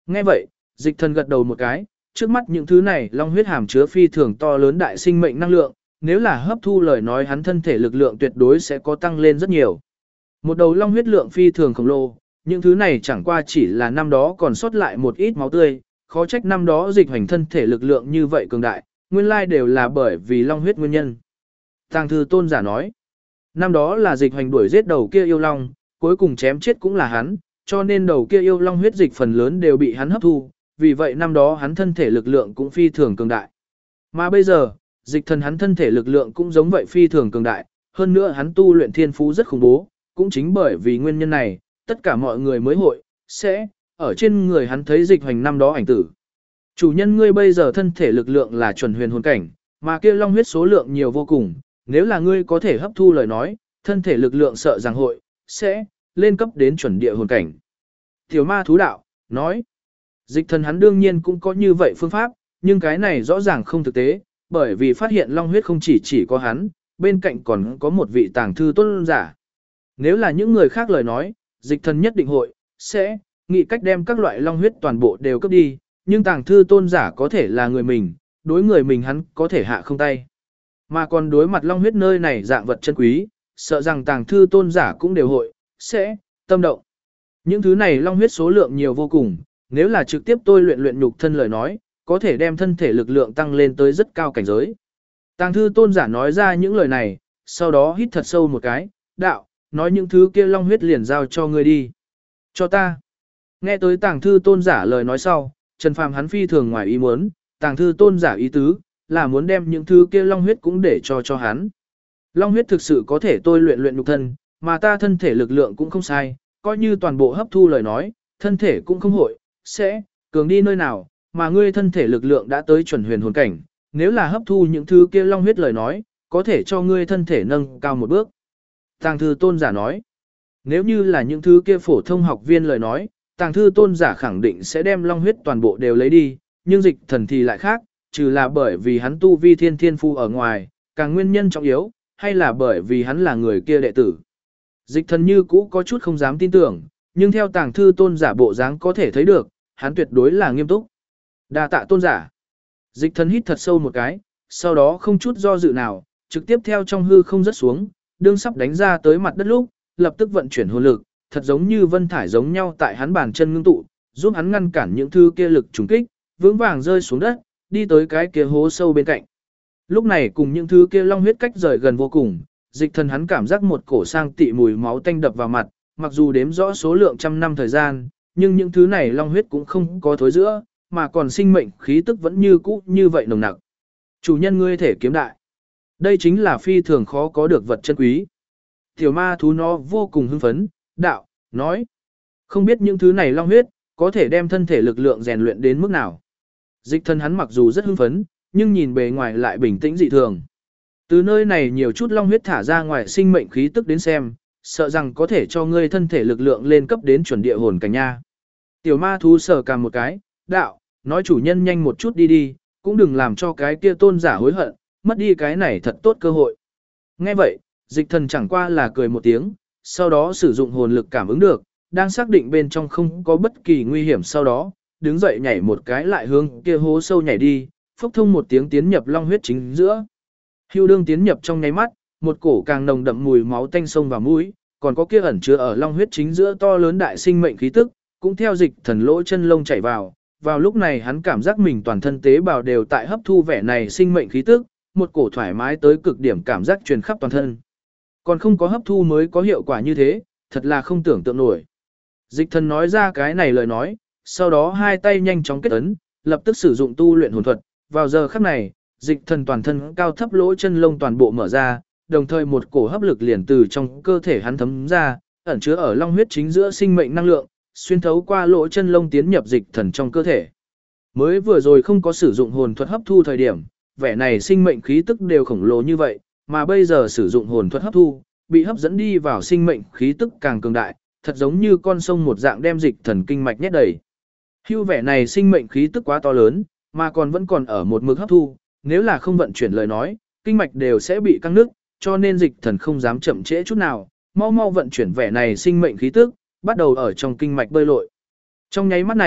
Nghe vậy, dịch thần gật đầu một cái, trước mắt những thứ này long huyết hàm chứa phi thường to lớn đại sinh mệnh năng lượng, nếu là hấp thu lời nói hắn thân thể lực lượng tuyệt đối sẽ có tăng lên rất nhiều. Một đầu long huyết lượng phi thường khổng lồ, những thứ này chẳng qua chỉ là năm đó còn sót lại một ít máu tươi, khó trách năm đó dịch hành thân thể lực lượng như vậy cường đại, nguyên lai đều là bởi vì long huyết nguyên nhân. Tàng thư tôn giả nói, năm đó là dịch hành đuổi giết đầu kia yêu long, cuối cùng chém chết cũng là hắn, cho nên đầu kia yêu long huyết dịch phần lớn đều bị hắn hấp thu, vì vậy năm đó hắn thân thể lực lượng cũng phi thường cường đại. Mà bây giờ, dịch thần hắn thân thể lực lượng cũng giống vậy phi thường cường đại, hơn nữa hắn tu luyện thiên phú rất khủng bố, cũng chính bởi vì nguyên nhân này, tất cả mọi người mới hội, sẽ, ở trên người hắn thấy dịch hoành năm đó ảnh tử. Chủ nhân ngươi bây giờ thân thể lực lượng là chuẩn huyền hồn cảnh, mà kia long huyết số lượng nhiều vô cùng, nếu là ngươi có thể hấp thu lời nói, thân thể lực lượng sợ rằng hội, sẽ, lên cấp đến chuẩn địa hồn cảnh. Tiểu ma thú đạo, nói, dịch thần hắn đương nhiên cũng có như vậy phương pháp, nhưng cái này rõ ràng không thực tế, bởi vì phát hiện long huyết không chỉ có hắn, bên cạnh còn có một vị tàng thư tôn giả. Nếu là những người khác lời nói, dịch thần nhất định hội, sẽ, nghĩ cách đem các loại long huyết toàn bộ đều cấp đi, nhưng tàng thư tôn giả có thể là người mình, đối người mình hắn có thể hạ không tay. Mà còn đối mặt long huyết nơi này dạng vật chân quý, sợ rằng tàng thư tôn giả cũng đều hội, sẽ, tâm động. Những thứ này long huyết số lượng nhiều vô cùng, nếu là trực tiếp tôi luyện nhục thân lời nói, có thể đem thân thể lực lượng tăng lên tới rất cao cảnh giới. Tàng thư tôn giả nói ra những lời này, sau đó hít thật sâu một cái, đạo, nói những thứ kia long huyết liền giao cho ngươi đi. Cho ta. Nghe tới tàng thư tôn giả lời nói sau, Trần Phàm hắn phi thường ngoài ý muốn, tàng thư tôn giả ý tứ, là muốn đem những thứ kia long huyết cũng để cho hắn. Long huyết thực sự có thể tôi luyện nhục thân, mà ta thân thể lực lượng cũng không sai, coi như toàn bộ hấp thu lời nói, thân thể cũng không hội, sẽ, cường đi nơi nào, mà ngươi thân thể lực lượng đã tới chuẩn huyền hồn cảnh, nếu là hấp thu những thứ kia long huyết lời nói, có thể cho ngươi thân thể nâng cao một bước. Tàng thư tôn giả nói, nếu như là những thứ kia phổ thông học viên lời nói, tàng thư tôn giả khẳng định sẽ đem long huyết toàn bộ đều lấy đi, nhưng dịch thần thì lại khác, trừ là bởi vì hắn tu vi thiên phu ở ngoài, càng nguyên nhân trọng yếu, hay là bởi vì hắn là người kia đệ tử. Dịch thần như cũ có chút không dám tin tưởng, nhưng theo tàng thư tôn giả bộ dáng có thể thấy được, hắn tuyệt đối là nghiêm túc. Đa tạ tôn giả. Dịch thần hít thật sâu một cái, sau đó không chút do dự nào, trực tiếp theo trong hư không rớt xuống, đương sắp đánh ra tới mặt đất lúc, lập tức vận chuyển hồn lực, thật giống như vân thải giống nhau tại hắn bàn chân ngưng tụ, giúp hắn ngăn cản những thứ kia lực trùng kích, vững vàng rơi xuống đất, đi tới cái kia hố sâu bên cạnh. Lúc này cùng những thứ kia long huyết cách rời gần vô cùng, dịch thần hắn cảm giác một cổ sang tị mùi máu tanh đập vào mặt, mặc dù đếm rõ số lượng trăm năm thời gian, nhưng những thứ này long huyết cũng không có thối giữa, mà còn sinh mệnh khí tức vẫn như cũ như vậy nồng nặc. Chủ nhân ngươi thể kiếm đại. Đây chính là phi thường khó có được vật chân quý. Tiểu ma thú nó vô cùng hưng phấn, đạo, nói. Không biết những thứ này long huyết, có thể đem thân thể lực lượng rèn luyện đến mức nào. Dịch thân hắn mặc dù rất hưng phấn, nhưng nhìn bề ngoài lại bình tĩnh dị thường. Từ nơi này nhiều chút long huyết thả ra ngoài sinh mệnh khí tức đến xem, sợ rằng có thể cho ngươi thân thể lực lượng lên cấp đến chuẩn địa hồn cảnh nha. Tiểu ma thú sờ cằm một cái, đạo, nói chủ nhân nhanh một chút đi đi, cũng đừng làm cho cái kia tôn giả hối hận, mất đi cái này thật tốt cơ hội. Nghe vậy, dịch thần chẳng qua là cười một tiếng, sau đó sử dụng hồn lực cảm ứng được, đang xác định bên trong không có bất kỳ nguy hiểm sau đó, đứng dậy nhảy một cái lại hướng kia hố sâu nhảy đi, phốc thông một tiếng tiến nhập long huyết chính giữa. Hưu đương tiến nhập trong nháy mắt, một cổ càng nồng đậm mùi máu tanh sông vào mũi, còn có kia ẩn chứa ở long huyết chính giữa to lớn đại sinh mệnh khí tức, cũng theo dịch thần lỗ chân lông chảy vào. Vào lúc này hắn cảm giác mình toàn thân tế bào đều tại hấp thu vẻ này sinh mệnh khí tức, một cổ thoải mái tới cực điểm cảm giác truyền khắp toàn thân. Còn không có hấp thu mới có hiệu quả như thế, thật là không tưởng tượng nổi. Dịch thần nói ra cái này lời nói, sau đó hai tay nhanh chóng kết ấn, lập tức sử dụng tu luyện hồn thuật. Vào giờ khắc này, dịch thần toàn thân cao thấp lỗ chân lông toàn bộ mở ra, đồng thời một cổ hấp lực liền từ trong cơ thể hắn thấm ra, ẩn chứa ở long huyết chính giữa sinh mệnh năng lượng, xuyên thấu qua lỗ chân lông tiến nhập dịch thần trong cơ thể. Mới vừa rồi không có sử dụng hồn thuật hấp thu thời điểm, vẻ này sinh mệnh khí tức đều khổng lồ như vậy, mà bây giờ sử dụng hồn thuật hấp thu, bị hấp dẫn đi vào sinh mệnh khí tức càng cường đại, thật giống như con sông một dạng đem dịch thần kinh mạch nhét đầy. Hưu vẻ này sinh mệnh khí tức quá to lớn, mà còn vẫn còn ở một mực hấp thu, nếu là không vận chuyển lời nói, kinh mạch đều sẽ bị căng nứt, cho nên dịch thần không dám chậm trễ chút nào, mau mau vận chuyển vẻ này sinh mệnh khí tức, bắt đầu ở trong kinh mạch bơi lội. Trong nháy mắt này,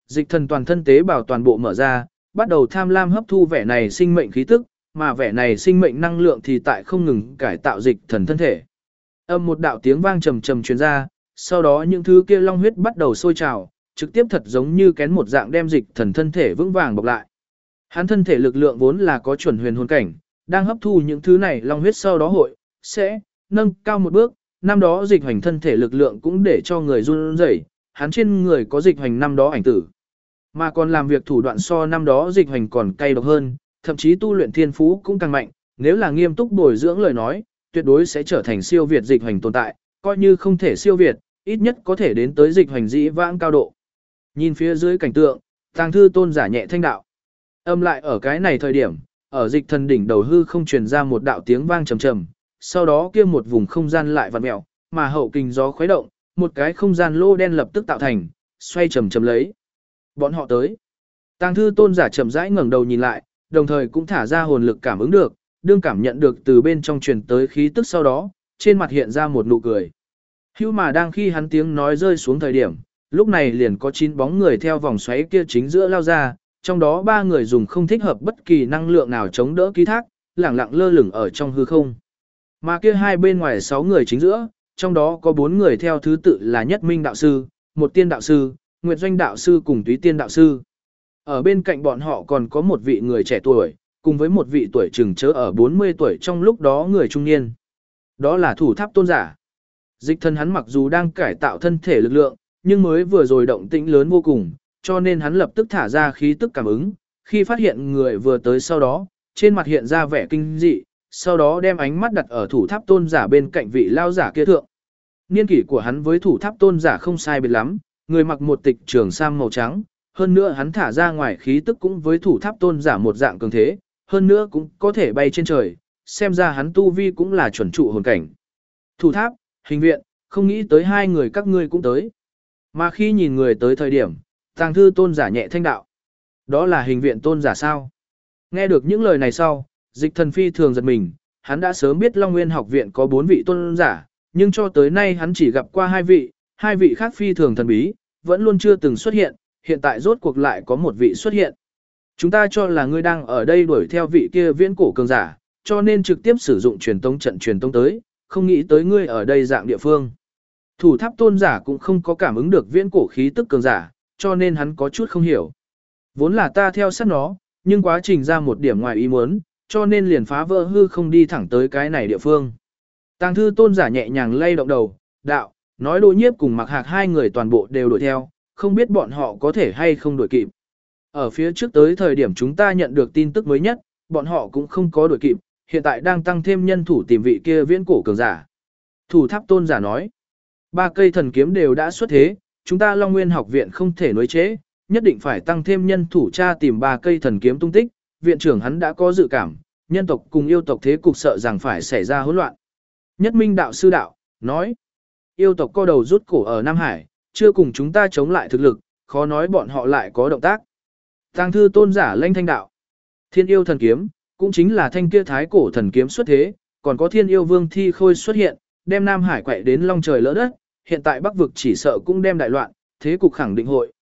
dịch thần toàn thân tế bào toàn bộ mở ra, bắt đầu tham lam hấp thu vẻ này sinh mệnh khí tức, mà vẻ này sinh mệnh năng lượng thì tại không ngừng cải tạo dịch thần thân thể. Âm một đạo tiếng vang trầm trầm truyền ra, sau đó những thứ kia long huyết bắt đầu sôi trào, trực tiếp thật giống như kén một dạng đem dịch thần thân thể vững vàng bọc lại. Hắn thân thể lực lượng vốn là có chuẩn huyền hồn cảnh, đang hấp thu những thứ này long huyết sau đó sẽ nâng cao một bước, năm đó dịch hành thân thể lực lượng cũng để cho người run rẩy, hắn trên người có dịch hành năm đó ảnh tử. Mà còn làm việc thủ đoạn so năm đó dịch hành còn cay độc hơn, thậm chí tu luyện thiên phú cũng càng mạnh, nếu là nghiêm túc bồi dưỡng lời nói, tuyệt đối sẽ trở thành siêu việt dịch hành tồn tại, coi như không thể siêu việt, ít nhất có thể đến tới dịch hành dĩ vãng cao độ. Nhìn phía dưới cảnh tượng, Tàng Thư Tôn giả nhẹ thanh đạo. Âm lại ở cái này thời điểm, ở dịch thần đỉnh đầu hư không truyền ra một đạo tiếng vang trầm trầm, sau đó kia một vùng không gian lại vặn mèo, mà hậu kình gió khuấy động, một cái không gian lô đen lập tức tạo thành, xoay trầm trầm lấy. Bọn họ tới. Tàng Thư Tôn giả chậm rãi ngẩng đầu nhìn lại, đồng thời cũng thả ra hồn lực cảm ứng được, đương cảm nhận được từ bên trong truyền tới khí tức sau đó, trên mặt hiện ra một nụ cười. Hưu mà đang khi hắn tiếng nói rơi xuống thời điểm, lúc này liền có 9 bóng người theo vòng xoáy kia chính giữa lao ra, trong đó 3 người dùng không thích hợp bất kỳ năng lượng nào chống đỡ ký thác, lẳng lặng lơ lửng ở trong hư không. Mà kia hai bên ngoài 6 người chính giữa, trong đó có 4 người theo thứ tự là Nhất Minh đạo sư, Một Tiên đạo sư, Nguyệt Doanh đạo sư cùng Túy Tiên đạo sư. Ở bên cạnh bọn họ còn có một vị người trẻ tuổi, cùng với một vị tuổi chừng chớ ở 40 tuổi trong lúc đó người trung niên. Đó là Thủ Tháp Tôn giả. Dịch thần hắn mặc dù đang cải tạo thân thể lực lượng, nhưng mới vừa rồi động tĩnh lớn vô cùng, cho nên hắn lập tức thả ra khí tức cảm ứng, khi phát hiện người vừa tới sau đó, trên mặt hiện ra vẻ kinh dị, sau đó đem ánh mắt đặt ở Thủ Tháp Tôn giả bên cạnh vị lao giả kia thượng. Niên kỷ của hắn với Thủ Tháp Tôn giả không sai biệt lắm, người mặc một tịch trường sam màu trắng, hơn nữa hắn thả ra ngoài khí tức cũng với Thủ Tháp Tôn giả một dạng cường thế, hơn nữa cũng có thể bay trên trời, xem ra hắn tu vi cũng là chuẩn trụ hồn cảnh. Thủ Tháp, Hình Viện, không nghĩ tới hai người các ngươi cũng tới. Mà khi nhìn người tới thời điểm, Tàng Thư Tôn giả nhẹ thanh đạo. Đó là Hình Viện Tôn giả sao? Nghe được những lời này sau, dịch thần phi thường giật mình, hắn đã sớm biết Long Nguyên học viện có 4 vị tôn giả, nhưng cho tới nay hắn chỉ gặp qua hai vị khác phi thường thần bí, vẫn luôn chưa từng xuất hiện, hiện tại rốt cuộc lại có một vị xuất hiện. Chúng ta cho là ngươi đang ở đây đuổi theo vị kia viễn cổ cường giả, cho nên trực tiếp sử dụng truyền tống trận truyền tống tới, không nghĩ tới ngươi ở đây dạng địa phương. Thủ Tháp Tôn giả cũng không có cảm ứng được viễn cổ khí tức cường giả, cho nên hắn có chút không hiểu. Vốn là ta theo sát nó, nhưng quá trình ra một điểm ngoài ý muốn, cho nên liền phá vỡ hư không đi thẳng tới cái này địa phương. Tàng Thư Tôn giả nhẹ nhàng lay động đầu, đạo, nói Đỗ Nhiếp cùng Mặc Hạc hai người toàn bộ đều đuổi theo, không biết bọn họ có thể hay không đuổi kịp. Ở phía trước tới thời điểm chúng ta nhận được tin tức mới nhất, bọn họ cũng không có đuổi kịp, hiện tại đang tăng thêm nhân thủ tìm vị kia viễn cổ cường giả. Thủ Tháp Tôn giả nói, 3 cây thần kiếm đều đã xuất thế, chúng ta Long Nguyên học viện không thể nối chế, nhất định phải tăng thêm nhân thủ tra tìm 3 cây thần kiếm tung tích, viện trưởng hắn đã có dự cảm, nhân tộc cùng yêu tộc thế cục sợ rằng phải xảy ra hỗn loạn. Nhất Minh đạo sư đạo, nói, yêu tộc co đầu rút cổ ở Nam Hải, chưa cùng chúng ta chống lại thực lực, khó nói bọn họ lại có động tác. Tàng Thư Tôn giả lanh thanh đạo, Thiên yêu thần kiếm, cũng chính là thanh kia thái cổ thần kiếm xuất thế, còn có Thiên yêu vương thi khôi xuất hiện, đem Nam Hải quậy đến long trời lỡ đất, hiện tại Bắc vực chỉ sợ cũng đem đại loạn, thế cục khẳng định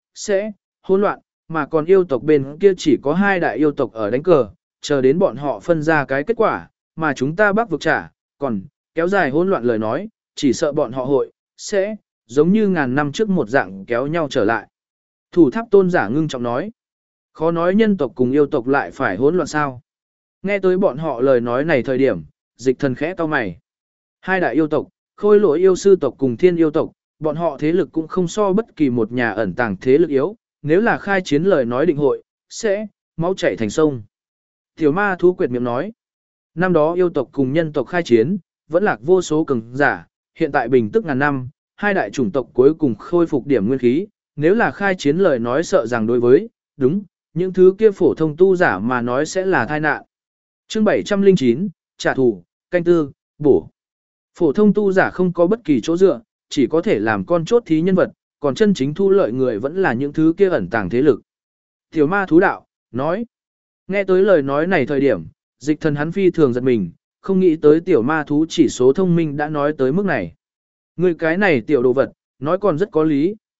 sẽ hỗn loạn, mà còn yêu tộc bên kia chỉ có 2 đại yêu tộc ở đánh cờ, chờ đến bọn họ phân ra cái kết quả, mà chúng ta Bắc vực trả, còn kéo dài hỗn loạn lời nói, chỉ sợ bọn họ sẽ giống như ngàn năm trước một dạng kéo nhau trở lại. Thủ Tháp Tôn giả ngưng trọng nói, khó nói nhân tộc cùng yêu tộc lại phải hỗn loạn sao? Nghe tới bọn họ lời nói này thời điểm, dịch thần khẽ cau mày. 2 đại yêu tộc, Khôi Lỗi yêu sư tộc cùng Thiên yêu tộc, bọn họ thế lực cũng không so bất kỳ một nhà ẩn tàng thế lực yếu, nếu là khai chiến lời nói định sẽ máu chảy thành sông. Tiểu ma thú quyệt miệng nói, năm đó yêu tộc cùng nhân tộc khai chiến, vẫn lạc vô số cường giả, hiện tại bình tức ngàn năm, 2 đại chủng tộc cuối cùng khôi phục điểm nguyên khí, nếu là khai chiến lời nói sợ rằng đối với, đúng, những thứ kia phổ thông tu giả mà nói sẽ là tai nạn. Chương 709, trả thù, canh tư, bổ. Phổ thông tu giả không có bất kỳ chỗ dựa, chỉ có thể làm con chốt thí nhân vật, còn chân chính thu lợi người vẫn là những thứ kia ẩn tàng thế lực. Tiểu ma thú đạo, nói. Nghe tới lời nói này thời điểm, dịch thần hắn phi thường giật mình, không nghĩ tới tiểu ma thú chỉ số thông minh đã nói tới mức này. Người cái này tiểu đồ vật, nói còn rất có lý,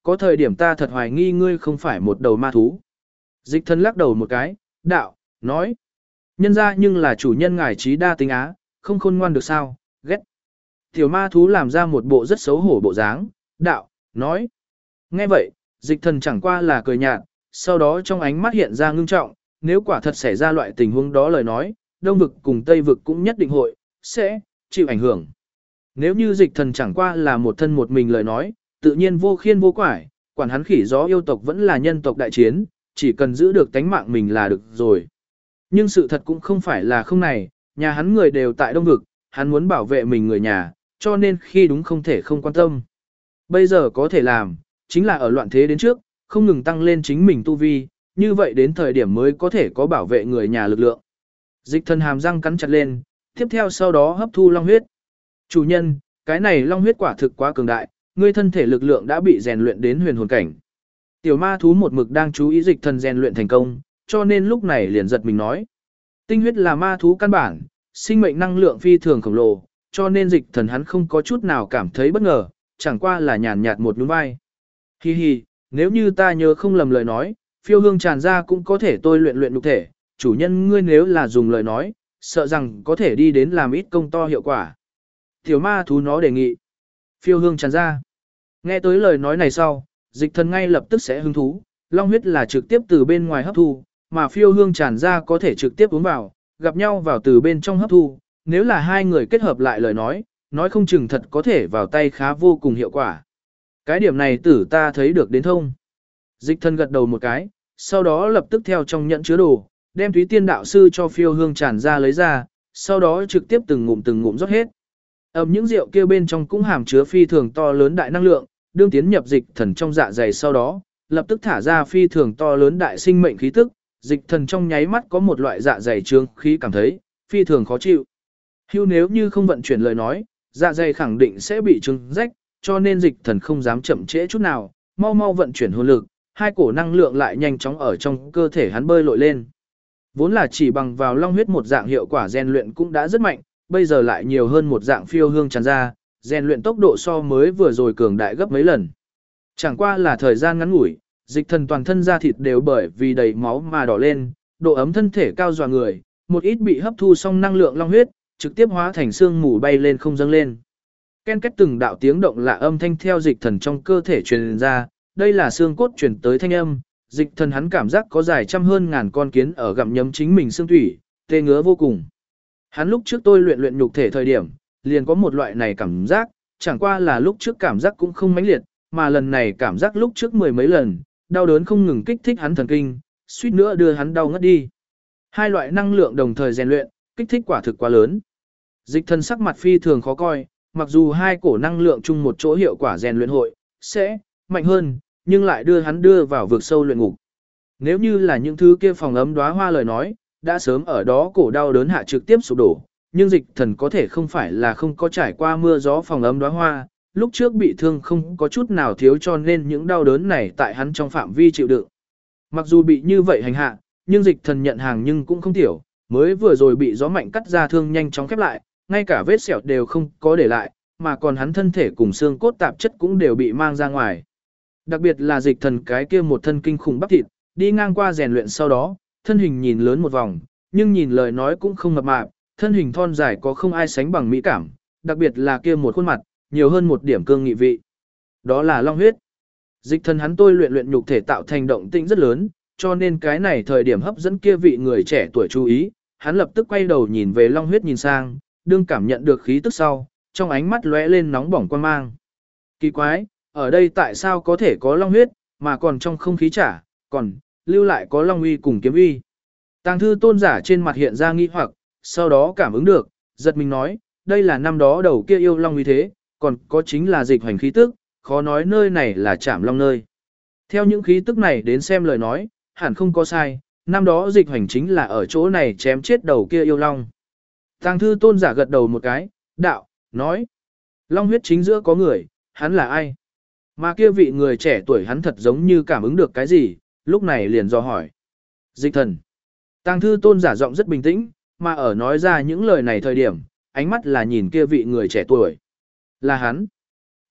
có thời điểm ta thật hoài nghi ngươi không phải một đầu ma thú. Dịch thần lắc đầu một cái, đạo, nói. Nhân ra nhưng là chủ nhân ngài trí đa tính á, không khôn ngoan được sao, ghét. Tiểu ma thú làm ra một bộ rất xấu hổ bộ dáng, đạo, nói. Nghe vậy, dịch thần chẳng qua là cười nhạt, sau đó trong ánh mắt hiện ra ngưng trọng, nếu quả thật xảy ra loại tình huống đó lời nói, Đông vực cùng Tây vực cũng nhất định sẽ chịu ảnh hưởng. Nếu như dịch thần chẳng qua là một thân một mình lời nói, tự nhiên vô khiên vô quải, quản hắn khỉ gió yêu tộc vẫn là nhân tộc đại chiến, chỉ cần giữ được tánh mạng mình là được rồi. Nhưng sự thật cũng không phải là không này, nhà hắn người đều tại Đông vực, hắn muốn bảo vệ mình người nhà, cho nên khi đúng không thể không quan tâm. Bây giờ có thể làm, chính là ở loạn thế đến trước, không ngừng tăng lên chính mình tu vi, như vậy đến thời điểm mới có thể có bảo vệ người nhà lực lượng. Dịch thần hàm răng cắn chặt lên, tiếp theo sau đó hấp thu long huyết. Chủ nhân, cái này long huyết quả thực quá cường đại, ngươi thân thể lực lượng đã bị rèn luyện đến huyền hồn cảnh. Tiểu ma thú một mực đang chú ý dịch thần rèn luyện thành công, cho nên lúc này liền giật mình nói. Tinh huyết là ma thú căn bản, sinh mệnh năng lượng phi thường khổng lồ, cho nên dịch thần hắn không có chút nào cảm thấy bất ngờ, chẳng qua là nhàn nhạt một nhún vai. Hi hi, nếu như ta nhớ không lầm lời nói, phiêu hương tràn ra cũng có thể tôi luyện nhục thể, chủ nhân ngươi nếu là dùng lời nói, sợ rằng có thể đi đến làm ít công to hiệu quả. Tiểu ma thú nó đề nghị. Phiêu hương tràn ra. Nghe tới lời nói này sau, dịch thần ngay lập tức sẽ hứng thú, long huyết là trực tiếp từ bên ngoài hấp thu, mà phiêu hương tràn ra có thể trực tiếp uống vào, gặp nhau vào từ bên trong hấp thu, nếu là hai người kết hợp lại lời nói không chừng thật có thể vào tay khá vô cùng hiệu quả. Cái điểm này tử ta thấy được đến thông. Dịch thần gật đầu một cái, sau đó lập tức theo trong nhẫn chứa đồ, đem Thúy Tiên đạo sư cho phiêu hương tràn ra lấy ra, sau đó trực tiếp từng ngụm rót hết. Những rượu kia bên trong cũng hàm chứa phi thường to lớn đại năng lượng, đương tiến nhập dịch thần trong dạ dày sau đó, lập tức thả ra phi thường to lớn đại sinh mệnh khí tức, dịch thần trong nháy mắt có một loại dạ dày trướng khí cảm thấy phi thường khó chịu. Hưu nếu như không vận chuyển lời nói, dạ dày khẳng định sẽ bị trướng rách, cho nên dịch thần không dám chậm trễ chút nào, mau mau vận chuyển hồn lực, hai cổ năng lượng lại nhanh chóng ở trong cơ thể hắn bơi lội lên. Vốn là chỉ bằng vào long huyết một dạng hiệu quả rèn luyện cũng đã rất mạnh, bây giờ lại nhiều hơn một dạng phiêu hương tràn ra, rèn luyện tốc độ so mới vừa rồi cường đại gấp mấy lần. Chẳng qua là thời gian ngắn ngủi, dịch thần toàn thân da thịt đều bởi vì đầy máu mà đỏ lên, độ ấm thân thể cao dọa người, một ít bị hấp thu xong năng lượng long huyết, trực tiếp hóa thành xương mù bay lên không dâng lên. Ken kết từng đạo tiếng động lạ âm thanh theo dịch thần trong cơ thể truyền ra, đây là xương cốt truyền tới thanh âm, dịch thần hắn cảm giác có dài trăm hơn ngàn con kiến ở gặm nhấm chính mình xương thủy, tê ngứa vô cùng. Hắn lúc trước tôi luyện nhục thể thời điểm, liền có một loại này cảm giác, chẳng qua là lúc trước cảm giác cũng không mãnh liệt, mà lần này cảm giác lúc trước mười mấy lần, đau đớn không ngừng kích thích hắn thần kinh, suýt nữa đưa hắn đau ngất đi. Hai loại năng lượng đồng thời rèn luyện, kích thích quả thực quá lớn. Dịch thần sắc mặt phi thường khó coi, mặc dù hai cổ năng lượng chung một chỗ hiệu quả rèn luyện sẽ mạnh hơn, nhưng lại đưa hắn đưa vào vực sâu luyện ngục. Nếu như là những thứ kia phòng ấm đóa hoa lời nói, đã sớm ở đó cổ đau đớn hạ trực tiếp sụp đổ, nhưng dịch thần có thể không phải là không có trải qua mưa gió phòng ấm đóa hoa, lúc trước bị thương không có chút nào thiếu cho nên những đau đớn này tại hắn trong phạm vi chịu đựng. Mặc dù bị như vậy hành hạ, nhưng dịch thần nhận hàng nhưng cũng không tiểu, mới vừa rồi bị gió mạnh cắt ra thương nhanh chóng khép lại, ngay cả vết sẹo đều không có để lại, mà còn hắn thân thể cùng xương cốt tạp chất cũng đều bị mang ra ngoài. Đặc biệt là dịch thần cái kia một thân kinh khủng bắp thịt, đi ngang qua rèn luyện sau đó, thân hình nhìn lớn một vòng, nhưng nhìn lời nói cũng không mập mạp, thân hình thon dài có không ai sánh bằng mỹ cảm, đặc biệt là kia một khuôn mặt, nhiều hơn một điểm cương nghị vị. Đó là long huyết. Dịch thần hắn tôi luyện nhục thể tạo thành động tĩnh rất lớn, cho nên cái này thời điểm hấp dẫn kia vị người trẻ tuổi chú ý, hắn lập tức quay đầu nhìn về long huyết nhìn sang, đương cảm nhận được khí tức sau, trong ánh mắt lóe lên nóng bỏng quan mang. Kỳ quái, ở đây tại sao có thể có long huyết, mà còn trong không khí còn lưu lại có long uy cùng kiếm uy. Tàng thư tôn giả trên mặt hiện ra nghi hoặc, sau đó cảm ứng được, giật mình nói, đây là năm đó đầu kia yêu long uy thế, còn có chính là dịch hoành khí tức, khó nói nơi này là Trảm Long nơi. Theo những khí tức này đến xem lời nói, hẳn không có sai, năm đó dịch hoành chính là ở chỗ này chém chết đầu kia yêu long. Tàng thư tôn giả gật đầu một cái, đạo, nói, long huyết chính giữa có người, hắn là ai? Mà kia vị người trẻ tuổi hắn thật giống như cảm ứng được cái gì, lúc này liền dò hỏi. Dịch thần. Tàng thư tôn giả giọng rất bình tĩnh, mà ở nói ra những lời này thời điểm, ánh mắt là nhìn kia vị người trẻ tuổi. Là hắn.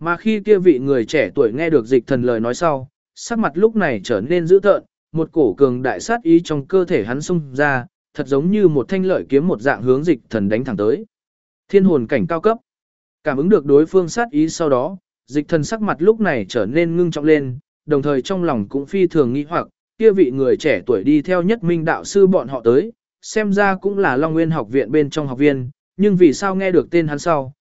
Mà khi kia vị người trẻ tuổi nghe được dịch thần lời nói sau, sắc mặt lúc này trở nên dữ tợn, một cổ cường đại sát ý trong cơ thể hắn xung ra, thật giống như một thanh lợi kiếm một dạng hướng dịch thần đánh thẳng tới. Thiên hồn cảnh cao cấp. Cảm ứng được đối phương sát ý sau đó, dịch thần sắc mặt lúc này trở nên ngưng trọng lên, đồng thời trong lòng cũng phi thường nghi hoặc, kia vị người trẻ tuổi đi theo Nhất Minh đạo sư bọn họ tới, xem ra cũng là Long Nguyên học viện bên trong học viên, nhưng vì sao nghe được tên hắn sau,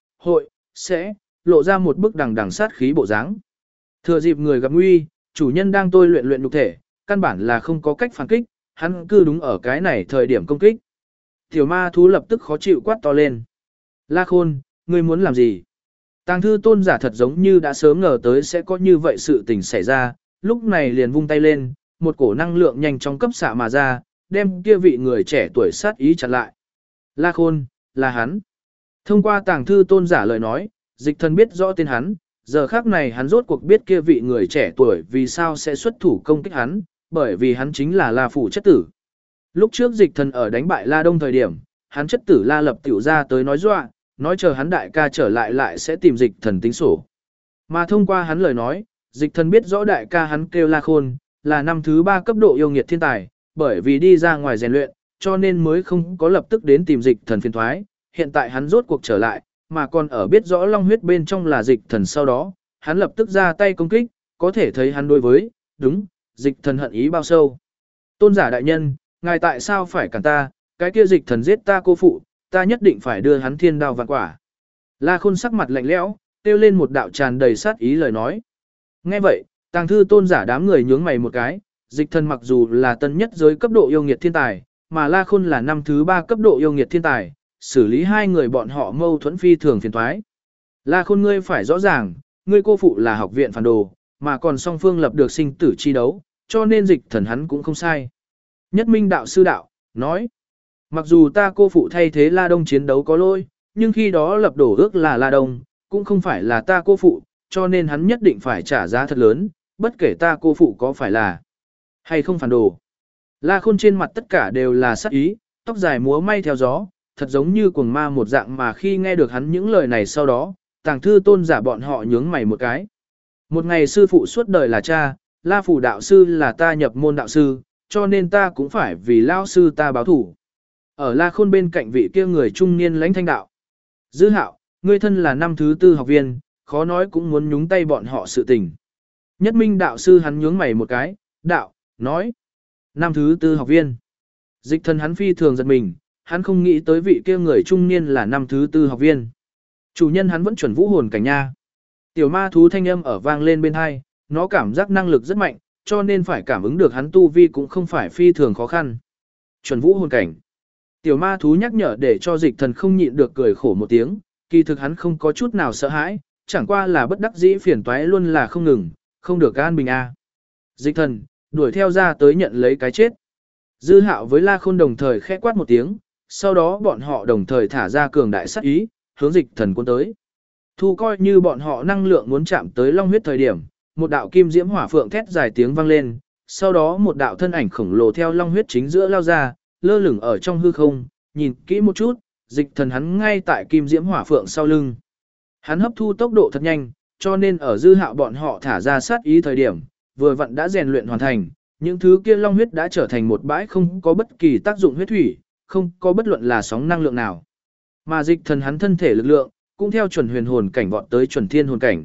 sẽ lộ ra một bức đằng đằng sát khí bộ dáng. Thừa dịp người gặp nguy, chủ nhân đang tôi luyện nhục thể, căn bản là không có cách phản kích, hắn cứ đúng ở cái này thời điểm công kích. Tiểu ma thú lập tức khó chịu quát to lên. La Khôn, ngươi muốn làm gì? Tàng thư tôn giả thật giống như đã sớm ngờ tới sẽ có như vậy sự tình xảy ra, lúc này liền vung tay lên, một cổ năng lượng nhanh chóng cấp xạ mà ra, đem kia vị người trẻ tuổi sát ý chặn lại. La Khôn, là hắn. Thông qua tàng thư tôn giả lời nói, dịch thần biết rõ tên hắn, giờ khác này hắn rốt cuộc biết kia vị người trẻ tuổi vì sao sẽ xuất thủ công kích hắn, bởi vì hắn chính là La Phủ chất tử. Lúc trước dịch thần ở đánh bại La Đông thời điểm, hắn chất tử La Lập tiểu ra tới nói dọa, nói chờ hắn đại ca trở lại sẽ tìm dịch thần tính sổ. Mà thông qua hắn lời nói, dịch thần biết rõ đại ca hắn kêu La Khôn, là năm thứ 3 cấp độ yêu nghiệt thiên tài, bởi vì đi ra ngoài rèn luyện, cho nên mới không có lập tức đến tìm dịch thần phiền thoái, hiện tại hắn rốt cuộc trở lại, mà còn ở biết rõ long huyết bên trong là dịch thần sau đó, hắn lập tức ra tay công kích, có thể thấy hắn đối với, đúng, dịch thần hận ý bao sâu. Tôn giả đại nhân, ngài tại sao phải cản ta, cái kia dịch thần giết ta cô phụ, ta nhất định phải đưa hắn thiên đao vạn quả. La Khôn sắc mặt lạnh lẽo, kêu lên một đạo tràn đầy sát ý lời nói. Nghe vậy, tàng thư tôn giả đám người nhướng mày một cái, dịch thần mặc dù là tân nhất giới cấp độ yêu nghiệt thiên tài, mà La Khôn là năm thứ 3 cấp độ yêu nghiệt thiên tài, xử lý hai người bọn họ mâu thuẫn phi thường phiền toái. La Khôn ngươi phải rõ ràng, ngươi cô phụ là học viện phản đồ, mà còn song phương lập được sinh tử chi đấu, cho nên dịch thần hắn cũng không sai. Nhất Minh đạo sư đạo, nói, mặc dù ta cô phụ thay thế La Đông chiến đấu có lỗi, nhưng khi đó lập đổ ước là La Đông, cũng không phải là ta cô phụ, cho nên hắn nhất định phải trả giá thật lớn, bất kể ta cô phụ có phải là hay không phản đồ. La Khôn trên mặt tất cả đều là sát ý, tóc dài múa may theo gió, thật giống như cuồng ma một dạng, mà khi nghe được hắn những lời này sau đó, tàng thư tôn giả bọn họ nhướng mày một cái. Một ngày sư phụ suốt đời là cha, La Phủ đạo sư là ta nhập môn đạo sư, cho nên ta cũng phải vì lao sư ta báo thủ. Ở La Khôn bên cạnh vị kia người trung niên lãnh thanh đạo. Dư Hạo, ngươi thân là năm thứ 4 học viên, khó nói cũng muốn nhúng tay bọn họ sự tình. Nhất Minh đạo sư hắn nhướng mày một cái, đạo, nói. Năm thứ 4 học viên. Dịch thần hắn phi thường giật mình, hắn không nghĩ tới vị kia người trung niên là năm thứ 4 học viên. Chủ nhân hắn vẫn chuẩn vũ hồn cảnh nha. Tiểu ma thú thanh âm ở vang lên bên hai, nó cảm giác năng lực rất mạnh, cho nên phải cảm ứng được hắn tu vi cũng không phải phi thường khó khăn. Chuẩn vũ hồn cảnh. Tiểu ma thú nhắc nhở để cho dịch thần không nhịn được cười khổ một tiếng, kỳ thực hắn không có chút nào sợ hãi, chẳng qua là bất đắc dĩ phiền toái luôn là không ngừng, không được an bình a. Dịch thần, đuổi theo ra tới nhận lấy cái chết. Dư Hạo với La Khôn đồng thời khẽ quát một tiếng, sau đó bọn họ đồng thời thả ra cường đại sát ý, hướng dịch thần cuốn tới. Thu coi như bọn họ năng lượng muốn chạm tới long huyết thời điểm, một đạo kim diễm hỏa phượng thét dài tiếng vang lên, sau đó một đạo thân ảnh khổng lồ theo long huyết chính giữa lao ra, lơ lửng ở trong hư không, nhìn kỹ một chút, dịch thần hắn ngay tại kim diễm hỏa phượng sau lưng. Hắn hấp thu tốc độ thật nhanh, cho nên ở Dư Hạo bọn họ thả ra sát ý thời điểm, vừa vặn đã rèn luyện hoàn thành, những thứ kia long huyết đã trở thành một bãi không có bất kỳ tác dụng huyết thủy, không có bất luận là sóng năng lượng nào. Mà dịch thần hắn thân thể lực lượng, cũng theo chuẩn huyền hồn cảnh vọt tới chuẩn thiên hồn cảnh.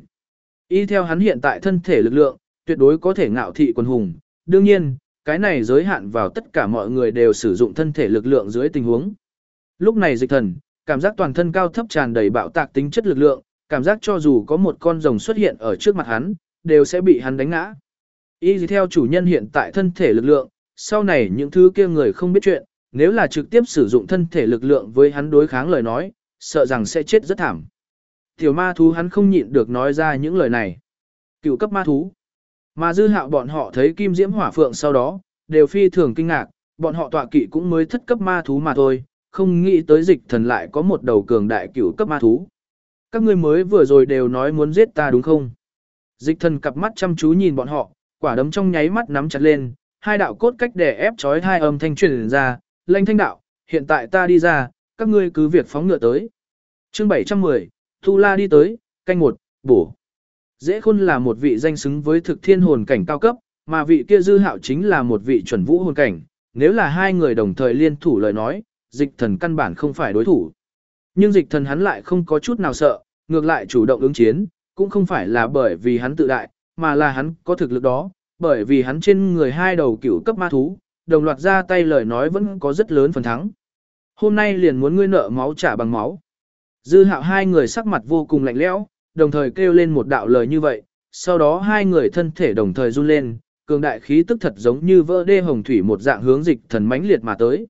Y theo hắn hiện tại thân thể lực lượng, tuyệt đối có thể ngạo thị quần hùng. Đương nhiên, cái này giới hạn vào tất cả mọi người đều sử dụng thân thể lực lượng dưới tình huống. Lúc này dịch thần, cảm giác toàn thân cao thấp tràn đầy bạo tạc tính chất lực lượng, cảm giác cho dù có một con rồng xuất hiện ở trước mặt hắn, đều sẽ bị hắn đánh ngã. Y theo chủ nhân hiện tại thân thể lực lượng, sau này những thứ kia người không biết chuyện, nếu là trực tiếp sử dụng thân thể lực lượng với hắn đối kháng lời nói, sợ rằng sẽ chết rất thảm. Tiểu ma thú hắn không nhịn được nói ra những lời này. Cựu cấp ma thú. Mà Dư Hạo bọn họ thấy kim diễm hỏa phượng sau đó, đều phi thường kinh ngạc, bọn họ tọa kỵ cũng mới thất cấp ma thú mà thôi, không nghĩ tới dịch thần lại có một đầu cường đại cựu cấp ma thú. Các ngươi mới vừa rồi đều nói muốn giết ta đúng không? Dịch thần cặp mắt chăm chú nhìn bọn họ, quả đấm trong nháy mắt nắm chặt lên, hai đạo cốt cách đè ép chói hai âm thanh truyền ra, lanh thanh đạo, hiện tại ta đi ra, các ngươi cứ việc phóng ngựa tới. Chương 710, Thu La đi tới, canh một, bổ. Dễ Khôn là một vị danh xứng với thực thiên hồn cảnh cao cấp, mà vị kia Dư Hạo chính là một vị chuẩn vũ hồn cảnh, nếu là hai người đồng thời liên thủ lời nói, Dịch Thần căn bản không phải đối thủ. Nhưng Dịch Thần hắn lại không có chút nào sợ, ngược lại chủ động ứng chiến, cũng không phải là bởi vì hắn tự đại, mà là hắn có thực lực đó, bởi vì hắn trên người hai đầu cửu cấp ma thú, đồng loạt ra tay lời nói vẫn có rất lớn phần thắng. Hôm nay liền muốn ngươi nợ máu trả bằng máu. Dư Hạo hai người sắc mặt vô cùng lạnh lẽo, đồng thời kêu lên một đạo lời như vậy, sau đó hai người thân thể đồng thời run lên, cường đại khí tức thật giống như vỡ đê hồng thủy một dạng hướng Dịch Thần mãnh liệt mà tới.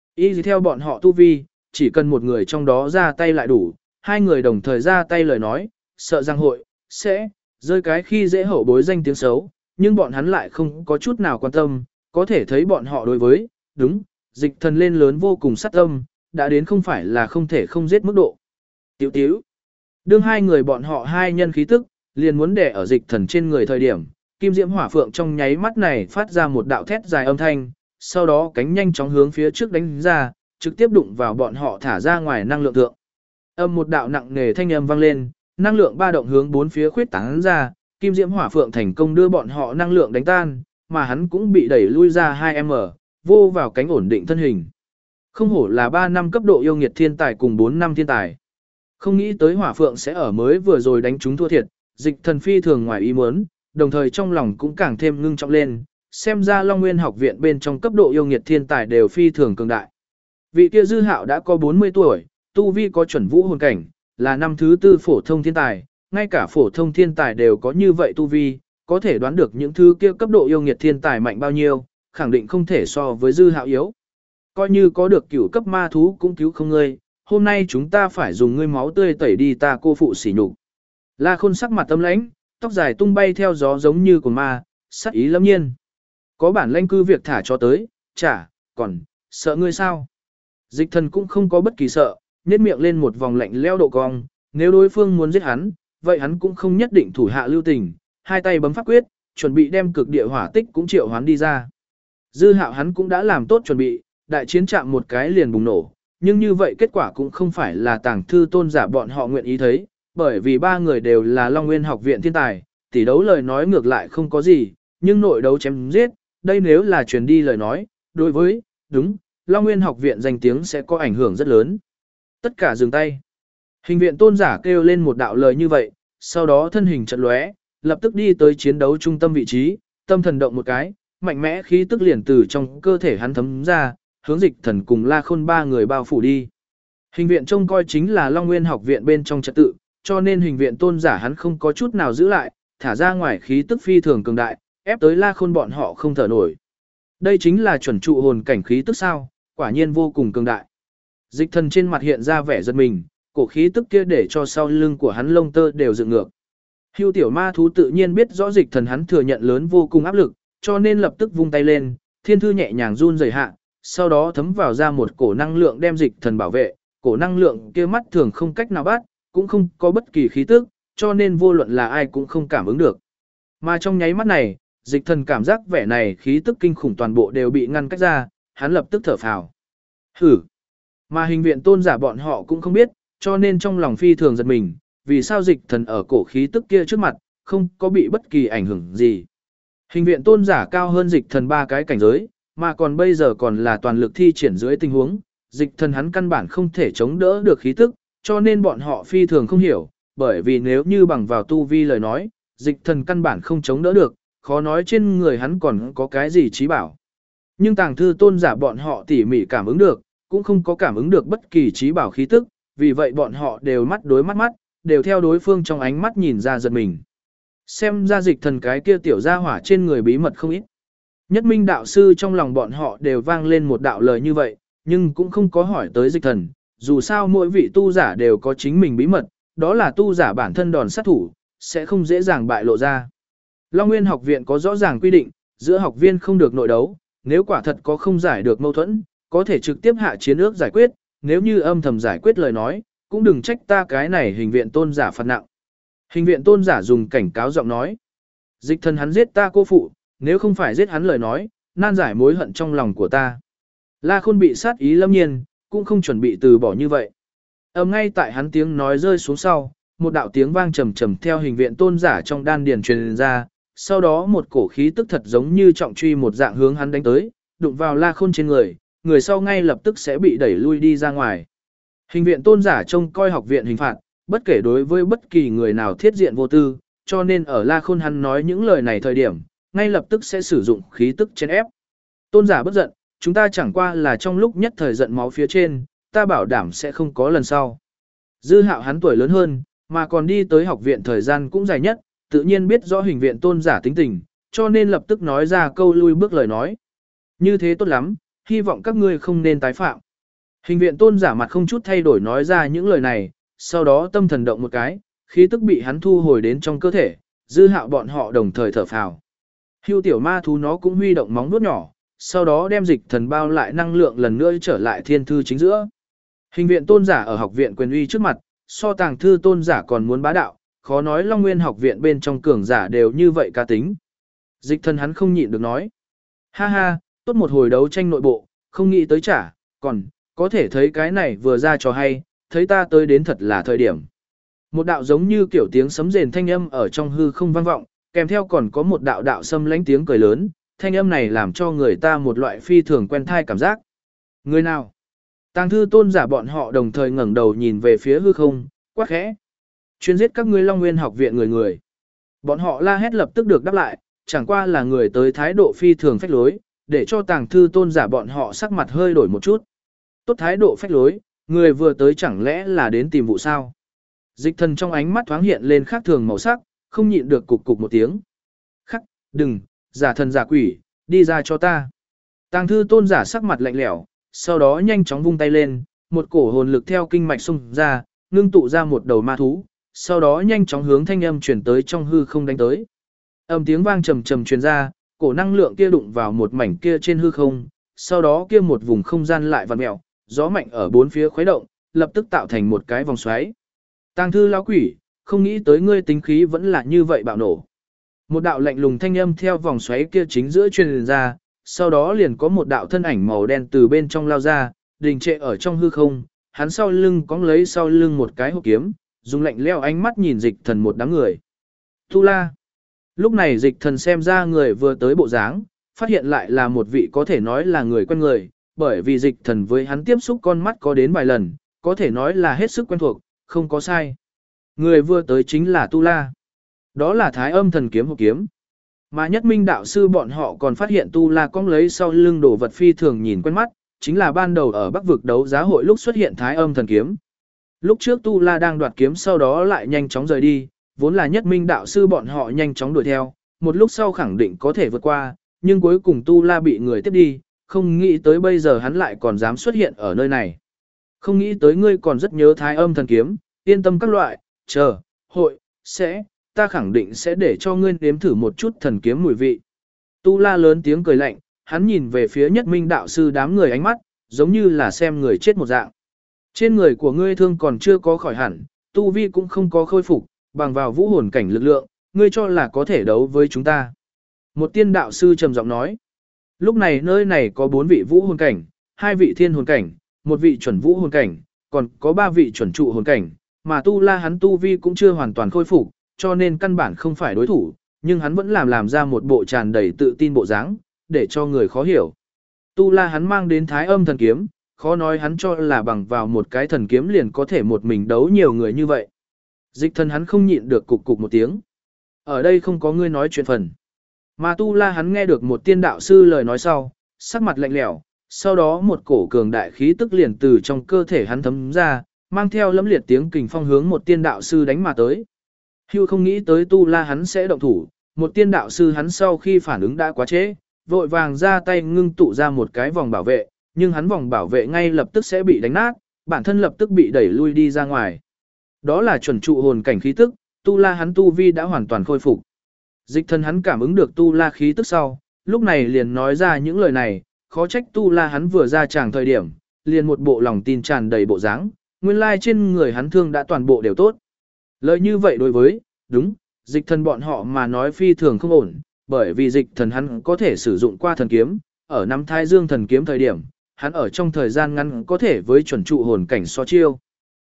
Y theo bọn họ tu vi, chỉ cần một người trong đó ra tay lại đủ, hai người đồng thời ra tay lời nói, sợ rằng hội sẽ rơi cái khi dễ hậu bối danh tiếng xấu, nhưng bọn hắn lại không có chút nào quan tâm, có thể thấy bọn họ đối với, đúng, Dịch Thần lên lớn vô cùng sát tâm, đã đến không phải là không thể không giết mức độ. Tiểu tiểu. Đương hai người bọn họ hai nhân khí tức, liền muốn đè ở Dịch Thần trên người thời điểm, Kim Diễm Hỏa Phượng trong nháy mắt này phát ra một đạo thét dài âm thanh, sau đó cánh nhanh chóng hướng phía trước đánh ra, trực tiếp đụng vào bọn họ thả ra ngoài năng lượng thượng. Âm một đạo nặng nề thanh âm vang lên, năng lượng ba động hướng bốn phía khuyết tán ra, Kim Diễm Hỏa Phượng thành công đưa bọn họ năng lượng đánh tan, mà hắn cũng bị đẩy lui ra 2m, vô vào cánh ổn định thân hình. Không hổ là 3 năm cấp độ yêu nghiệt thiên tài cùng 4 năm thiên tài. Không nghĩ tới Hỏa Phượng sẽ ở mới vừa rồi đánh chúng thua thiệt, Dịch Thần phi thường ngoài ý muốn, đồng thời trong lòng cũng càng thêm ngưng trọng lên, xem ra Long Nguyên học viện bên trong cấp độ yêu nghiệt thiên tài đều phi thường cường đại. Vị kia Dư Hạo đã có 40 tuổi, tu vi có chuẩn vũ hồn cảnh, là năm thứ tư phổ thông thiên tài, ngay cả phổ thông thiên tài đều có như vậy tu vi, có thể đoán được những thứ kia cấp độ yêu nghiệt thiên tài mạnh bao nhiêu, khẳng định không thể so với Dư Hạo yếu. Coi như có được cửu cấp ma thú cũng cứu không ngươi, hôm nay chúng ta phải dùng ngươi máu tươi tẩy đi ta cô phụ sỉ nhục. La Khôn sắc mặt tâm lãnh, tóc dài tung bay theo gió giống như của ma, sắc ý lâm nhiên. Có bản lãnh cư việc thả cho tới, chả, còn, sợ ngươi sao? Dịch Thần cũng không có bất kỳ sợ, nhếch miệng lên một vòng lạnh leo độ cong, nếu đối phương muốn giết hắn, vậy hắn cũng không nhất định thủ hạ lưu tình, hai tay bấm pháp quyết, chuẩn bị đem cực địa hỏa tích cũng triệu hoán đi ra. Dư Hạo hắn cũng đã làm tốt chuẩn bị, đại chiến chạm một cái liền bùng nổ, nhưng như vậy kết quả cũng không phải là Tàng Thư Tôn giả bọn họ nguyện ý thấy, bởi vì ba người đều là Long Nguyên học viện thiên tài, tỷ đấu lời nói ngược lại không có gì, nhưng nội đấu chém giết, đây nếu là truyền đi lời nói, đối với, đúng, Long Nguyên học viện danh tiếng sẽ có ảnh hưởng rất lớn. Tất cả dừng tay. Hình viện tôn giả kêu lên một đạo lời như vậy, sau đó thân hình chợt lóe, lập tức đi tới chiến đấu trung tâm vị trí, tâm thần động một cái, mạnh mẽ khí tức liền từ trong cơ thể hắn thấm ra, hướng Dịch Thần cùng La Khôn ba người bao phủ đi. Hình viện trông coi chính là Long Nguyên học viện bên trong trật tự, cho nên hình viện tôn giả hắn không có chút nào giữ lại, thả ra ngoài khí tức phi thường cường đại, ép tới La Khôn bọn họ không thở nổi. Đây chính là chuẩn trụ hồn cảnh khí tức sao, quả nhiên vô cùng cường đại. Dịch Thần trên mặt hiện ra vẻ giật mình, cổ khí tức kia để cho sau lưng của hắn lông tơ đều dựng ngược. Hưu tiểu ma thú tự nhiên biết rõ Dịch Thần hắn thừa nhận lớn vô cùng áp lực, cho nên lập tức vung tay lên, thiên thư nhẹ nhàng run rẩy hạ, sau đó thấm vào ra một cổ năng lượng đem Dịch Thần bảo vệ, cổ năng lượng kia mắt thường không cách nào bắt, cũng không có bất kỳ khí tức, cho nên vô luận là ai cũng không cảm ứng được. Mà trong nháy mắt này, Dịch Thần cảm giác vẻ này khí tức kinh khủng toàn bộ đều bị ngăn cách ra, hắn lập tức thở phào. Hử! Mà hình viện tôn giả bọn họ cũng không biết, cho nên trong lòng phi thường giật mình, vì sao Dịch Thần ở cổ khí tức kia trước mặt, không có bị bất kỳ ảnh hưởng gì. Hình viện tôn giả cao hơn Dịch Thần 3 cái cảnh giới, mà còn bây giờ còn là toàn lực thi triển dưới tình huống, Dịch Thần hắn căn bản không thể chống đỡ được khí tức, cho nên bọn họ phi thường không hiểu, bởi vì nếu như bằng vào tu vi lời nói, Dịch Thần căn bản không chống đỡ được, khó nói trên người hắn còn có cái gì trí bảo. Nhưng Tàng Thư Tôn giả bọn họ tỉ mỉ cảm ứng được, cũng không có cảm ứng được bất kỳ trí bảo khí tức, vì vậy bọn họ đều mắt đối mắt, đều theo đối phương trong ánh mắt nhìn ra giật mình. Xem ra Dịch Thần cái kia tiểu gia hỏa trên người bí mật không ít. Nhất Minh đạo sư trong lòng bọn họ đều vang lên một đạo lời như vậy, nhưng cũng không có hỏi tới Dịch Thần, dù sao mỗi vị tu giả đều có chính mình bí mật, đó là tu giả bản thân đòn sát thủ, sẽ không dễ dàng bại lộ ra. Long Nguyên học viện có rõ ràng quy định, giữa học viên không được nội đấu, nếu quả thật có không giải được mâu thuẫn, có thể trực tiếp hạ chiến ước giải quyết, nếu như âm thầm giải quyết lời nói, cũng đừng trách ta cái này hình viện tôn giả phạt nặng. Hình viện tôn giả dùng cảnh cáo giọng nói. Dịch Thần hắn giết ta cô phụ, nếu không phải giết hắn lời nói, nan giải mối hận trong lòng của ta. La Khôn bị sát ý lâm nhiên, cũng không chuẩn bị từ bỏ như vậy. Ngay tại hắn tiếng nói rơi xuống sau, một đạo tiếng vang trầm trầm theo hình viện tôn giả trong đan điền truyền ra, sau đó một cổ khí tức thật giống như trọng truy một dạng hướng hắn đánh tới, đụng vào La Khôn trên người, người sau ngay lập tức sẽ bị đẩy lui đi ra ngoài. Hình viện tôn giả trông coi học viện hình phạt, bất kể đối với bất kỳ người nào thiết diện vô tư, cho nên ở La Khôn hắn nói những lời này thời điểm, ngay lập tức sẽ sử dụng khí tức chèn ép. Tôn giả bất giận, chúng ta chẳng qua là trong lúc nhất thời giận máu phía trên, ta bảo đảm sẽ không có lần sau. Dư Hạo hắn tuổi lớn hơn, mà còn đi tới học viện thời gian cũng dài nhất, tự nhiên biết rõ hình viện tôn giả tính tình, cho nên lập tức nói ra câu lui bước lời nói. Như thế tốt lắm, hy vọng các ngươi không nên tái phạm. Hình viện tôn giả mặt không chút thay đổi nói ra những lời này, sau đó tâm thần động một cái, khí tức bị hắn thu hồi đến trong cơ thể, Dư Hạo bọn họ đồng thời thở phào. Hưu tiểu ma thú nó cũng huy động móng vuốt nhỏ, sau đó đem dịch thần bao lại năng lượng lần nữa trở lại thiên thư chính giữa. Hình viện tôn giả ở học viện quyền uy trước mặt, so tàng thư tôn giả còn muốn bá đạo, khó nói Long Nguyên học viện bên trong cường giả đều như vậy cá tính. Dịch thần hắn không nhịn được nói. Ha ha, tốt một hồi đấu tranh nội bộ, không nghĩ tới trả, còn, có thể thấy cái này vừa ra cho hay, thấy ta tới đến thật là thời điểm. Một đạo giống như kiểu tiếng sấm rền thanh âm ở trong hư không vang vọng, kèm theo còn có một đạo đạo xâm lánh tiếng cười lớn, thanh âm này làm cho người ta một loại phi thường quen thai cảm giác. Người nào? Tàng thư tôn giả bọn họ đồng thời ngẩng đầu nhìn về phía hư không, quát khẽ. Chuyên giết các ngươi Long Nguyên học viện người. Bọn họ la hét lập tức được đáp lại, chẳng qua là người tới thái độ phi thường phách lối, để cho tàng thư tôn giả bọn họ sắc mặt hơi đổi một chút. Tốt thái độ phách lối, người vừa tới chẳng lẽ là đến tìm vụ sao? Dịch thần trong ánh mắt thoáng hiện lên khác thường màu sắc, không nhịn được cục cục một tiếng. Khắc, đừng, giả thần giả quỷ, đi ra cho ta. Tàng thư tôn giả sắc mặt lạnh lẽo, sau đó nhanh chóng vung tay lên, một cổ hồn lực theo kinh mạch xung ra, ngưng tụ ra một đầu ma thú, sau đó nhanh chóng hướng thanh âm chuyển tới trong hư không đánh tới. Âm tiếng vang trầm trầm truyền ra, cổ năng lượng kia đụng vào một mảnh kia trên hư không, sau đó kia một vùng không gian lại vặn mèo, gió mạnh ở bốn phía khuấy động, lập tức tạo thành một cái vòng xoáy. Tàng thư lão quỷ, không nghĩ tới ngươi tính khí vẫn là như vậy bạo nổ. Một đạo lạnh lùng thanh âm theo vòng xoáy kia chính giữa truyền ra, sau đó liền có một đạo thân ảnh màu đen từ bên trong lao ra, đình trệ ở trong hư không, hắn sau lưng cóng lấy sau lưng một cái hộp kiếm, dùng lạnh lẽo ánh mắt nhìn dịch thần một đám người. Tu La. Lúc này dịch thần xem ra người vừa tới bộ dáng, phát hiện lại là một vị có thể nói là người quen người, bởi vì dịch thần với hắn tiếp xúc con mắt có đến vài lần, có thể nói là hết sức quen thuộc, không có sai. Người vừa tới chính là Tu La. Đó là Thái Âm thần kiếm hộp kiếm. Mà Nhất Minh đạo sư bọn họ còn phát hiện Tu La cong lấy sau lưng đồ vật phi thường nhìn quen mắt, chính là ban đầu ở Bắc vực đấu giá hội lúc xuất hiện Thái Âm thần kiếm. Lúc trước Tu La đang đoạt kiếm sau đó lại nhanh chóng rời đi, vốn là Nhất Minh đạo sư bọn họ nhanh chóng đuổi theo, một lúc sau khẳng định có thể vượt qua, nhưng cuối cùng Tu La bị người tiếp đi, không nghĩ tới bây giờ hắn lại còn dám xuất hiện ở nơi này. Không nghĩ tới ngươi còn rất nhớ Thái Âm thần kiếm, yên tâm các loại, chờ, hội, ta khẳng định sẽ để cho ngươi nếm thử một chút thần kiếm mùi vị. Tu La lớn tiếng cười lạnh, hắn nhìn về phía Nhất Minh đạo sư đám người ánh mắt, giống như là xem người chết một dạng. Trên người của ngươi thương còn chưa có khỏi hẳn, tu vi cũng không có khôi phục, bằng vào vũ hồn cảnh lực lượng, ngươi cho là có thể đấu với chúng ta. Một tiên đạo sư trầm giọng nói. Lúc này nơi này có 4 vị vũ hồn cảnh, 2 vị thiên hồn cảnh, 1 vị chuẩn vũ hồn cảnh, còn có 3 vị chuẩn trụ hồn cảnh, mà Tu La hắn tu vi cũng chưa hoàn toàn khôi phục, cho nên căn bản không phải đối thủ, nhưng hắn vẫn làm ra một bộ tràn đầy tự tin bộ dáng, để cho người khó hiểu. Tu La hắn mang đến Thái Âm thần kiếm, khó nói hắn cho là bằng vào một cái thần kiếm liền có thể một mình đấu nhiều người như vậy. Dịch thần hắn không nhịn được cục cục một tiếng. Ở đây không có ngươi nói chuyện phần. Mà Tu La hắn nghe được một tiên đạo sư lời nói sau, sắc mặt lạnh lẽo, sau đó một cổ cường đại khí tức liền từ trong cơ thể hắn thấm ra, mang theo lẫm liệt tiếng kình phong hướng một tiên đạo sư đánh mà tới. Hưu không nghĩ tới Tu La hắn sẽ động thủ, một tiên đạo sư hắn sau khi phản ứng đã quá trễ, vội vàng ra tay ngưng tụ ra một cái vòng bảo vệ, nhưng hắn vòng bảo vệ ngay lập tức sẽ bị đánh nát, bản thân lập tức bị đẩy lui đi ra ngoài. Đó là chuẩn trụ hồn cảnh khí tức, Tu La hắn tu vi đã hoàn toàn khôi phục. Dịch thần hắn cảm ứng được Tu La khí tức sau, lúc này liền nói ra những lời này, khó trách Tu La hắn vừa ra tràng thời điểm, liền một bộ lòng tin tràn đầy bộ dáng, nguyên lai trên người hắn thương đã toàn bộ đều tốt. Lời như vậy đối với, đúng, dịch thần bọn họ mà nói phi thường không ổn, bởi vì dịch thần hắn có thể sử dụng qua thần kiếm, ở năm Thái Dương thần kiếm thời điểm, hắn ở trong thời gian ngắn có thể với chuẩn trụ hồn cảnh so chiêu.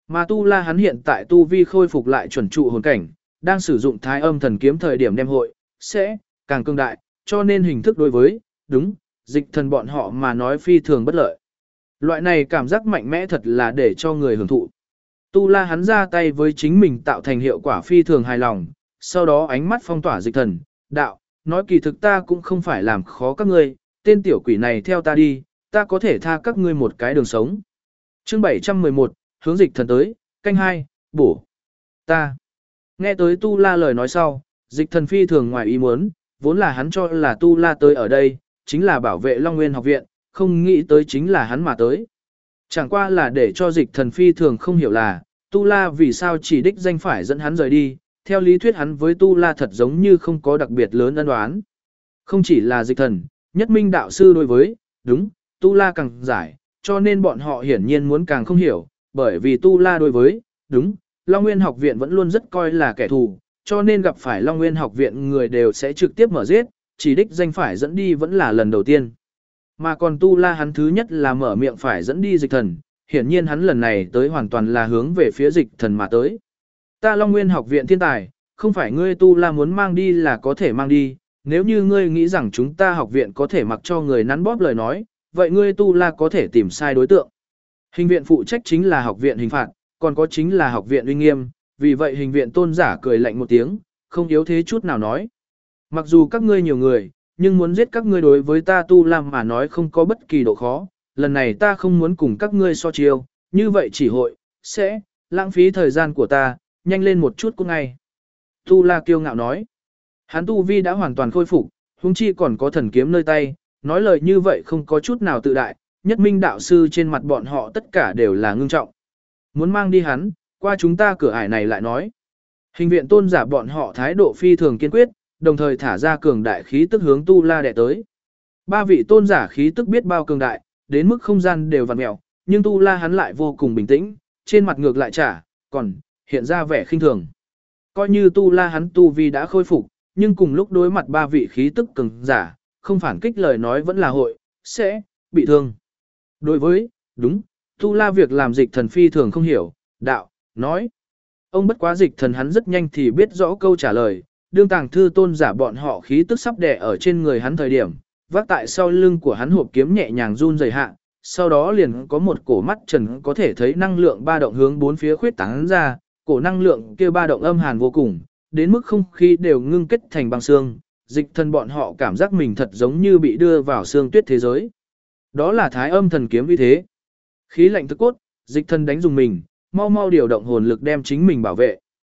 Mà Tu La hắn hiện tại tu vi khôi phục lại chuẩn trụ hồn cảnh, đang sử dụng Thái Âm thần kiếm thời điểm đem hội, sẽ càng cường đại, cho nên hình thức đối với, đúng, dịch thần bọn họ mà nói phi thường bất lợi. Loại này cảm giác mạnh mẽ thật là để cho người hưởng thụ. Tu La hắn ra tay với chính mình tạo thành hiệu quả phi thường hài lòng, sau đó ánh mắt phong tỏa dịch thần, đạo, nói kỳ thực ta cũng không phải làm khó các ngươi, tên tiểu quỷ này theo ta đi, ta có thể tha các ngươi một cái đường sống. Chương 711, hướng dịch thần tới, canh 2, bổ. Ta. Nghe tới Tu La lời nói sau, dịch thần phi thường ngoài ý muốn, vốn là hắn cho là Tu La tới ở đây, chính là bảo vệ Long Nguyên học viện, không nghĩ tới chính là hắn mà tới. Chẳng qua là để cho dịch thần phi thường không hiểu là, Tu La vì sao chỉ đích danh phải dẫn hắn rời đi, theo lý thuyết hắn với Tu La thật giống như không có đặc biệt lớn ân oán. Không chỉ là dịch thần, nhất minh đạo sư đối với, đúng, Tu La càng giải, cho nên bọn họ hiển nhiên muốn càng không hiểu, bởi vì Tu La đối với, đúng, Long Nguyên học viện vẫn luôn rất coi là kẻ thù, cho nên gặp phải Long Nguyên học viện người đều sẽ trực tiếp mở giết, chỉ đích danh phải dẫn đi vẫn là lần đầu tiên. Mà còn Tu La hắn thứ nhất là mở miệng phải dẫn đi dịch thần, hiển nhiên hắn lần này tới hoàn toàn là hướng về phía dịch thần mà tới. Ta Long Nguyên học viện thiên tài, không phải ngươi Tu La muốn mang đi là có thể mang đi, nếu như ngươi nghĩ rằng chúng ta học viện có thể mặc cho người nắn bóp lời nói, vậy ngươi Tu La có thể tìm sai đối tượng. Hình viện phụ trách chính là học viện hình phạt, còn có chính là học viện uy nghiêm, vì vậy hình viện tôn giả cười lạnh một tiếng, không yếu thế chút nào nói. Mặc dù các ngươi nhiều người, nhưng muốn giết các ngươi đối với ta Tu La mà nói không có bất kỳ độ khó, lần này ta không muốn cùng các ngươi so chiêu, như vậy chỉ hội, sẽ, lãng phí thời gian của ta, nhanh lên một chút cũng ngay. Tu La kiêu ngạo nói, hắn Tu Vi đã hoàn toàn khôi phục, huống chi còn có thần kiếm nơi tay, nói lời như vậy không có chút nào tự đại, nhất minh đạo sư trên mặt bọn họ tất cả đều là ngưng trọng. Muốn mang đi hắn, qua chúng ta cửa ải này lại nói. Hình viện tôn giả bọn họ thái độ phi thường kiên quyết, đồng thời thả ra cường đại khí tức hướng Tu La đè tới. Ba vị tôn giả khí tức biết bao cường đại, đến mức không gian đều vặn mèo, nhưng Tu La hắn lại vô cùng bình tĩnh, trên mặt ngược lại trả, còn hiện ra vẻ khinh thường. Coi như Tu La hắn tu vi đã khôi phục, nhưng cùng lúc đối mặt ba vị khí tức cường giả, không phản kích lời nói vẫn là hội, sẽ bị thương. Đối với, đúng, Tu La việc làm dịch thần phi thường không hiểu, đạo, nói. Ông bất quá dịch thần hắn rất nhanh thì biết rõ câu trả lời, đương tàng thư tôn giả bọn họ khí tức sắp đè ở trên người hắn thời điểm, vác tại sau lưng của hắn hộp kiếm nhẹ nhàng run rẩy hạ, sau đó liền có một cổ mắt trần có thể thấy năng lượng ba động hướng bốn phía khuyết tán ra, cổ năng lượng kia ba động âm hàn vô cùng, đến mức không khí đều ngưng kết thành băng xương, dịch thần bọn họ cảm giác mình thật giống như bị đưa vào xương tuyết thế giới. Đó là Thái Âm thần kiếm uy thế. Khí lạnh tức cốt, dịch thần đánh dùng mình, mau mau điều động hồn lực đem chính mình bảo vệ.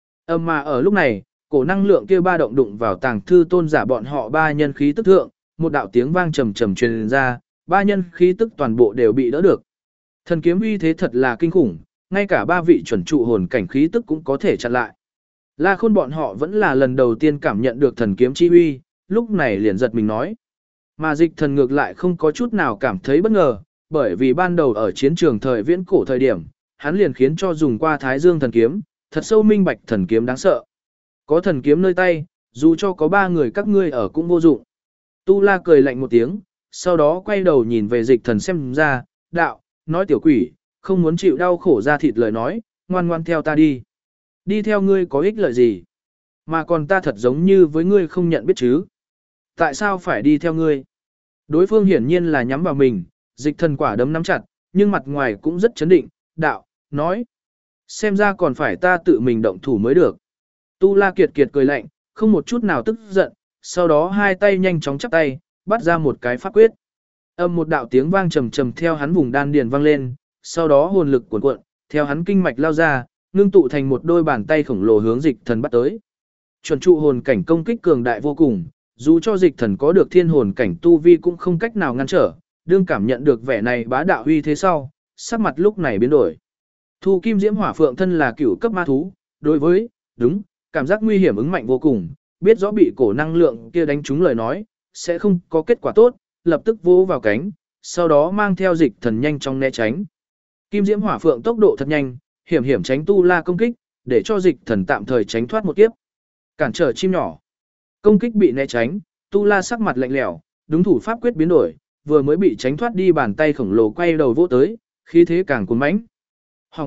Mà ở lúc này, cổ năng lượng kia ba động đụng vào tàng thư tôn giả bọn họ ba nhân khí tức thượng, một đạo tiếng vang trầm trầm truyền ra, ba nhân khí tức toàn bộ đều bị đỡ được. Thần kiếm uy thế thật là kinh khủng, ngay cả ba vị chuẩn trụ hồn cảnh khí tức cũng có thể chặn lại. La Khôn bọn họ vẫn là lần đầu tiên cảm nhận được thần kiếm chi uy, lúc này liền giật mình nói. Mà dịch thần ngược lại không có chút nào cảm thấy bất ngờ, bởi vì ban đầu ở chiến trường thời viễn cổ thời điểm, hắn liền khiến cho dùng qua Thái Dương thần kiếm, thật sâu minh bạch thần kiếm đáng sợ. Có thần kiếm nơi tay, dù cho có ba người các ngươi ở cũng vô dụng. Tu La cười lạnh một tiếng, sau đó quay đầu nhìn về dịch thần xem ra, đạo, nói tiểu quỷ, không muốn chịu đau khổ ra thịt lời nói, ngoan ngoan theo ta đi. Đi theo ngươi có ích lợi gì? Mà còn ta thật giống như với ngươi không nhận biết chứ. Tại sao phải đi theo ngươi? Đối phương hiển nhiên là nhắm vào mình, dịch thần quả đấm nắm chặt, nhưng mặt ngoài cũng rất chấn định, đạo, nói. Xem ra còn phải ta tự mình động thủ mới được. Tu La kiệt kiệt cười lạnh, không một chút nào tức giận, sau đó hai tay nhanh chóng chắp tay, bắt ra một cái pháp quyết. Một đạo tiếng vang trầm trầm theo hắn vùng đan điền vang lên, sau đó hồn lực cuồn cuộn, theo hắn kinh mạch lao ra, ngưng tụ thành một đôi bàn tay khổng lồ hướng dịch thần bắt tới. Chuẩn trụ hồn cảnh công kích cường đại vô cùng, dù cho dịch thần có được thiên hồn cảnh tu vi cũng không cách nào ngăn trở, đương cảm nhận được vẻ này bá đạo uy thế sau, sắc mặt lúc này biến đổi. Thu Kim Diễm Hỏa Phượng thân là cửu cấp ma thú, đối với, đúng, cảm giác nguy hiểm ứng mạnh vô cùng, biết rõ bị cổ năng lượng kia đánh trúng lời nói, sẽ không có kết quả tốt, lập tức vỗ vào cánh, sau đó mang theo dịch thần nhanh chóng né tránh. Kim Diễm Hỏa Phượng tốc độ thật nhanh, hiểm hiểm tránh Tu La công kích, để cho dịch thần tạm thời tránh thoát một kiếp. Cản trở chim nhỏ. Công kích bị né tránh, Tu La sắc mặt lạnh lẽo, đúng thủ pháp quyết biến đổi, vừa mới bị tránh thoát đi bàn tay khổng lồ quay đầu vỗ tới, khí thế càng cuốn mãnh. Hoàng bét,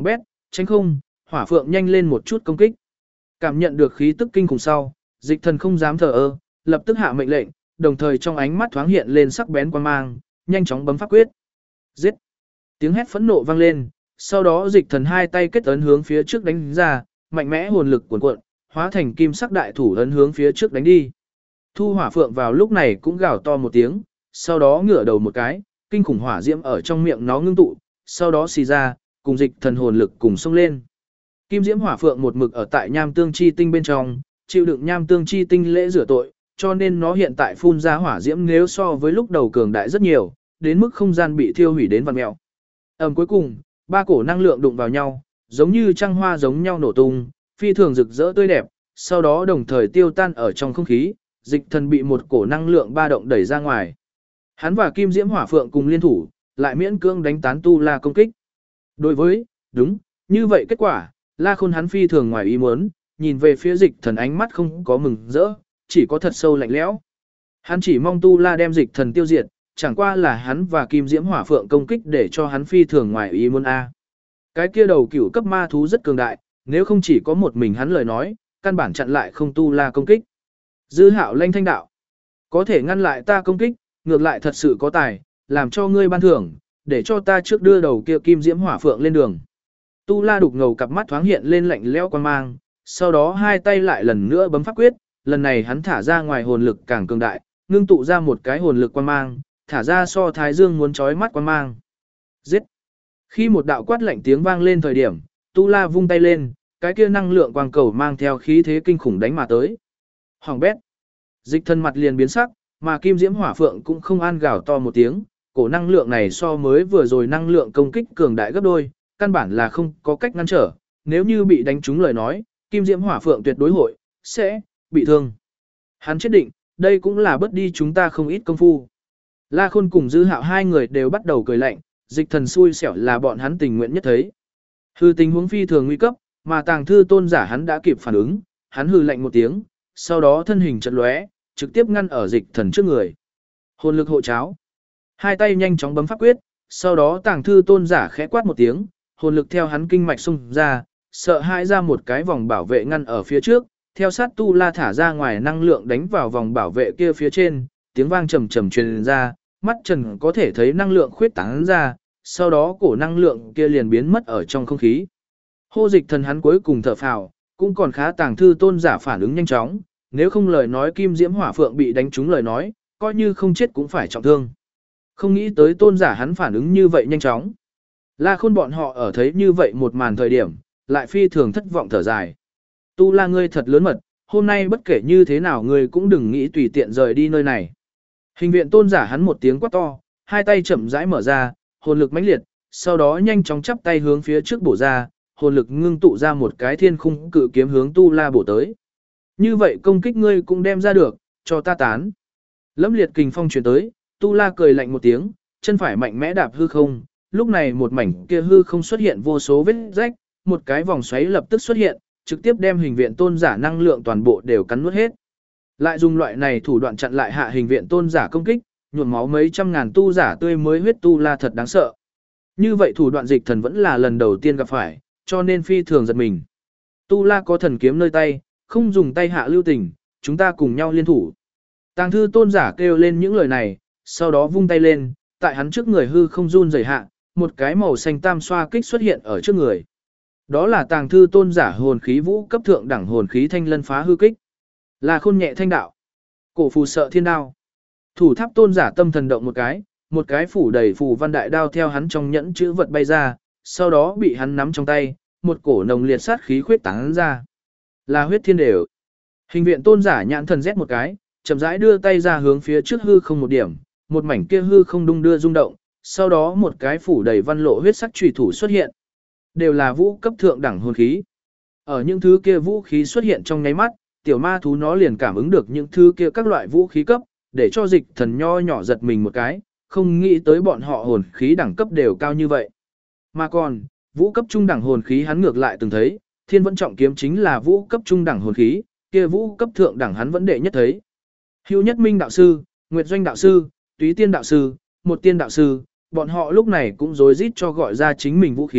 tránh không, hỏa phượng nhanh lên một chút công kích. Cảm nhận được khí tức kinh khủng sau, dịch thần không dám thờ ơ, lập tức hạ mệnh lệnh, đồng thời trong ánh mắt thoáng hiện lên sắc bén quan mang, nhanh chóng bấm pháp quyết. Giết! Tiếng hét phẫn nộ vang lên, sau đó dịch thần hai tay kết ấn hướng phía trước đánh ra, mạnh mẽ hồn lực cuồn cuộn, hóa thành kim sắc đại thủ ấn hướng phía trước đánh đi. Thu hỏa phượng vào lúc này cũng gào to một tiếng, sau đó ngửa đầu một cái, kinh khủng hỏa diễm ở trong miệng nó ngưng tụ, sau đó xì ra, cùng dịch thần hồn lực cùng xông lên. Kim diễm hỏa phượng một mực ở tại nham tương chi tinh bên trong, chịu đựng nham tương chi tinh lễ rửa tội, cho nên nó hiện tại phun ra hỏa diễm nếu so với lúc đầu cường đại rất nhiều, đến mức không gian bị thiêu hủy đến vặn mèo. Cuối cùng, ba cổ năng lượng đụng vào nhau, giống như trăng hoa giống nhau nổ tung, phi thường rực rỡ tươi đẹp, sau đó đồng thời tiêu tan ở trong không khí, dịch thần bị một cổ năng lượng ba động đẩy ra ngoài. Hắn và Kim Diễm Hỏa Phượng cùng liên thủ, lại miễn cưỡng đánh tán Tu La công kích. Đối với, đúng, như vậy kết quả, La Khôn hắn phi thường ngoài ý muốn, nhìn về phía dịch thần ánh mắt không có mừng rỡ, chỉ có thật sâu lạnh lẽo. Hắn chỉ mong Tu La đem dịch thần tiêu diệt, chẳng qua là hắn và Kim Diễm Hỏa Phượng công kích để cho hắn phi thường ngoài ý muốn a. Cái kia đầu cửu cấp ma thú rất cường đại, nếu không chỉ có một mình hắn lời nói, căn bản chặn lại không Tu La công kích. Dư Hạo lanh thanh đạo, có thể ngăn lại ta công kích, ngược lại thật sự có tài, làm cho ngươi ban thưởng, để cho ta trước đưa đầu kia Kim Diễm Hỏa Phượng lên đường. Tu La đục ngầu cặp mắt thoáng hiện lên lạnh lẽo quan mang, sau đó hai tay lại lần nữa bấm pháp quyết, lần này hắn thả ra ngoài hồn lực càng cường đại, ngưng tụ ra một cái hồn lực quan mang, thả ra so thái dương muốn chói mắt quan mang. Giết! Khi một đạo quát lạnh tiếng vang lên thời điểm, Tu La vung tay lên, cái kia năng lượng quang cầu mang theo khí thế kinh khủng đánh mà tới. Hoàng bét! Dịch thân mặt liền biến sắc, mà Kim Diễm Hỏa Phượng cũng không an gào to một tiếng, cổ năng lượng này so mới vừa rồi năng lượng công kích cường đại gấp đôi, căn bản là không có cách ngăn trở, nếu như bị đánh trúng lời nói, Kim Diễm Hỏa Phượng tuyệt đối sẽ bị thương. Hắn chết định, đây cũng là bớt đi chúng ta không ít công phu. La Khôn cùng Dư Hạo hai người đều bắt đầu cười lạnh, dịch thần xui xẻo là bọn hắn tình nguyện nhất thấy. Hư tình huống phi thường nguy cấp, mà Tàng Thư Tôn giả hắn đã kịp phản ứng, hắn hừ lạnh một tiếng, sau đó thân hình chợt lóe, trực tiếp ngăn ở dịch thần trước người. Hồn lực hộ cháo. Hai tay nhanh chóng bấm pháp quyết, sau đó Tàng Thư Tôn giả khẽ quát một tiếng, hồn lực theo hắn kinh mạch xung ra, sợ hãi ra một cái vòng bảo vệ ngăn ở phía trước, theo sát Tu La thả ra ngoài năng lượng đánh vào vòng bảo vệ kia phía trên, tiếng vang trầm trầm truyền ra, mắt Trần có thể thấy năng lượng khuyết tán ra, sau đó cổ năng lượng kia liền biến mất ở trong không khí. Hô dịch thần hắn cuối cùng thở phào, cũng còn khá Tàng Thư Tôn giả phản ứng nhanh chóng, nếu không lời nói Kim Diễm Hỏa Phượng bị đánh trúng lời nói, coi như không chết cũng phải trọng thương. Không nghĩ tới Tôn giả hắn phản ứng như vậy nhanh chóng. La Khôn bọn họ ở thấy như vậy một màn thời điểm, lại phi thường thất vọng thở dài. Tu La ngươi thật lớn mật, hôm nay bất kể như thế nào ngươi cũng đừng nghĩ tùy tiện rời đi nơi này. Hình viện tôn giả hắn một tiếng quát to, hai tay chậm rãi mở ra, hồn lực mãnh liệt, sau đó nhanh chóng chắp tay hướng phía trước bổ ra, hồn lực ngưng tụ ra một cái thiên khung cự kiếm hướng Tu La bổ tới. Như vậy công kích ngươi cũng đem ra được, cho ta tán. Lẫm liệt kình phong truyền tới, Tu La cười lạnh một tiếng, chân phải mạnh mẽ đạp hư không, lúc này một mảnh kia hư không xuất hiện vô số vết rách, một cái vòng xoáy lập tức xuất hiện, trực tiếp đem hình viện tôn giả năng lượng toàn bộ đều cắn nuốt hết. Lại dùng loại này thủ đoạn chặn lại hạ hình viện tôn giả công kích, nhuộm máu mấy trăm ngàn tu giả tươi mới huyết Tu La thật đáng sợ. Như vậy thủ đoạn dịch thần vẫn là lần đầu tiên gặp phải, cho nên phi thường giật mình. Tu La có thần kiếm nơi tay, không dùng tay hạ lưu tình, chúng ta cùng nhau liên thủ. Tàng Thư Tôn giả kêu lên những lời này, sau đó vung tay lên, tại hắn trước người hư không run rẩy hạ, một cái màu xanh tam xoa kích xuất hiện ở trước người. Đó là Tàng Thư Tôn giả hồn khí vũ cấp thượng đẳng hồn khí thanh lân phá hư kích. Là Khôn nhẹ thanh đạo. Cổ phù sợ thiên đao. Thủ tháp tôn giả tâm thần động một cái phủ đầy phù văn đại đao theo hắn trong nhẫn chữ vật bay ra, sau đó bị hắn nắm trong tay, một cổ nồng liệt sát khí khuyết tán ra. Là huyết thiên đều. Hình viện tôn giả nhãn thần rét một cái, chậm rãi đưa tay ra hướng phía trước hư không một điểm, một mảnh kia hư không đung đưa rung động, sau đó một cái phủ đầy văn lộ huyết sắc chủy thủ xuất hiện. Đều là vũ cấp thượng đẳng hồn khí. Ở những thứ kia vũ khí xuất hiện trong nháy mắt, tiểu ma thú nó liền cảm ứng được những thứ kia các loại vũ khí cấp, để cho dịch thần nho nhỏ giật mình một cái, không nghĩ tới bọn họ hồn khí đẳng cấp đều cao như vậy. Mà còn, vũ cấp trung đẳng hồn khí hắn ngược lại từng thấy, thiên vẫn trọng kiếm chính là vũ cấp trung đẳng hồn khí, kia vũ cấp thượng đẳng hắn vẫn đệ nhất thấy. Hữu Nhất Minh đạo sư, Nguyệt Doanh đạo sư, Túy Tiên đạo sư, Một Tiên đạo sư, bọn họ lúc này cũng rối rít cho gọi ra chính mình vũ khí,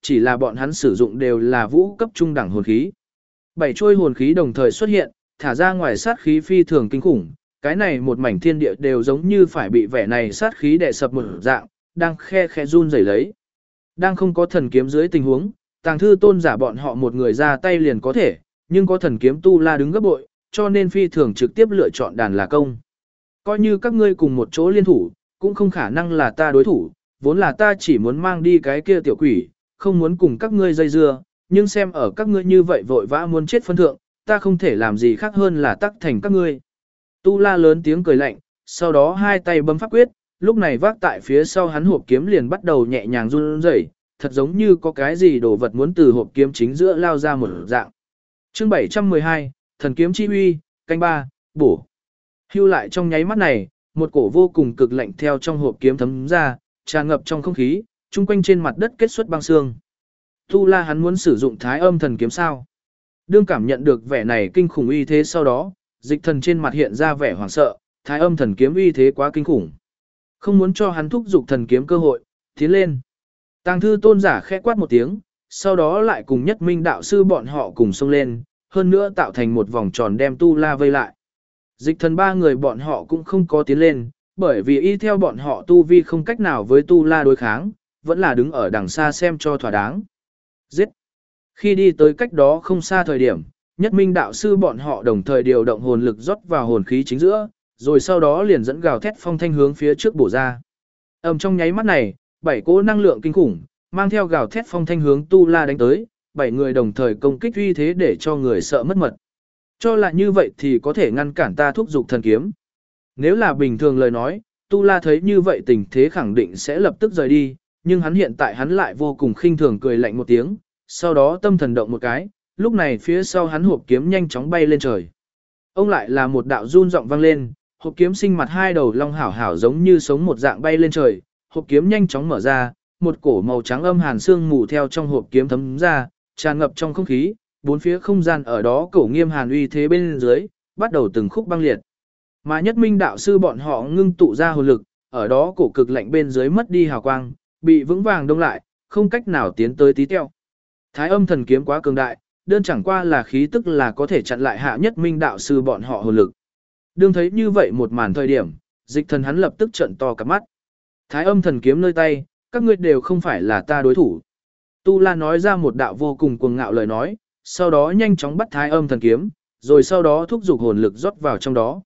chỉ là bọn hắn sử dụng đều là vũ cấp trung đẳng hồn khí. 7 trôi hồn khí đồng thời xuất hiện, thả ra ngoài sát khí phi thường kinh khủng, cái này một mảnh thiên địa đều giống như phải bị vẻ này sát khí đè sập một dạng, đang khe khẽ run rẩy lấy. Đang không có thần kiếm dưới tình huống, Tàng Thư Tôn giả bọn họ một người ra tay liền có thể, nhưng có thần kiếm Tu La đứng gấp bội, cho nên phi thường trực tiếp lựa chọn đàn là công. Coi như các ngươi cùng một chỗ liên thủ, cũng không khả năng là ta đối thủ, vốn là ta chỉ muốn mang đi cái kia tiểu quỷ, không muốn cùng các ngươi dây dưa, nhưng xem ở các ngươi như vậy vội vã muốn chết phân thượng, ta không thể làm gì khác hơn là tắc thành các ngươi. Tu La lớn tiếng cười lạnh, sau đó hai tay bấm pháp quyết, lúc này vác tại phía sau hắn hộp kiếm liền bắt đầu nhẹ nhàng run rẩy, thật giống như có cái gì đồ vật muốn từ hộp kiếm chính giữa lao ra một dạng. Chương 712, Thần kiếm chi uy, canh 3, bổ. Hưu lại trong nháy mắt này, một cổ vô cùng cực lạnh theo trong hộp kiếm thấm ra, tràn ngập trong không khí, chung quanh trên mặt đất kết xuất băng xương. Tu La hắn muốn sử dụng Thái Âm thần kiếm sao? Đương cảm nhận được vẻ này kinh khủng uy thế sau đó, Dịch Thần trên mặt hiện ra vẻ hoảng sợ, Thái Âm thần kiếm uy thế quá kinh khủng. Không muốn cho hắn thúc giục thần kiếm cơ hội, tiến lên. Tàng Thư Tôn giả khẽ quát một tiếng, sau đó lại cùng Nhất Minh đạo sư bọn họ cùng xông lên, hơn nữa tạo thành một vòng tròn đem Tu La vây lại. Dịch Thần ba người bọn họ cũng không có tiến lên, bởi vì y theo bọn họ tu vi không cách nào với Tu La đối kháng, vẫn là đứng ở đằng xa xem cho thỏa đáng. Giết! Khi đi tới cách đó không xa thời điểm, Nhất Minh đạo sư bọn họ đồng thời điều động hồn lực rót vào hồn khí chính giữa, rồi sau đó liền dẫn gào thét phong thanh hướng phía trước bổ ra. Trong nháy mắt này, 7 cỗ năng lượng kinh khủng, mang theo gào thét phong thanh hướng Tu La đánh tới, 7 người đồng thời công kích uy thế để cho người sợ mất mật. Cho là như vậy thì có thể ngăn cản ta thúc giục thần kiếm. Nếu là bình thường lời nói, Tu La thấy như vậy tình thế khẳng định sẽ lập tức rời đi, nhưng hắn hiện tại hắn lại vô cùng khinh thường cười lạnh một tiếng, sau đó tâm thần động một cái, lúc này phía sau hắn hộp kiếm nhanh chóng bay lên trời. Ông lại là một đạo run giọng vang lên, hộp kiếm sinh mặt hai đầu long hảo hảo giống như sống một dạng bay lên trời, hộp kiếm nhanh chóng mở ra, một cổ màu trắng âm hàn sương mù theo trong hộp kiếm thấm ra, tràn ngập trong không khí, bốn phía không gian ở đó cổ nghiêm hàn uy thế bên dưới, bắt đầu từng khúc băng liệt. Mà Nhất Minh đạo sư bọn họ ngưng tụ ra hồn lực, ở đó cổ cực lạnh bên dưới mất đi hào quang, bị vững vàng đông lại, không cách nào tiến tới tí teo. Thái Âm thần kiếm quá cường đại, đơn chẳng qua là khí tức là có thể chặn lại Hạ Nhất Minh đạo sư bọn họ hồn lực. Đương thấy như vậy một màn thời điểm, Dịch Thần hắn lập tức trợn to cả mắt. Thái Âm thần kiếm nơi tay, các ngươi đều không phải là ta đối thủ. Tu La nói ra một đạo vô cùng cuồng ngạo lời nói, sau đó nhanh chóng bắt Thái Âm thần kiếm, rồi sau đó thúc giục hồn lực rót vào trong đó.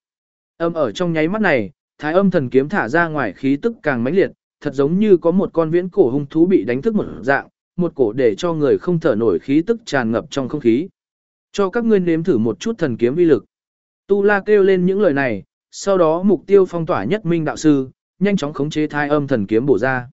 Ở trong nháy mắt này, Thái Âm thần kiếm thả ra ngoài khí tức càng mãnh liệt, thật giống như có một con viễn cổ hung thú bị đánh thức một dạng, một cổ để cho người không thở nổi khí tức tràn ngập trong không khí. Cho các ngươi nếm thử một chút thần kiếm uy lực. Tu La kêu lên những lời này, sau đó mục tiêu phong tỏa Nhất Minh đạo sư, nhanh chóng khống chế Thái Âm thần kiếm bổ ra.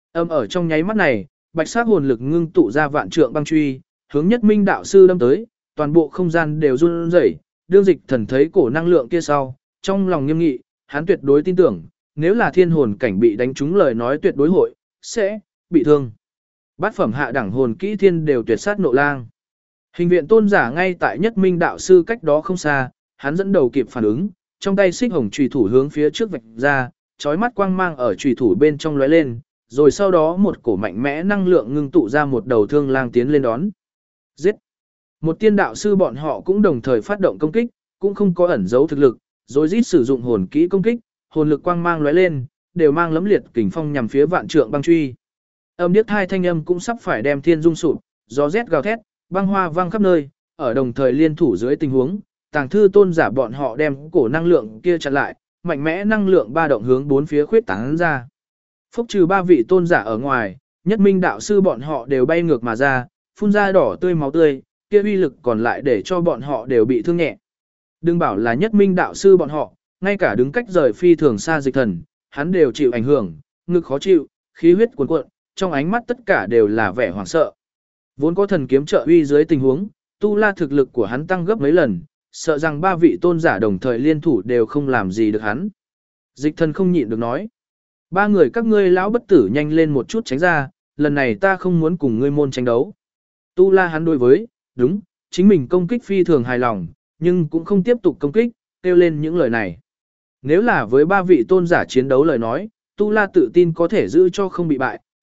Ở trong nháy mắt này, bạch sắc hồn lực ngưng tụ ra vạn trượng băng truy, hướng Nhất Minh đạo sư đâm tới, toàn bộ không gian đều run rẩy. Đương Dịch Thần thấy cổ năng lượng kia sau, trong lòng nghiêm nghị, hắn tuyệt đối tin tưởng, nếu là thiên hồn cảnh bị đánh trúng lời nói tuyệt đối hội sẽ bị thương. Bát phẩm hạ đẳng hồn kỹ thiên đều tuyệt sát nộ lang. Hình viện tôn giả ngay tại Nhất Minh đạo sư cách đó không xa, hắn dẫn đầu kịp phản ứng, trong tay xích hồng chùy thủ hướng phía trước vạch ra, chói mắt quang mang ở chùy thủ bên trong lóe lên, rồi sau đó một cổ mạnh mẽ năng lượng ngưng tụ ra một đầu thương lang tiến lên đón. Giết! Một tiên đạo sư bọn họ cũng đồng thời phát động công kích, cũng không có ẩn giấu thực lực, rồi rít sử dụng hồn kỹ công kích, hồn lực quang mang lóe lên, đều mang lẫm liệt kình phong nhằm phía vạn trượng băng truy. Điếc hai thanh âm cũng sắp phải đem thiên dung sụp, gió rét gào thét, băng hoa vang khắp nơi, ở đồng thời liên thủ dưới tình huống, Tàng Thư Tôn giả bọn họ đem cổ năng lượng kia chặn lại, mạnh mẽ năng lượng ba động hướng bốn phía khuyết tán ra. Phúc trừ ba vị tôn giả ở ngoài, Nhất Minh đạo sư bọn họ đều bay ngược mà ra, phun ra đỏ tươi máu tươi, kia uy lực còn lại để cho bọn họ đều bị thương nhẹ. Đừng bảo là Nhất Minh đạo sư bọn họ, ngay cả đứng cách rời phi thường xa Dịch Thần, hắn đều chịu ảnh hưởng, ngực khó chịu, khí huyết cuồn cuộn, trong ánh mắt tất cả đều là vẻ hoảng sợ. Vốn có thần kiếm trợ uy dưới tình huống, Tu La thực lực của hắn tăng gấp mấy lần, sợ rằng ba vị tôn giả đồng thời liên thủ đều không làm gì được hắn. Dịch Thần không nhịn được nói: ba người các ngươi lão bất tử nhanh lên một chút tránh ra, lần này ta không muốn cùng ngươi môn tranh đấu. Tu La hắn đối với, đúng, chính mình công kích phi thường hài lòng, nhưng cũng không tiếp tục công kích, kêu lên những lời này. Nếu là với ba vị tôn giả chiến đấu lời nói, Tu La tự tin có thể giữ cho không bị bại,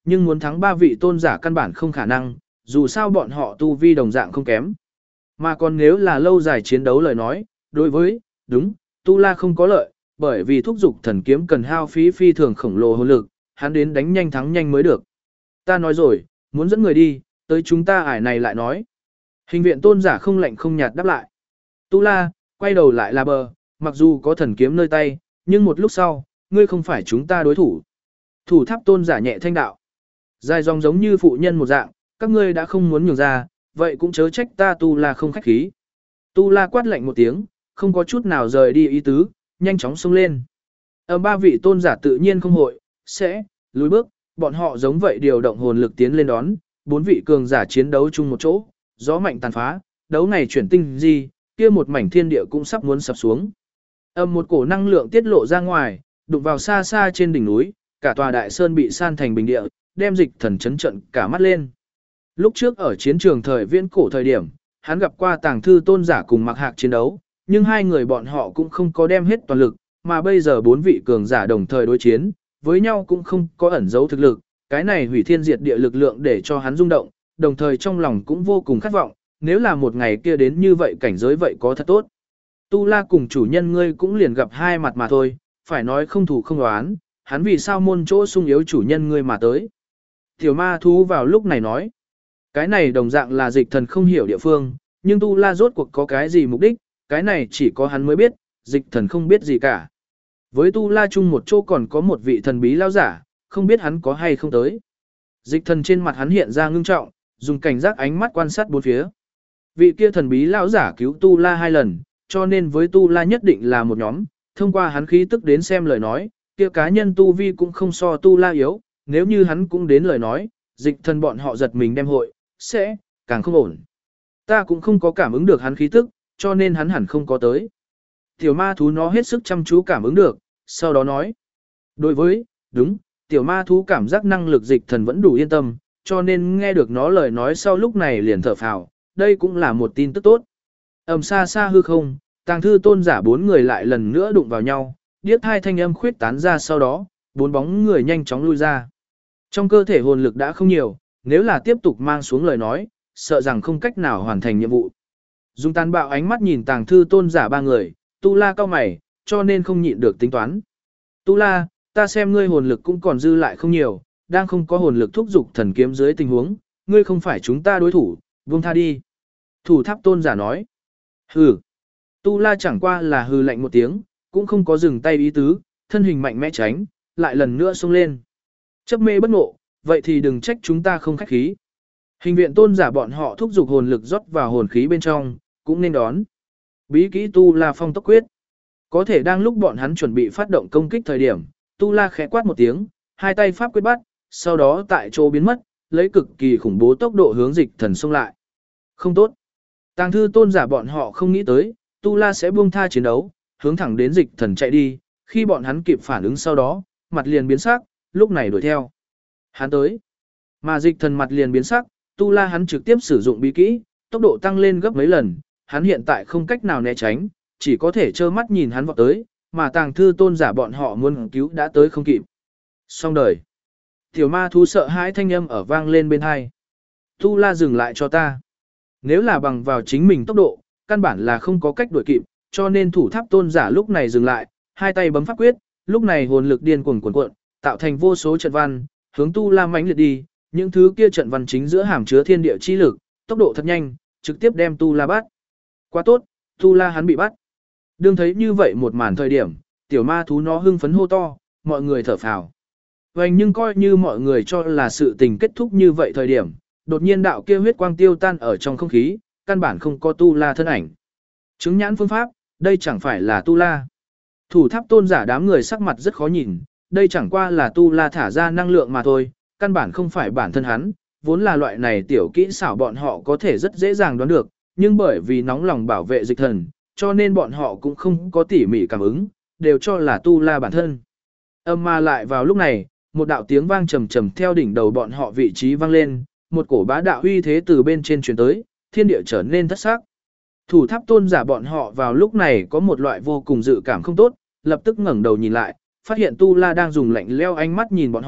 nhưng muốn thắng 3 vị tôn giả căn bản không khả năng, dù sao bọn họ tu vi đồng dạng không kém. Mà còn nếu là lâu dài chiến đấu lời nói, đối với, đúng, Tu La không có lợi, bởi vì thúc dục thần kiếm cần hao phí phi thường khổng lồ hồn lực, hắn đến đánh nhanh thắng nhanh mới được. Ta nói rồi, muốn dẫn người đi, tới chúng ta ải này lại nói. Hình viện tôn giả không lạnh không nhạt đáp lại. Tu La, quay đầu lại là bờ, mặc dù có thần kiếm nơi tay, nhưng một lúc sau, ngươi không phải chúng ta đối thủ. Thủ tháp tôn giả nhẹ thanh đạo. Dài dòng giống như phụ nhân một dạng, các ngươi đã không muốn nhường ra, vậy cũng chớ trách ta Tu La không khách khí. Tu La quát lạnh một tiếng, không có chút nào rời đi ý tứ, nhanh chóng xông lên. Ở 3 vị tôn giả tự nhiên không hội, sẽ, lùi bước, bọn họ giống vậy điều động hồn lực tiến lên đón, 4 vị cường giả chiến đấu chung một chỗ, gió mạnh tàn phá, đấu ngày chuyển tinh gì, kia một mảnh thiên địa cũng sắp muốn sập xuống. Một cổ năng lượng tiết lộ ra ngoài, đụng vào xa xa trên đỉnh núi, cả tòa đại sơn bị san thành bình địa, đem Dịch Thần chấn trận cả mắt lên. Lúc trước ở chiến trường thời viễn cổ thời điểm, hắn gặp qua Tàng Thư tôn giả cùng Mặc Hạc chiến đấu, nhưng hai người bọn họ cũng không có đem hết toàn lực, mà bây giờ 4 vị cường giả đồng thời đối chiến, với nhau cũng không có ẩn giấu thực lực, cái này hủy thiên diệt địa lực lượng để cho hắn rung động, đồng thời trong lòng cũng vô cùng khát vọng, nếu là một ngày kia đến như vậy cảnh giới vậy có thật tốt. Tu La cùng chủ nhân ngươi cũng liền gặp hai mặt mà thôi, phải nói không thủ không đoán, hắn vì sao môn chỗ sung yếu chủ nhân ngươi mà tới. Tiểu ma thú vào lúc này nói, cái này đồng dạng là Dịch Thần không hiểu địa phương, nhưng Tu La rốt cuộc có cái gì mục đích, cái này chỉ có hắn mới biết, Dịch Thần không biết gì cả. Với Tu La chung một chỗ còn có một vị thần bí lao giả, không biết hắn có hay không tới. Dịch Thần trên mặt hắn hiện ra ngưng trọng, dùng cảnh giác ánh mắt quan sát bốn phía. Vị kia thần bí lao giả cứu Tu La 2 lần, cho nên với Tu La nhất định là một nhóm, thông qua hắn khí tức đến xem lời nói, kia cá nhân Tu Vi cũng không so Tu La yếu, nếu như hắn cũng đến lời nói, Dịch Thần bọn họ giật mình đem hội, sẽ, càng không ổn. Ta cũng không có cảm ứng được hắn khí tức, cho nên hắn hẳn không có tới. Tiểu ma thú nó hết sức chăm chú cảm ứng được, sau đó nói. Đối với, đúng, tiểu ma thú cảm giác năng lực Dịch Thần vẫn đủ yên tâm, cho nên nghe được nó lời nói sau lúc này liền thở phào, đây cũng là một tin tức tốt. Xa xa hư không, Tàng Thư tôn giả 4 người lại lần nữa đụng vào nhau, điếc hai thanh âm khuyết tán ra sau đó, 4 bóng người nhanh chóng lui ra. Trong cơ thể hồn lực đã không nhiều, nếu là tiếp tục mang xuống lời nói, sợ rằng không cách nào hoàn thành nhiệm vụ. Dùng tàn bạo ánh mắt nhìn Tàng Thư tôn giả 3 người, Tu La cao mày, cho nên không nhịn được tính toán. Tu La, ta xem ngươi hồn lực cũng còn dư lại không nhiều, đang không có hồn lực thúc dục thần kiếm dưới tình huống, ngươi không phải chúng ta đối thủ, buông tha đi. Thủ tháp tôn giả nói. Hừ. Tu La chẳng qua là hừ lạnh một tiếng, cũng không có dừng tay ý tứ, thân hình mạnh mẽ tránh, lại lần nữa xông lên. Chấp mê bất ngộ, vậy thì đừng trách chúng ta không khách khí. Hình viện tôn giả bọn họ thúc dục hồn lực rót vào hồn khí bên trong, cũng nên đón. Bí kỹ Tu La phong tốc quyết. Có thể đang lúc bọn hắn chuẩn bị phát động công kích thời điểm, Tu La khẽ quát một tiếng, hai tay pháp quyết bắt, sau đó tại chỗ biến mất, lấy cực kỳ khủng bố tốc độ hướng Dịch Thần xông lại. Không tốt. Tàng Thư tôn giả bọn họ không nghĩ tới, Tu La sẽ buông tha chiến đấu, hướng thẳng đến Dịch Thần chạy đi, khi bọn hắn kịp phản ứng sau đó, mặt liền biến sắc, lúc này đuổi theo. Hắn tới. Mà Dịch Thần mặt liền biến sắc, Tu La hắn trực tiếp sử dụng bí kỹ, tốc độ tăng lên gấp mấy lần, hắn hiện tại không cách nào né tránh, chỉ có thể trơ mắt nhìn hắn vọt tới, mà Tàng Thư tôn giả bọn họ muốn cứu đã tới không kịp. Xong đời. Tiểu ma thú sợ hãi thanh âm ở vang lên bên hai. Tu La dừng lại cho ta. Nếu là bằng vào chính mình tốc độ, căn bản là không có cách đuổi kịp, cho nên thủ tháp tôn giả lúc này dừng lại, hai tay bấm pháp quyết, lúc này hồn lực điên cuồng cuộn, tạo thành vô số trận văn, hướng Tu La mãnh liệt đi, những thứ kia trận văn chính giữa hàm chứa thiên địa chi lực, tốc độ thật nhanh, trực tiếp đem Tu La bắt. Quá tốt, Tu La hắn bị bắt. Đương thấy như vậy một màn thời điểm, tiểu ma thú nó hưng phấn hô to, mọi người thở phào. Vành nhưng coi như mọi người cho là sự tình kết thúc như vậy thời điểm, đột nhiên đạo kia huyết quang tiêu tan ở trong không khí, căn bản không có Tu La thân ảnh. Chứng nhãn phương pháp, đây chẳng phải là Tu La. Thủ tháp tôn giả đám người sắc mặt rất khó nhìn, đây chẳng qua là Tu La thả ra năng lượng mà thôi, căn bản không phải bản thân hắn, vốn là loại này tiểu kỹ xảo bọn họ có thể rất dễ dàng đoán được, nhưng bởi vì nóng lòng bảo vệ Dịch Thần, cho nên bọn họ cũng không có tỉ mỉ cảm ứng, đều cho là Tu La bản thân. Mà lại vào lúc này, một đạo tiếng vang trầm trầm theo đỉnh đầu bọn họ vị trí vang lên, một cổ bá đạo uy thế từ bên trên truyền tới, thiên địa trở nên thất sắc. Thủ tháp tôn giả bọn họ vào lúc này có một loại vô cùng dự cảm không tốt, lập tức ngẩng đầu nhìn lại, phát hiện Tu La đang dùng lạnh lẽo ánh mắt nhìn bọn họ,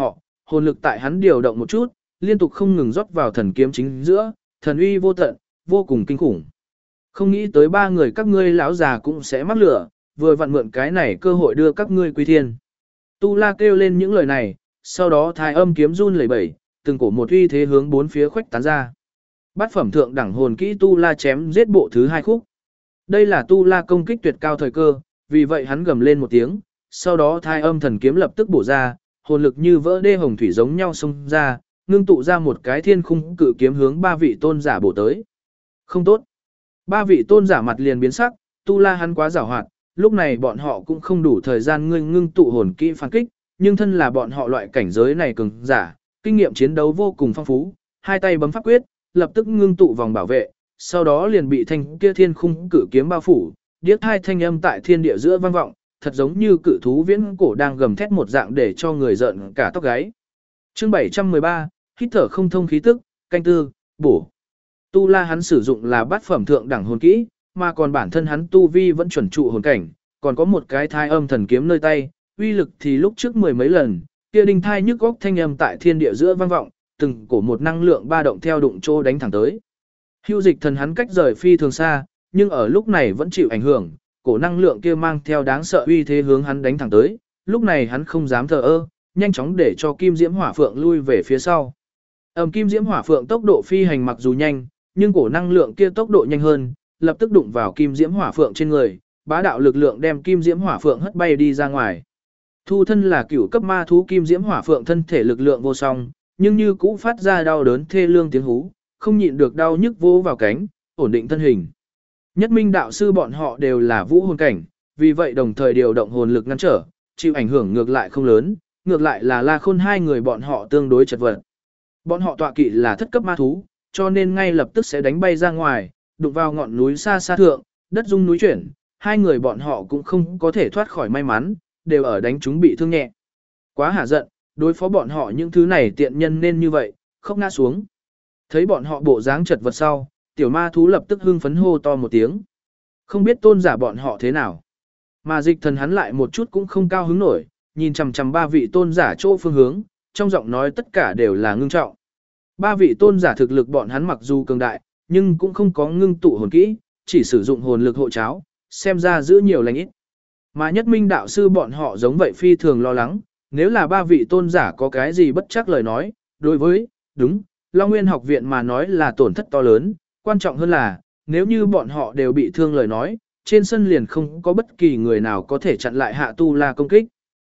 hồn lực tại hắn điều động một chút, liên tục không ngừng rót vào thần kiếm chính giữa, thần uy vô tận, vô cùng kinh khủng. Không nghĩ tới ba người các ngươi lão già cũng sẽ mắc lửa, vừa vặn mượn cái này cơ hội đưa các ngươi quy thiên. Tu La kêu lên những lời này, sau đó thái âm kiếm run lẩy bẩy, từng cổ một uy thế hướng bốn phía khuếch tán ra. Bát phẩm thượng đẳng hồn kỹ Tu La chém giết bộ thứ 2 khúc. Đây là Tu La công kích tuyệt cao thời cơ, vì vậy hắn gầm lên một tiếng, sau đó thái âm thần kiếm lập tức bổ ra, hồn lực như vỡ đê hồng thủy giống nhau xông ra, ngưng tụ ra một cái thiên khung cự kiếm hướng ba vị tôn giả bổ tới. Không tốt. Ba vị tôn giả mặt liền biến sắc, Tu La hắn quá giàu hoạt, lúc này bọn họ cũng không đủ thời gian ngưng tụ hồn kỹ phản kích, nhưng thân là bọn họ loại cảnh giới này cường giả, kinh nghiệm chiến đấu vô cùng phong phú, hai tay bấm pháp quyết, lập tức ngưng tụ vòng bảo vệ, sau đó liền bị thanh kia thiên khung cự kiếm bao phủ, điếc hai thanh âm tại thiên địa giữa vang vọng, thật giống như cự thú viễn cổ đang gầm thét một dạng để cho người giận cả tóc gáy. Chương 713, hít thở không thông khí tức, canh tư, bổ. Tu La hắn sử dụng là bát phẩm thượng đẳng hồn kỹ, mà còn bản thân hắn tu vi vẫn chuẩn trụ hồn cảnh, còn có một cái thai âm thần kiếm nơi tay, uy lực thì lúc trước mười mấy lần, kia đinh thai nhức góc thanh âm tại thiên địa giữa vang vọng, từng cổ một năng lượng ba động theo đụng chỗ đánh thẳng tới. Hưu Dịch Thần hắn cách rời phi thường xa, nhưng ở lúc này vẫn chịu ảnh hưởng, cổ năng lượng kia mang theo đáng sợ uy thế hướng hắn đánh thẳng tới, lúc này hắn không dám thờ ơ, nhanh chóng để cho Kim Diễm Hỏa Phượng lui về phía sau. Kim Diễm Hỏa Phượng tốc độ phi hành mặc dù nhanh, nhưng cổ năng lượng kia tốc độ nhanh hơn, lập tức đụng vào Kim Diễm Hỏa Phượng trên người, bá đạo lực lượng đem Kim Diễm Hỏa Phượng hất bay đi ra ngoài. Thu thân là cửu cấp ma thú Kim Diễm Hỏa Phượng thân thể lực lượng vô song, nhưng như cũ phát ra đau đớn thê lương tiếng hú, không nhịn được đau nhức vỗ vào cánh, ổn định thân hình. Nhất Minh đạo sư bọn họ đều là vũ hồn cảnh, vì vậy đồng thời điều động hồn lực ngăn trở, chịu ảnh hưởng ngược lại không lớn, ngược lại là La Khôn hai người bọn họ tương đối chật vật. Bọn họ tọa kỵ là thất cấp ma thú, cho nên ngay lập tức sẽ đánh bay ra ngoài, đụng vào ngọn núi xa xa thượng, đất rung núi chuyển, hai người bọn họ cũng không có thể thoát khỏi may mắn, đều ở đánh chúng bị thương nhẹ. Quá hả giận, đối phó bọn họ những thứ này tiện nhân nên như vậy, không ngã xuống. Thấy bọn họ bộ dáng chật vật sau, tiểu ma thú lập tức hưng phấn hô to một tiếng. Không biết tôn giả bọn họ thế nào. Mà Dịch Thần hắn lại một chút cũng không cao hứng nổi, nhìn chằm chằm ba vị tôn giả chỗ phương hướng, trong giọng nói tất cả đều là ngưng trọng. Ba vị tôn giả thực lực bọn hắn mặc dù cường đại, nhưng cũng không có ngưng tụ hồn kỹ, chỉ sử dụng hồn lực hộ cháo, xem ra giữ nhiều lành ít. Mà Nhất Minh đạo sư bọn họ giống vậy phi thường lo lắng, nếu là ba vị tôn giả có cái gì bất chắc lời nói, đối với, đúng, Long Nguyên học viện mà nói là tổn thất to lớn, quan trọng hơn là, nếu như bọn họ đều bị thương lời nói, trên sân liền không có bất kỳ người nào có thể chặn lại Hạ Tu La công kích.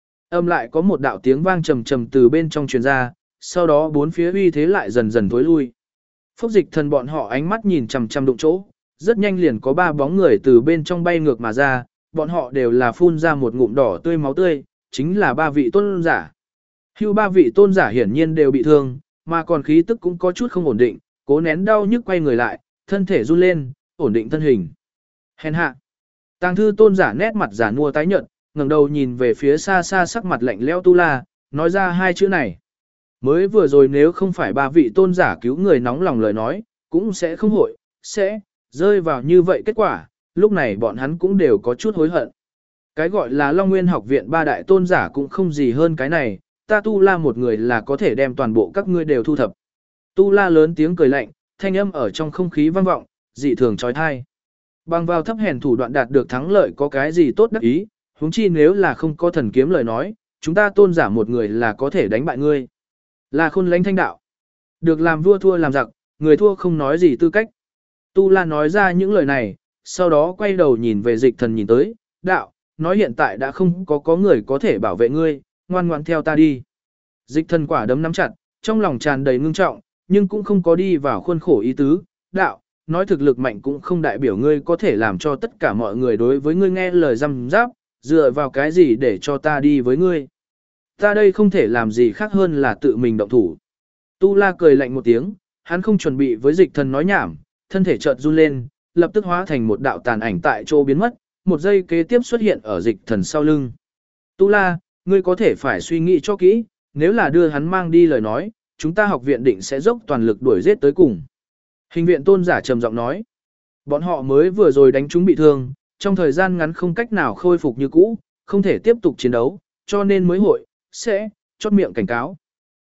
Lại có một đạo tiếng vang trầm trầm từ bên trong truyền ra, sau đó bốn phía uy thế lại dần dần tối lui. Phốc Dịch Thần bọn họ ánh mắt nhìn chằm chằm đụng chỗ, rất nhanh liền có ba bóng người từ bên trong bay ngược mà ra, bọn họ đều là phun ra một ngụm đỏ tươi máu tươi, chính là ba vị tôn giả. Hưu ba vị tôn giả hiển nhiên đều bị thương, mà còn khí tức cũng có chút không ổn định, cố nén đau nhức quay người lại, thân thể run lên, ổn định thân hình. Hèn hạ. Tàng thư tôn giả nét mặt giả nua tái nhợt, ngẩng đầu nhìn về phía xa xa sắc mặt lạnh lẽo Tu La, nói ra hai chữ này. Mới vừa rồi nếu không phải ba vị tôn giả cứu người nóng lòng lời nói, cũng sẽ không hội, sẽ rơi vào như vậy kết quả, lúc này bọn hắn cũng đều có chút hối hận. Cái gọi là Long Nguyên học viện ba đại tôn giả cũng không gì hơn cái này, ta Tu La một người là có thể đem toàn bộ các ngươi đều thu thập. Tu La lớn tiếng cười lạnh, thanh âm ở trong không khí vang vọng, dị thường trói thai. Bằng vào thấp hèn thủ đoạn đạt được thắng lợi có cái gì tốt đắc ý, huống chi nếu là không có thần kiếm lời nói, chúng ta tôn giả một người là có thể đánh bại ngươi. Là Khôn lãnh thanh đạo. Được làm vua thua làm giặc, người thua không nói gì tư cách. Tu La nói ra những lời này, sau đó quay đầu nhìn về Dịch Thần nhìn tới, đạo, nói hiện tại đã không có người có thể bảo vệ ngươi, ngoan ngoãn theo ta đi. Dịch Thần quả đấm nắm chặt, trong lòng tràn đầy ngưng trọng, nhưng cũng không có đi vào khuôn khổ ý tứ, đạo, nói thực lực mạnh cũng không đại biểu ngươi có thể làm cho tất cả mọi người đối với ngươi nghe lời răm giáp, dựa vào cái gì để cho ta đi với ngươi. Ta đây không thể làm gì khác hơn là tự mình động thủ. Tu La cười lạnh một tiếng, hắn không chuẩn bị với Dịch Thần nói nhảm, thân thể chợt run lên, lập tức hóa thành một đạo tàn ảnh tại chỗ biến mất, một giây kế tiếp xuất hiện ở Dịch Thần sau lưng. Tu La, ngươi có thể phải suy nghĩ cho kỹ, nếu là đưa hắn mang đi lời nói, chúng ta học viện định sẽ dốc toàn lực đuổi giết tới cùng. Hình viện tôn giả trầm giọng nói, bọn họ mới vừa rồi đánh chúng bị thương, trong thời gian ngắn không cách nào khôi phục như cũ, không thể tiếp tục chiến đấu, cho nên mới hội, sẽ, chốt miệng cảnh cáo.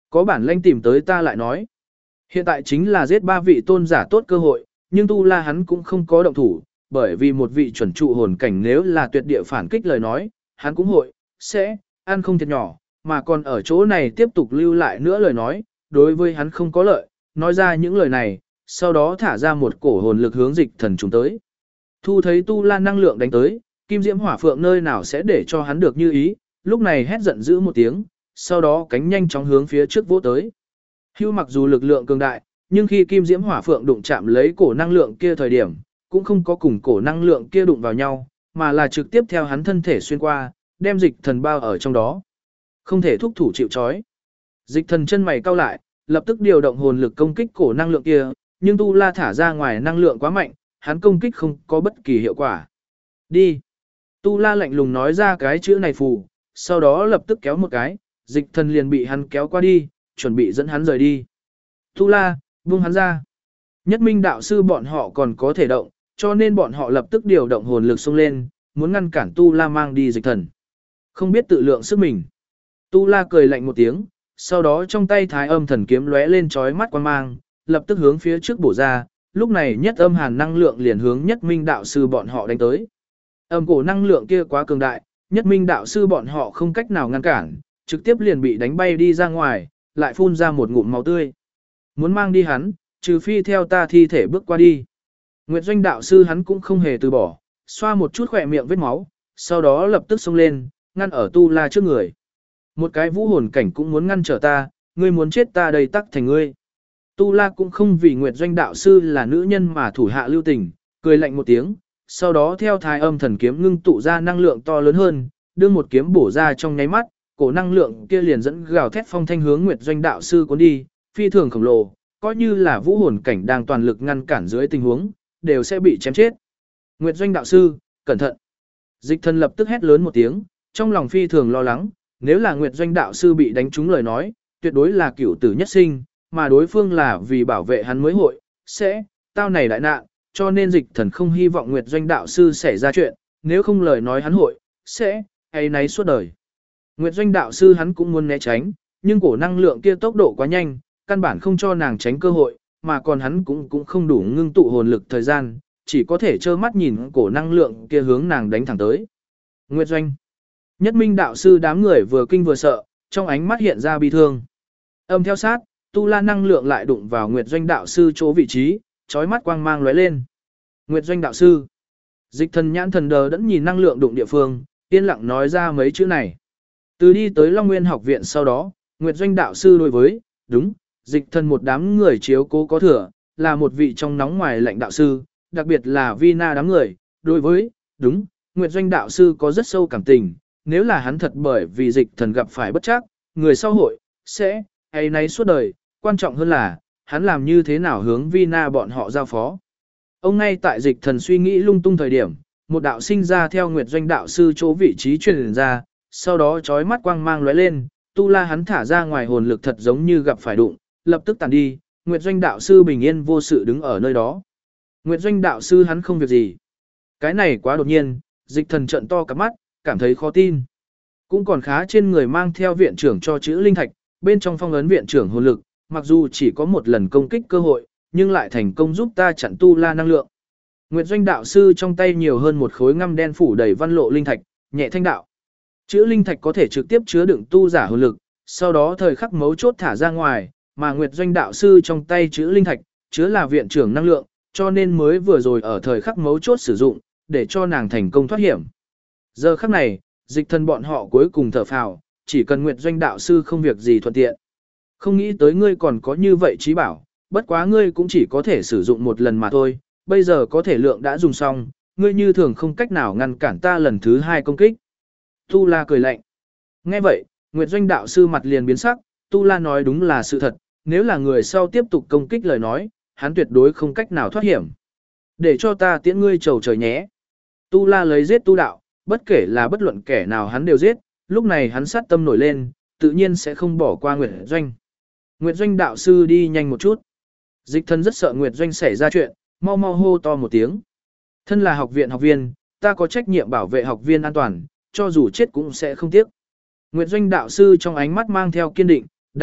Có bản lĩnh tìm tới ta lại nói. Hiện tại chính là giết 3 vị tôn giả tốt cơ hội, nhưng Tu La hắn cũng không có động thủ, bởi vì một vị chuẩn trụ hồn cảnh nếu là tuyệt địa phản kích lời nói, hắn cũng hội, sẽ, ăn không thiệt nhỏ, mà còn ở chỗ này tiếp tục lưu lại nữa lời nói, đối với hắn không có lợi, nói ra những lời này, sau đó thả ra một cổ hồn lực hướng Dịch Thần trùng tới. Thu thấy Tu La năng lượng đánh tới, Kim Diễm Hỏa Phượng nơi nào sẽ để cho hắn được như ý, lúc này hét giận dữ một tiếng, sau đó cánh nhanh chóng hướng phía trước vỗ tới. Hưu mặc dù lực lượng cường đại, nhưng khi Kim Diễm Hỏa Phượng đụng chạm lấy cổ năng lượng kia thời điểm, cũng không có cùng cổ năng lượng kia đụng vào nhau, mà là trực tiếp theo hắn thân thể xuyên qua, đem Dịch Thần bao ở trong đó. Không thể thúc thủ chịu trói. Dịch Thần chân mày cau lại, lập tức điều động hồn lực công kích cổ năng lượng kia, nhưng Tu La thả ra ngoài năng lượng quá mạnh, hắn công kích không có bất kỳ hiệu quả. Đi. Tu La lạnh lùng nói ra cái chữ này phù, sau đó lập tức kéo một cái, Dịch Thần liền bị hắn kéo qua đi, chuẩn bị dẫn hắn rời đi. Tu La, buông hắn ra. Nhất Minh đạo sư bọn họ còn có thể động, cho nên bọn họ lập tức điều động hồn lực xông lên, muốn ngăn cản Tu La mang đi Dịch Thần. Không biết tự lượng sức mình. Tu La cười lạnh một tiếng, sau đó trong tay Thái Âm Thần kiếm lóe lên chói mắt quang mang, lập tức hướng phía trước bổ ra, lúc này nhất âm hàn năng lượng liền hướng Nhất Minh đạo sư bọn họ đánh tới. Âm cổ năng lượng kia quá cường đại, Nhất Minh đạo sư bọn họ không cách nào ngăn cản, trực tiếp liền bị đánh bay đi ra ngoài, lại phun ra một ngụm máu tươi. Muốn mang đi hắn, trừ phi theo ta thi thể bước qua đi. Nguyệt Doanh đạo sư hắn cũng không hề từ bỏ, xoa một chút khỏe miệng vết máu, sau đó lập tức xông lên, ngăn ở Tu La trước người. Một cái vũ hồn cảnh cũng muốn ngăn trở ta, ngươi muốn chết ta đây tắc thành ngươi. Tu La cũng không vì Nguyệt Doanh đạo sư là nữ nhân mà thủ hạ lưu tình, cười lạnh một tiếng, sau đó theo Thái Âm Thần kiếm ngưng tụ ra năng lượng to lớn hơn, đưa một kiếm bổ ra trong nháy mắt, cổ năng lượng kia liền dẫn gào thét phong thanh hướng Nguyệt Doanh đạo sư cuốn đi, phi thường khổng lồ, coi như là vũ hồn cảnh đang toàn lực ngăn cản dưới tình huống, đều sẽ bị chém chết. Nguyệt Doanh đạo sư, cẩn thận. Dịch Thần lập tức hét lớn một tiếng, trong lòng phi thường lo lắng, nếu là Nguyệt Doanh đạo sư bị đánh trúng lời nói, tuyệt đối là cửu tử nhất sinh, mà đối phương là vì bảo vệ hắn mới hội, sẽ, tao này đại nạn, cho nên Dịch Thần không hy vọng Nguyệt Doanh đạo sư xảy ra chuyện, nếu không lời nói hắn hội, sẽ, hay nấy suốt đời. Nguyệt Doanh đạo sư hắn cũng muốn né tránh, nhưng cổ năng lượng kia tốc độ quá nhanh, căn bản không cho nàng tránh cơ hội, mà còn hắn cũng không đủ ngưng tụ hồn lực thời gian, chỉ có thể trơ mắt nhìn cổ năng lượng kia hướng nàng đánh thẳng tới. Nguyệt Doanh. Nhất Minh đạo sư đám người vừa kinh vừa sợ, trong ánh mắt hiện ra bi thương. Âm theo sát, Tu La năng lượng lại đụng vào Nguyệt Doanh đạo sư chỗ vị trí, chói mắt quang mang lóe lên. Nguyệt Doanh đạo sư. Dịch Thần nhãn thần đờ đẫn nhìn năng lượng đụng địa phương, yên lặng nói ra mấy chữ này. Từ đi tới Long Nguyên học viện sau đó, Nguyệt Doanh đạo sư đối với, đúng, Dịch Thần một đám người chiếu cố có thừa, là một vị trong nóng ngoài lạnh đạo sư, đặc biệt là Vina đám người, đối với, đúng, Nguyệt Doanh đạo sư có rất sâu cảm tình, nếu là hắn thật bởi vì Dịch Thần gặp phải bất trắc, người sau hội, sẽ, hay nấy suốt đời, quan trọng hơn là, hắn làm như thế nào hướng Vina bọn họ giao phó. Ông ngay tại Dịch Thần suy nghĩ lung tung thời điểm, một đạo sinh ra theo Nguyệt Doanh đạo sư chỗ vị trí truyền ra, sau đó chói mắt quang mang lóe lên, Tu La hắn thả ra ngoài hồn lực thật giống như gặp phải đụng, lập tức tàn đi, Nguyệt Doanh đạo sư bình yên vô sự đứng ở nơi đó. Nguyệt Doanh đạo sư hắn không việc gì. Cái này quá đột nhiên, Dịch Thần trợn to cả mắt, cảm thấy khó tin. Cũng còn khá trên người mang theo viện trưởng cho chữ linh thạch, bên trong phong ấn viện trưởng hồn lực, mặc dù chỉ có một lần công kích cơ hội, nhưng lại thành công giúp ta chặn Tu La năng lượng. Nguyệt Doanh đạo sư trong tay nhiều hơn một khối ngăm đen phủ đầy văn lộ linh thạch, nhẹ thanh đạo. Chữ linh thạch có thể trực tiếp chứa đựng tu giả hồn lực, sau đó thời khắc mấu chốt thả ra ngoài, mà Nguyệt Doanh đạo sư trong tay chữ linh thạch, chứa là viện trưởng năng lượng, cho nên mới vừa rồi ở thời khắc mấu chốt sử dụng, để cho nàng thành công thoát hiểm. Giờ khắc này, Dịch Thần bọn họ cuối cùng thở phào, chỉ cần Nguyệt Doanh đạo sư không việc gì thuận tiện. Không nghĩ tới ngươi còn có như vậy trí bảo, bất quá ngươi cũng chỉ có thể sử dụng một lần mà thôi, bây giờ có thể lượng đã dùng xong, ngươi như thường không cách nào ngăn cản ta lần thứ hai công kích. Tu La cười lạnh. Nghe vậy, Nguyệt Doanh đạo sư mặt liền biến sắc, Tu La nói đúng là sự thật, nếu là người sau tiếp tục công kích lời nói, hắn tuyệt đối không cách nào thoát hiểm. Để cho ta tiễn ngươi trầu trời nhé. Tu La lấy giết tu đạo, bất kể là bất luận kẻ nào hắn đều giết, lúc này hắn sát tâm nổi lên, tự nhiên sẽ không bỏ qua Nguyệt Doanh. Nguyệt Doanh đạo sư đi nhanh một chút. Dịch Thần rất sợ Nguyệt Doanh xảy ra chuyện, mau mau hô to một tiếng. Thân là học viện học viên, ta có trách nhiệm bảo vệ học viên an toàn, cho dù chết cũng sẽ không tiếc. Nguyệt Doanh đạo sư trong ánh mắt mang theo kiên định, đạo,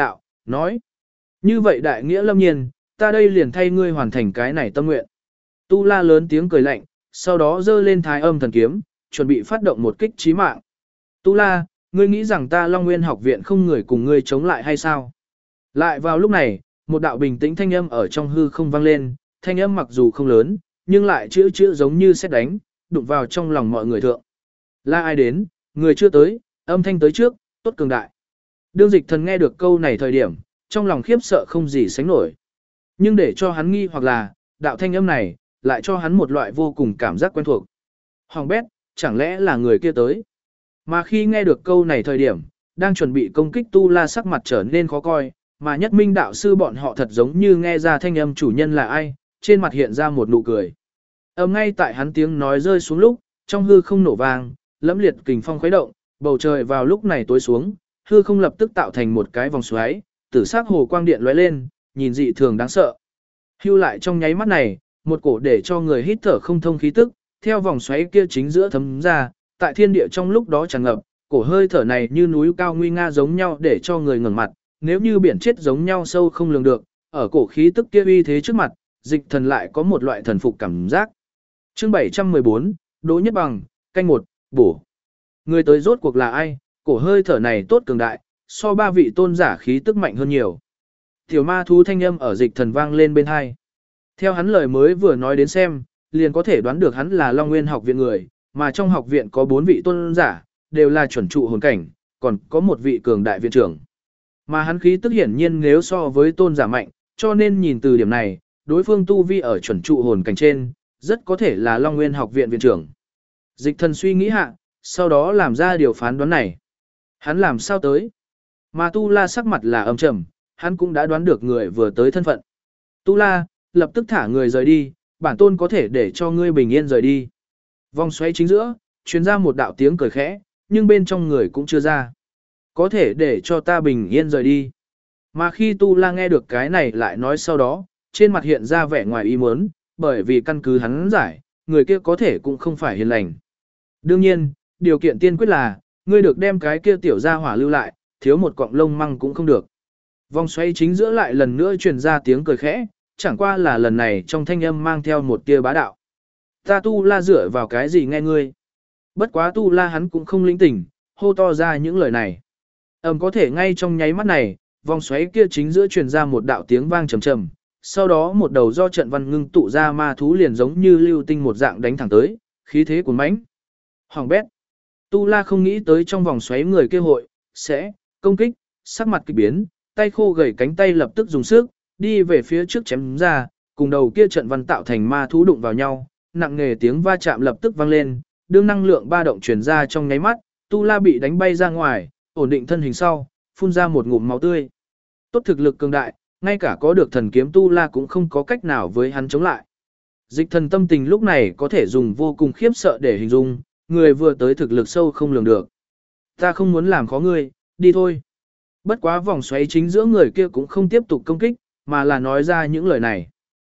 nói. Như vậy đại nghĩa lâm nhiên, ta đây liền thay ngươi hoàn thành cái này tâm nguyện. Tu La lớn tiếng cười lạnh, sau đó giơ lên thái âm thần kiếm, chuẩn bị phát động một kích chí mạng. Tu La, ngươi nghĩ rằng ta Long Nguyên học viện không người cùng ngươi chống lại hay sao? Lại vào lúc này, một đạo bình tĩnh thanh âm ở trong hư không vang lên, thanh âm mặc dù không lớn, nhưng lại chữ giống như sét đánh, đụng vào trong lòng mọi người thượng. Là ai đến, người chưa tới, âm thanh tới trước, tốt cường đại. Đương Dịch Thần nghe được câu này thời điểm, trong lòng khiếp sợ không gì sánh nổi. Nhưng để cho hắn nghi hoặc là, đạo thanh âm này, lại cho hắn một loại vô cùng cảm giác quen thuộc. Hoàng bét, chẳng lẽ là người kia tới? Mà khi nghe được câu này thời điểm, đang chuẩn bị công kích Tu La sắc mặt trở nên khó coi, mà Nhất Minh đạo sư bọn họ thật giống như nghe ra thanh âm chủ nhân là ai, trên mặt hiện ra một nụ cười. Ngay tại hắn tiếng nói rơi xuống lúc, trong hư không nổ vang, lẫm liệt kình phong khuấy động, bầu trời vào lúc này tối xuống, hư không lập tức tạo thành một cái vòng xoáy, tử sắc hồ quang điện lóe lên, nhìn dị thường đáng sợ. Hưu lại trong nháy mắt này, một cổ để cho người hít thở không thông khí tức, theo vòng xoáy kia chính giữa thấm ra, tại thiên địa trong lúc đó tràn ngập, cổ hơi thở này như núi cao nguy nga giống nhau để cho người ngẩng mặt, nếu như biển chết giống nhau sâu không lường được, ở cổ khí tức kia uy thế trước mặt, Dịch Thần lại có một loại thần phục cảm giác. Chương 714, Đỗ Nhất Bằng, canh 1, bổ. Người tới rốt cuộc là ai? Cổ hơi thở này tốt cường đại, so ba vị tôn giả khí tức mạnh hơn nhiều. Tiểu ma thú thanh âm ở Dịch Thần vang lên bên hai. Theo hắn lời mới vừa nói đến xem, liền có thể đoán được hắn là Long Nguyên học viện người, mà trong học viện có 4 vị tôn giả, đều là chuẩn trụ hồn cảnh, còn có một vị cường đại viện trưởng. Mà hắn khí tức hiển nhiên nếu so với tôn giả mạnh, cho nên nhìn từ điểm này, đối phương tu vi ở chuẩn trụ hồn cảnh trên, rất có thể là Long Nguyên học viện viện trưởng. Dịch Thần suy nghĩ hạ, sau đó làm ra điều phán đoán này. Hắn làm sao tới? Mà Tu La sắc mặt là âm trầm, hắn cũng đã đoán được người vừa tới thân phận. Tu La, lập tức thả người rời đi, bản tôn có thể để cho ngươi bình yên rời đi. Vòng xoáy chính giữa, truyền ra một đạo tiếng cười khẽ, nhưng bên trong người cũng chưa ra. Có thể để cho ta bình yên rời đi. Mà khi Tu La nghe được cái này lại nói sau đó, trên mặt hiện ra vẻ ngoài ý muốn, bởi vì căn cứ hắn giải, người kia có thể cũng không phải hiền lành. Đương nhiên, điều kiện tiên quyết là, ngươi được đem cái kia tiểu gia hỏa lưu lại, thiếu một cọng lông măng cũng không được. Vòng xoay chính giữa lại lần nữa truyền ra tiếng cười khẽ, chẳng qua là lần này trong thanh âm mang theo một tia bá đạo. Ta Tu La dựa vào cái gì nghe ngươi? Bất quá Tu La hắn cũng không lĩnh tỉnh, hô to ra những lời này. Có thể ngay trong nháy mắt này, vòng xoáy kia chính giữa truyền ra một đạo tiếng vang trầm trầm, sau đó một đầu do trận văn ngưng tụ ra ma thú liền giống như lưu tinh một dạng đánh thẳng tới, khí thế cuồn mãnh. Hoàng bét. Tu La không nghĩ tới trong vòng xoáy người kia hội sẽ công kích, sắc mặt kỳ biến, tay khô gầy cánh tay lập tức dùng sức, đi về phía trước chém ra, cùng đầu kia trận văn tạo thành ma thú đụng vào nhau, nặng nề tiếng va chạm lập tức vang lên, đương năng lượng ba động truyền ra trong nháy mắt, Tu La bị đánh bay ra ngoài, ổn định thân hình sau, phun ra một ngụm máu tươi. Tốt thực lực cường đại, ngay cả có được thần kiếm Tu La cũng không có cách nào với hắn chống lại. Dịch Thần tâm tình lúc này có thể dùng vô cùng khiếp sợ để hình dung, người vừa tới thực lực sâu không lường được. Ta không muốn làm khó ngươi, đi thôi. Bất quá vòng xoáy chính giữa người kia cũng không tiếp tục công kích, mà là nói ra những lời này.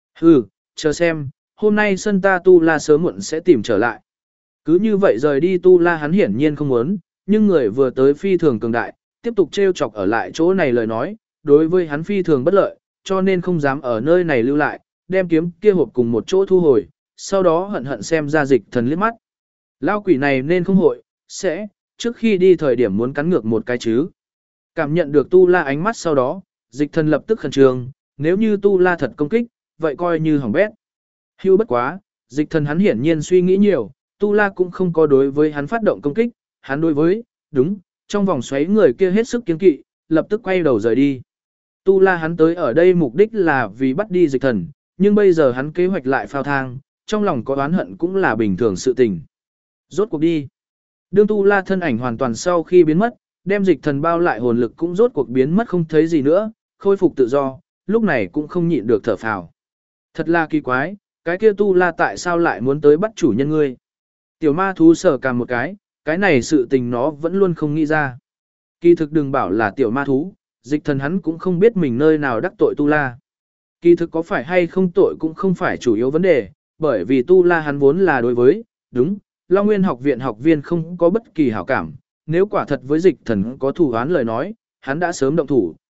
Chờ xem, hôm nay sân ta Tu La sớm muộn sẽ tìm trở lại. Cứ như vậy rời đi Tu La hắn hiển nhiên không muốn, nhưng người vừa tới phi thường cường đại, tiếp tục trêu chọc ở lại chỗ này lời nói, đối với hắn phi thường bất lợi, cho nên không dám ở nơi này lưu lại, đem kiếm kia hộp cùng một chỗ thu hồi, sau đó hận hận xem ra Dịch Thần liếc mắt. Lao quỷ này nên không hội, sẽ, trước khi đi thời điểm muốn cắn ngược một cái chứ. Cảm nhận được Tu La ánh mắt sau đó, Dịch Thần lập tức khẩn trương, nếu như Tu La thật công kích, vậy coi như hỏng bét. Hưu bất quá, Dịch Thần hắn hiển nhiên suy nghĩ nhiều, Tu La cũng không có đối với hắn phát động công kích, hắn đối với, đúng, trong vòng xoáy người kia hết sức kiên kỵ, lập tức quay đầu rời đi. Tu La hắn tới ở đây mục đích là vì bắt đi Dịch Thần, nhưng bây giờ hắn kế hoạch lại phao thang, trong lòng có oán hận cũng là bình thường sự tình. Rốt cuộc đi. Đương Tu La thân ảnh hoàn toàn sau khi biến mất, đem Dịch Thần bao lại hồn lực cũng rốt cuộc biến mất không thấy gì nữa, khôi phục tự do, lúc này cũng không nhịn được thở phào. Thật là kỳ quái, cái kia Tu La tại sao lại muốn tới bắt chủ nhân ngươi? Tiểu ma thú sờ cằm một cái này sự tình nó vẫn luôn không nghĩ ra. Kỳ thực đừng bảo là tiểu ma thú, Dịch Thần hắn cũng không biết mình nơi nào đắc tội Tu La. Kỳ thực có phải hay không tội cũng không phải chủ yếu vấn đề, bởi vì Tu La hắn vốn là đối với, đúng, Long Nguyên học viện học viên không có bất kỳ hảo cảm, nếu quả thật với Dịch Thần có thù oán lời nói, hắn đã sớm động thủ,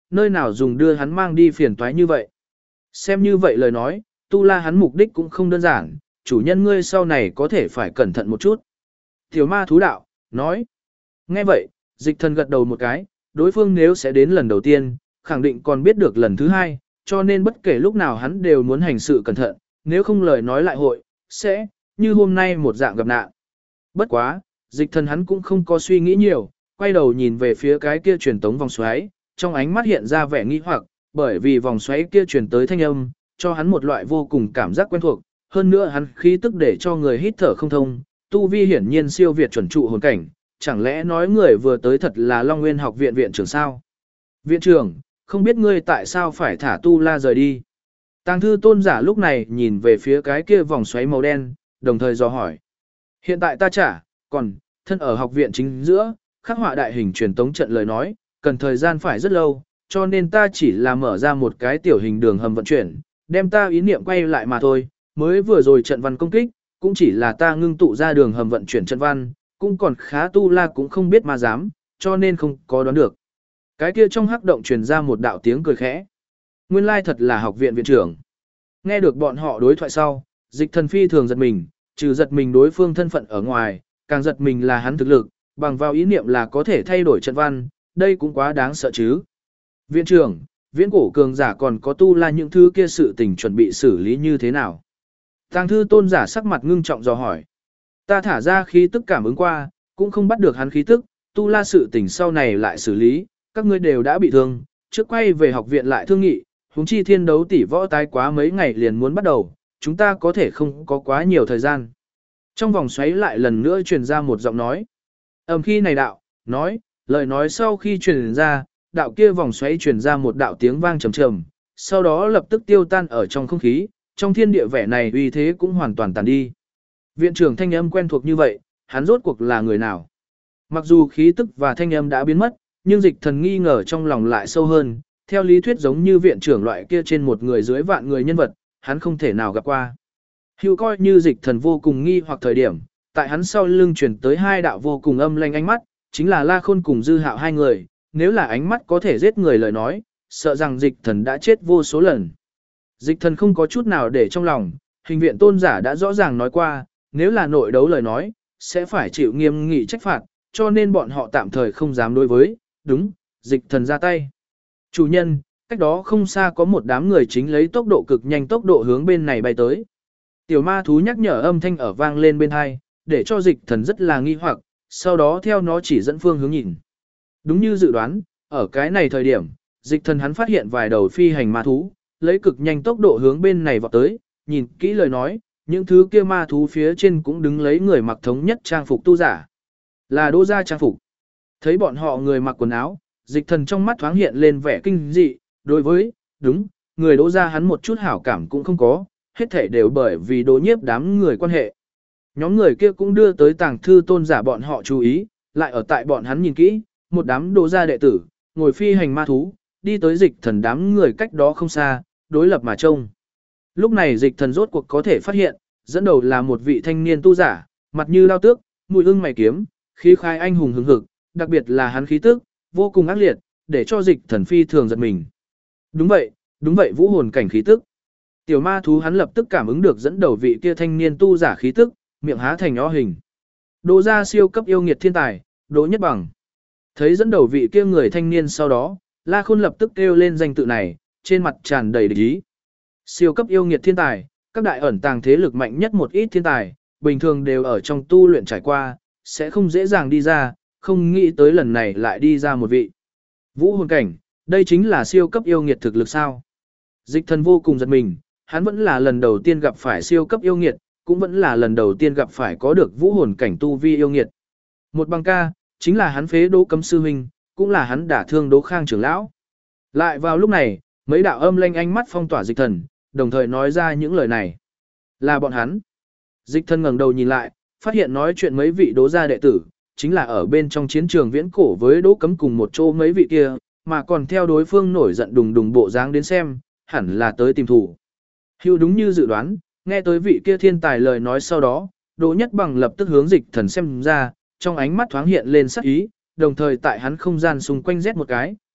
nơi nào dùng đưa hắn mang đi phiền toái như vậy. Xem như vậy lời nói, tu la hắn mục đích cũng không đơn giản, chủ nhân ngươi sau này có thể phải cẩn thận một chút. Tiểu ma thú đạo, nói. Nghe vậy, dịch thần gật đầu một cái, đối phương nếu sẽ đến lần đầu tiên, khẳng định còn biết được lần thứ hai, cho nên bất kể lúc nào hắn đều muốn hành sự cẩn thận, nếu không lời nói lại hội, sẽ, như hôm nay một dạng gặp nạn. Bất quá, dịch thần hắn cũng không có suy nghĩ nhiều, quay đầu nhìn về phía cái kia truyền tống vòng xoáy, trong ánh mắt hiện ra vẻ nghi hoặc, bởi vì vòng xoáy kia truyền tới thanh âm, cho hắn một loại vô cùng cảm giác quen thuộc, hơn nữa hắn khí tức để cho người hít thở không thông, tu vi hiển nhiên siêu việt chuẩn trụ hồn cảnh, chẳng lẽ nói người vừa tới thật là Long Nguyên học viện viện trưởng sao? Viện trưởng, không biết ngươi tại sao phải thả tu la rời đi? Tàng thư tôn giả lúc này nhìn về phía cái kia vòng xoáy màu đen, đồng thời dò hỏi. Hiện tại ta trả, còn, thân ở học viện chính giữa, khắc họa đại hình truyền tống trận lời nói, cần thời gian phải rất lâu, cho nên ta chỉ là mở ra một cái tiểu hình đường hầm vận chuyển, đem ta ý niệm quay lại mà thôi, mới vừa rồi trận văn công kích, cũng chỉ là ta ngưng tụ ra đường hầm vận chuyển trận văn, cũng còn khá tu la cũng không biết mà dám, cho nên không có đoán được. Cái kia trong hắc động truyền ra một đạo tiếng cười khẽ. Nguyên lai thật là học viện viện trưởng. Nghe được bọn họ đối thoại sau, dịch thần phi thường giật mình, trừ giật mình đối phương thân phận ở ngoài, càng giật mình là hắn thực lực, bằng vào ý niệm là có thể thay đổi trận văn, đây cũng quá đáng sợ chứ. Viện trưởng, viễn cổ cường giả còn có tu la những thứ kia sự tình chuẩn bị xử lý như thế nào? Tàng thư tôn giả sắc mặt ngưng trọng dò hỏi. Ta thả ra khí tức cảm ứng qua, cũng không bắt được hắn khí tức, tu la sự tình sau này lại xử lý, các ngươi đều đã bị thương, trước quay về học viện lại thương nghị, huống chi thiên đấu tỷ võ tái quá mấy ngày liền muốn bắt đầu, chúng ta có thể không có quá nhiều thời gian. Trong vòng xoáy lại lần nữa truyền ra một giọng nói. Khi này đạo, nói, lời nói sau khi truyền ra, đạo kia vòng xoáy truyền ra một đạo tiếng vang trầm trầm, sau đó lập tức tiêu tan ở trong không khí, trong thiên địa vẻ này uy thế cũng hoàn toàn tàn đi. Viện trưởng thanh âm quen thuộc như vậy, hắn rốt cuộc là người nào? Mặc dù khí tức và thanh âm đã biến mất, nhưng dịch thần nghi ngờ trong lòng lại sâu hơn, theo lý thuyết giống như viện trưởng loại kia trên một người dưới vạn người nhân vật, hắn không thể nào gặp qua. Hữu coi như dịch thần vô cùng nghi hoặc thời điểm, tại hắn sau lưng chuyển tới hai đạo vô cùng âm lanh ánh mắt, chính là La Khôn cùng Dư Hạo hai người, nếu là ánh mắt có thể giết người lời nói, sợ rằng dịch thần đã chết vô số lần. Dịch thần không có chút nào để trong lòng, hình viện tôn giả đã rõ ràng nói qua, nếu là nội đấu lời nói, sẽ phải chịu nghiêm nghị trách phạt, cho nên bọn họ tạm thời không dám đối với, đúng, dịch thần ra tay. Chủ nhân, cách đó không xa có một đám người chính lấy tốc độ cực nhanh tốc độ hướng bên này bay tới. Tiểu ma thú nhắc nhở âm thanh ở vang lên bên hai, để cho dịch thần rất là nghi hoặc, sau đó theo nó chỉ dẫn phương hướng nhìn. Đúng như dự đoán, ở cái này thời điểm, dịch thần hắn phát hiện vài đầu phi hành ma thú, lấy cực nhanh tốc độ hướng bên này vọt tới, nhìn kỹ lời nói, những thứ kia ma thú phía trên cũng đứng lấy người mặc thống nhất trang phục tu giả. Là Đỗ gia trang phục. Thấy bọn họ người mặc quần áo, dịch thần trong mắt thoáng hiện lên vẻ kinh dị, đối với, đúng, người Đỗ gia hắn một chút hảo cảm cũng không có, hết thể đều bởi vì Đỗ Nhiếp đám người quan hệ. Nhóm người kia cũng đưa tới tàng thư tôn giả bọn họ chú ý, lại ở tại bọn hắn nhìn kỹ, một đám Đỗ gia đệ tử, ngồi phi hành ma thú, đi tới dịch thần đám người cách đó không xa, đối lập mà trông. Lúc này dịch thần rốt cuộc có thể phát hiện, dẫn đầu là một vị thanh niên tu giả, mặt như lao tước, mũi ưng mày kiếm, khí khai anh hùng hứng hực, đặc biệt là hắn khí tức, vô cùng ác liệt, để cho dịch thần phi thường giật mình. Đúng vậy vũ hồn cảnh khí tức. Tiểu ma thú hắn lập tức cảm ứng được dẫn đầu vị kia thanh niên tu giả khí tức, miệng há thành o hình. Đỗ gia siêu cấp yêu nghiệt thiên tài, Đỗ Nhất Bằng. Thấy dẫn đầu vị kia người thanh niên sau đó, La Khôn lập tức kêu lên danh tự này, trên mặt tràn đầy địch ý. Siêu cấp yêu nghiệt thiên tài, các đại ẩn tàng thế lực mạnh nhất một ít thiên tài, bình thường đều ở trong tu luyện trải qua, sẽ không dễ dàng đi ra, không nghĩ tới lần này lại đi ra một vị. Vũ hồn cảnh, đây chính là siêu cấp yêu nghiệt thực lực sao? Dịch thần vô cùng giật mình, hắn vẫn là lần đầu tiên gặp phải siêu cấp yêu nghiệt, cũng vẫn là lần đầu tiên gặp phải có được vũ hồn cảnh tu vi yêu nghiệt. Một bằng ca, chính là hắn phế Đỗ Cấm sư huynh, cũng là hắn đả thương Đỗ Khang trưởng lão. Lại vào lúc này, mấy đạo âm lanh ánh mắt phong tỏa dịch thần, đồng thời nói ra những lời này. Là bọn hắn. Dịch thần ngẩng đầu nhìn lại, phát hiện nói chuyện mấy vị Đỗ gia đệ tử, chính là ở bên trong chiến trường viễn cổ với Đỗ Cấm cùng một chỗ mấy vị kia, mà còn theo đối phương nổi giận đùng đùng bộ dáng đến xem, hẳn là tới tìm thủ. Hưu đúng như dự đoán, nghe tới vị kia thiên tài lời nói sau đó, Đỗ Nhất Bằng lập tức hướng dịch thần xem ra, trong ánh mắt thoáng hiện lên sắc ý, đồng thời tại hắn không gian xung quanh rét một cái,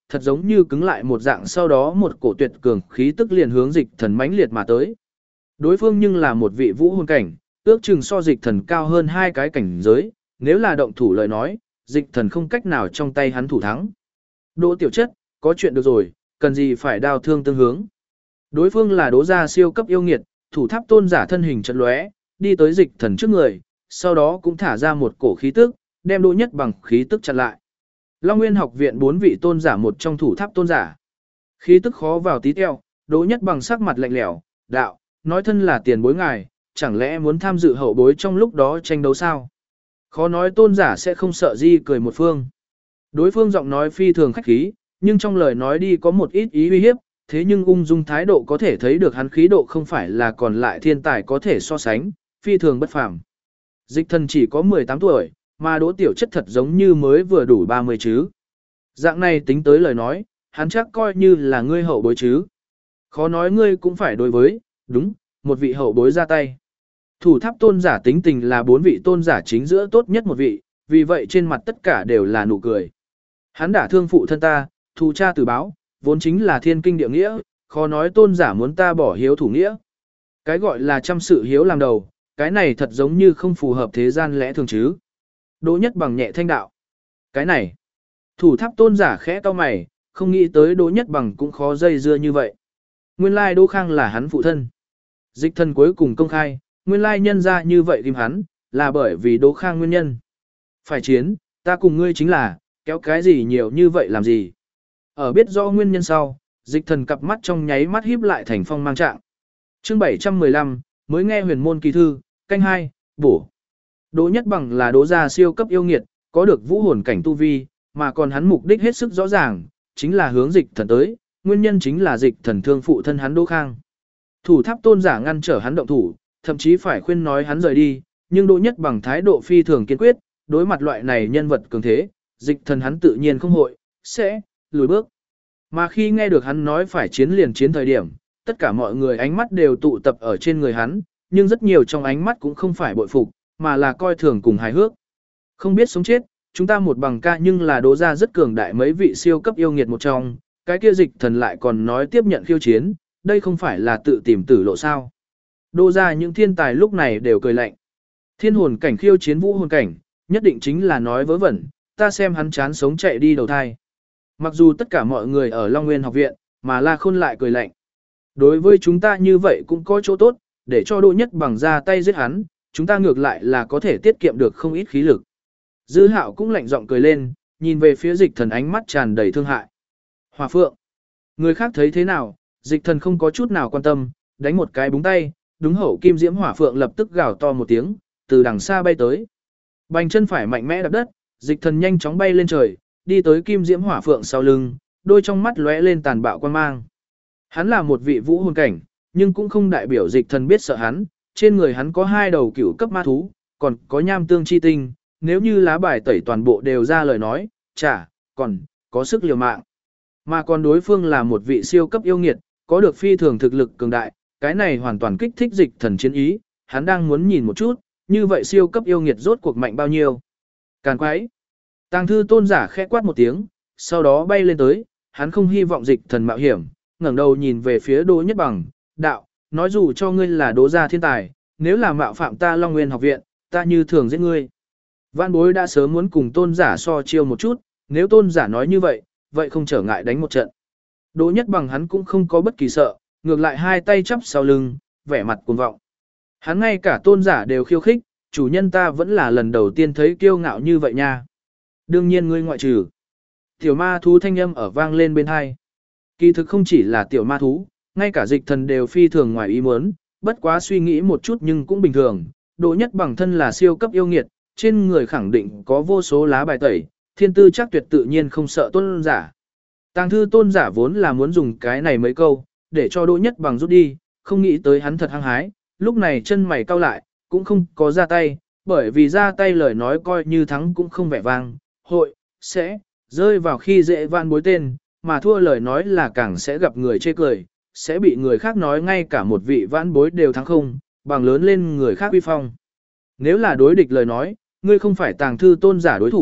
thật giống như cứng lại một dạng, sau đó một cổ tuyệt cường khí tức liền hướng dịch thần mãnh liệt mà tới. Đối phương nhưng là một vị vũ hồn cảnh, ước chừng so dịch thần cao hơn 2 cái cảnh giới, nếu là động thủ lời nói, dịch thần không cách nào trong tay hắn thủ thắng. Đỗ tiểu chất, có chuyện được rồi, cần gì phải đao thương tương hướng. Đối phương là Đỗ gia siêu cấp yêu nghiệt, thủ tháp tôn giả thân hình chật lóe, đi tới dịch thần trước người, sau đó cũng thả ra một cổ khí tức, đem Đỗ Nhất Bằng khí tức chặn lại. Long Nguyên học viện 4 vị tôn giả một trong thủ tháp tôn giả. Khí tức khó vào tí teo, Đỗ Nhất Bằng sắc mặt lạnh lẽo, đạo, nói thân là tiền bối ngài, chẳng lẽ muốn tham dự hậu bối trong lúc đó tranh đấu sao? Khó nói tôn giả sẽ không sợ gì cười một phương. Đối phương giọng nói phi thường khách khí, nhưng trong lời nói đi có một ít ý uy hiếp, thế nhưng ung dung thái độ có thể thấy được hắn khí độ không phải là còn lại thiên tài có thể so sánh, phi thường bất phàm. Dịch thần chỉ có 18 tuổi, mà Đỗ tiểu chất thật giống như mới vừa đủ 30 chứ. Dạng này tính tới lời nói, hắn chắc coi như là ngươi hậu bối chứ. Khó nói ngươi cũng phải đối với, đúng, một vị hậu bối ra tay. Thủ tháp tôn giả tính tình là 4 vị tôn giả chính giữa tốt nhất một vị, vì vậy trên mặt tất cả đều là nụ cười. Hắn đã thương phụ thân ta, thù cha tử báo, vốn chính là thiên kinh địa nghĩa, khó nói tôn giả muốn ta bỏ hiếu thủ nghĩa. Cái gọi là chăm sự hiếu làm đầu, cái này thật giống như không phù hợp thế gian lẽ thường chứ. Đỗ Nhất Bằng nhẹ thanh đạo. Cái này, thủ tháp tôn giả khẽ cau mày, không nghĩ tới Đỗ Nhất Bằng cũng khó dây dưa như vậy. Nguyên lai Đỗ Khang là hắn phụ thân. Dịch thần cuối cùng công khai, nguyên lai nhân ra như vậy tìm hắn, là bởi vì Đỗ Khang nguyên nhân. Phải chiến, ta cùng ngươi chính là, kéo cái gì nhiều như vậy làm gì. Ở biết rõ nguyên nhân sau, dịch thần cặp mắt trong nháy mắt híp lại thành phong mang trạng. Chương 715, mới nghe huyền môn kỳ thư, canh 2, bổ. Đỗ Nhất Bằng là Đỗ gia siêu cấp yêu nghiệt, có được vũ hồn cảnh tu vi, mà còn hắn mục đích hết sức rõ ràng, chính là hướng dịch thần tới, nguyên nhân chính là dịch thần thương phụ thân hắn Đỗ Khang. Thủ tháp tôn giả ngăn trở hắn động thủ, thậm chí phải khuyên nói hắn rời đi, nhưng Đỗ Nhất Bằng thái độ phi thường kiên quyết, đối mặt loại này nhân vật cường thế, dịch thần hắn tự nhiên không hội, sẽ lùi bước. Mà khi nghe được hắn nói phải chiến liền chiến thời điểm, tất cả mọi người ánh mắt đều tụ tập ở trên người hắn, nhưng rất nhiều trong ánh mắt cũng không phải bội phục, mà là coi thường cùng hài hước. Không biết sống chết, chúng ta một bằng ca nhưng là Đỗ gia rất cường đại mấy vị siêu cấp yêu nghiệt một trong, cái kia dịch thần lại còn nói tiếp nhận khiêu chiến, đây không phải là tự tìm tử lộ sao. Đỗ gia những thiên tài lúc này đều cười lạnh. Thiên hồn cảnh khiêu chiến vũ hồn cảnh, nhất định chính là nói vớ vẩn, ta xem hắn chán sống chạy đi đầu thai. Mặc dù tất cả mọi người ở Long Nguyên học viện, mà La Khôn lại cười lạnh. Đối với chúng ta như vậy cũng có chỗ tốt, để cho Đỗ Nhất Bằng ra tay giết hắn, chúng ta ngược lại là có thể tiết kiệm được không ít khí lực. Dư Hạo cũng lạnh giọng cười lên, nhìn về phía dịch thần ánh mắt tràn đầy thương hại. Hòa Phượng. Người khác thấy thế nào, dịch thần không có chút nào quan tâm, đánh một cái búng tay, đúng hậu kim diễm Hỏa Phượng lập tức gào to một tiếng, từ đằng xa bay tới. Bành chân phải mạnh mẽ đạp đất, dịch thần nhanh chóng bay lên trời, đi tới kim diễm Hỏa Phượng sau lưng, đôi trong mắt lóe lên tàn bạo quan mang. Hắn là một vị vũ hồn cảnh, nhưng cũng không đại biểu dịch thần biết sợ hắn, trên người hắn có 2 đầu cửu cấp ma thú, còn có nham tương chi tinh, nếu như lá bài tẩy toàn bộ đều ra lời nói, còn có sức liều mạng. Mà còn đối phương là một vị siêu cấp yêu nghiệt, có được phi thường thực lực cường đại, cái này hoàn toàn kích thích dịch thần chiến ý, hắn đang muốn nhìn một chút, như vậy siêu cấp yêu nghiệt rốt cuộc mạnh bao nhiêu. Càn quái. Tàng thư tôn giả khẽ quát một tiếng, sau đó bay lên tới, hắn không hy vọng dịch thần mạo hiểm, ngẩng đầu nhìn về phía Đỗ Nhất Bằng, đạo, nói dù cho ngươi là Đỗ gia thiên tài, nếu là mạo phạm ta Long Nguyên học viện, ta như thường giết ngươi. Vạn bối đã sớm muốn cùng tôn giả so chiêu một chút, nếu tôn giả nói như vậy, vậy không trở ngại đánh một trận. Đỗ Nhất Bằng hắn cũng không có bất kỳ sợ, ngược lại 2 tay chắp sau lưng, vẻ mặt cuồng vọng. Hắn ngay cả tôn giả đều khiêu khích, chủ nhân ta vẫn là lần đầu tiên thấy kiêu ngạo như vậy nha. Đương nhiên ngươi ngoại trừ. Tiểu ma thú thanh âm ở vang lên bên hai. Kỳ thực không chỉ là tiểu ma thú, ngay cả dịch thần đều phi thường ngoài ý muốn, bất quá suy nghĩ một chút nhưng cũng bình thường. Đỗ Nhất Bằng thân là siêu cấp yêu nghiệt, trên người khẳng định có vô số lá bài tẩy, thiên tư chắc tuyệt tự nhiên không sợ tôn giả. Tàng thư tôn giả vốn là muốn dùng cái này mấy câu, để cho Đỗ Nhất Bằng rút đi, không nghĩ tới hắn thật hăng hái, lúc này chân mày cau lại, cũng không có ra tay, bởi vì ra tay lời nói coi như thắng cũng không vẻ vang, sẽ rơi vào khi dễ van bối tên, mà thua lời nói là càng sẽ gặp người chê cười, sẽ bị người khác nói ngay cả một vị vãn bối đều thắng không, bằng lớn lên người khác uy phong. Nếu là đối địch lời nói, ngươi không phải tàng thư tôn giả đối thủ,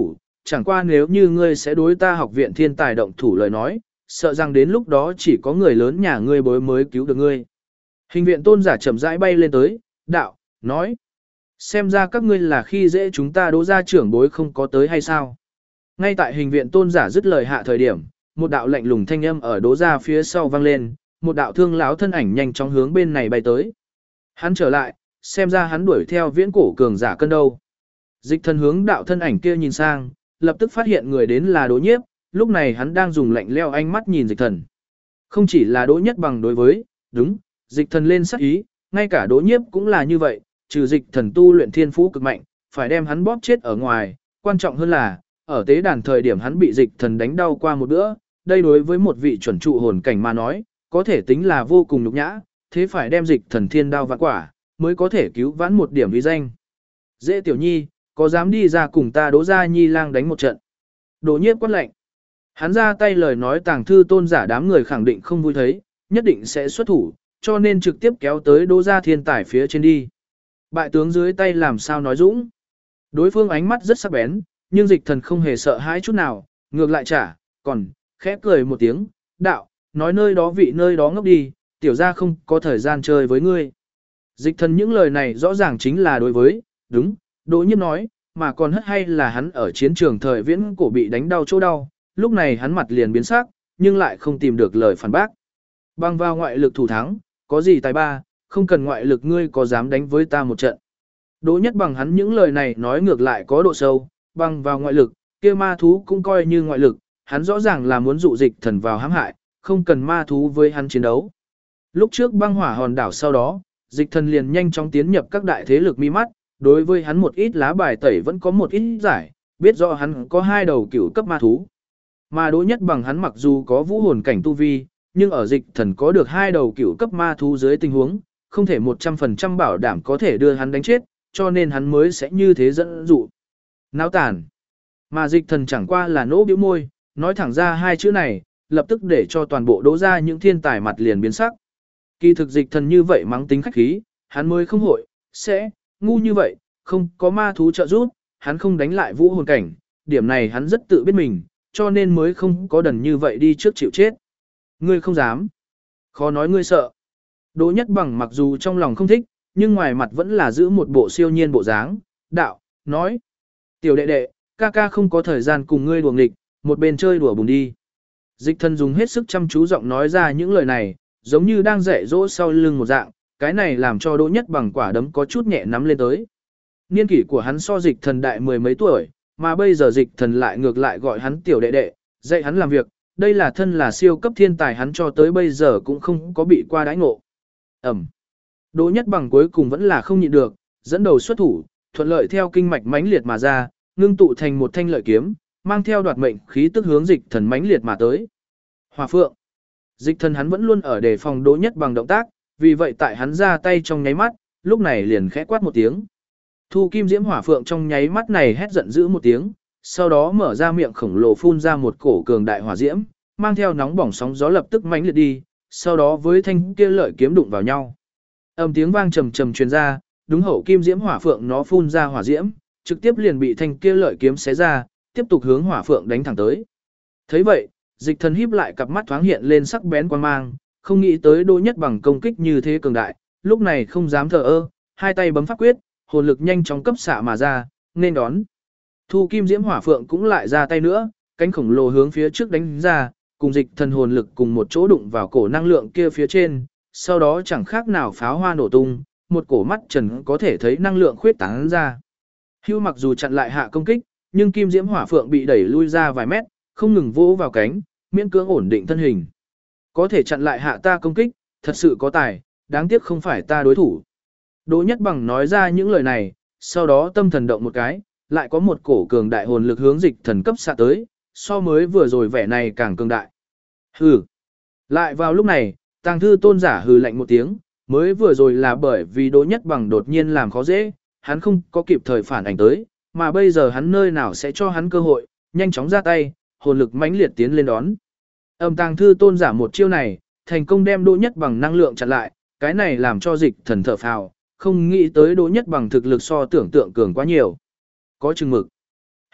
chẳng qua nếu như ngươi sẽ đối ta học viện thiên tài động thủ lời nói, sợ rằng đến lúc đó chỉ có người lớn nhà ngươi bối mới cứu được ngươi. Hình viện tôn giả chậm rãi bay lên tới, đạo, nói. Xem ra các ngươi là khi dễ chúng ta Đỗ gia trưởng bối không có tới hay sao. Ngay tại hình viện tôn giả dứt lời hạ thời điểm, một đạo lạnh lùng thanh âm ở Đỗ gia phía sau vang lên, một đạo thương lão thân ảnh nhanh chóng hướng bên này bay tới. Hắn trở lại, xem ra hắn đuổi theo viễn cổ cường giả cân đâu. Dịch thần hướng đạo thân ảnh kia nhìn sang, lập tức phát hiện người đến là Đỗ Nhiếp, lúc này hắn đang dùng lạnh leo ánh mắt nhìn dịch thần. Không chỉ là Đỗ Nhất Bằng đối với, đúng, dịch thần lên sắc ý, ngay cả Đỗ Nhiếp cũng là như vậy, trừ dịch thần tu luyện thiên phú cực mạnh, phải đem hắn bóp chết ở ngoài, quan trọng hơn là, ở tế đàn thời điểm hắn bị dịch thần đánh đau qua một bữa, đây đối với một vị chuẩn trụ hồn cảnh mà nói, có thể tính là vô cùng nhục nhã, thế phải đem dịch thần thiên đao vạn quả, mới có thể cứu vãn một điểm uy danh. Dễ tiểu nhi, có dám đi ra cùng ta Đỗ gia nhi lang đánh một trận? Đỗ Nhiếp quát lệnh. Hắn ra tay lời nói Tàng Thư Tôn giả đám người khẳng định không vui thấy, nhất định sẽ xuất thủ, cho nên trực tiếp kéo tới Đỗ gia thiên tài phía trên đi. Bại tướng dưới tay làm sao nói dũng. Đối phương ánh mắt rất sắc bén, nhưng dịch thần không hề sợ hãi chút nào, ngược lại trả, còn, khẽ cười một tiếng, đạo, nói nơi đó vị nơi đó ngốc đi, tiểu gia không có thời gian chơi với ngươi. Dịch thần những lời này rõ ràng chính là đối với, đúng, Đỗ Nhiếp nói, mà còn hất hay là hắn ở chiến trường thời viễn cổ bị đánh đau chỗ đau, lúc này hắn mặt liền biến sắc, nhưng lại không tìm được lời phản bác. Bằng vào ngoại lực thủ thắng, có gì tài ba, không cần ngoại lực ngươi có dám đánh với ta một trận. Đỗ Nhất Bằng hắn những lời này nói ngược lại có độ sâu, bằng vào ngoại lực, kia ma thú cũng coi như ngoại lực, hắn rõ ràng là muốn dụ dịch thần vào hãm hại, không cần ma thú với hắn chiến đấu. Lúc trước băng hỏa hòn đảo sau đó, dịch thần liền nhanh chóng tiến nhập các đại thế lực mi mắt, đối với hắn một ít lá bài tẩy vẫn có một ít giải, biết rõ hắn có 2 đầu cửu cấp ma thú. Mà Đỗ Nhất Bằng hắn mặc dù có vũ hồn cảnh tu vi, nhưng ở dịch thần có được 2 đầu cửu cấp ma thú dưới tình huống, không thể 100% bảo đảm có thể đưa hắn đánh chết, cho nên hắn mới sẽ như thế dẫn dụ. Náo tàn. Mà dịch thần chẳng qua là nỗ bĩu môi, nói thẳng ra 2 chữ này, lập tức để cho toàn bộ Đỗ gia những thiên tài mặt liền biến sắc. Kỳ thực dịch thần như vậy mắng tính khách khí, hắn mới không hội, sẽ, ngu như vậy, không có ma thú trợ giúp, hắn không đánh lại vũ hồn cảnh, điểm này hắn rất tự biết mình, cho nên mới không có đần như vậy đi trước chịu chết. Ngươi không dám. Khó nói ngươi sợ. Đỗ Nhất Bằng mặc dù trong lòng không thích, nhưng ngoài mặt vẫn là giữ một bộ siêu nhiên bộ dáng, đạo, nói. Tiểu đệ đệ, ca ca không có thời gian cùng ngươi đùa nghịch, một bên chơi đùa bùng đi. Dịch thần dùng hết sức chăm chú giọng nói ra những lời này, giống như đang dạy dỗ sau lưng một dạng, cái này làm cho Đỗ Nhất Bằng quả đấm có chút nhẹ nắm lên tới. Niên kỷ của hắn so dịch thần đại 10 mấy tuổi, mà bây giờ dịch thần lại ngược lại gọi hắn tiểu đệ đệ, dạy hắn làm việc, đây là thân là siêu cấp thiên tài hắn cho tới bây giờ cũng không có bị qua đãi ngộ. Ẩm. Đỗ Nhất Bằng cuối cùng vẫn là không nhịn được, dẫn đầu xuất thủ, thuận lợi theo kinh mạch mãnh liệt mà ra, ngưng tụ thành một thanh lợi kiếm, mang theo đoạt mệnh khí tức hướng dịch thần mãnh liệt mà tới. Hỏa Phượng. Dịch thần hắn vẫn luôn ở đề phòng Đỗ Nhất Bằng động tác, vì vậy tại hắn ra tay trong nháy mắt, lúc này liền khẽ quát một tiếng. Thu Kim Diễm Hỏa Phượng trong nháy mắt này hét giận dữ một tiếng, sau đó mở ra miệng khổng lồ phun ra một cổ cường đại hỏa diễm, mang theo nóng bỏng sóng gió lập tức mãnh liệt đi, sau đó với thanh kia lợi kiếm đụng vào nhau. Âm tiếng vang trầm trầm truyền ra, đúng hậu Kim Diễm Hỏa Phượng nó phun ra hỏa diễm, trực tiếp liền bị thanh kia lợi kiếm xé ra, tiếp tục hướng Hỏa Phượng đánh thẳng tới. Thấy vậy, dịch thần híp lại cặp mắt thoáng hiện lên sắc bén quan mang, không nghĩ tới Đỗ Nhất Bằng công kích như thế cường đại, lúc này không dám thờ ơ, hai tay bấm pháp quyết, hồn lực nhanh chóng cấp xạ mà ra, nên đón. Thu Kim Diễm Hỏa Phượng cũng lại ra tay nữa, cánh khổng lồ hướng phía trước đánh ra, cùng dịch thần hồn lực cùng một chỗ đụng vào cổ năng lượng kia phía trên, sau đó chẳng khác nào pháo hoa nổ tung, một cổ mắt trần có thể thấy năng lượng khuyết tán ra. Hưu mặc dù chặn lại hạ công kích, nhưng Kim Diễm Hỏa Phượng bị đẩy lui ra vài mét, không ngừng vỗ vào cánh, miễn cưỡng ổn định thân hình. Có thể chặn lại hạ ta công kích, thật sự có tài, đáng tiếc không phải ta đối thủ. Đỗ Nhất Bằng nói ra những lời này, sau đó tâm thần động một cái, lại có một cổ cường đại hồn lực hướng dịch thần cấp xạ tới, so mới vừa rồi vẻ này càng cường đại. Hừ. Lại vào lúc này, Tàng Thư Tôn giả hừ lạnh một tiếng, mới vừa rồi là bởi vì Đỗ Nhất Bằng đột nhiên làm khó dễ, hắn không có kịp thời phản ảnh tới, mà bây giờ hắn nơi nào sẽ cho hắn cơ hội, nhanh chóng ra tay, hồn lực mãnh liệt tiến lên đón. Tàng Thư Tôn giả một chiêu này, thành công đem Đỗ Nhất Bằng năng lượng chặn lại, cái này làm cho dịch thần thở phào, không nghĩ tới Đỗ Nhất Bằng thực lực so tưởng tượng cường quá nhiều. Có chừng mực.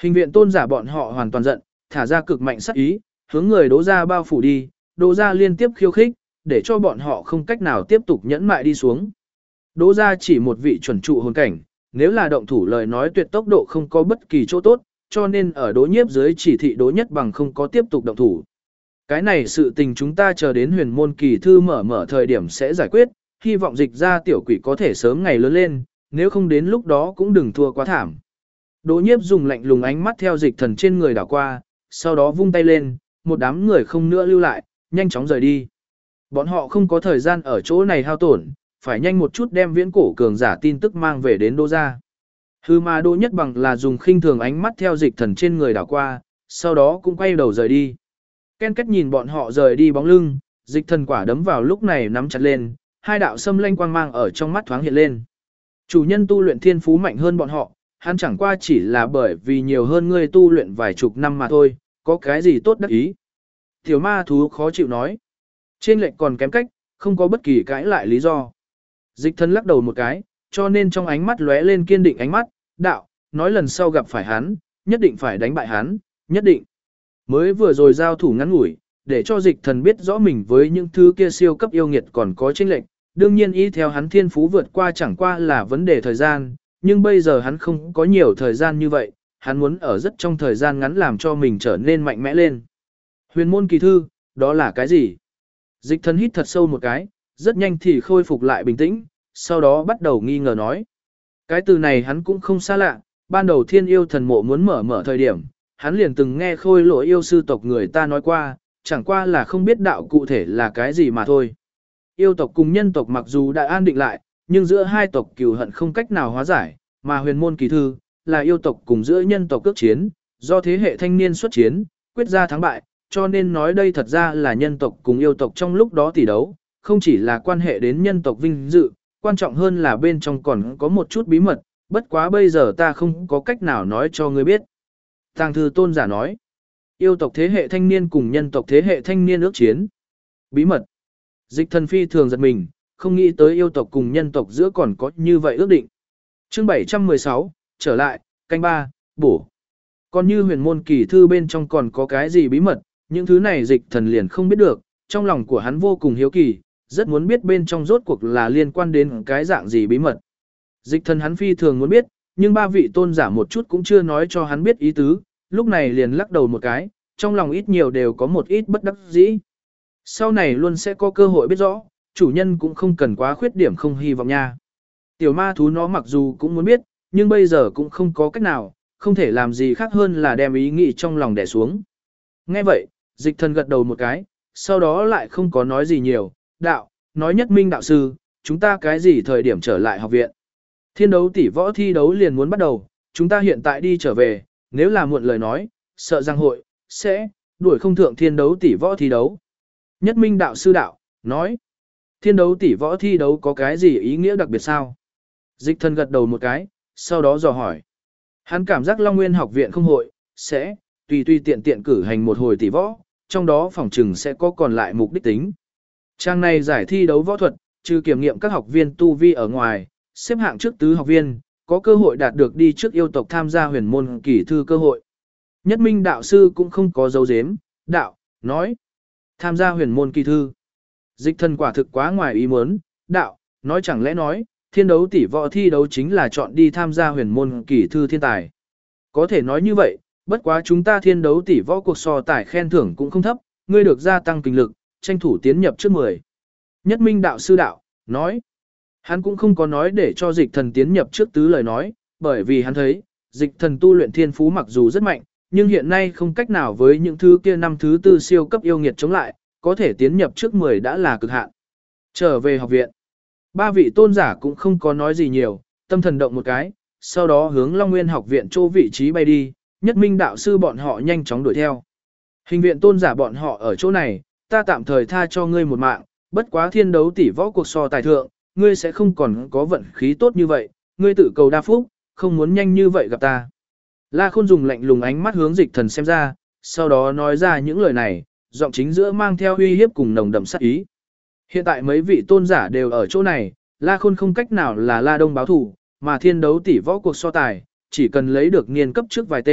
Hình viện tôn giả bọn họ hoàn toàn giận, thả ra cực mạnh sát ý, hướng người Đỗ gia bao phủ đi, Đỗ gia liên tiếp khiêu khích, để cho bọn họ không cách nào tiếp tục nhẫn mại đi xuống. Đỗ gia chỉ một vị chuẩn trụ hồn cảnh, nếu là động thủ lời nói tuyệt tốc độ không có bất kỳ chỗ tốt, cho nên ở Đỗ Nhiếp dưới chỉ thị Đỗ Nhất Bằng không có tiếp tục động thủ. Cái này sự tình chúng ta chờ đến huyền môn kỳ thư mở thời điểm sẽ giải quyết, hy vọng dịch ra tiểu quỷ có thể sớm ngày lớn lên, nếu không đến lúc đó cũng đừng thua quá thảm. Đỗ Nhiếp dùng lạnh lùng ánh mắt theo dịch thần trên người đảo qua, sau đó vung tay lên, một đám người không nữa lưu lại, nhanh chóng rời đi. Bọn họ không có thời gian ở chỗ này hao tổn, phải nhanh một chút đem viễn cổ cường giả tin tức mang về đến Đỗ gia. Hư mà Đỗ Nhất Bằng là dùng khinh thường ánh mắt theo dịch thần trên người đảo qua, sau đó cũng quay đầu rời đi. Ken Kết nhìn bọn họ rời đi bóng lưng, dịch thần quả đấm vào lúc này nắm chặt lên, hai đạo xâm lanh quang mang ở trong mắt thoáng hiện lên. Chủ nhân tu luyện thiên phú mạnh hơn bọn họ, hắn chẳng qua chỉ là bởi vì nhiều hơn ngươi tu luyện vài chục năm mà thôi, có cái gì tốt đắc ý. Tiểu ma thú khó chịu nói. Trên lệnh còn kém cách, không có bất kỳ cãi lại lý do. Dịch thần lắc đầu một cái, cho nên trong ánh mắt lóe lên kiên định ánh mắt, đạo, nói lần sau gặp phải hắn, nhất định phải đánh bại hắn, nhất định. Mới vừa rồi giao thủ ngắn ngủi, để cho dịch thần biết rõ mình với những thứ kia siêu cấp yêu nghiệt còn có chênh lệch, đương nhiên y theo hắn thiên phú vượt qua chẳng qua là vấn đề thời gian, nhưng bây giờ hắn không có nhiều thời gian như vậy, hắn muốn ở rất trong thời gian ngắn làm cho mình trở nên mạnh mẽ lên. Huyền môn kỳ thư, đó là cái gì? Dịch thần hít thật sâu một cái, rất nhanh thì khôi phục lại bình tĩnh, sau đó bắt đầu nghi ngờ nói. Cái từ này hắn cũng không xa lạ, ban đầu thiên yêu thần mộ muốn mở thời điểm, hắn liền từng nghe khôi lỗi yêu sư tộc người ta nói qua, chẳng qua là không biết đạo cụ thể là cái gì mà thôi. Yêu tộc cùng nhân tộc mặc dù đã an định lại, nhưng giữa hai tộc cừu hận không cách nào hóa giải, mà huyền môn kỳ thư, là yêu tộc cùng giữa nhân tộc cước chiến, do thế hệ thanh niên xuất chiến, quyết ra thắng bại, cho nên nói đây thật ra là nhân tộc cùng yêu tộc trong lúc đó tỷ đấu, không chỉ là quan hệ đến nhân tộc vinh dự, quan trọng hơn là bên trong còn có một chút bí mật, bất quá bây giờ ta không có cách nào nói cho ngươi biết. Tàng thư tôn giả nói, yêu tộc thế hệ thanh niên cùng nhân tộc thế hệ thanh niên ước chiến. Bí mật. Dịch thần phi thường giật mình, không nghĩ tới yêu tộc cùng nhân tộc giữa còn có như vậy ước định. Chương 716, trở lại, canh ba, bổ. Còn như huyền môn kỳ thư bên trong còn có cái gì bí mật, những thứ này dịch thần liền không biết được, trong lòng của hắn vô cùng hiếu kỳ, rất muốn biết bên trong rốt cuộc là liên quan đến cái dạng gì bí mật. Dịch thần hắn phi thường muốn biết, nhưng ba vị tôn giả một chút cũng chưa nói cho hắn biết ý tứ, lúc này liền lắc đầu một cái, trong lòng ít nhiều đều có một ít bất đắc dĩ. Sau này luôn sẽ có cơ hội biết rõ, chủ nhân cũng không cần quá khuyết điểm không hy vọng nha. Tiểu ma thú nó mặc dù cũng muốn biết, nhưng bây giờ cũng không có cách nào, không thể làm gì khác hơn là đem ý nghĩ trong lòng đè xuống. Nghe vậy, dịch thần gật đầu một cái, sau đó lại không có nói gì nhiều, đạo, nói Nhất Minh đạo sư, chúng ta cái gì thời điểm trở lại học viện. Thiên đấu tỷ võ thi đấu liền muốn bắt đầu, chúng ta hiện tại đi trở về, nếu là muộn lời nói, sợ rằng hội, sẽ, đuổi không thượng thiên đấu tỷ võ thi đấu. Nhất Minh đạo sư đạo, nói, thiên đấu tỷ võ thi đấu có cái gì ý nghĩa đặc biệt sao? Dịch thần gật đầu một cái, sau đó dò hỏi. Hắn cảm giác Long Nguyên học viện không hội, sẽ, tùy tiện cử hành một hồi tỷ võ, trong đó phòng trừng sẽ có còn lại mục đích tính. Trang này giải thi đấu võ thuật, trừ kiểm nghiệm các học viên tu vi ở ngoài, xếp hạng trước tứ học viên, có cơ hội đạt được đi trước yêu tộc tham gia huyền môn kỳ thư cơ hội. Nhất Minh đạo sư cũng không có dấu dếm, đạo, nói, tham gia huyền môn kỳ thư. Dịch thần quả thực quá ngoài ý muốn, đạo, nói chẳng lẽ nói, thiên đấu tỷ võ thi đấu chính là chọn đi tham gia huyền môn kỳ thư thiên tài. Có thể nói như vậy, bất quá chúng ta thiên đấu tỷ võ cuộc so tài khen thưởng cũng không thấp, ngươi được gia tăng kinh lực, tranh thủ tiến nhập trước 10. Nhất Minh đạo sư đạo, nói, hắn cũng không có nói để cho dịch thần tiến nhập trước tứ lời nói, bởi vì hắn thấy, dịch thần tu luyện thiên phú mặc dù rất mạnh, nhưng hiện nay không cách nào với những thứ kia năm thứ tư siêu cấp yêu nghiệt chống lại, có thể tiến nhập trước 10 đã là cực hạn. Trở về học viện, ba vị tôn giả cũng không có nói gì nhiều, tâm thần động một cái, sau đó hướng Long Nguyên học viện chỗ vị trí bay đi, Nhất Minh đạo sư bọn họ nhanh chóng đuổi theo. Hình viện tôn giả bọn họ ở chỗ này, ta tạm thời tha cho ngươi một mạng, bất quá thiên đấu tỷ võ cuộc so tài thượng, ngươi sẽ không còn có vận khí tốt như vậy, ngươi tự cầu đa phúc, không muốn nhanh như vậy gặp ta. La Khôn dùng lạnh lùng ánh mắt hướng dịch thần xem ra, sau đó nói ra những lời này, giọng chính giữa mang theo uy hiếp cùng nồng đậm sát ý. Hiện tại mấy vị tôn giả đều ở chỗ này, La Khôn không cách nào là La Đông báo thủ, mà thiên đấu tỷ võ cuộc so tài, chỉ cần lấy được niên cấp trước vài tên,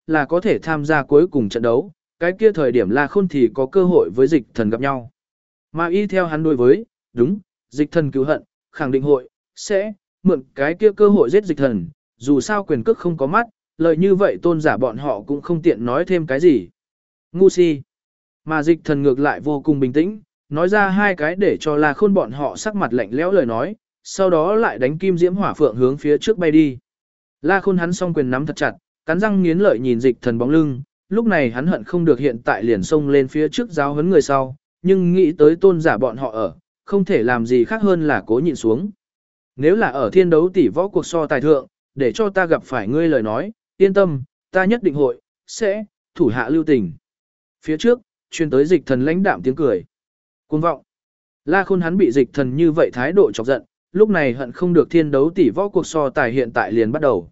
là có thể tham gia cuối cùng trận đấu, cái kia thời điểm La Khôn thì có cơ hội với dịch thần gặp nhau. Mà y theo hắn đối với, đúng, dịch thần cứu hận, khẳng định hội, sẽ, mượn cái kia cơ hội giết dịch thần, dù sao quyền cước không có mắt, lời như vậy tôn giả bọn họ cũng không tiện nói thêm cái gì. Ngu si. Mà dịch thần ngược lại vô cùng bình tĩnh, nói ra hai cái để cho La Khôn bọn họ sắc mặt lạnh lẽo lời nói, sau đó lại đánh kim diễm hỏa phượng hướng phía trước bay đi. La Khôn hắn song quyền nắm thật chặt, cắn răng nghiến lợi nhìn dịch thần bóng lưng, lúc này hắn hận không được hiện tại liền xông lên phía trước giáo huấn người sau, nhưng nghĩ tới tôn giả bọn họ ở, không thể làm gì khác hơn là cố nhịn xuống. Nếu là ở thiên đấu tỷ võ cuộc so tài thượng, để cho ta gặp phải ngươi lời nói, yên tâm, ta nhất định hội, sẽ, thủ hạ lưu tình. Phía trước, truyền tới dịch thần lãnh đạm tiếng cười. Cuồng vọng. La Khôn hắn bị dịch thần như vậy thái độ chọc giận, lúc này hận không được thiên đấu tỷ võ cuộc so tài hiện tại liền bắt đầu.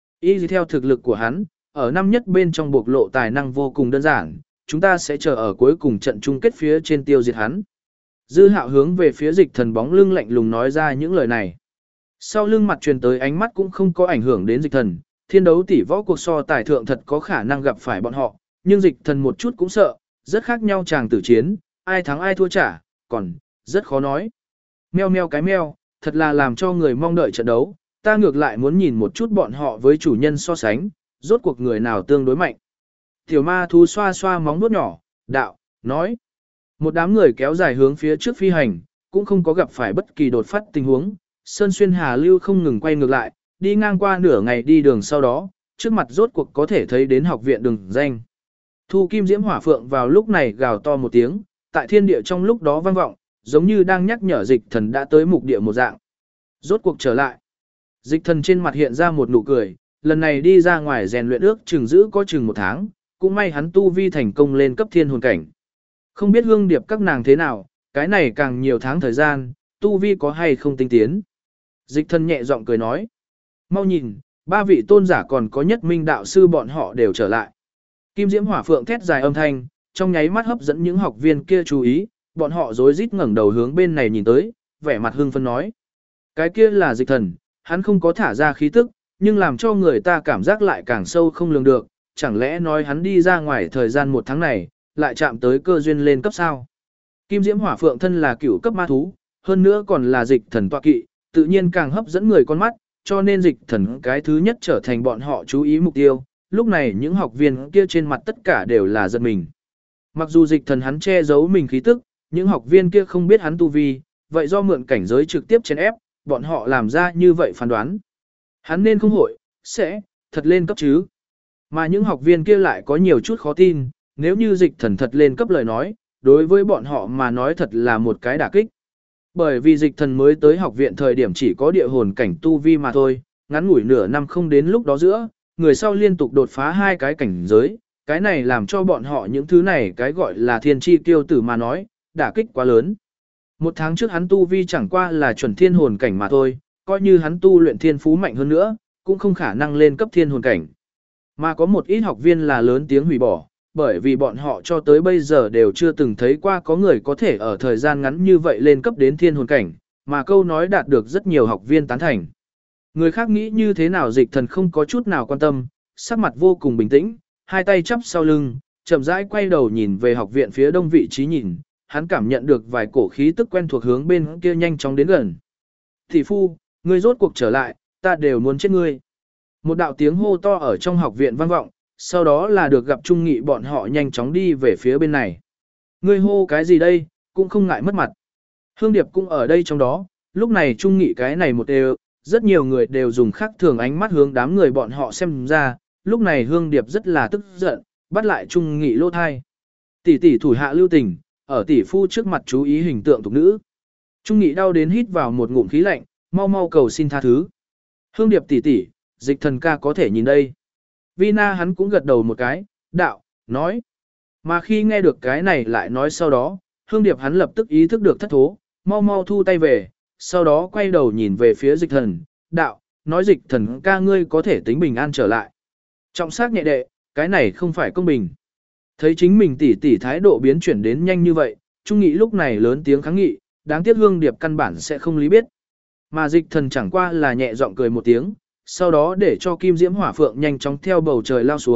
Y theo thực lực của hắn, ở năm nhất bên trong bộc lộ tài năng vô cùng đơn giản, chúng ta sẽ chờ ở cuối cùng trận chung kết phía trên tiêu diệt hắn. Dư Hạo hướng về phía dịch thần bóng lưng lạnh lùng nói ra những lời này. Sau lưng mặt truyền tới ánh mắt cũng không có ảnh hưởng đến dịch thần, thiên đấu tỷ võ cuộc so tài thượng thật có khả năng gặp phải bọn họ, nhưng dịch thần một chút cũng sợ, rất khác nhau chàng tử chiến, ai thắng ai thua trả, còn, rất khó nói. Meo meo cái meo, thật là làm cho người mong đợi trận đấu, ta ngược lại muốn nhìn một chút bọn họ với chủ nhân so sánh, rốt cuộc người nào tương đối mạnh. Tiểu ma thú xoa xoa móng vuốt nhỏ, đạo, nói. Một đám người kéo dài hướng phía trước phi hành, cũng không có gặp phải bất kỳ đột phát tình huống, Sơn Xuyên Hà Lưu không ngừng quay ngược lại, đi ngang qua nửa ngày đi đường sau đó, trước mặt rốt cuộc có thể thấy đến học viện đường danh. Thu Kim Diễm Hỏa Phượng vào lúc này gào to một tiếng, tại thiên địa trong lúc đó vang vọng, giống như đang nhắc nhở dịch thần đã tới mục địa một dạng. Rốt cuộc trở lại. Dịch thần trên mặt hiện ra một nụ cười, lần này đi ra ngoài rèn luyện ước chừng giữ có chừng một tháng, cũng may hắn tu vi thành công lên cấp thiên hồn cảnh. Không biết hương điệp các nàng thế nào, cái này càng nhiều tháng thời gian, tu vi có hay không tinh tiến. Dịch thần nhẹ giọng cười nói. Mau nhìn, ba vị tôn giả còn có nhất minh đạo sư bọn họ đều trở lại. Kim Diễm Hỏa Phượng thét dài âm thanh, trong nháy mắt hấp dẫn những học viên kia chú ý, bọn họ rối rít ngẩng đầu hướng bên này nhìn tới, vẻ mặt hưng phấn nói. Cái kia là dịch thần, hắn không có thả ra khí tức, nhưng làm cho người ta cảm giác lại càng sâu không lường được, chẳng lẽ nói hắn đi ra ngoài thời gian một tháng này, lại chạm tới cơ duyên lên cấp sao. Kim Diễm Hỏa Phượng thân là cửu cấp ma thú, hơn nữa còn là dịch thần tọa kỵ, tự nhiên càng hấp dẫn người con mắt, cho nên dịch thần cái thứ nhất trở thành bọn họ chú ý mục tiêu. Lúc này những học viên kia trên mặt tất cả đều là giật mình. Mặc dù dịch thần hắn che giấu mình khí tức, những học viên kia không biết hắn tu vi, vậy do mượn cảnh giới trực tiếp chèn ép, bọn họ làm ra như vậy phán đoán. Hắn nên không hội, sẽ, thật lên cấp chứ. Mà những học viên kia lại có nhiều chút khó tin, nếu như dịch thần thật lên cấp lời nói, đối với bọn họ mà nói thật là một cái đả kích. Bởi vì dịch thần mới tới học viện thời điểm chỉ có địa hồn cảnh tu vi mà thôi, ngắn ngủi nửa năm không đến lúc đó giữa, người sau liên tục đột phá hai cái cảnh giới, cái này làm cho bọn họ những thứ này cái gọi là thiên chi tiêu tử mà nói, đả kích quá lớn. Một tháng trước hắn tu vi chẳng qua là chuẩn thiên hồn cảnh mà thôi, coi như hắn tu luyện thiên phú mạnh hơn nữa, cũng không khả năng lên cấp thiên hồn cảnh. Mà có một ít học viên là lớn tiếng hủy bỏ, bởi vì bọn họ cho tới bây giờ đều chưa từng thấy qua có người có thể ở thời gian ngắn như vậy lên cấp đến thiên hồn cảnh, mà câu nói đạt được rất nhiều học viên tán thành. Người khác nghĩ như thế nào dịch thần không có chút nào quan tâm, sắc mặt vô cùng bình tĩnh, hai tay chắp sau lưng, chậm rãi quay đầu nhìn về học viện phía đông vị trí nhìn, hắn cảm nhận được vài cổ khí tức quen thuộc hướng bên kia nhanh chóng đến gần. Thị phu, ngươi rốt cuộc trở lại, ta đều muốn chết ngươi. Một đạo tiếng hô to ở trong học viện vang vọng, sau đó là được gặp Trung Nghị bọn họ nhanh chóng đi về phía bên này. Ngươi hô cái gì đây, cũng không ngại mất mặt. Hương Điệp cũng ở đây trong đó, lúc này Trung Nghị cái này một đều, rất nhiều người đều dùng khác thường ánh mắt hướng đám người bọn họ xem ra, lúc này Hương Điệp rất là tức giận, bắt lại Trung Nghị lỗ thai. Tỷ tỷ thủ hạ lưu tình, ở tỷ phu trước mặt chú ý hình tượng tục nữ. Trung Nghị đau đến hít vào một ngụm khí lạnh, mau mau cầu xin tha thứ. Hương Điệp tỷ tỷ, dịch thần ca có thể nhìn đây. Vina hắn cũng gật đầu một cái, đạo, nói. Mà khi nghe được cái này lại nói sau đó, Hương Điệp hắn lập tức ý thức được thất thố, mau mau thu tay về, sau đó quay đầu nhìn về phía dịch thần, đạo, nói dịch thần ca ngươi có thể tính bình an trở lại. Trọng sắc nhẹ đệ, cái này không phải công bình. Thấy chính mình tỷ tỷ thái độ biến chuyển đến nhanh như vậy, Trung Nghị lúc này lớn tiếng kháng nghị, đáng tiếc Hương Điệp căn bản sẽ không lý biết. Mà dịch thần chẳng qua là nhẹ giọng cười một tiếng, sau đó để cho Kim Diễm Hỏa Phượng nhanh chóng theo bầu trời lao xuống,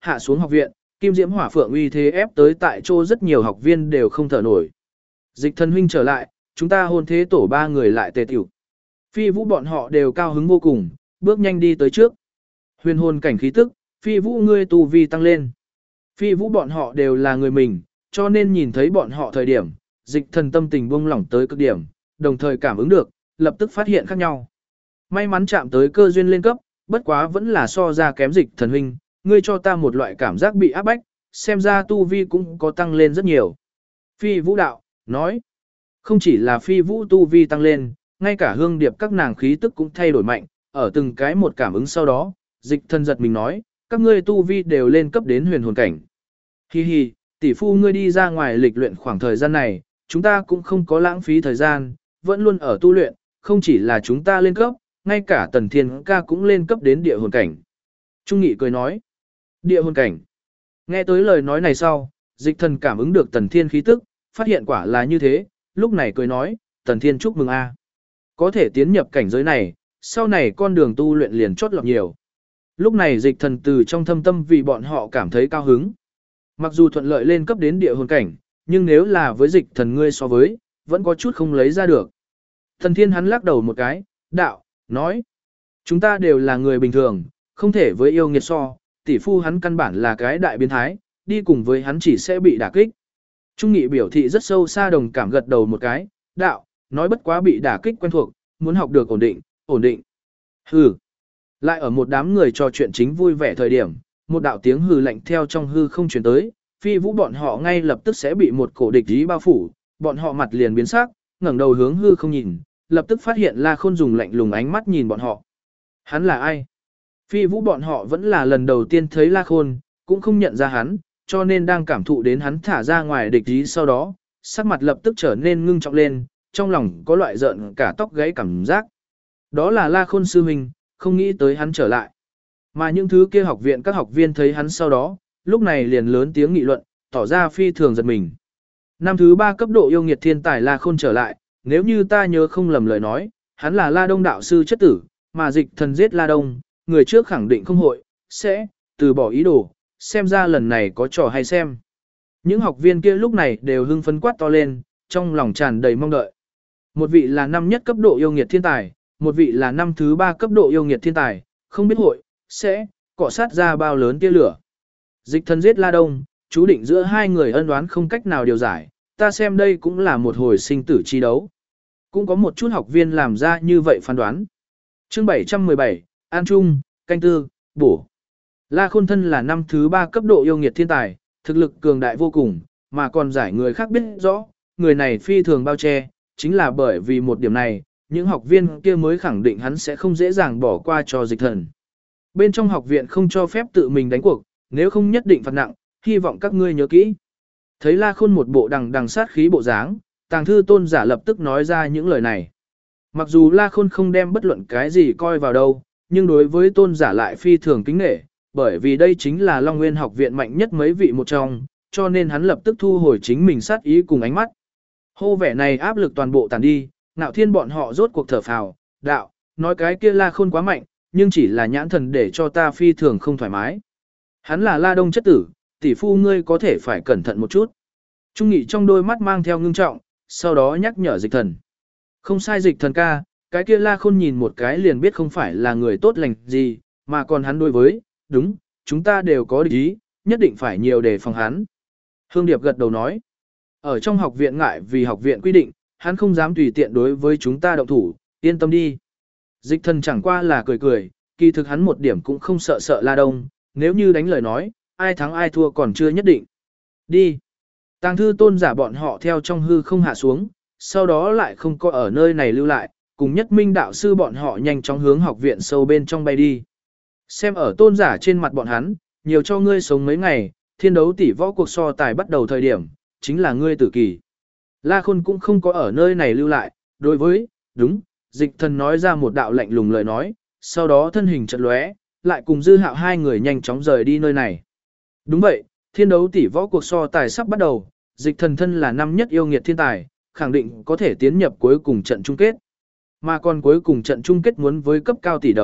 hạ xuống học viện, kim diễm hỏa phượng uy thế ép tới tại chỗ rất nhiều học viên đều không thở nổi. Dịch thần huynh trở lại, chúng ta hôn thế tổ 3 người lại tề tiểu. Phi vũ bọn họ đều cao hứng vô cùng, bước nhanh đi tới trước. Huyền hồn cảnh khí tức, phi vũ ngươi tu vi tăng lên. Phi vũ bọn họ đều là người mình, cho nên nhìn thấy bọn họ thời điểm, dịch thần tâm tình buông lỏng tới cực điểm, đồng thời cảm ứng được, lập tức phát hiện khác nhau. May mắn chạm tới cơ duyên lên cấp, bất quá vẫn là so ra kém dịch thần huynh, ngươi cho ta một loại cảm giác bị áp bách, xem ra tu vi cũng có tăng lên rất nhiều. Phi vũ đạo, nói, không chỉ là phi vũ tu vi tăng lên, ngay cả hương điệp các nàng khí tức cũng thay đổi mạnh, ở từng cái một cảm ứng sau đó, dịch thần giật mình nói, các ngươi tu vi đều lên cấp đến huyền hồn cảnh. Hi hi, tỷ phu ngươi đi ra ngoài lịch luyện khoảng thời gian này, chúng ta cũng không có lãng phí thời gian, vẫn luôn ở tu luyện, không chỉ là chúng ta lên cấp, ngay cả Tần Thiên ca cũng lên cấp đến địa hồn cảnh. Trung Nghị cười nói, địa hồn cảnh. Nghe tới lời nói này sau, dịch thần cảm ứng được Tần Thiên khí tức, phát hiện quả là như thế, lúc này cười nói, Tần Thiên chúc mừng a, có thể tiến nhập cảnh giới này, sau này con đường tu luyện liền chót lọt nhiều. Lúc này dịch thần từ trong thâm tâm vì bọn họ cảm thấy cao hứng. Mặc dù thuận lợi lên cấp đến địa hồn cảnh, nhưng nếu là với dịch thần ngươi so với, vẫn có chút không lấy ra được. Thần Thiên hắn lắc đầu một cái, đạo, nói, chúng ta đều là người bình thường, không thể với yêu nghiệt so, tỷ phu hắn căn bản là cái đại biến thái, đi cùng với hắn chỉ sẽ bị đả kích. Trung Nghị biểu thị rất sâu xa đồng cảm gật đầu một cái, đạo, nói bất quá bị đả kích quen thuộc, muốn học được ổn định, ổn định. Hừ. Lại ở một đám người trò chuyện chính vui vẻ thời điểm, một đạo tiếng hừ lạnh theo trong hư không truyền tới, phi vũ bọn họ ngay lập tức sẽ bị một cổ địch ý bao phủ, bọn họ mặt liền biến sắc, ngẩng đầu hướng hư không nhìn, lập tức phát hiện La Khôn dùng lạnh lùng ánh mắt nhìn bọn họ. Hắn là ai? Phi vũ bọn họ vẫn là lần đầu tiên thấy La Khôn, cũng không nhận ra hắn, cho nên đang cảm thụ đến hắn thả ra ngoài địch ý sau đó, sắc mặt lập tức trở nên ngưng trọng lên, trong lòng có loại giận cả tóc gáy cảm giác. Đó là La Khôn sư huynh, không nghĩ tới hắn trở lại. Mà những thứ kia học viện các học viên thấy hắn sau đó, lúc này liền lớn tiếng nghị luận, tỏ ra phi thường giật mình. Năm thứ 3 cấp độ yêu nghiệt thiên tài La Khôn trở lại, nếu như ta nhớ không lầm lời nói, hắn là La Đông đạo sư chất tử, mà dịch thần giết La Đông, người trước khẳng định không hội, sẽ từ bỏ ý đồ, xem ra lần này có trò hay xem. Những học viên kia lúc này đều hưng phấn quát to lên, trong lòng tràn đầy mong đợi. Một vị là năm nhất cấp độ yêu nghiệt thiên tài, một vị là năm thứ 3 cấp độ yêu nghiệt thiên tài, không biết hội, sẽ cọ sát ra bao lớn tia lửa. Dịch thần giết La Đông, chú định giữa hai người ân oán không cách nào điều giải, ta xem đây cũng là một hồi sinh tử chi đấu. Cũng có một chút học viên làm ra như vậy phán đoán. Chương 717, An Trung, canh tư, bổ. La Khôn thân là năm thứ 3 cấp độ yêu nghiệt thiên tài, thực lực cường đại vô cùng, mà còn giải người khác biết rõ, người này phi thường bao che, chính là bởi vì một điểm này, những học viên kia mới khẳng định hắn sẽ không dễ dàng bỏ qua cho dịch thần. Bên trong học viện không cho phép tự mình đánh cuộc, nếu không nhất định phạt nặng, hy vọng các ngươi nhớ kỹ. Thấy La Khôn một bộ đằng sát khí bộ dáng, Tàng Thư Tôn giả lập tức nói ra những lời này. Mặc dù La Khôn không đem bất luận cái gì coi vào đâu, nhưng đối với tôn giả lại phi thường kính nể, bởi vì đây chính là Long Nguyên học viện mạnh nhất mấy vị một trong, cho nên hắn lập tức thu hồi chính mình sát ý cùng ánh mắt. Hô vẻ này áp lực toàn bộ tàn đi, Ngạo Thiên bọn họ rốt cuộc thở phào, đạo, nói cái kia La Khôn quá mạnh, nhưng chỉ là nhãn thần để cho ta phi thường không thoải mái. Hắn là La Đông chất tử, tỷ phu ngươi có thể phải cẩn thận một chút. Trung Nghị trong đôi mắt mang theo ngưng trọng, sau đó nhắc nhở dịch thần. Không sai dịch thần ca, cái kia La Khôn nhìn một cái liền biết không phải là người tốt lành gì, mà còn hắn đối với, đúng, chúng ta đều có địch ý, nhất định phải nhiều đề phòng hắn. Hương Điệp gật đầu nói, ở trong học viện ngại vì học viện quy định, hắn không dám tùy tiện đối với chúng ta động thủ, yên tâm đi. Dịch thần chẳng qua là cười cười, kỳ thực hắn một điểm cũng không sợ La Đông, nếu như đánh lời nói, ai thắng ai thua còn chưa nhất định. Đi. Tàng Thư Tôn giả bọn họ theo trong hư không hạ xuống, sau đó lại không có ở nơi này lưu lại, cùng Nhất Minh đạo sư bọn họ nhanh chóng hướng học viện sâu bên trong bay đi. Xem ở tôn giả trên mặt bọn hắn, nhiều cho ngươi sống mấy ngày, thiên đấu tỷ võ cuộc so tài bắt đầu thời điểm, chính là ngươi tử kỳ. La Khôn cũng không có ở nơi này lưu lại, đối với, đúng, dịch thần nói ra một đạo lạnh lùng lời nói, sau đó thân hình chợt lóe, lại cùng Dư Hạo hai người nhanh chóng rời đi nơi này. Đúng vậy, thiên đấu tỷ võ cuộc so tài sắp bắt đầu, dịch thần thân là năm nhất yêu nghiệt thiên tài, khẳng định có thể tiến nhập cuối cùng trận chung kết. Mà còn cuối cùng trận chung kết muốn với cấp cao tỷ đấu,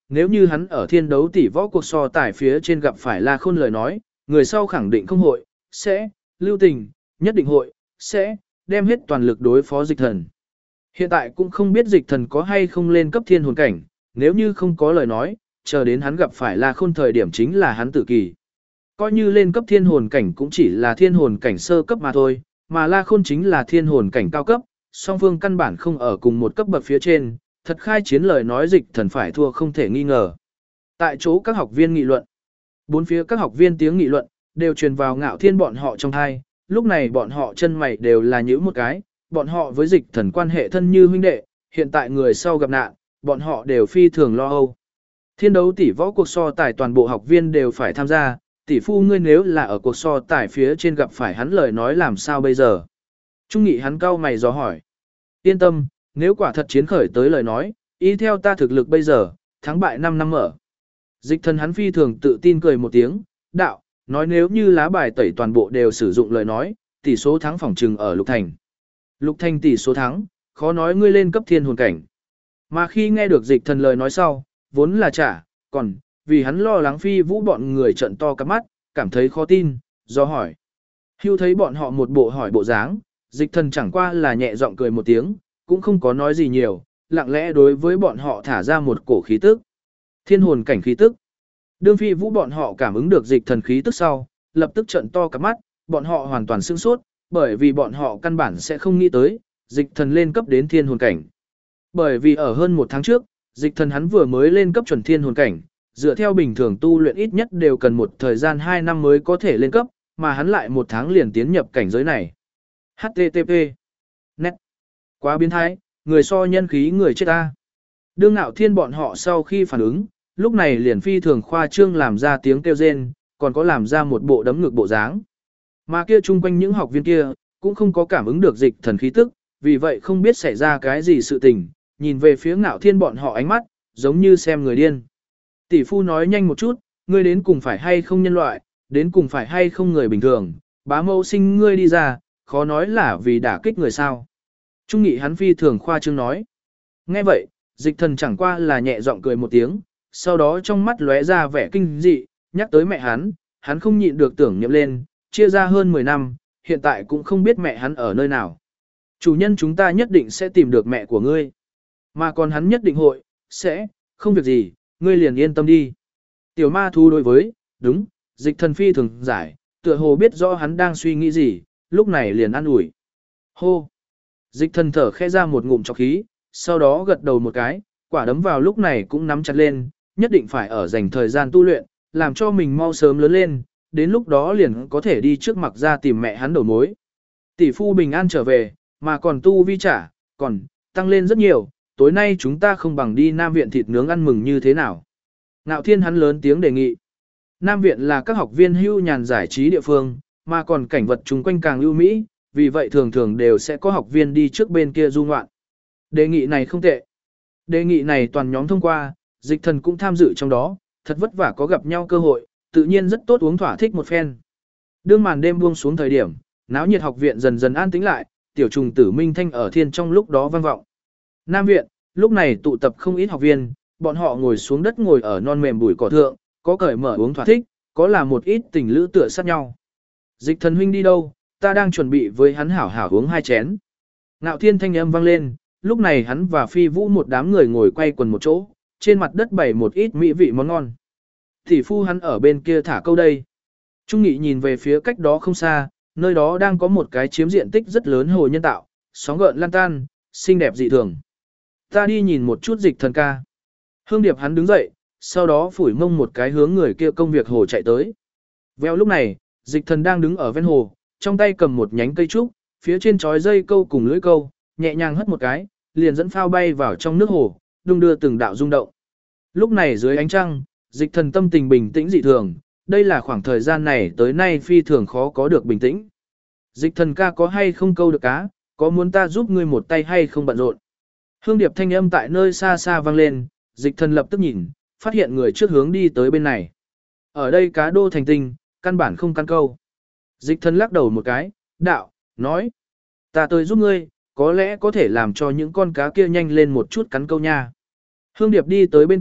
Nếu như hắn ở thiên đấu tỷ võ cuộc so tài phía trên gặp phải La Khôn lời nói, người sau khẳng định không hội, sẽ, lưu tình, nhất định hội, sẽ, đem hết toàn lực đối phó dịch thần. Hiện tại cũng không biết dịch thần có hay không lên cấp thiên hồn cảnh, nếu như không có lời nói, chờ đến hắn gặp phải La Khôn thời điểm chính là hắn tự kỳ. Coi như lên cấp thiên hồn cảnh cũng chỉ là thiên hồn cảnh sơ cấp mà thôi, mà La Khôn chính là thiên hồn cảnh cao cấp, song phương căn bản không ở cùng một cấp bậc phía trên, thật khai chiến lời nói dịch thần phải thua không thể nghi ngờ. Tại chỗ các học viên nghị luận, bốn phía các học viên tiếng nghị luận, đều truyền vào Ngạo Thiên bọn họ trong thai, lúc này bọn họ chân mày đều là nhíu một cái, bọn họ với dịch thần quan hệ thân như huynh đệ, hiện tại người sau gặp nạn, bọn họ đều phi thường lo âu. Thiên đấu tỷ võ cuộc so tài toàn bộ học viên đều phải tham gia, tỷ phu ngươi nếu là ở cuộc so tài phía trên gặp phải hắn lời nói làm sao bây giờ? Trung nghị hắn cau mày dò hỏi. Yên tâm, nếu quả thật chiến khởi tới lời nói, ý theo ta thực lực bây giờ, thắng bại 5 năm mở. Dịch thần hắn phi thường tự tin cười một tiếng, đạo, nói nếu như lá bài tẩy toàn bộ đều sử dụng lời nói, tỷ số thắng phỏng trừng ở Lục Thành. Lục Thành tỷ số thắng, khó nói ngươi lên cấp thiên hồn cảnh. Mà khi nghe được dịch thần lời nói sau, vốn là trả, còn, vì hắn lo lắng Phi Vũ bọn người trận to cắp mắt, cảm thấy khó tin, do hỏi. Hưu thấy bọn họ một bộ hỏi bộ dáng, dịch thần chẳng qua là nhẹ giọng cười một tiếng, cũng không có nói gì nhiều, lặng lẽ đối với bọn họ thả ra một cổ khí tức. Thiên hồn cảnh khí tức. Đương Phi Vũ bọn họ cảm ứng được dịch thần khí tức sau, lập tức trận to cắp mắt, bọn họ hoàn toàn sửng sốt, bởi vì bọn họ căn bản sẽ không nghĩ tới, dịch thần lên cấp đến thiên hồn cảnh. Bởi vì ở hơn một tháng trước, dịch thần hắn vừa mới lên cấp chuẩn thiên hồn cảnh, dựa theo bình thường tu luyện ít nhất đều cần một thời gian 2 năm mới có thể lên cấp, mà hắn lại một tháng liền tiến nhập cảnh giới này. HTTP. Net. Quá biến thái, người so nhân khí người chết ta. Đương Ngạo Thiên bọn họ sau khi phản ứng, lúc này liền phi thường khoa trương làm ra tiếng kêu rên, còn có làm ra một bộ đấm ngực bộ dáng. Mà kia chung quanh những học viên kia, cũng không có cảm ứng được dịch thần khí tức, vì vậy không biết xảy ra cái gì sự tình, nhìn về phía Ngạo Thiên bọn họ ánh mắt, giống như xem người điên. Tỷ phu nói nhanh một chút, ngươi đến cùng phải hay không nhân loại, đến cùng phải hay không người bình thường, bá mẫu sinh ngươi đi ra, khó nói là vì đả kích người sao. Trung nghị hắn phi thường khoa trương nói. Nghe vậy, dịch thần chẳng qua là nhẹ giọng cười một tiếng, sau đó trong mắt lóe ra vẻ kinh dị, nhắc tới mẹ hắn không nhịn được tưởng niệm lên, chia ra hơn 10 năm, hiện tại cũng không biết mẹ hắn ở nơi nào. Chủ nhân chúng ta nhất định sẽ tìm được mẹ của ngươi. Mà còn hắn nhất định hội, sẽ, không việc gì, ngươi liền yên tâm đi. Tiểu ma thú đối với, đúng, dịch thần phi thường giải, tựa hồ biết rõ hắn đang suy nghĩ gì, lúc này liền an ủi. Hô! Dịch thần thở khẽ ra một ngụm trọc khí, sau đó gật đầu một cái, quả đấm vào lúc này cũng nắm chặt lên, nhất định phải ở dành thời gian tu luyện, làm cho mình mau sớm lớn lên, đến lúc đó liền có thể đi trước mặt ra tìm mẹ hắn đầu mối. Tỷ phu bình an trở về, mà còn tu vi trả, còn, tăng lên rất nhiều, tối nay chúng ta không bằng đi Nam Viện thịt nướng ăn mừng như thế nào. Ngạo Thiên hắn lớn tiếng đề nghị. Nam Viện là các học viên hưu nhàn giải trí địa phương, mà còn cảnh vật chung quanh càng ưu mỹ, vì vậy thường thường đều sẽ có học viên đi trước bên kia du ngoạn. Đề nghị này không tệ. Đề nghị này toàn nhóm thông qua, dịch thần cũng tham dự trong đó, thật vất vả có gặp nhau cơ hội, tự nhiên rất tốt uống thỏa thích một phen. Đương màn đêm buông xuống thời điểm, náo nhiệt học viện dần dần an tĩnh lại, tiểu trùng tử minh thanh ở thiên trong lúc đó vang vọng. Nam viện, lúc này tụ tập không ít học viên, bọn họ ngồi xuống đất ngồi ở non mềm bụi cỏ thượng, có cởi mở uống thỏa thích, có là một ít tình lữ tựa sát nhau. Dịch thần huynh đi đâu, ta đang chuẩn bị với hắn hảo hảo uống 2 chén. Ngạo Thiên thanh âm vang lên, lúc này hắn và Phi Vũ một đám người ngồi quay quần một chỗ, trên mặt đất bày một ít mỹ vị món ngon. Tỷ phu hắn ở bên kia thả câu đây. Trung Nghị nhìn về phía cách đó không xa, nơi đó đang có một cái chiếm diện tích rất lớn hồ nhân tạo, sóng gợn lan tan, xinh đẹp dị thường. Ta đi nhìn một chút dịch thần ca. Hương Điệp hắn đứng dậy, sau đó phủi mông một cái hướng người kia công việc hồ chạy tới. Vèo lúc này, dịch thần đang đứng ở ven hồ, trong tay cầm một nhánh cây trúc, phía trên trói dây câu cùng lưỡi câu, nhẹ nhàng hất một cái, liền dẫn phao bay vào trong nước hồ, đung đưa từng đạo rung động. Lúc này dưới ánh trăng, dịch thần tâm tình bình tĩnh dị thường, đây là khoảng thời gian này tới nay phi thường khó có được bình tĩnh. Dịch thần ca có hay không câu được cá, có muốn ta giúp ngươi một tay hay không bận rộn. Hương Điệp thanh âm tại nơi xa xa vang lên, dịch thần lập tức nhìn, phát hiện người trước hướng đi tới bên này. Ở đây cá đô thành tinh, căn bản không căn câu. Dịch thần lắc đầu một cái, đạo, nói, ta tới giúp ngươi, có lẽ có thể làm cho những con cá kia nhanh lên một chút cắn câu nha. Hương Điệp đi tới bên cạnh,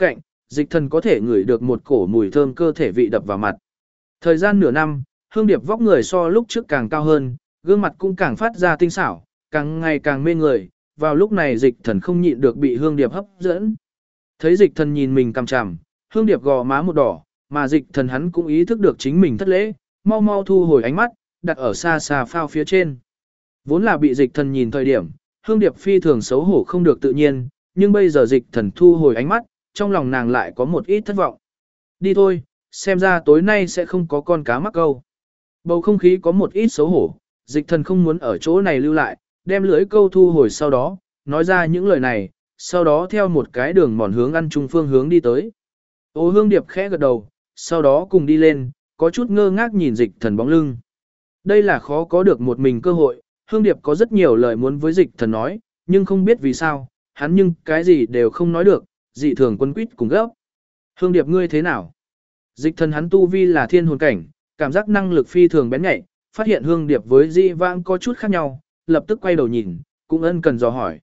dịch thần có thể ngửi được một cổ mùi thơm cơ thể vị đập vào mặt. Thời gian nửa năm, Hương Điệp vóc người so lúc trước càng cao hơn, gương mặt cũng càng phát ra tinh xảo, càng ngày càng mê người, vào lúc này dịch thần không nhịn được bị Hương Điệp hấp dẫn. Thấy dịch thần nhìn mình cằm chằm, Hương Điệp gò má một đỏ, mà dịch thần hắn cũng ý thức được chính mình thất lễ, mau mau thu hồi ánh mắt, đặt ở xa xa phao phía trên. Vốn là bị dịch thần nhìn thời điểm, Hương Điệp phi thường xấu hổ không được tự nhiên, nhưng bây giờ dịch thần thu hồi ánh mắt, trong lòng nàng lại có một ít thất vọng. Đi thôi, xem ra tối nay sẽ không có con cá mắc câu. Bầu không khí có một ít xấu hổ, dịch thần không muốn ở chỗ này lưu lại, đem lưỡi câu thu hồi sau đó, nói ra những lời này, sau đó theo một cái đường mòn hướng ăn chung phương hướng đi tới. Ô Hương Điệp khẽ gật đầu, sau đó cùng đi lên, có chút ngơ ngác nhìn dịch thần bóng lưng. Đây là khó có được một mình cơ hội, Hương Điệp có rất nhiều lời muốn với dịch thần nói, nhưng không biết vì sao, hắn nhưng cái gì đều không nói được, dị thường quân quýt cùng gấp. Hương Điệp ngươi thế nào? Dịch thần hắn tu vi là thiên hồn cảnh, cảm giác năng lực phi thường bén nhạy, phát hiện Hương Điệp với dị vãng có chút khác nhau, lập tức quay đầu nhìn, cũng ân cần dò hỏi.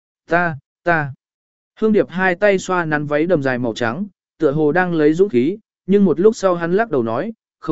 Ta. Hương Điệp hai tay xoa nắn váy đầm dài màu trắng, tựa hồ đang lấy dũng khí, nhưng một lúc sau hắn lắc đầu nói,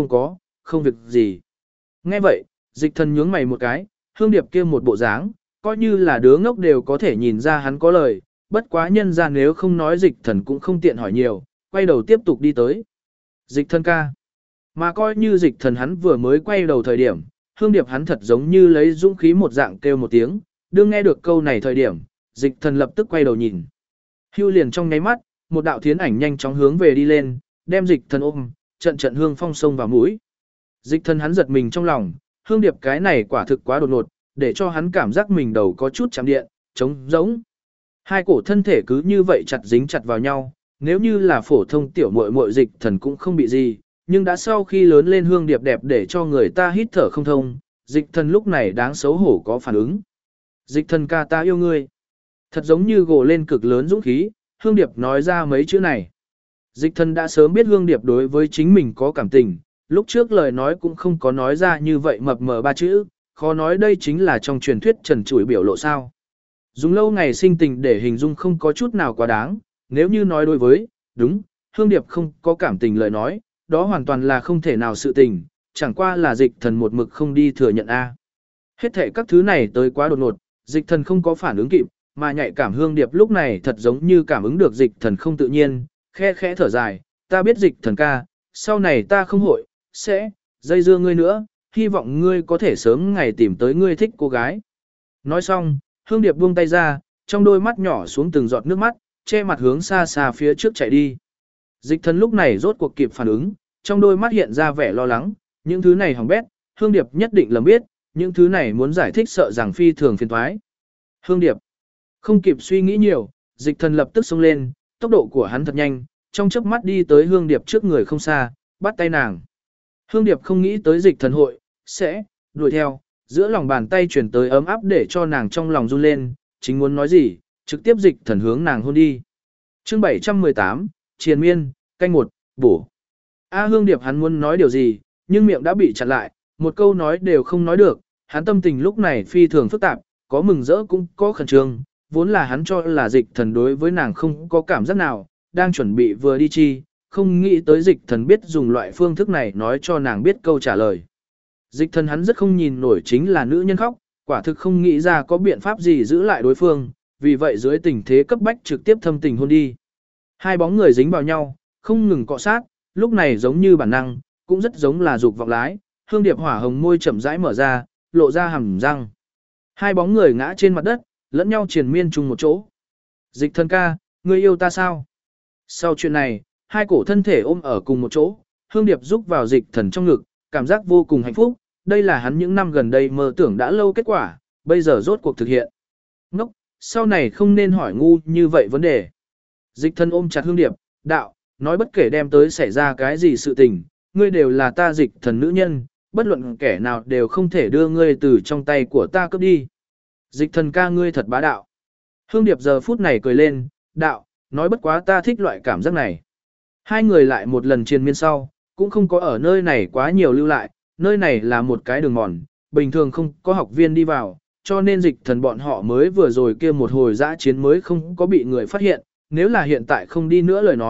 không việc gì. Nghe vậy, dịch thần nhướng mày một cái, Hương Điệp kia một bộ dáng, coi như là đứa ngốc đều có thể nhìn ra hắn có lời, bất quá nhân ra nếu không nói dịch thần cũng không tiện hỏi nhiều, quay đầu tiếp tục đi tới. Dịch thần ca. Mà coi như dịch thần hắn vừa mới quay đầu thời điểm, Hương Điệp hắn thật giống như lấy dũng khí một dạng kêu một tiếng, đương nghe được câu này thời điểm, dịch thần lập tức quay đầu nhìn. Hưu liền trong nháy mắt, một đạo thiến ảnh nhanh chóng hướng về đi lên, đem dịch thần ôm, trận hương phong sông vào mũi. Dịch thần hắn giật mình trong lòng, Hương Điệp cái này quả thực quá đột ngột, để cho hắn cảm giác mình đầu có chút chạm điện, trống rỗng. Hai cổ thân thể cứ như vậy chặt dính chặt vào nhau, nếu như là phổ thông tiểu muội muội dịch thần cũng không bị gì, nhưng đã sau khi lớn lên Hương Điệp đẹp để cho người ta hít thở không thông, dịch thần lúc này đáng xấu hổ có phản ứng. Dịch thần ca ta yêu ngươi. Thật giống như gồ lên cực lớn dũng khí, Hương Điệp nói ra mấy chữ này. Dịch thần đã sớm biết Hương Điệp đối với chính mình có cảm tình, lúc trước lời nói cũng không có nói ra như vậy mập mờ ba chữ, khó nói đây chính là trong truyền thuyết trần trụi biểu lộ sao. Dùng lâu ngày sinh tình để hình dung không có chút nào quá đáng, nếu như nói đối với, đúng, Hương Điệp không có cảm tình lời nói, đó hoàn toàn là không thể nào sự tình, chẳng qua là dịch thần một mực không đi thừa nhận a. Hết thể các thứ này tới quá đột ngột, dịch thần không có phản ứng kịp, mà nhạy cảm Hương Điệp lúc này thật giống như cảm ứng được dịch thần không tự nhiên, khẽ thở dài, ta biết dịch thần ca, sau này ta không sẽ dây dưa ngươi nữa, hy vọng ngươi có thể sớm ngày tìm tới ngươi thích cô gái. Nói xong, Hương Điệp buông tay ra, trong đôi mắt nhỏ xuống từng giọt nước mắt, che mặt hướng xa xa phía trước chạy đi. Dịch thần lúc này rốt cuộc kịp phản ứng, trong đôi mắt hiện ra vẻ lo lắng, những thứ này hỏng bét, Hương Điệp nhất định lầm biết, những thứ này muốn giải thích sợ rằng phi thường phiền toái. Hương Điệp không kịp suy nghĩ nhiều, dịch thần lập tức xông lên, tốc độ của hắn thật nhanh, trong chớp mắt đi tới Hương Điệp trước người không xa, bắt tay nàng. Hương Điệp không nghĩ tới dịch thần hội sẽ đuổi theo, giữa lòng bàn tay chuyển tới ấm áp để cho nàng trong lòng run lên, chính muốn nói gì, trực tiếp dịch thần hướng nàng hôn đi. Chương 718, Triền Miên, canh 1, bổ. Hương Điệp hắn muốn nói điều gì, nhưng miệng đã bị chặn lại, một câu nói đều không nói được, hắn tâm tình lúc này phi thường phức tạp, có mừng rỡ cũng có khẩn trương, vốn là hắn cho là dịch thần đối với nàng không có cảm giác nào, đang chuẩn bị vừa đi chi, không nghĩ tới dịch thần biết dùng loại phương thức này nói cho nàng biết câu trả lời. Dịch thần hắn rất không nhìn nổi chính là nữ nhân khóc, quả thực không nghĩ ra có biện pháp gì giữ lại đối phương, vì vậy dưới tình thế cấp bách trực tiếp thâm tình hôn đi. Hai bóng người dính vào nhau, không ngừng cọ sát, lúc này giống như bản năng, cũng rất giống là dục vọng lái, Hương Điệp hỏa hồng môi chậm rãi mở ra, lộ ra hàm răng. Hai bóng người ngã trên mặt đất, lẫn nhau triền miên chung một chỗ. Dịch thần ca, ngươi yêu ta sao? Sau chuyện này, hai cổ thân thể ôm ở cùng một chỗ, Hương Điệp rúc vào dịch thần trong ngực, cảm giác vô cùng hạnh phúc, đây là hắn những năm gần đây mơ tưởng đã lâu kết quả, bây giờ rốt cuộc thực hiện. Ngốc, sau này không nên hỏi ngu như vậy vấn đề. Dịch thần ôm chặt Hương Điệp, đạo, nói bất kể đem tới xảy ra cái gì sự tình, ngươi đều là ta dịch thần nữ nhân, bất luận kẻ nào đều không thể đưa ngươi từ trong tay của ta cướp đi. Dịch thần ca ngươi thật bá đạo. Hương Điệp giờ phút này cười lên, đạo, nói bất quá ta thích loại cảm giác này. Hai người lại một lần triền miên sau, cũng không có ở nơi này quá nhiều lưu lại, nơi này là một cái đường mòn, bình thường không có học viên đi vào, cho nên dịch thần bọn họ mới vừa rồi kia một hồi dã chiến mới không có bị người phát hiện, nếu là hiện tại không đi nữa lời nói,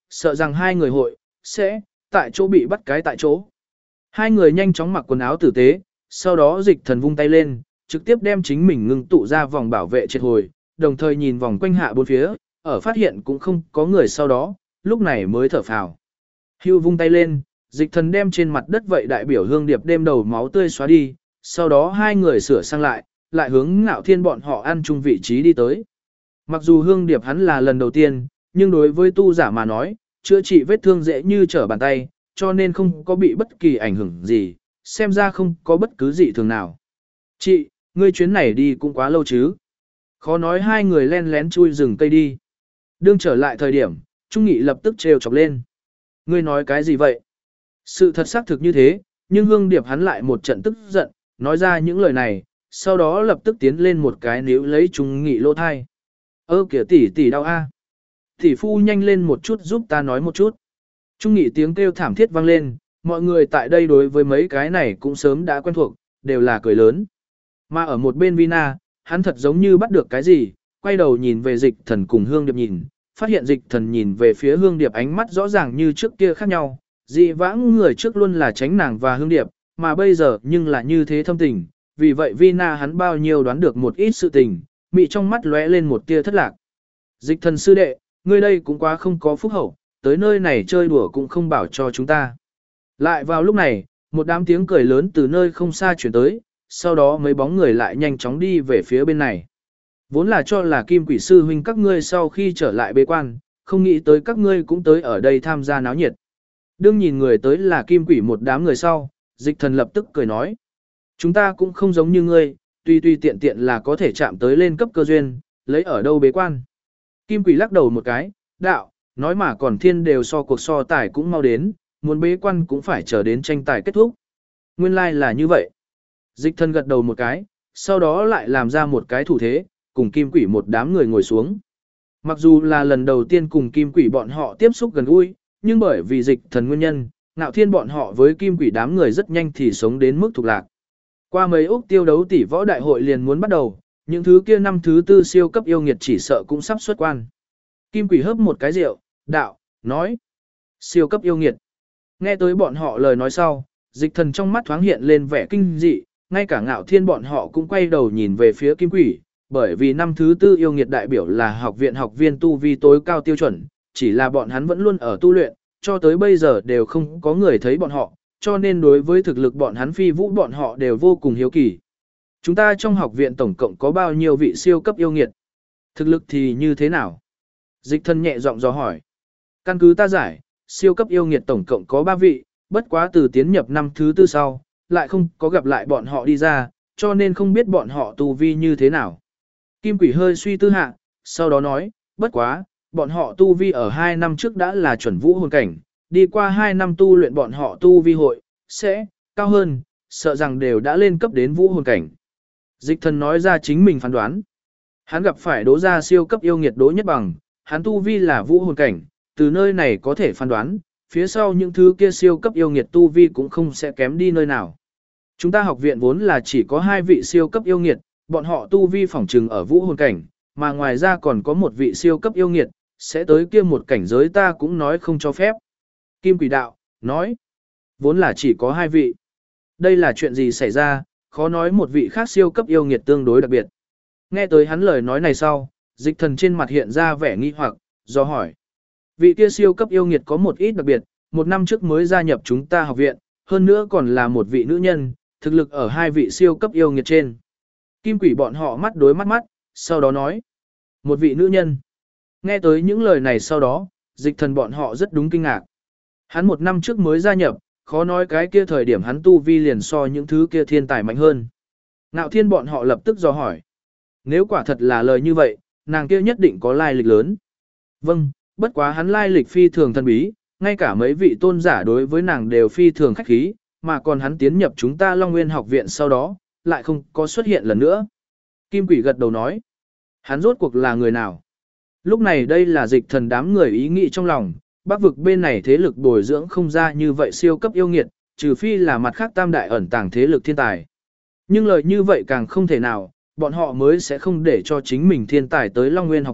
sợ rằng hai người hội, sẽ, tại chỗ bị bắt cái tại chỗ. Hai người nhanh chóng mặc quần áo tử tế, sau đó dịch thần vung tay lên, trực tiếp đem chính mình ngưng tụ ra vòng bảo vệ triệt hồi, đồng thời nhìn vòng quanh hạ bốn phía, ở phát hiện cũng không có người sau đó, lúc này mới thở phào. Hưu vung tay lên, dịch thần đem trên mặt đất vậy đại biểu Hương Điệp đêm đầu máu tươi xóa đi, sau đó hai người sửa sang lại hướng Ngạo Thiên bọn họ ăn chung vị trí đi tới. Mặc dù Hương Điệp hắn là lần đầu tiên, nhưng đối với tu giả mà nói, chữa trị vết thương dễ như trở bàn tay, cho nên không có bị bất kỳ ảnh hưởng gì, xem ra không có bất cứ gì thường nào. Chị, ngươi chuyến này đi cũng quá lâu chứ. Khó nói hai người len lén chui rừng cây đi. Đương trở lại thời điểm, Trung Nghị lập tức trêu chọc lên. Ngươi nói cái gì vậy? Sự thật xác thực như thế, nhưng Hương Điệp hắn lại một trận tức giận, nói ra những lời này, sau đó lập tức tiến lên một cái níu lấy Trung Nghị lỗ thai. Ơ kìa tỷ đau a. Tỷ phu nhanh lên một chút giúp ta nói một chút. Trung Nghị tiếng kêu thảm thiết vang lên, mọi người tại đây đối với mấy cái này cũng sớm đã quen thuộc, đều là cười lớn. Mà ở một bên Vina, hắn thật giống như bắt được cái gì, quay đầu nhìn về dịch thần cùng Hương Điệp nhìn, phát hiện dịch thần nhìn về phía Hương Điệp ánh mắt rõ ràng như trước kia khác nhau, dị vãng người trước luôn là tránh nàng và Hương Điệp, mà bây giờ nhưng là như thế thâm tình, vì vậy Vina hắn bao nhiêu đoán được một ít sự tình, mị trong mắt lóe lên một tia thất lạc. Dịch thần sư đệ, ngươi đây cũng quá không có phúc hậu, tới nơi này chơi đùa cũng không bảo cho chúng ta. Lại vào lúc này, một đám tiếng cười lớn từ nơi không xa chuyển tới, sau đó mấy bóng người lại nhanh chóng đi về phía bên này. Vốn là cho là Kim Quỷ sư huynh các ngươi sau khi trở lại bế quan, không nghĩ tới các ngươi cũng tới ở đây tham gia náo nhiệt. Đương nhìn người tới là Kim Quỷ một đám người sau, dịch thần lập tức cười nói. Chúng ta cũng không giống như ngươi, tuy tiện tiện là có thể chạm tới lên cấp cơ duyên, lấy ở đâu bế quan. Kim Quỷ lắc đầu một cái, đạo, nói mà còn thiên đều so cuộc so tài cũng mau đến, muốn bế quan cũng phải chờ đến tranh tài kết thúc. Nguyên lai là như vậy. Dịch thần gật đầu một cái, sau đó lại làm ra một cái thủ thế, cùng Kim Quỷ một đám người ngồi xuống. Mặc dù là lần đầu tiên cùng Kim Quỷ bọn họ tiếp xúc gần gũi, nhưng bởi vì dịch thần nguyên nhân, Ngạo Thiên bọn họ với Kim Quỷ đám người rất nhanh thì sống đến mức thuộc lạc. Qua mấy úc tiêu đấu tỷ võ đại hội liền muốn bắt đầu, những thứ kia năm thứ tư siêu cấp yêu nghiệt chỉ sợ cũng sắp xuất quan. Kim Quỷ hớp một cái rượu, đạo, nói. Siêu cấp yêu nghiệt. Nghe tới bọn họ lời nói sau, dịch thần trong mắt thoáng hiện lên vẻ kinh dị, ngay cả Ngạo Thiên bọn họ cũng quay đầu nhìn về phía Kim Quỷ, bởi vì năm thứ tư yêu nghiệt đại biểu là học viện học viên tu vi tối cao tiêu chuẩn, chỉ là bọn hắn vẫn luôn ở tu luyện, cho tới bây giờ đều không có người thấy bọn họ, cho nên đối với thực lực bọn hắn phi vũ bọn họ đều vô cùng hiếu kỳ. Chúng ta trong học viện tổng cộng có bao nhiêu vị siêu cấp yêu nghiệt? Thực lực thì như thế nào? Dịch thần nhẹ giọng dò hỏi. Căn cứ ta giải, siêu cấp yêu nghiệt tổng cộng có 3 vị, bất quá từ tiến nhập năm thứ tư sau, lại không có gặp lại bọn họ đi ra, cho nên không biết bọn họ tu vi như thế nào. Kim Quỷ hơi suy tư hạ, sau đó nói, bất quá, bọn họ tu vi ở 2 năm trước đã là chuẩn vũ hồn cảnh, đi qua 2 năm tu luyện bọn họ tu vi hội, sẽ, cao hơn, sợ rằng đều đã lên cấp đến vũ hồn cảnh. Dịch thần nói ra chính mình phán đoán. Hắn gặp phải Đỗ gia siêu cấp yêu nghiệt Đỗ Nhất Bằng, hắn tu vi là vũ hồn cảnh, từ nơi này có thể phán đoán, phía sau những thứ kia siêu cấp yêu nghiệt tu vi cũng không sẽ kém đi nơi nào. Chúng ta học viện vốn là chỉ có 2 vị siêu cấp yêu nghiệt, bọn họ tu vi phỏng trừng ở vũ hồn cảnh, mà ngoài ra còn có một vị siêu cấp yêu nghiệt, sẽ tới kia một cảnh giới ta cũng nói không cho phép. Kim Quỷ đạo, nói, vốn là chỉ có 2 vị. Đây là chuyện gì xảy ra, khó nói một vị khác siêu cấp yêu nghiệt tương đối đặc biệt. Nghe tới hắn lời nói này sau, dịch thần trên mặt hiện ra vẻ nghi hoặc, do hỏi. Vị kia siêu cấp yêu nghiệt có một ít đặc biệt, 1 năm trước mới gia nhập chúng ta học viện, hơn nữa còn là một vị nữ nhân, thực lực ở 2 vị siêu cấp yêu nghiệt trên. Kim Quỷ bọn họ mắt đối mắt, sau đó nói. Một vị nữ nhân. Nghe tới những lời này sau đó, dịch thần bọn họ rất đúng kinh ngạc. Hắn 1 năm trước mới gia nhập, khó nói cái kia thời điểm hắn tu vi liền so những thứ kia thiên tài mạnh hơn. Ngạo Thiên bọn họ lập tức dò hỏi. Nếu quả thật là lời như vậy, nàng kia nhất định có lai lịch lớn. Vâng, bất quá hắn lai lịch phi thường thần bí, ngay cả mấy vị tôn giả đối với nàng đều phi thường khách khí, mà còn hắn tiến nhập chúng ta Long Nguyên học viện sau đó, lại không có xuất hiện lần nữa. Kim Quỷ gật đầu nói. Hắn rốt cuộc là người nào? Lúc này đây là dịch thần đám người ý nghĩ trong lòng, Bắc vực bên này thế lực bồi dưỡng không ra như vậy siêu cấp yêu nghiệt, trừ phi là mặt khác tam đại ẩn tàng thế lực thiên tài. Nhưng lời như vậy càng không thể nào, bọn họ mới sẽ không để cho chính mình thiên tài tới Long Nguyên học viện,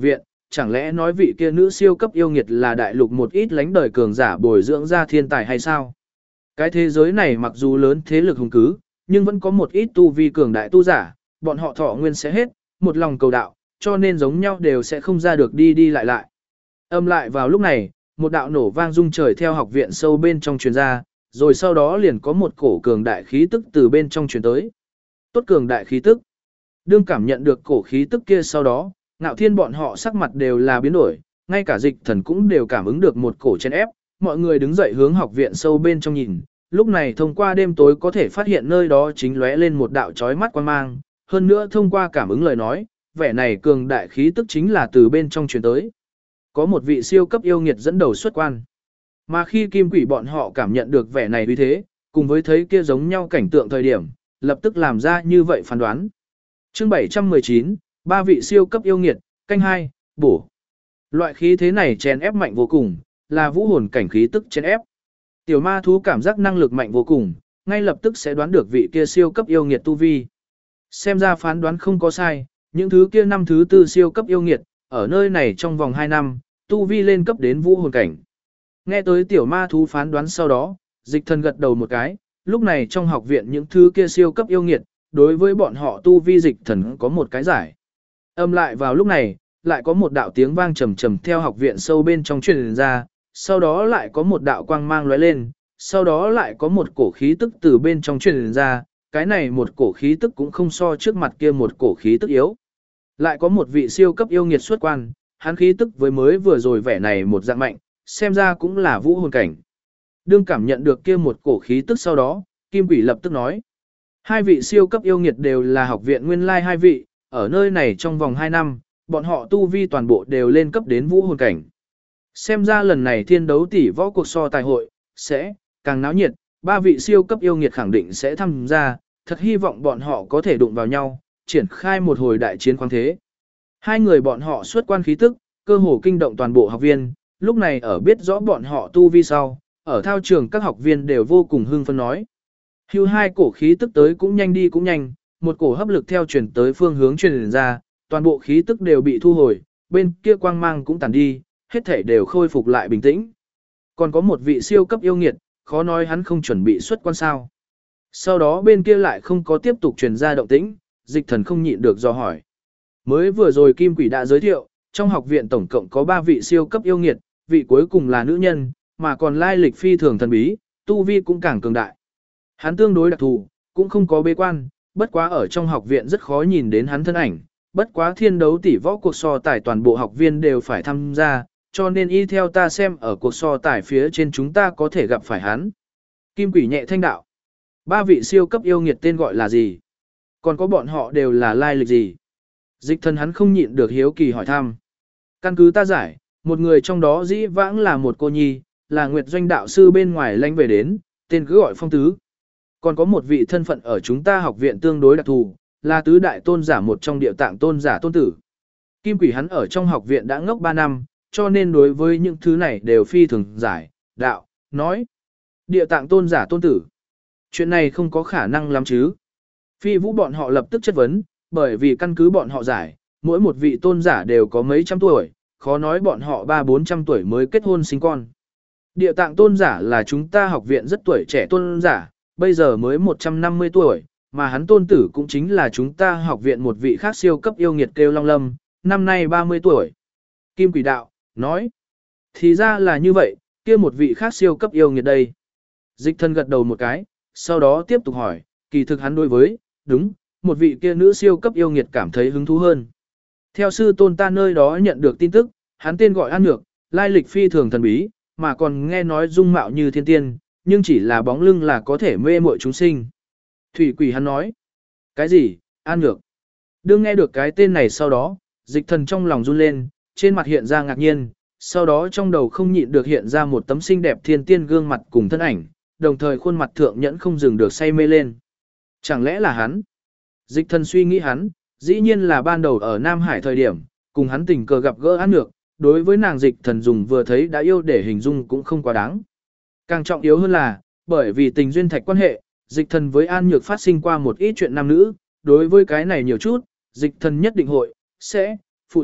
chẳng lẽ nói vị kia nữ siêu cấp yêu nghiệt là đại lục một ít lánh đời cường giả bồi dưỡng ra thiên tài hay sao? Cái thế giới này mặc dù lớn thế lực hùng cứ, nhưng vẫn có một ít tu vi cường đại tu giả, bọn họ thọ nguyên sẽ hết, một lòng cầu đạo, cho nên giống nhau đều sẽ không ra được đi đi lại lại. Âm lại vào lúc này, một đạo nổ vang rung trời theo học viện sâu bên trong truyền ra, rồi sau đó liền có một cổ cường đại khí tức từ bên trong truyền tới. Tốt cường đại khí tức. Đương cảm nhận được cổ khí tức kia sau đó, Ngạo Thiên bọn họ sắc mặt đều là biến đổi, ngay cả Dịch Thần cũng đều cảm ứng được một cổ chen ép, mọi người đứng dậy hướng học viện sâu bên trong nhìn, lúc này thông qua đêm tối có thể phát hiện nơi đó chính lóe lên một đạo chói mắt quang mang, hơn nữa thông qua cảm ứng lời nói, vẻ này cường đại khí tức chính là từ bên trong truyền tới. Có một vị siêu cấp yêu nghiệt dẫn đầu xuất quan. Mà khi Kim Quỷ bọn họ cảm nhận được vẻ này uy thế, cùng với thấy kia giống nhau cảnh tượng thời điểm, lập tức làm ra như vậy phán đoán. Chương 719, ba vị siêu cấp yêu nghiệt, canh 2, bổ. Loại khí thế này chèn ép mạnh vô cùng, là vũ hồn cảnh khí tức chèn ép. Tiểu ma thú cảm giác năng lực mạnh vô cùng, ngay lập tức sẽ đoán được vị kia siêu cấp yêu nghiệt tu vi. Xem ra phán đoán không có sai, những thứ kia năm thứ tư siêu cấp yêu nghiệt, ở nơi này trong vòng 2 năm, tu vi lên cấp đến vũ hồn cảnh. Nghe tới tiểu ma thú phán đoán sau đó, Dịch Thần gật đầu một cái, lúc này trong học viện những thứ kia siêu cấp yêu nghiệt, đối với bọn họ tu vi Dịch Thần có một cái giải. Âm lại vào lúc này, lại có một đạo tiếng vang trầm trầm theo học viện sâu bên trong truyền ra, sau đó lại có một đạo quang mang lóe lên, sau đó lại có một cổ khí tức từ bên trong truyền ra, cái này một cổ khí tức cũng không so trước mặt kia một cổ khí tức yếu. Lại có một vị siêu cấp yêu nghiệt xuất quan, hắn khí tức với mới vừa rồi vẻ này một dạng mạnh, xem ra cũng là vũ hồn cảnh. Đương cảm nhận được kia một cổ khí tức sau đó, Kim Quỷ lập tức nói. Hai vị siêu cấp yêu nghiệt đều là học viện nguyên lai hai vị, ở nơi này trong vòng 2 năm, bọn họ tu vi toàn bộ đều lên cấp đến vũ hồn cảnh. Xem ra lần này thiên đấu tỷ võ cuộc so tài hội, sẽ càng náo nhiệt, ba vị siêu cấp yêu nghiệt khẳng định sẽ tham gia, thật hy vọng bọn họ có thể đụng vào nhau, triển khai một hồi đại chiến khoáng thế. Hai người bọn họ xuất quan khí tức, cơ hồ kinh động toàn bộ học viên, lúc này ở biết rõ bọn họ tu vi sau, ở thao trường các học viên đều vô cùng hưng phấn nói. Hưu hai cổ khí tức tới cũng nhanh đi cũng nhanh, một cổ hấp lực theo truyền tới phương hướng truyền ra, toàn bộ khí tức đều bị thu hồi, bên kia quang mang cũng tàn đi, hết thể đều khôi phục lại bình tĩnh. Còn có một vị siêu cấp yêu nghiệt, khó nói hắn không chuẩn bị xuất quan sao. Sau đó bên kia lại không có tiếp tục truyền ra động tĩnh, Dịch Thần không nhịn được do hỏi. Mới vừa rồi Kim Quỷ đã giới thiệu, trong học viện tổng cộng có 3 vị siêu cấp yêu nghiệt, vị cuối cùng là nữ nhân, mà còn lai lịch phi thường thần bí, tu vi cũng càng cường đại. Hắn tương đối đặc thù, cũng không có bế quan, bất quá ở trong học viện rất khó nhìn đến hắn thân ảnh, bất quá thiên đấu tỷ võ cuộc so tài toàn bộ học viên đều phải tham gia, cho nên y theo ta xem ở cuộc so tài phía trên chúng ta có thể gặp phải hắn. Kim Quỷ nhẹ thanh đạo. 3 vị siêu cấp yêu nghiệt tên gọi là gì? Còn có bọn họ đều là lai lịch gì? Dịch Thần hắn không nhịn được hiếu kỳ hỏi thăm. Căn cứ ta giải, một người trong đó dĩ vãng là một cô nhi, là Nguyệt Doanh đạo sư bên ngoài lanh về đến, tên cứ gọi Phong Tứ. Còn có một vị thân phận ở chúng ta học viện tương đối đặc thù, là tứ đại tôn giả một trong địa tạng tôn giả tôn tử. Kim Quỷ hắn ở trong học viện đã ngốc 3 năm, cho nên đối với những thứ này đều phi thường giải, đạo, nói. Địa tạng tôn giả tôn tử. Chuyện này không có khả năng lắm chứ. Phi Vũ bọn họ lập tức chất vấn, bởi vì căn cứ bọn họ giải, mỗi một vị tôn giả đều có mấy trăm tuổi, khó nói bọn họ 300-400 tuổi mới kết hôn sinh con. Địa tạng tôn giả là chúng ta học viện rất tuổi trẻ tôn giả, bây giờ mới 150 tuổi, mà hắn tôn tử cũng chính là chúng ta học viện một vị khác siêu cấp yêu nghiệt kêu Long Lâm, năm nay 30 tuổi. Kim Quỷ đạo, nói, thì ra là như vậy, kia một vị khác siêu cấp yêu nghiệt đây. Dịch Thần gật đầu một cái, sau đó tiếp tục hỏi, kỳ thực hắn đối với, đúng, một vị kia nữ siêu cấp yêu nghiệt cảm thấy hứng thú hơn. Theo sư tôn ta nơi đó nhận được tin tức, hắn tên gọi An Nhược, lai lịch phi thường thần bí, mà còn nghe nói dung mạo như thiên tiên, nhưng chỉ là bóng lưng là có thể mê muội chúng sinh. Thủy Quỷ hắn nói, cái gì, An Nhược? Đương nghe được cái tên này sau đó, Dịch Thần trong lòng run lên, trên mặt hiện ra ngạc nhiên, sau đó trong đầu không nhịn được hiện ra một tấm xinh đẹp thiên tiên gương mặt cùng thân ảnh, đồng thời khuôn mặt thượng nhẫn không dừng được say mê lên. Chẳng lẽ là hắn? Dịch Thần suy nghĩ hắn, dĩ nhiên là ban đầu ở Nam Hải thời điểm, cùng hắn tình cờ gặp gỡ An Nhược, đối với nàng Dịch Thần dùng vừa thấy đã yêu để hình dung cũng không quá đáng. Càng trọng yếu hơn là, bởi vì tình duyên thạch quan hệ, Dịch Thần với An Nhược phát sinh qua một ít chuyện nam nữ, đối với cái này nhiều chút, Dịch Thần nhất định hội, sẽ, phụ trách,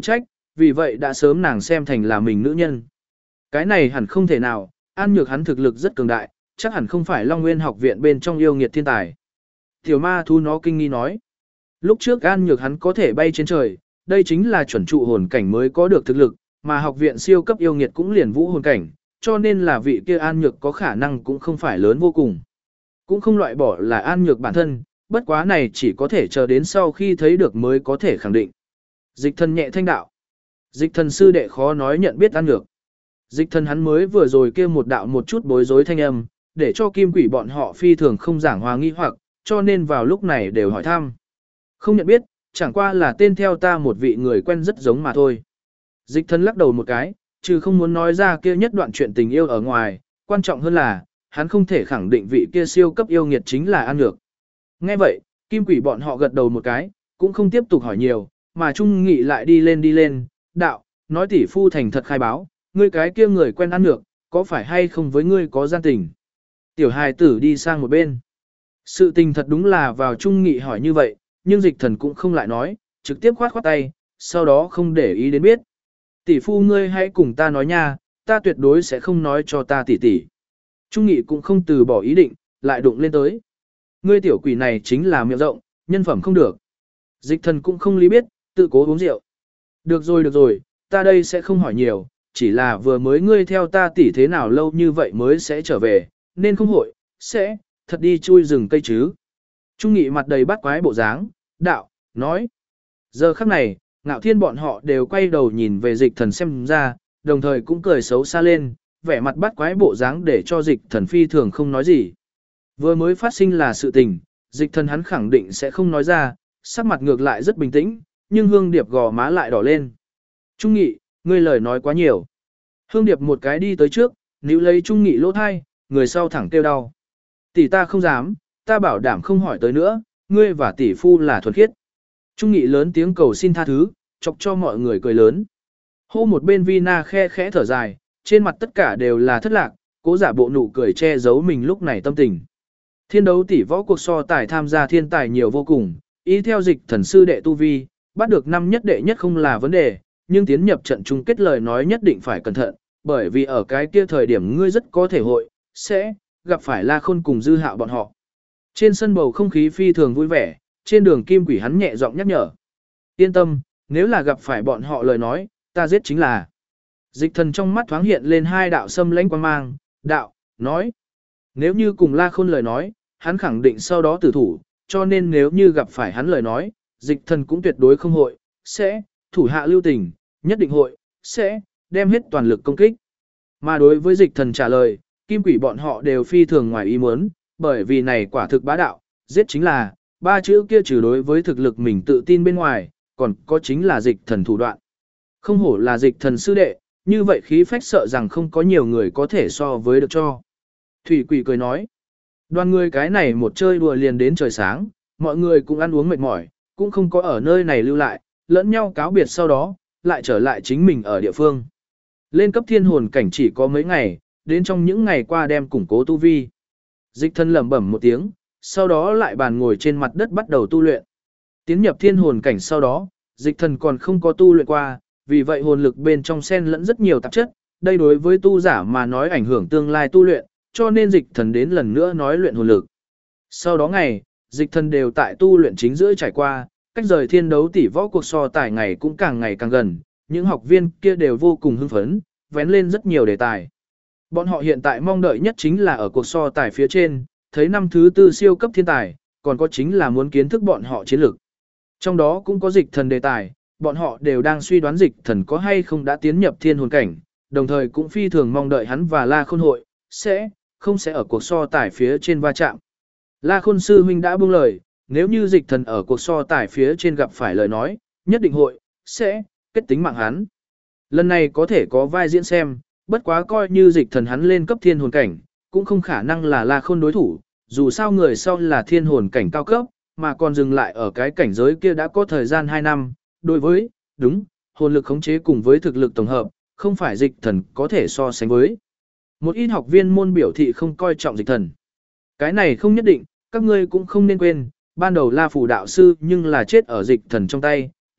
vì vậy đã sớm nàng xem thành là mình nữ nhân. Cái này hẳn không thể nào, An Nhược hắn thực lực rất cường đại, chắc hẳn không phải Long Nguyên học viện bên trong yêu nghiệt thiên tài. Tiểu ma thú nó kinh nghi nói. Lúc trước An Nhược hắn có thể bay trên trời, đây chính là chuẩn trụ hồn cảnh mới có được thực lực, mà học viện siêu cấp yêu nghiệt cũng liền vũ hồn cảnh, cho nên là vị kia An Nhược có khả năng cũng không phải lớn vô cùng. Cũng không loại bỏ là An Nhược bản thân, bất quá này chỉ có thể chờ đến sau khi thấy được mới có thể khẳng định. Dịch thần nhẹ thanh đạo. Dịch thần sư đệ khó nói nhận biết An Nhược. Dịch thần hắn mới vừa rồi kia một đạo một chút bối rối thanh âm, để cho kim quỷ bọn họ phi thường không giảng hòa nghi hoặc, cho nên vào lúc này đều hỏi thăm. Không nhận biết, chẳng qua là tên theo ta một vị người quen rất giống mà thôi. Dịch thần lắc đầu một cái, trừ không muốn nói ra kia nhất đoạn chuyện tình yêu ở ngoài, quan trọng hơn là, hắn không thể khẳng định vị kia siêu cấp yêu nghiệt chính là An Nhược. Nghe vậy, kim quỷ bọn họ gật đầu một cái, cũng không tiếp tục hỏi nhiều, mà Trung Nghị lại đi lên, đạo, nói tỷ phu thành thật khai báo, ngươi cái kia người quen An Nhược, có phải hay không với ngươi có gian tình? Tiểu hài tử đi sang một bên. Sự tình thật đúng là vào Trung Nghị hỏi như vậy, nhưng dịch thần cũng không lại nói, trực tiếp khoát tay, sau đó không để ý đến biết. Tỷ phu ngươi hãy cùng ta nói nha, ta tuyệt đối sẽ không nói cho ta tỷ tỷ. Trung Nghị cũng không từ bỏ ý định, lại đụng lên tới. Ngươi tiểu quỷ này chính là miệng rộng, nhân phẩm không được. Dịch thần cũng không lý biết, tự cố uống rượu. Được rồi, ta đây sẽ không hỏi nhiều, chỉ là vừa mới ngươi theo ta tỷ thế nào lâu như vậy mới sẽ trở về, nên không hội, sẽ, thật đi chui rừng cây chứ. Trung Nghị mặt đầy bắt quái bộ dáng, đạo, nói. Giờ khắc này, Ngạo Thiên bọn họ đều quay đầu nhìn về dịch thần xem ra, đồng thời cũng cười xấu xa lên, vẻ mặt bắt quái bộ dáng để cho dịch thần phi thường không nói gì. Vừa mới phát sinh là sự tình, dịch thần hắn khẳng định sẽ không nói ra, sắc mặt ngược lại rất bình tĩnh, nhưng Hương Điệp gò má lại đỏ lên. Trung Nghị, ngươi lời nói quá nhiều. Hương Điệp một cái đi tới trước, níu lấy Trung Nghị lỗ thai, người sau thẳng kêu đau. Tỷ ta không dám, ta bảo đảm không hỏi tới nữa, ngươi và tỷ phu là thuần khiết. Trung Nghị lớn tiếng cầu xin tha thứ, chọc cho mọi người cười lớn. Hô một bên Vina khe khẽ thở dài, trên mặt tất cả đều là thất lạc, cố giả bộ nụ cười che giấu mình lúc này tâm tình. Thiên đấu tỷ võ cuộc so tài tham gia thiên tài nhiều vô cùng, ý theo dịch thần sư đệ tu vi, bắt được năm nhất đệ nhất không là vấn đề, nhưng tiến nhập trận chung kết lời nói nhất định phải cẩn thận, bởi vì ở cái kia thời điểm ngươi rất có thể hội, sẽ gặp phải La Khôn cùng Dư Hạo bọn họ. Trên sân bầu không khí phi thường vui vẻ, trên đường kim quỷ hắn nhẹ giọng nhắc nhở. Yên tâm, nếu là gặp phải bọn họ lời nói, ta giết chính là. Dịch thần trong mắt thoáng hiện lên hai đạo xâm lãnh quang mang, đạo, nói. Nếu như cùng La Khôn lời nói, hắn khẳng định sau đó tử thủ, cho nên nếu như gặp phải hắn lời nói, dịch thần cũng tuyệt đối không hội, sẽ, thủ hạ lưu tình, nhất định hội, sẽ, đem hết toàn lực công kích. Mà đối với dịch thần trả lời, kim quỷ bọn họ đều phi thường ngoài ý muốn, bởi vì này quả thực bá đạo, giết chính là, ba chữ kia trừ đối với thực lực mình tự tin bên ngoài, còn có chính là dịch thần thủ đoạn. Không hổ là dịch thần sư đệ, như vậy khí phách sợ rằng không có nhiều người có thể so với được cho. Thủy quỷ cười nói, đoàn người cái này một chơi đùa liền đến trời sáng, mọi người cũng ăn uống mệt mỏi, cũng không có ở nơi này lưu lại, lẫn nhau cáo biệt sau đó, lại trở lại chính mình ở địa phương. Lên cấp thiên hồn cảnh chỉ có mấy ngày, đến trong những ngày qua đem củng cố tu vi. Dịch thần lẩm bẩm một tiếng, sau đó lại bàn ngồi trên mặt đất bắt đầu tu luyện. Tiến nhập thiên hồn cảnh sau đó, dịch thần còn không có tu luyện qua, vì vậy hồn lực bên trong xen lẫn rất nhiều tạp chất, đây đối với tu giả mà nói ảnh hưởng tương lai tu luyện, cho nên dịch thần đến lần nữa nói luyện hồn lực. Sau đó ngày, dịch thần đều tại tu luyện chính giữa trải qua, cách rời thiên đấu tỷ võ cuộc so tài ngày cũng càng ngày càng gần, những học viên kia đều vô cùng hưng phấn, vén lên rất nhiều đề tài. Bọn họ hiện tại mong đợi nhất chính là ở cuộc so tài phía trên, thấy năm thứ tư siêu cấp thiên tài, còn có chính là muốn kiến thức bọn họ chiến lược. Trong đó cũng có dịch thần đề tài, bọn họ đều đang suy đoán dịch thần có hay không đã tiến nhập thiên hồn cảnh, đồng thời cũng phi thường mong đợi hắn và La Khôn hội, không sẽ ở cuộc so tài phía trên va chạm. La Khôn sư huynh đã buông lời, nếu như dịch thần ở cuộc so tài phía trên gặp phải lời nói, nhất định hội, kết tính mạng hắn. Lần này có thể có vai diễn xem, bất quá coi như dịch thần hắn lên cấp thiên hồn cảnh, cũng không khả năng là La Khôn đối thủ, dù sao người sau là thiên hồn cảnh cao cấp, mà còn dừng lại ở cái cảnh giới kia đã có thời gian 2 năm, đối với, hồn lực khống chế cùng với thực lực tổng hợp, không phải dịch thần có thể so sánh với. Một ít học viên môn biểu thị không coi trọng dịch thần. Cái này không nhất định, các ngươi cũng không nên quên, ban đầu La Phủ đạo sư nhưng là chết ở dịch thần trong tay,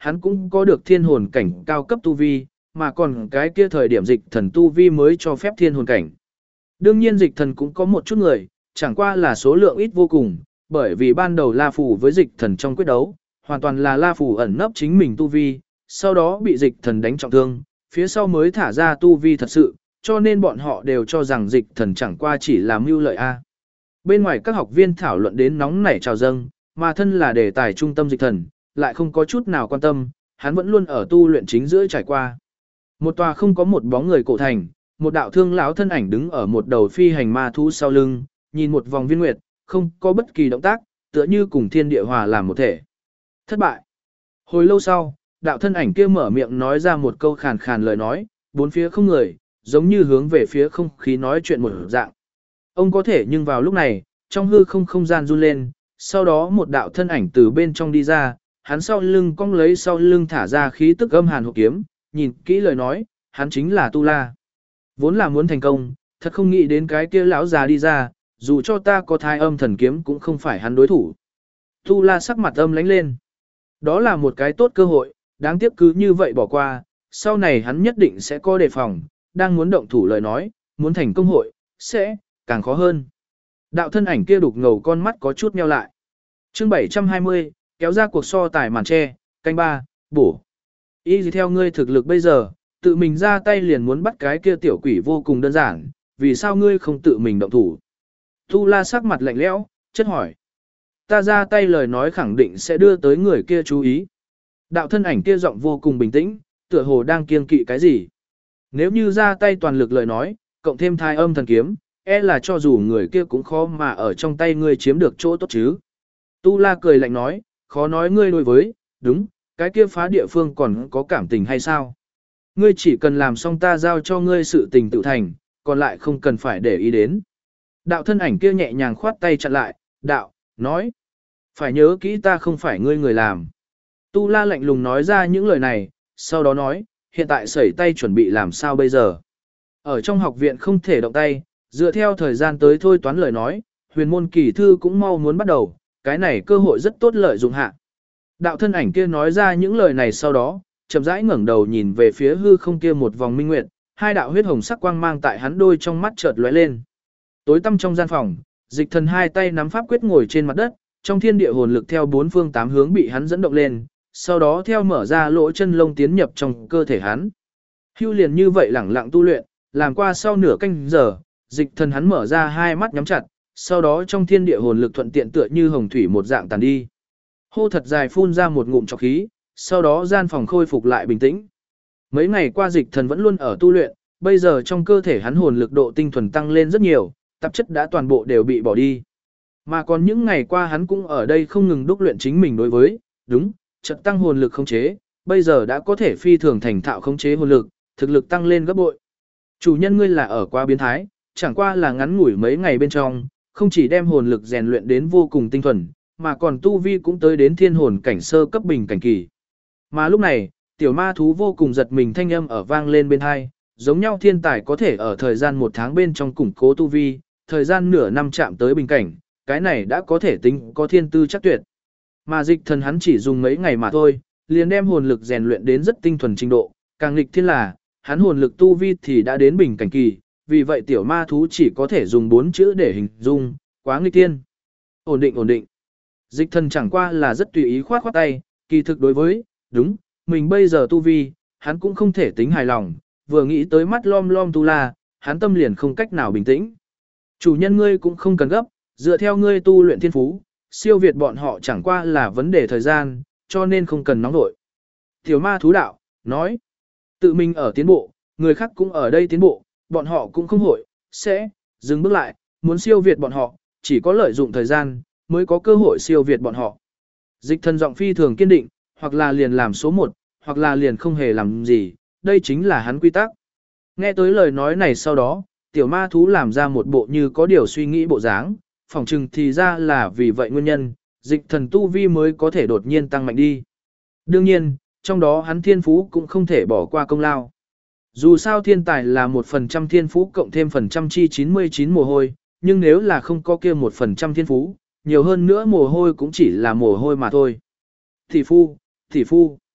hắn cũng có được thiên hồn cảnh cao cấp tu vi, mà còn cái kia thời điểm dịch thần tu vi mới cho phép thiên hồn cảnh. Đương nhiên dịch thần cũng có một chút người, chẳng qua là số lượng ít vô cùng, bởi vì ban đầu La Phù với dịch thần trong quyết đấu, hoàn toàn là La Phù ẩn nấp chính mình tu vi, sau đó bị dịch thần đánh trọng thương, phía sau mới thả ra tu vi thật sự, cho nên bọn họ đều cho rằng dịch thần chẳng qua chỉ là mưu lợi A. Bên ngoài các học viên thảo luận đến nóng nảy trào dâng, mà thân là đề tài trung tâm dịch thần, lại không có chút nào quan tâm, hắn vẫn luôn ở tu luyện chính giữa trải qua. Một tòa không có một bóng người cổ thành, một đạo thương lão thân ảnh đứng ở một đầu phi hành ma thú sau lưng, nhìn một vòng viên nguyệt, không có bất kỳ động tác, tựa như cùng thiên địa hòa làm một thể. Thất bại. Hồi lâu sau, đạo thân ảnh kia mở miệng nói ra một câu khàn khàn lời nói, bốn phía không người, giống như hướng về phía không khí nói chuyện một dạng. Ông có thể nhưng vào lúc này, trong hư không không gian run lên, sau đó một đạo thân ảnh từ bên trong đi ra, hắn sau lưng cong lấy sau lưng thả ra khí tức âm hàn hộp kiếm, nhìn kỹ lời nói, hắn chính là Tu La. Vốn là muốn thành công, thật không nghĩ đến cái kia lão già đi ra, dù cho ta có thai âm thần kiếm cũng không phải hắn đối thủ. Tu La sắc mặt âm lánh lên. Đó là một cái tốt cơ hội, đáng tiếc cứ như vậy bỏ qua, sau này hắn nhất định sẽ có đề phòng, đang muốn động thủ lời nói, muốn thành công hội, sẽ càng khó hơn. Đạo thân ảnh kia đục ngầu con mắt có chút nheo lại. Chương 720, kéo ra cuộc so tài màn che, canh ba, bổ. Ý gì theo ngươi thực lực bây giờ, tự mình ra tay liền muốn bắt cái kia tiểu quỷ vô cùng đơn giản, vì sao ngươi không tự mình động thủ? Tu La sắc mặt lạnh lẽo, chất hỏi. Ta ra tay lời nói khẳng định sẽ đưa tới người kia chú ý. Đạo thân ảnh kia giọng vô cùng bình tĩnh, tựa hồ đang kiêng kỵ cái gì. Nếu như ra tay toàn lực lời nói, cộng thêm thai âm thần kiếm, e là cho dù người kia cũng khó mà ở trong tay ngươi chiếm được chỗ tốt chứ. Tu La cười lạnh nói, khó nói ngươi đối với, đúng, cái kia phá địa phương còn có cảm tình hay sao? Ngươi chỉ cần làm xong ta giao cho ngươi sự tình tự thành, còn lại không cần phải để ý đến. Đạo thân ảnh kia nhẹ nhàng khoát tay chặn lại, đạo, nói. Phải nhớ kỹ ta không phải ngươi người làm. Tu La lạnh lùng nói ra những lời này, sau đó nói, hiện tại sẩy tay chuẩn bị làm sao bây giờ. Ở trong học viện không thể động tay, dựa theo thời gian tới thôi toán lời nói, huyền môn kỳ thư cũng mau muốn bắt đầu, cái này cơ hội rất tốt lợi dụng hạ. Đạo thân ảnh kia nói ra những lời này sau đó, chậm rãi ngẩng đầu nhìn về phía hư không kia một vòng minh nguyệt, hai đạo huyết hồng sắc quang mang tại hắn đôi trong mắt chợt lóe lên. Tối tăm trong gian phòng, dịch thần hai tay nắm pháp quyết ngồi trên mặt đất, trong thiên địa hồn lực theo bốn phương tám hướng bị hắn dẫn động lên, sau đó theo mở ra lỗ chân lông tiến nhập trong cơ thể hắn. Hưu liền như vậy lẳng lặng tu luyện, làm qua sau nửa canh giờ, dịch thần hắn mở ra hai mắt nhắm chặt, sau đó trong thiên địa hồn lực thuận tiện tựa như hồng thủy một dạng tàn đi. Hô thật dài phun ra một ngụm trọc khí, sau đó gian phòng khôi phục lại bình tĩnh. Mấy ngày qua dịch thần vẫn luôn ở tu luyện, bây giờ trong cơ thể hắn hồn lực độ tinh thuần tăng lên rất nhiều, tạp chất đã toàn bộ đều bị bỏ đi. Mà còn những ngày qua hắn cũng ở đây không ngừng đúc luyện chính mình đối với, đúng, chợt tăng hồn lực khống chế, bây giờ đã có thể phi thường thành thạo khống chế hồn lực, thực lực tăng lên gấp bội. Chủ nhân ngươi là ở qua biến thái, chẳng qua là ngắn ngủi mấy ngày bên trong, không chỉ đem hồn lực rèn luyện đến vô cùng tinh thuần, mà còn tu vi cũng tới đến thiên hồn cảnh sơ cấp bình cảnh kỳ. Mà lúc này, tiểu ma thú vô cùng giật mình thanh âm ở vang lên bên hai, giống nhau thiên tài có thể ở thời gian một tháng bên trong củng cố tu vi, thời gian nửa năm chạm tới bình cảnh, cái này đã có thể tính có thiên tư chắc tuyệt. Mà dịch thần hắn chỉ dùng mấy ngày mà thôi, liền đem hồn lực rèn luyện đến rất tinh thuần trình độ, càng nghịch thiên là, hắn hồn lực tu vi thì đã đến bình cảnh kỳ, vì vậy tiểu ma thú chỉ có thể dùng 4 chữ để hình dung, quá nghịch thiên. Ổn định ổn định. Dịch thần chẳng qua là rất tùy ý khoát khoát tay, kỳ thực đối với, đúng, mình bây giờ tu vi, hắn cũng không thể tính hài lòng, vừa nghĩ tới mắt lom lom Tu La, hắn tâm liền không cách nào bình tĩnh. Chủ nhân ngươi cũng không cần gấp, dựa theo ngươi tu luyện thiên phú, siêu việt bọn họ chẳng qua là vấn đề thời gian, cho nên không cần nóng nổi. Tiểu ma thú đạo, nói, tự mình ở tiến bộ, người khác cũng ở đây tiến bộ, bọn họ cũng không hội, sẽ, dừng bước lại, muốn siêu việt bọn họ, chỉ có lợi dụng thời gian, mới có cơ hội siêu việt bọn họ. Dịch thần giọng phi thường kiên định, hoặc là liền làm số 1, hoặc là liền không hề làm gì, đây chính là hắn quy tắc. Nghe tới lời nói này sau đó, tiểu ma thú làm ra một bộ như có điều suy nghĩ bộ dáng, phỏng chừng thì ra là vì vậy nguyên nhân, dịch thần tu vi mới có thể đột nhiên tăng mạnh đi. Đương nhiên, trong đó hắn thiên phú cũng không thể bỏ qua công lao. Dù sao thiên tài là 1% thiên phú cộng thêm phần trăm chi 99 mồ hôi, nhưng nếu là không có kia 1% thiên phú, nhiều hơn nữa mồ hôi cũng chỉ là mồ hôi mà thôi. Thị phu, thị phu.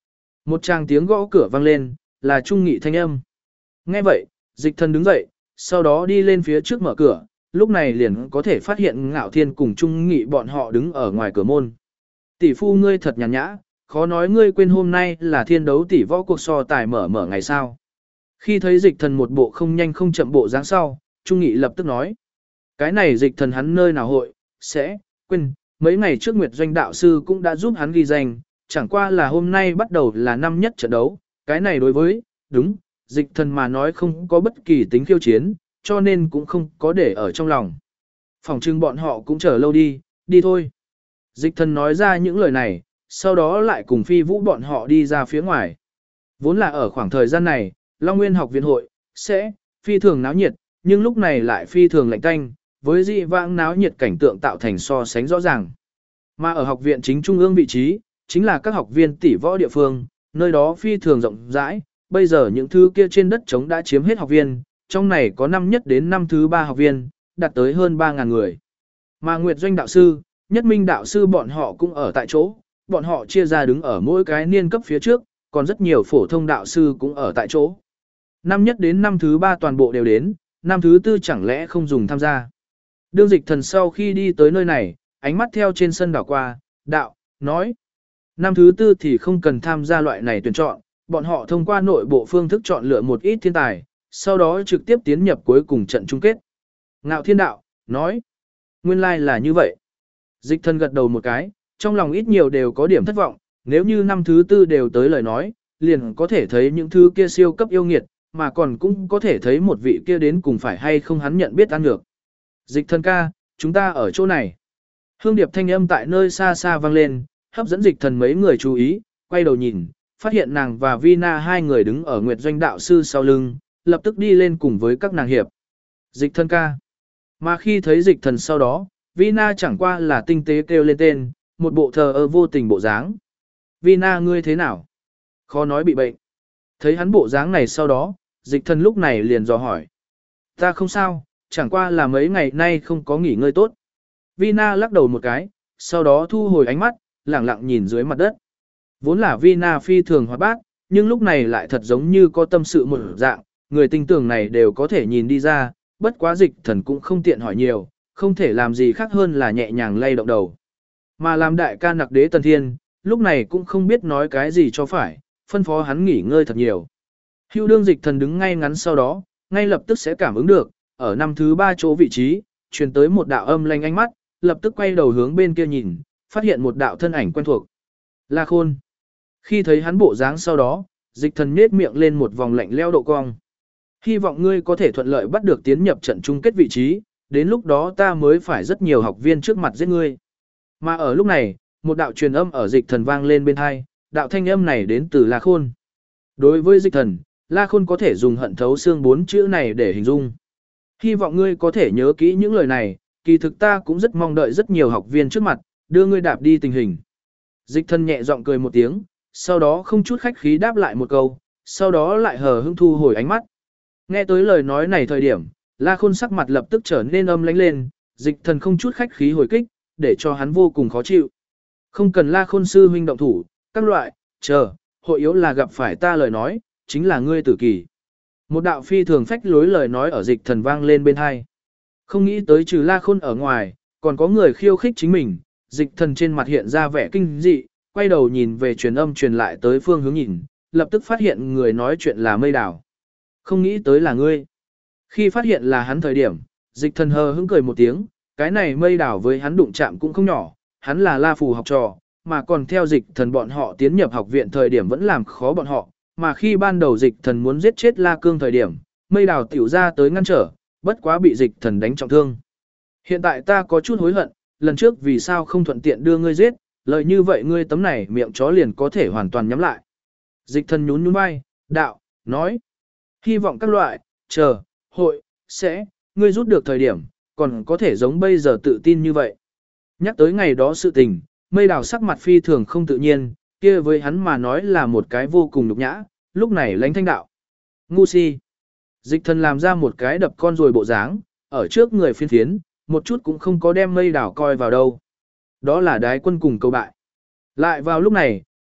Một tràng tiếng gõ cửa vang lên, là Trung Nghị thanh âm. Nghe vậy, Dịch Thần đứng dậy, sau đó đi lên phía trước mở cửa, lúc này liền có thể phát hiện Ngạo Thiên cùng Trung Nghị bọn họ đứng ở ngoài cửa môn. Tỷ phu ngươi thật nhàn nhã, khó nói ngươi quên hôm nay là thiên đấu tỷ võ cuộc so tài mở ngày sao. Khi thấy Dịch Thần một bộ không nhanh không chậm bộ dáng sau, Trung Nghị lập tức nói. Cái này Dịch Thần hắn nơi nào hội, sẽ, quên, mấy ngày trước Nguyệt Doanh đạo sư cũng đã giúp hắn ghi danh, chẳng qua là hôm nay bắt đầu là năm nhất trận đấu, cái này đối với, đúng, Dịch Thần mà nói không có bất kỳ tính khiêu chiến, cho nên cũng không có để ở trong lòng. Phòng trưng bọn họ cũng chờ lâu đi thôi. Dịch Thần nói ra những lời này, sau đó lại cùng Phi Vũ bọn họ đi ra phía ngoài. Vốn là ở khoảng thời gian này, Long Nguyên học viện hội, sẽ, phi thường náo nhiệt, nhưng lúc này lại phi thường lạnh tanh, với dị vãng náo nhiệt cảnh tượng tạo thành so sánh rõ ràng. Mà ở học viện chính trung ương vị trí, chính là các học viên tỷ võ địa phương, nơi đó phi thường rộng rãi, bây giờ những thứ kia trên đất trống đã chiếm hết học viên, trong này có năm nhất đến năm thứ 3 học viên, đạt tới hơn 3.000 người. Mà Nguyệt Doanh đạo sư, Nhất Minh đạo sư bọn họ cũng ở tại chỗ, bọn họ chia ra đứng ở mỗi cái niên cấp phía trước, còn rất nhiều phổ thông đạo sư cũng ở tại chỗ. Năm nhất đến năm thứ 3 toàn bộ đều đến, năm thứ 4 chẳng lẽ không dùng tham gia. Đương Dịch Thần sau khi đi tới nơi này, ánh mắt theo trên sân đảo qua, đạo, nói. Năm thứ 4 thì không cần tham gia loại này tuyển chọn, bọn họ thông qua nội bộ phương thức chọn lựa một ít thiên tài, sau đó trực tiếp tiến nhập cuối cùng trận chung kết. Ngạo Thiên đạo, nói. Nguyên lai là như vậy. Dịch Thần gật đầu một cái, trong lòng ít nhiều đều có điểm thất vọng, nếu như năm thứ 4 đều tới lời nói, liền có thể thấy những thứ kia siêu cấp yêu nghiệt, mà còn cũng có thể thấy một vị kia đến cùng phải hay không hắn nhận biết ăn được. Dịch Thần ca, chúng ta ở chỗ này. Hương điệp thanh âm tại nơi xa xa vang lên, hấp dẫn Dịch Thần mấy người chú ý, quay đầu nhìn, phát hiện nàng và Vina hai người đứng ở Nguyệt Doanh đạo sư sau lưng, lập tức đi lên cùng với các nàng hiệp. Dịch Thần ca. Mà khi thấy Dịch Thần sau đó, Vina chẳng qua là tinh tế kêu lên tên, một bộ thờ ơ vô tình bộ dáng. Vina ngươi thế nào? Khó nói bị bệnh. Thấy hắn bộ dáng này sau đó, Dịch Thần lúc này liền dò hỏi. Ta không sao, chẳng qua là mấy ngày nay không có nghỉ ngơi tốt. Vina lắc đầu một cái, sau đó thu hồi ánh mắt, lẳng lặng nhìn dưới mặt đất. Vốn là Vina phi thường hoạt bát, nhưng lúc này lại thật giống như có tâm sự một dạng, người tinh tưởng này đều có thể nhìn đi ra, bất quá Dịch Thần cũng không tiện hỏi nhiều, không thể làm gì khác hơn là nhẹ nhàng lay động đầu. Mà làm đại ca nặc đế Tần Thiên, lúc này cũng không biết nói cái gì cho phải, phân phó hắn nghỉ ngơi thật nhiều. Hưu đương Dịch Thần đứng ngay ngắn sau đó, ngay lập tức sẽ cảm ứng được, ở năm thứ 3 chỗ vị trí, truyền tới một đạo âm lanh ánh mắt, lập tức quay đầu hướng bên kia nhìn, phát hiện một đạo thân ảnh quen thuộc. La Khôn. Khi thấy hắn bộ dáng sau đó, Dịch Thần nhếch miệng lên một vòng lạnh lẽo độ cong. Hy vọng ngươi có thể thuận lợi bắt được tiến nhập trận chung kết vị trí, đến lúc đó ta mới phải rất nhiều học viên trước mặt giết ngươi. Mà ở lúc này, một đạo truyền âm ở Dịch Thần vang lên bên tai, đạo thanh âm này đến từ La Khôn. Đối với Dịch Thần, La Khôn có thể dùng hận thấu xương 4 chữ này để hình dung. Hy vọng ngươi có thể nhớ kỹ những lời này, kỳ thực ta cũng rất mong đợi rất nhiều học viên trước mặt, đưa ngươi đạp đi tình hình. Dịch Thần nhẹ giọng cười một tiếng, sau đó không chút khách khí đáp lại một câu, sau đó lại hờ hững thu hồi ánh mắt. Nghe tới lời nói này thời điểm, La Khôn sắc mặt lập tức trở nên âm lãnh lên, Dịch Thần không chút khách khí hồi kích, để cho hắn vô cùng khó chịu. Không cần La Khôn sư huynh động thủ, các loại, chờ, hội yếu là gặp phải ta lời nói, chính là ngươi tử kỳ. Một đạo phi thường phách lối lời nói ở Dịch Thần vang lên bên hai. Không nghĩ tới trừ La Khôn ở ngoài, còn có người khiêu khích chính mình, Dịch Thần trên mặt hiện ra vẻ kinh dị, quay đầu nhìn về truyền âm truyền lại tới phương hướng nhìn, lập tức phát hiện người nói chuyện là Mây Đào. Không nghĩ tới là ngươi. Khi phát hiện là hắn thời điểm, Dịch Thần hờ hững cười một tiếng, cái này Mây Đào với hắn đụng chạm cũng không nhỏ, hắn là La Phù học trò, mà còn theo Dịch Thần bọn họ tiến nhập học viện thời điểm vẫn làm khó bọn họ, mà khi ban đầu Dịch Thần muốn giết chết La Cương thời điểm, Mây Đào tiểu ra tới ngăn trở, bất quá bị Dịch Thần đánh trọng thương. Hiện tại ta có chút hối hận, lần trước vì sao không thuận tiện đưa ngươi giết, lợi như vậy ngươi tấm này miệng chó liền có thể hoàn toàn nhắm lại. Dịch Thần nhún nhún vai, đạo, nói, hy vọng các loại, chờ, hội, sẽ, ngươi rút được thời điểm, còn có thể giống bây giờ tự tin như vậy. Nhắc tới ngày đó sự tình, Mây Đào sắc mặt phi thường không tự nhiên, kia với hắn mà nói là một cái vô cùng nhục nhã, lúc này lãnh thanh đạo. Ngu si. Dịch Thần làm ra một cái đập con rồi bộ dáng, ở trước người phiên phiến, một chút cũng không có đem Mây Đào coi vào đâu. Đó là đái quân cùng câu bại. Lại vào lúc này,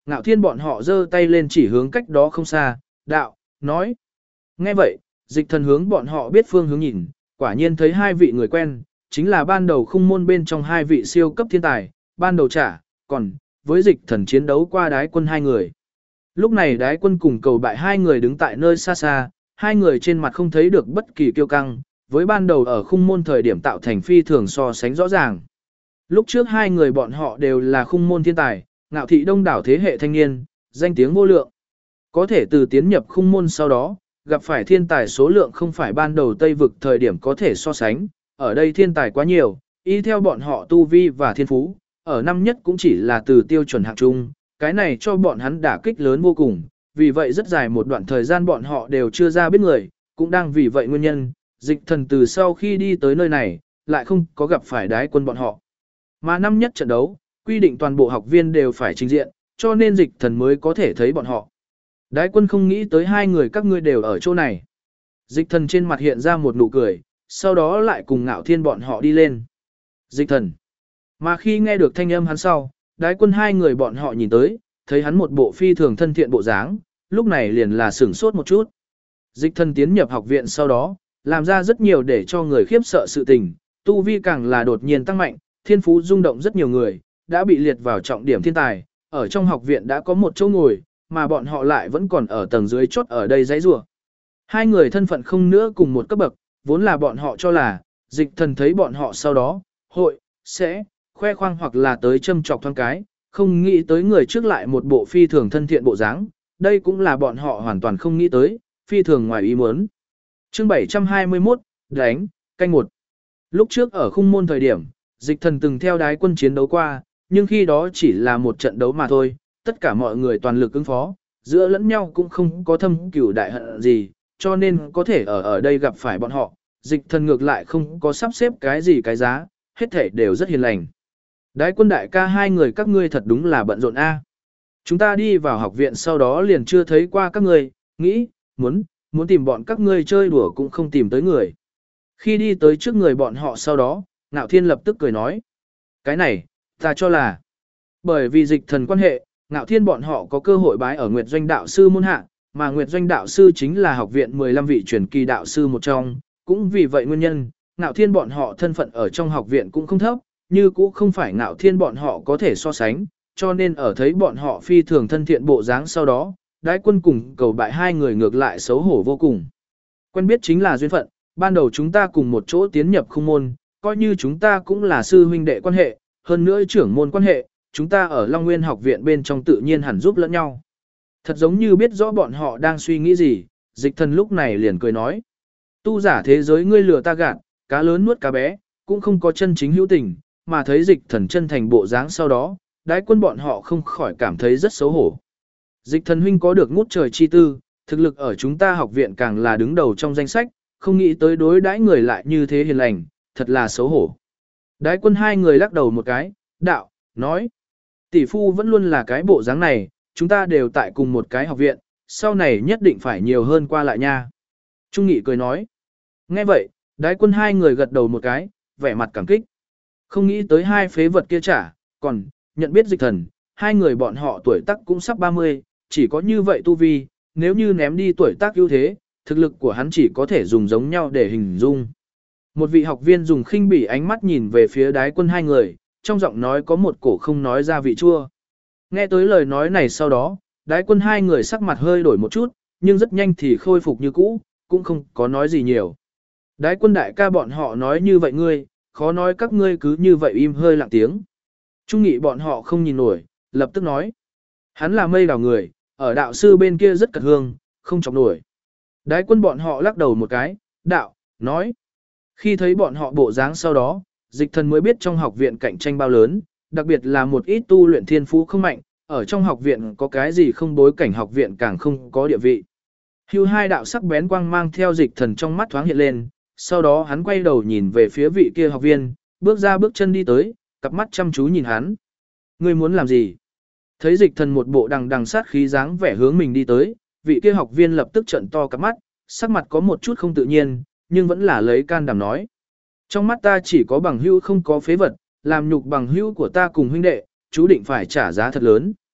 Ngạo Thiên bọn họ giơ tay lên chỉ hướng cách đó không xa, đạo, nói. Nghe vậy, Dịch Thần hướng bọn họ biết phương hướng nhìn, quả nhiên thấy hai vị người quen, chính là ban đầu khung môn bên trong hai vị siêu cấp thiên tài, ban đầu trả, còn, với Dịch Thần chiến đấu qua Đái Quân hai người. Lúc này Đái Quân cùng Cầu Bại hai người đứng tại nơi xa xa, hai người trên mặt không thấy được bất kỳ kiêu căng, với ban đầu ở khung môn thời điểm tạo thành phi thường so sánh rõ ràng. Lúc trước hai người bọn họ đều là khung môn thiên tài, ngạo thị đông đảo thế hệ thanh niên, danh tiếng vô lượng. Có thể từ tiến nhập khung môn sau đó, gặp phải thiên tài số lượng không phải ban đầu Tây vực thời điểm có thể so sánh, ở đây thiên tài quá nhiều, y theo bọn họ tu vi và thiên phú, ở năm nhất cũng chỉ là từ tiêu chuẩn hạng trung, cái này cho bọn hắn đả kích lớn vô cùng, vì vậy rất dài một đoạn thời gian bọn họ đều chưa ra biết người, cũng đang vì vậy nguyên nhân, Dịch Thần từ sau khi đi tới nơi này, lại không có gặp phải Đái Quân bọn họ. Mà năm nhất trận đấu, quy định toàn bộ học viên đều phải trình diện, cho nên Dịch Thần mới có thể thấy bọn họ. Đái Quân không nghĩ tới hai người các ngươi đều ở chỗ này. Dịch Thần trên mặt hiện ra một nụ cười, sau đó lại cùng Ngạo Thiên bọn họ đi lên. Dịch Thần. Mà khi nghe được thanh âm hắn sau, Đái Quân hai người bọn họ nhìn tới, thấy hắn một bộ phi thường thân thiện bộ dáng, lúc này liền là sửng sốt một chút. Dịch Thần tiến nhập học viện sau đó, làm ra rất nhiều để cho người khiếp sợ sự tình, tu vi càng là đột nhiên tăng mạnh, thiên phú rung động rất nhiều người, đã bị liệt vào trọng điểm thiên tài, ở trong học viện đã có một chỗ ngồi, mà bọn họ lại vẫn còn ở tầng dưới chốt ở đây giãy giụa. Hai người thân phận không nữa cùng một cấp bậc, vốn là bọn họ cho là, Dịch Thần thấy bọn họ sau đó, sẽ khoe khoang hoặc là tới châm chọc thoáng cái, không nghĩ tới người trước lại một bộ phi thường thân thiện bộ dáng, đây cũng là bọn họ hoàn toàn không nghĩ tới, phi thường ngoài ý muốn. Chương 721, đánh, canh một. Lúc trước ở khung môn thời điểm, Dịch Thần từng theo Đái Quân chiến đấu qua, nhưng khi đó chỉ là một trận đấu mà thôi, tất cả mọi người toàn lực ứng phó, giữa lẫn nhau cũng không có thâm cửu đại hận gì, cho nên có thể ở đây gặp phải bọn họ, Dịch Thần ngược lại không có sắp xếp cái gì cái giá, hết thể đều rất hiền lành. Đái Quân đại ca hai người các ngươi thật đúng là bận rộn a. Chúng ta đi vào học viện sau đó liền chưa thấy qua các ngươi, nghĩ, muốn tìm bọn các ngươi chơi đùa cũng không tìm tới người. Khi đi tới trước người bọn họ sau đó, Ngạo Thiên lập tức cười nói. Cái này, ta cho là, bởi vì Dịch Thần quan hệ, Ngạo Thiên bọn họ có cơ hội bái ở Nguyệt Doanh đạo sư môn hạ, mà Nguyệt Doanh đạo sư chính là học viện 15 vị truyền kỳ đạo sư một trong, cũng vì vậy nguyên nhân, Ngạo Thiên bọn họ thân phận ở trong học viện cũng không thấp, như cũng không phải Ngạo Thiên bọn họ có thể so sánh, cho nên ở thấy bọn họ phi thường thân thiện bộ dáng sau đó, Đái Quân cùng Cầu Bại hai người ngược lại xấu hổ vô cùng. Quen biết chính là duyên phận, ban đầu chúng ta cùng một chỗ tiến nhập khung môn, coi như chúng ta cũng là sư huynh đệ quan hệ, hơn nữa trưởng môn quan hệ, chúng ta ở Long Nguyên học viện bên trong tự nhiên hẳn giúp lẫn nhau. Thật giống như biết rõ bọn họ đang suy nghĩ gì, Dịch Thần lúc này liền cười nói. Tu giả thế giới ngươi lừa ta gạt, cá lớn nuốt cá bé, cũng không có chân chính hữu tình, mà thấy Dịch Thần chân thành bộ dáng sau đó, Đái Quân bọn họ không khỏi cảm thấy rất xấu hổ. Dịch Thần huynh có được ngút trời chi tư, thực lực ở chúng ta học viện càng là đứng đầu trong danh sách, không nghĩ tới đối đãi người lại như thế hiền lành, thật là xấu hổ. Đái Quân hai người lắc đầu một cái, đạo, nói. Tỷ phu vẫn luôn là cái bộ dáng này, chúng ta đều tại cùng một cái học viện, sau này nhất định phải nhiều hơn qua lại nha. Trung Nghị cười nói. Nghe vậy, Đái Quân hai người gật đầu một cái, vẻ mặt cảm kích. Không nghĩ tới hai phế vật kia trả, còn, nhận biết Dịch Thần, hai người bọn họ tuổi tác cũng sắp 30, chỉ có như vậy tu vi, nếu như ném đi tuổi tác ưu thế, thực lực của hắn chỉ có thể dùng giống nhau để hình dung. Một vị học viên dùng khinh bỉ ánh mắt nhìn về phía Đái Quân hai người, trong giọng nói có một cổ không nói ra vị chua. Nghe tới lời nói này sau đó, Đái Quân hai người sắc mặt hơi đổi một chút, nhưng rất nhanh thì khôi phục như cũ, cũng không có nói gì nhiều. Đái Quân đại ca bọn họ nói như vậy ngươi, khó nói các ngươi cứ như vậy im hơi lặng tiếng. Trung Nghị bọn họ không nhìn nổi, lập tức nói. Hắn là mây đảo người, ở đạo sư bên kia rất cật hương, không chọc nổi. Đái Quân bọn họ lắc đầu một cái, đạo, nói. Khi thấy bọn họ bộ dáng sau đó, Dịch Thần mới biết trong học viện cạnh tranh bao lớn, đặc biệt là một ít tu luyện thiên phú không mạnh, ở trong học viện có cái gì không bối cảnh học viện càng không có địa vị. Hưu hai đạo sắc bén quang mang theo Dịch Thần trong mắt thoáng hiện lên, sau đó hắn quay đầu nhìn về phía vị kia học viên, bước ra bước chân đi tới, cặp mắt chăm chú nhìn hắn. Ngươi muốn làm gì? Thấy Dịch Thần một bộ đằng đằng sát khí dáng vẻ hướng mình đi tới, vị kia học viên lập tức trợn to cặp mắt, sắc mặt có một chút không tự nhiên, nhưng vẫn là lấy can đảm nói. Trong mắt ta chỉ có bằng hữu không có phế vật, làm nhục bằng hữu của ta cùng huynh đệ, chú định phải trả giá thật lớn.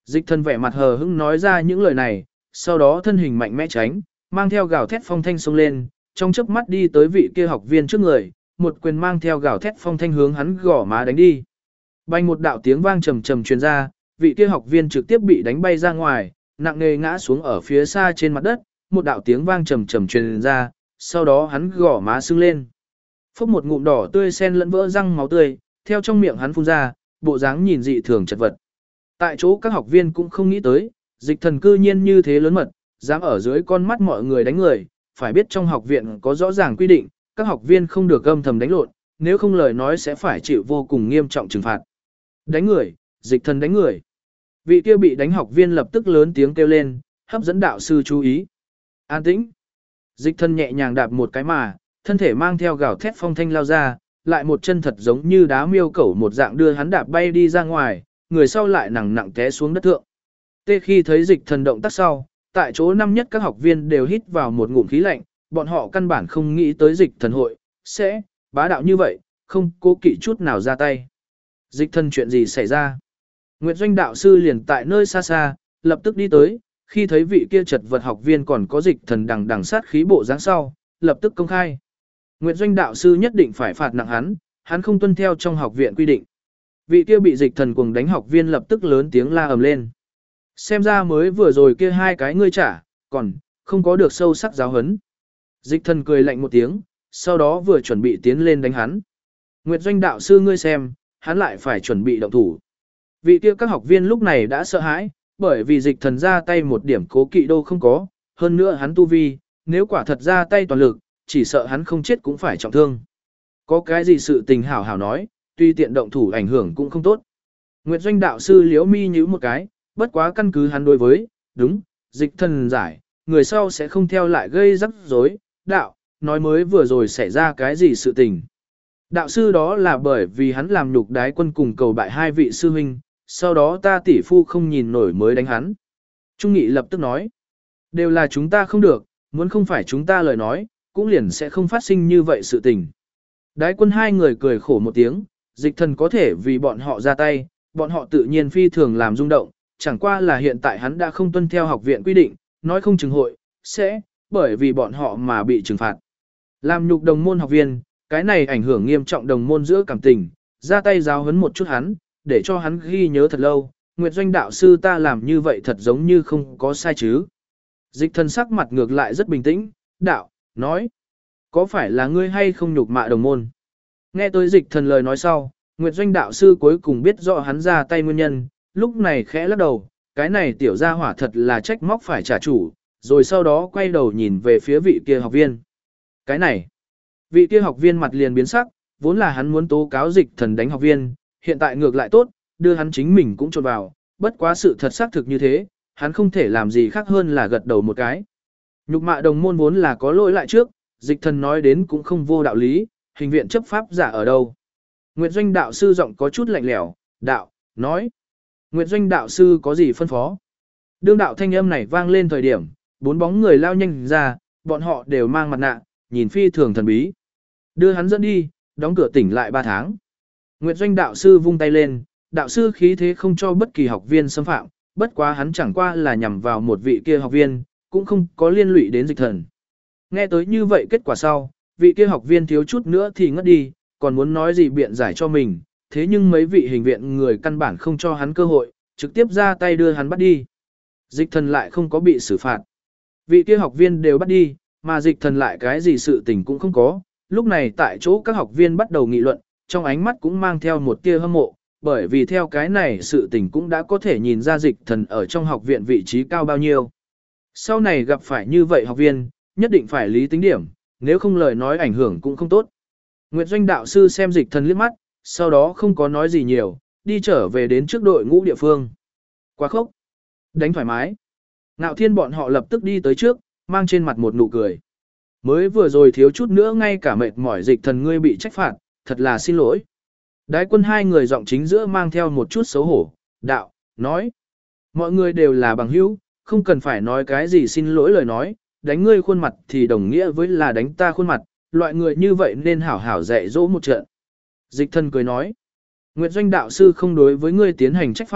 Dịch thần vẻ mặt hờ hững nói ra những lời này, sau đó thân hình mạnh mẽ tránh, mang theo gào thét phong thanh xông lên, trong chớp mắt đi tới vị kia học viên trước người, một quyền mang theo gào thét phong thanh hướng hắn gõ má đánh đi. Bành một đạo tiếng vang trầm trầm truyền ra, vị kia học viên trực tiếp bị đánh bay ra ngoài, nặng nề ngã xuống ở phía xa trên mặt đất, một đạo tiếng vang trầm trầm truyền ra, sau đó hắn gõ má sưng lên. Phốc một ngụm đỏ tươi xen lẫn vỡ răng máu tươi, theo trong miệng hắn phun ra, bộ dáng nhìn dị thường chật vật. Tại chỗ các học viên cũng không nghĩ tới, dịch thần cư nhiên như thế lớn mật, dám ở dưới con mắt mọi người đánh người, phải biết trong học viện có rõ ràng quy định, các học viên không được âm thầm đánh lộn, nếu không lời nói sẽ phải chịu vô cùng nghiêm trọng trừng phạt. Đánh người, dịch thần đánh người. Vị kia bị đánh học viên lập tức lớn tiếng kêu lên, hấp dẫn đạo sư chú ý. An tĩnh. Dịch thần nhẹ nhàng đạp một cái mà, thân thể mang theo gào thét phong thanh lao ra, lại một chân thật giống như đá miêu cẩu một dạng đưa hắn đạp bay đi ra ngoài, người sau lại nặng nặng té xuống đất thượng. Tê khi thấy dịch thần động tác sau, tại chỗ năm nhất các học viên đều hít vào một ngụm khí lạnh, bọn họ căn bản không nghĩ tới dịch thần hội, sẽ, bá đạo như vậy, không cố kỵ chút nào ra tay. Dịch thần chuyện gì xảy ra? Nguyệt Doanh đạo sư liền tại nơi xa xa, lập tức đi tới, khi thấy vị kia chật vật học viên còn có dịch thần đằng đằng sát khí bộ dáng sau, lập tức công khai. Nguyệt Doanh đạo sư nhất định phải phạt nặng hắn không tuân theo trong học viện quy định. Vị kia bị dịch thần cuồng đánh học viên lập tức lớn tiếng la ầm lên. Xem ra mới vừa rồi kia hai cái ngươi trả, còn không có được sâu sắc giáo huấn. Dịch thần cười lạnh một tiếng, sau đó vừa chuẩn bị tiến lên đánh hắn. Nguyệt Doanh đạo sư ngươi xem, hắn lại phải chuẩn bị động thủ. Vị kia các học viên lúc này đã sợ hãi, bởi vì dịch thần ra tay một điểm cố kỵ đâu không có, hơn nữa hắn tu vi, nếu quả thật ra tay toàn lực, chỉ sợ hắn không chết cũng phải trọng thương. Có cái gì sự tình hảo hảo nói, tuy tiện động thủ ảnh hưởng cũng không tốt. Nguyệt Doanh đạo sư liếu mi nhíu một cái, bất quá căn cứ hắn đối với, đúng, dịch thần giải, người sau sẽ không theo lại gây rắc rối, đạo, nói mới vừa rồi xảy ra cái gì sự tình. Đạo sư đó là bởi vì hắn làm nhục đái quân cùng cầu bại hai vị sư huynh, sau đó ta tỷ phu không nhìn nổi mới đánh hắn. Trung Nghị lập tức nói, đều là chúng ta không được, muốn không phải chúng ta lời nói, cũng liền sẽ không phát sinh như vậy sự tình. Đái quân hai người cười khổ một tiếng, dịch thần có thể vì bọn họ ra tay, bọn họ tự nhiên phi thường làm rung động, chẳng qua là hiện tại hắn đã không tuân theo học viện quy định, nói không chừng hội, sẽ, bởi vì bọn họ mà bị trừng phạt. Làm nhục đồng môn học viên, cái này ảnh hưởng nghiêm trọng đồng môn giữa cảm tình, ra tay giáo huấn một chút hắn, để cho hắn ghi nhớ thật lâu, Nguyệt Doanh đạo sư ta làm như vậy thật giống như không có sai chứ. Dịch thần sắc mặt ngược lại rất bình tĩnh, đạo, nói, có phải là ngươi hay không nhục mạ đồng môn? Nghe tới dịch thần lời nói sau, Nguyệt Doanh đạo sư cuối cùng biết rõ hắn ra tay nguyên nhân, lúc này khẽ lắc đầu, cái này tiểu gia hỏa thật là trách móc phải trả chủ, rồi sau đó quay đầu nhìn về phía vị kia học viên. Cái này, vị kia học viên mặt liền biến sắc, vốn là hắn muốn tố cáo dịch thần đánh học viên, hiện tại ngược lại tốt, đưa hắn chính mình cũng trộn vào, bất quá sự thật xác thực như thế, hắn không thể làm gì khác hơn là gật đầu một cái. Nhục mạ đồng môn vốn là có lỗi lại trước, dịch thần nói đến cũng không vô đạo lý, hình viện chấp pháp giả ở đâu. Nguyệt Doanh đạo sư giọng có chút lạnh lẽo, đạo, nói. Nguyệt Doanh đạo sư có gì phân phó? Đương đạo thanh âm này vang lên thời điểm, bốn bóng người lao nhanh ra, bọn họ đều mang mặt nạ, nhìn phi thường thần bí. Đưa hắn dẫn đi, đóng cửa tỉnh lại 3 tháng. Nguyệt Doanh đạo sư vung tay lên, đạo sư khí thế không cho bất kỳ học viên xâm phạm, bất quá hắn chẳng qua là nhằm vào một vị kia học viên, cũng không có liên lụy đến dịch thần. Nghe tới như vậy kết quả sau, vị kia học viên thiếu chút nữa thì ngất đi, còn muốn nói gì biện giải cho mình, thế nhưng mấy vị hình viện người căn bản không cho hắn cơ hội, trực tiếp ra tay đưa hắn bắt đi. Dịch thần lại không có bị xử phạt. Vị kia học viên đều bắt đi, mà dịch thần lại cái gì sự tình cũng không có. Lúc này tại chỗ các học viên bắt đầu nghị luận, trong ánh mắt cũng mang theo một tia hâm mộ, bởi vì theo cái này sự tình cũng đã có thể nhìn ra dịch thần ở trong học viện vị trí cao bao nhiêu. Sau này gặp phải như vậy học viên, nhất định phải lý tính điểm, nếu không lời nói ảnh hưởng cũng không tốt. Nguyệt Doanh đạo sư xem dịch thần liếc mắt, sau đó không có nói gì nhiều, đi trở về đến trước đội ngũ địa phương. Quá khốc, đánh thoải mái. Ngạo Thiên bọn họ lập tức đi tới trước, mang trên mặt một nụ cười. Mới vừa rồi thiếu chút nữa ngay cả mệt mỏi dịch thần ngươi bị trách phạt, thật là xin lỗi. Đái quân hai người giọng chính giữa mang theo một chút xấu hổ, đạo, nói. Mọi người đều là bằng hữu, không cần phải nói cái gì xin lỗi lời nói, đánh ngươi khuôn mặt thì đồng nghĩa với là đánh ta khuôn mặt, loại người như vậy nên hảo hảo dạy dỗ một trận. Dịch thần cười nói, Nguyệt Doanh đạo sư không đối với ngươi tiến hành trách phạt,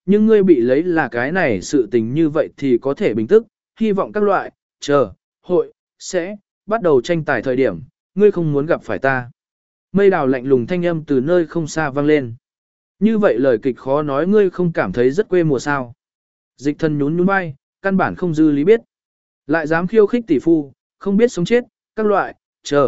nhưng ngươi bị lấy là cái này sự tình như vậy thì có thể bình tức, hy vọng các loại, hội, sẽ, bắt đầu tranh tài thời điểm, ngươi không muốn gặp phải ta. Mây đào lạnh lùng thanh âm từ nơi không xa vang lên. Như vậy lời kịch khó nói ngươi không cảm thấy rất quê mùa sao. Dịch thần nhún nhún vai, căn bản không dư lý biết. Lại dám khiêu khích tỷ phu, không biết sống chết, các loại,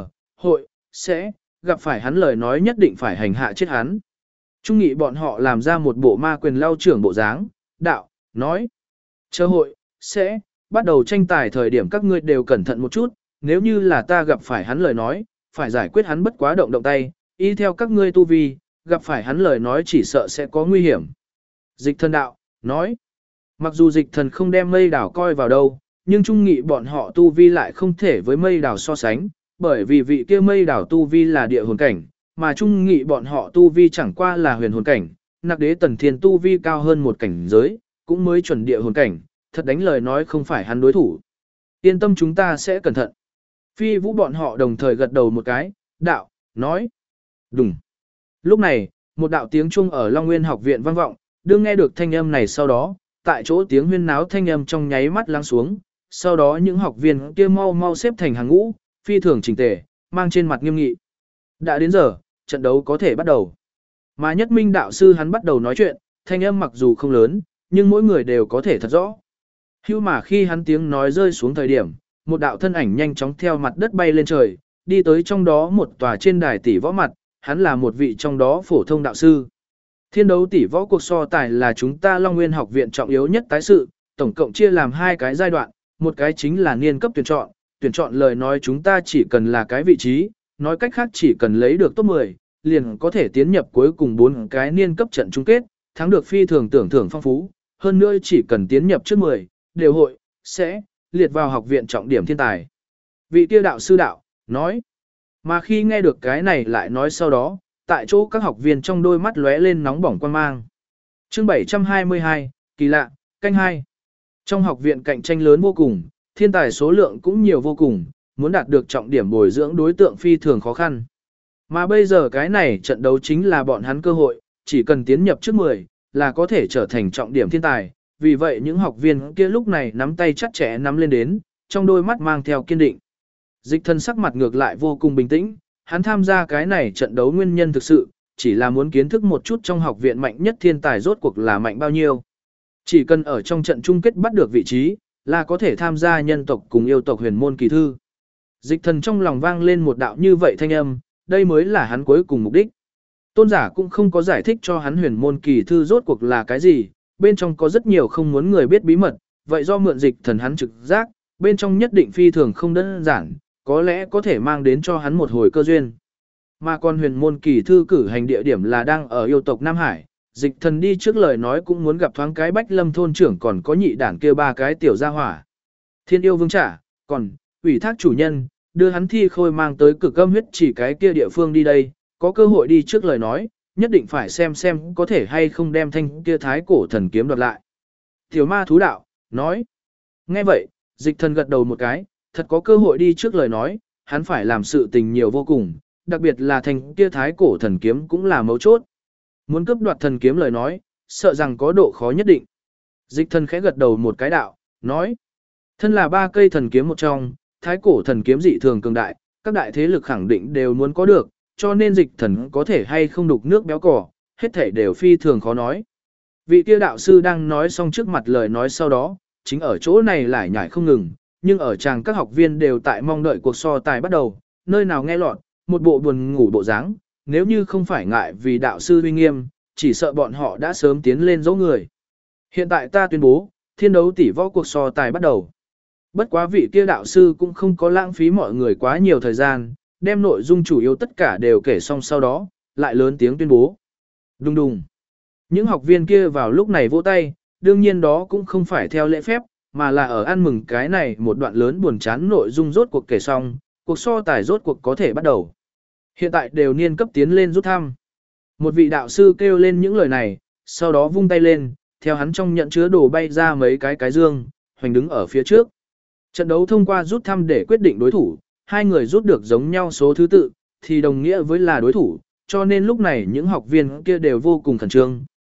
hội, sẽ, gặp phải hắn lời nói nhất định phải hành hạ chết hắn. Trung nghị bọn họ làm ra một bộ ma quyền lao trưởng bộ dáng, đạo, nói. Hội, sẽ, bắt đầu tranh tài thời điểm các ngươi đều cẩn thận một chút, nếu như là ta gặp phải hắn lời nói, phải giải quyết hắn bất quá động tay, y theo các ngươi tu vi, gặp phải hắn lời nói chỉ sợ sẽ có nguy hiểm. Dịch thần đạo, nói. Mặc dù dịch thần không đem mây đảo coi vào đâu, nhưng trung nghị bọn họ tu vi lại không thể với mây đảo so sánh, bởi vì vị kia mây đảo tu vi là địa hồn cảnh, mà trung nghị bọn họ tu vi chẳng qua là huyền hồn cảnh, nặc đế tần thiên tu vi cao hơn một cảnh giới, cũng mới chuẩn địa hồn cảnh, thật đánh lời nói không phải hắn đối thủ. Yên tâm chúng ta sẽ cẩn thận. Phi vũ bọn họ đồng thời gật đầu một cái, đạo, nói. Đúng. Lúc này, một đạo tiếng chuông ở Long Nguyên học viện vang vọng, đương nghe được thanh âm này sau đó, tại chỗ tiếng huyên náo thanh âm trong nháy mắt lắng xuống, sau đó những học viên kia mau mau xếp thành hàng ngũ, phi thường chỉnh tề, mang trên mặt nghiêm nghị. Đã đến giờ, trận đấu có thể bắt đầu. Mà Nhất Minh đạo sư hắn bắt đầu nói chuyện, thanh âm mặc dù không lớn, nhưng mỗi người đều có thể thật rõ. Hưu mà khi hắn tiếng nói rơi xuống thời điểm, một đạo thân ảnh nhanh chóng theo mặt đất bay lên trời, đi tới trong đó một tòa trên đài tỷ võ mặt, hắn là một vị trong đó phổ thông đạo sư. Thiên đấu tỷ võ cuộc so tài là chúng ta Long Nguyên học viện trọng yếu nhất tái sự, tổng cộng chia làm 2 cái giai đoạn, một cái chính là niên cấp tuyển chọn lời nói chúng ta chỉ cần là cái vị trí, nói cách khác chỉ cần lấy được top 10, liền có thể tiến nhập cuối cùng 4 cái niên cấp trận chung kết, thắng được phi thường tưởng thưởng phong phú, hơn nữa chỉ cần tiến nhập trước 10, đều hội, sẽ, liệt vào học viện trọng điểm thiên tài. Vị kia đạo sư đạo, nói, mà khi nghe được cái này lại nói sau đó, tại chỗ các học viên trong đôi mắt lóe lên nóng bỏng quan mang. Chương 722, kỳ lạ, canh 2. Trong học viện cạnh tranh lớn vô cùng, thiên tài số lượng cũng nhiều vô cùng, muốn đạt được trọng điểm bồi dưỡng đối tượng phi thường khó khăn. Mà bây giờ cái này trận đấu chính là bọn hắn cơ hội, chỉ cần tiến nhập trước 10, là có thể trở thành trọng điểm thiên tài. Vì vậy những học viên kia lúc này nắm tay chặt chẽ nắm lên đến, trong đôi mắt mang theo kiên định. Dịch thần sắc mặt ngược lại vô cùng bình tĩnh, hắn tham gia cái này trận đấu nguyên nhân thực sự, chỉ là muốn kiến thức một chút trong học viện mạnh nhất thiên tài rốt cuộc là mạnh bao nhiêu. Chỉ cần ở trong trận chung kết bắt được vị trí, là có thể tham gia nhân tộc cùng yêu tộc huyền môn kỳ thư. Dịch thần trong lòng vang lên một đạo như vậy thanh âm, đây mới là hắn cuối cùng mục đích. Tôn giả cũng không có giải thích cho hắn huyền môn kỳ thư rốt cuộc là cái gì, bên trong có rất nhiều không muốn người biết bí mật, vậy do mượn dịch thần hắn trực giác, bên trong nhất định phi thường không đơn giản, có lẽ có thể mang đến cho hắn một hồi cơ duyên. Mà còn huyền môn kỳ thư cử hành địa điểm là đang ở yêu tộc Nam Hải, dịch thần đi trước lời nói cũng muốn gặp thoáng cái Bách Lâm thôn trưởng còn có nhị đản kia 3 cái tiểu gia hỏa. Thiên yêu vương trả, còn, ủy thác chủ nhân, đưa hắn thi khôi mang tới Cực Âm huyết chỉ cái kia địa phương đi đây, có cơ hội đi trước lời nói, nhất định phải xem có thể hay không đem thanh kia thái cổ thần kiếm đoạt lại. Tiểu ma thú đạo, nói. Nghe vậy, dịch thần gật đầu một cái, thật có cơ hội đi trước lời nói, hắn phải làm sự tình nhiều vô cùng, đặc biệt là thanh kia thái cổ thần kiếm cũng là mấu chốt. Muốn cướp đoạt thần kiếm lời nói, sợ rằng có độ khó nhất định. Dịch thần khẽ gật đầu một cái đạo, nói. Thân là 3 cây thần kiếm một trong, thái cổ thần kiếm dị thường cường đại, các đại thế lực khẳng định đều muốn có được, cho nên dịch thần có thể hay không đục nước béo cỏ, hết thể đều phi thường khó nói. Vị kia đạo sư đang nói xong trước mặt lời nói sau đó, chính ở chỗ này lại nhảy không ngừng, nhưng ở chàng các học viên đều tại mong đợi cuộc so tài bắt đầu, nơi nào nghe lọt, một bộ buồn ngủ bộ dáng, nếu như không phải ngại vì đạo sư uy nghiêm, chỉ sợ bọn họ đã sớm tiến lên dỗ người. Hiện tại ta tuyên bố, thiên đấu tỷ võ cuộc so tài bắt đầu. Bất quá vị kia đạo sư cũng không có lãng phí mọi người quá nhiều thời gian, đem nội dung chủ yếu tất cả đều kể xong sau đó, lại lớn tiếng tuyên bố. Đùng đùng. Những học viên kia vào lúc này vỗ tay, đương nhiên đó cũng không phải theo lễ phép, mà là ở ăn mừng cái này một đoạn lớn buồn chán nội dung rốt cuộc kể xong, cuộc so tài rốt cuộc có thể bắt đầu. Hiện tại đều niên cấp tiến lên rút thăm. Một vị đạo sư kêu lên những lời này, sau đó vung tay lên, theo hắn trong nhận chứa đồ bay ra mấy cái dương, hoành đứng ở phía trước. Trận đấu thông qua rút thăm để quyết định đối thủ, 2 người rút được giống nhau số thứ tự, thì đồng nghĩa với là đối thủ, cho nên lúc này những học viên kia đều vô cùng khẩn trương,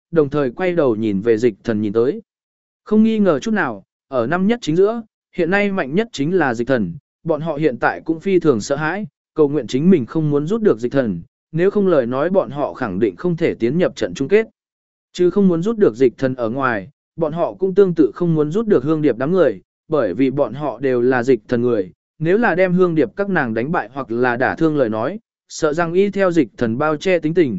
đồng thời quay đầu nhìn về dịch thần nhìn tới. Không nghi ngờ chút nào, ở năm nhất chính giữa, hiện nay mạnh nhất chính là dịch thần, bọn họ hiện tại cũng phi thường sợ hãi, cầu nguyện chính mình không muốn rút được dịch thần, nếu không lời nói bọn họ khẳng định không thể tiến nhập trận chung kết. Chứ không muốn rút được dịch thần ở ngoài, bọn họ cũng tương tự không muốn rút được hương điệp đám người, bởi vì bọn họ đều là dịch thần người, nếu là đem hương điệp các nàng đánh bại hoặc là đả thương lời nói, sợ rằng y theo dịch thần bao che tính tình,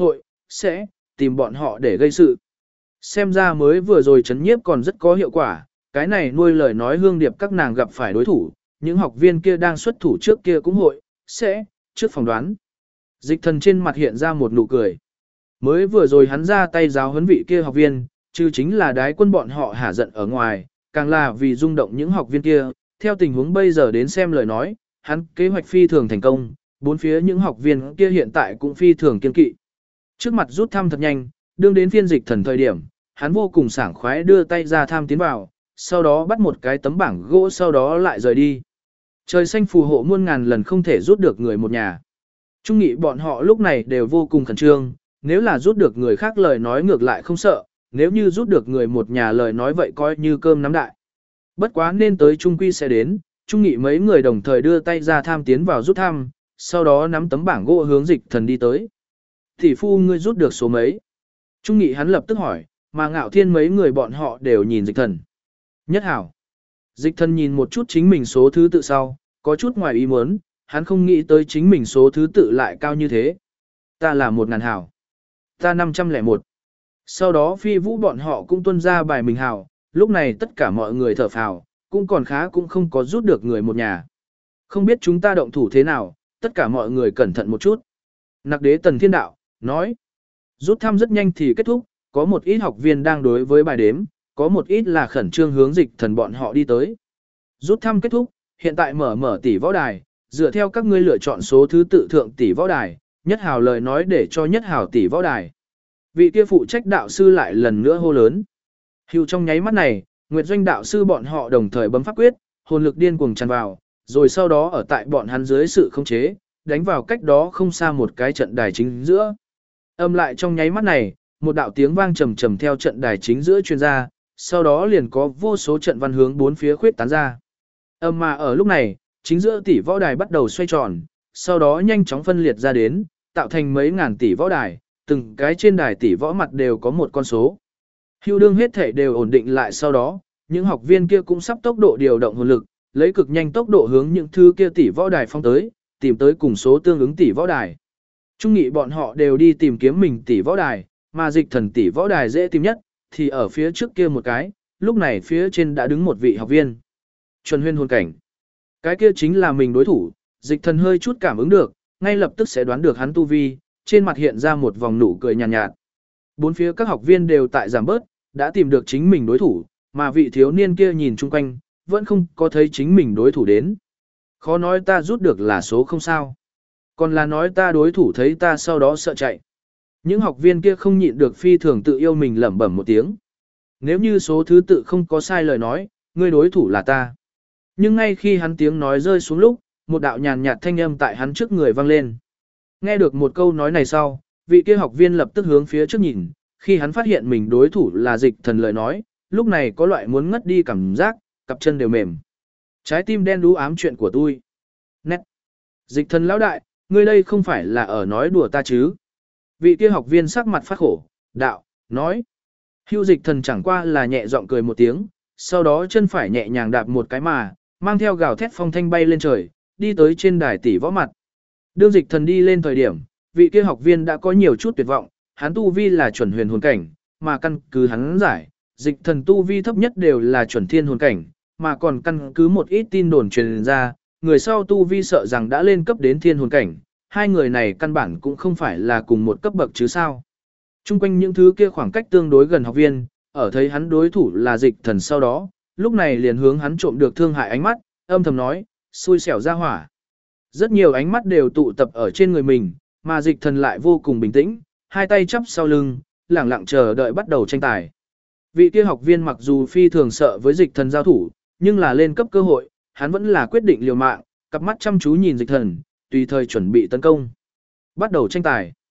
sẽ tìm bọn họ để gây sự. Xem ra mới vừa rồi chấn nhiếp còn rất có hiệu quả, cái này nuôi lời nói hương điệp các nàng gặp phải đối thủ, những học viên kia đang xuất thủ trước kia cũng sẽ trước phỏng đoán. Dịch thần trên mặt hiện ra một nụ cười. Mới vừa rồi hắn ra tay giáo huấn vị kia học viên, chứ chính là đái quân bọn họ hả giận ở ngoài, càng là vì rung động những học viên kia, theo tình huống bây giờ đến xem lời nói, hắn kế hoạch phi thường thành công, bốn phía những học viên kia hiện tại cũng phi thường kiên kỵ. Trước mặt rút thăm thật nhanh, đương đến phiên dịch thần thời điểm, hắn vô cùng sảng khoái đưa tay ra tham tiến vào, sau đó bắt một cái tấm bảng gỗ sau đó lại rời đi. Trời xanh phù hộ muôn ngàn lần không thể rút được người một nhà. Trung nghị bọn họ lúc này đều vô cùng khẩn trương, nếu là rút được người khác lời nói ngược lại không sợ, nếu như rút được người một nhà lời nói vậy coi như cơm nắm đại. Bất quá nên tới trung quy sẽ đến, trung nghị mấy người đồng thời đưa tay ra tham tiến vào rút thăm, sau đó nắm tấm bảng gỗ hướng dịch thần đi tới. Tỷ phu ngươi rút được số mấy? Trung nghị hắn lập tức hỏi, mà Ngạo Thiên mấy người bọn họ đều nhìn dịch thần. Nhất hảo. Dịch thần nhìn một chút chính mình số thứ tự sau, có chút ngoài ý muốn, hắn không nghĩ tới chính mình số thứ tự lại cao như thế. Ta là 1000 hảo. Ta 501. Sau đó phi vũ bọn họ cũng tuân ra bài mình hảo, lúc này tất cả mọi người thở phào, cũng còn khá cũng không có rút được người một nhà. Không biết chúng ta động thủ thế nào, tất cả mọi người cẩn thận một chút. Nặc đế Tần Thiên Đạo, nói. Rút thăm rất nhanh thì kết thúc, có một ít học viên đang đối với bài đếm, có một ít là khẩn trương hướng dịch thần bọn họ đi tới. Rút thăm kết thúc, hiện tại mở tỷ võ đài, dựa theo các ngươi lựa chọn số thứ tự thượng tỷ võ đài, nhất hào lời nói để cho nhất hào tỷ võ đài. Vị kia phụ trách đạo sư lại lần nữa hô lớn. Hưu trong nháy mắt này, Nguyệt Doanh đạo sư bọn họ đồng thời bấm pháp quyết, hồn lực điên cuồng tràn vào, rồi sau đó ở tại bọn hắn dưới sự khống chế, đánh vào cách đó không xa một cái trận đài chính giữa. Âm lại trong nháy mắt này, một đạo tiếng vang trầm trầm theo trận đài chính giữa truyền ra, sau đó liền có vô số trận văn hướng bốn phía khuyết tán ra. Âm mà ở lúc này, chính giữa tỷ võ đài bắt đầu xoay tròn, sau đó nhanh chóng phân liệt ra đến, tạo thành mấy ngàn tỷ võ đài, từng cái trên đài tỷ võ mặt đều có một con số. Hưu đương hết thể đều ổn định lại sau đó, những học viên kia cũng sắp tốc độ điều động hồn lực, lấy cực nhanh tốc độ hướng những thứ kia tỷ võ đài phong tới, tìm tới cùng số tương ứng tỷ võ đài. Trung nghị bọn họ đều đi tìm kiếm mình tỷ võ đài, mà dịch thần tỷ võ đài dễ tìm nhất, thì ở phía trước kia một cái, lúc này phía trên đã đứng một vị học viên. Chuẩn huyên hồn cảnh. Cái kia chính là mình đối thủ, dịch thần hơi chút cảm ứng được, ngay lập tức sẽ đoán được hắn tu vi, trên mặt hiện ra một vòng nụ cười nhàn nhạt. Bốn phía các học viên đều tại giảm bớt, đã tìm được chính mình đối thủ, mà vị thiếu niên kia nhìn chung quanh, vẫn không có thấy chính mình đối thủ đến. Khó nói ta rút được là số không sao. Còn là nói ta đối thủ thấy ta sau đó sợ chạy. Những học viên kia không nhịn được phi thường tự yêu mình lẩm bẩm một tiếng. Nếu như số thứ tự không có sai lời nói, ngươi đối thủ là ta. Nhưng ngay khi hắn tiếng nói rơi xuống lúc, một đạo nhàn nhạt thanh âm tại hắn trước người vang lên. Nghe được một câu nói này sau, vị kia học viên lập tức hướng phía trước nhìn, khi hắn phát hiện mình đối thủ là dịch thần lời nói, lúc này có loại muốn ngất đi cảm giác, cặp chân đều mềm. Trái tim đen đú ám chuyện của tôi. Nét. Dịch thần lão đại, ngươi đây không phải là ở nói đùa ta chứ? Vị kia học viên sắc mặt phát khổ, đạo, nói. Hưu dịch thần chẳng qua là nhẹ giọng cười một tiếng, sau đó chân phải nhẹ nhàng đạp một cái mà, mang theo gào thét phong thanh bay lên trời, đi tới trên đài tỷ võ mặt. Đương dịch thần đi lên thời điểm, vị kia học viên đã có nhiều chút tuyệt vọng, hắn tu vi là chuẩn huyền hồn cảnh, mà căn cứ hắn giải, dịch thần tu vi thấp nhất đều là chuẩn thiên hồn cảnh, mà còn căn cứ một ít tin đồn truyền ra, người sau tu vi sợ rằng đã lên cấp đến thiên hồn cảnh, hai người này căn bản cũng không phải là cùng một cấp bậc chứ sao. Trung quanh những thứ kia khoảng cách tương đối gần học viên, ở thấy hắn đối thủ là dịch thần sau đó, lúc này liền hướng hắn trộm được thương hại ánh mắt, âm thầm nói, xui xẻo ra hỏa. Rất nhiều ánh mắt đều tụ tập ở trên người mình, mà dịch thần lại vô cùng bình tĩnh, hai tay chắp sau lưng, lẳng lặng chờ đợi bắt đầu tranh tài. Vị kia học viên mặc dù phi thường sợ với dịch thần giao thủ, nhưng là lên cấp cơ hội, hắn vẫn là quyết định liều mạng, cặp mắt chăm chú nhìn dịch thần, tùy thời chuẩn bị tấn công. Bắt đầu tranh tài.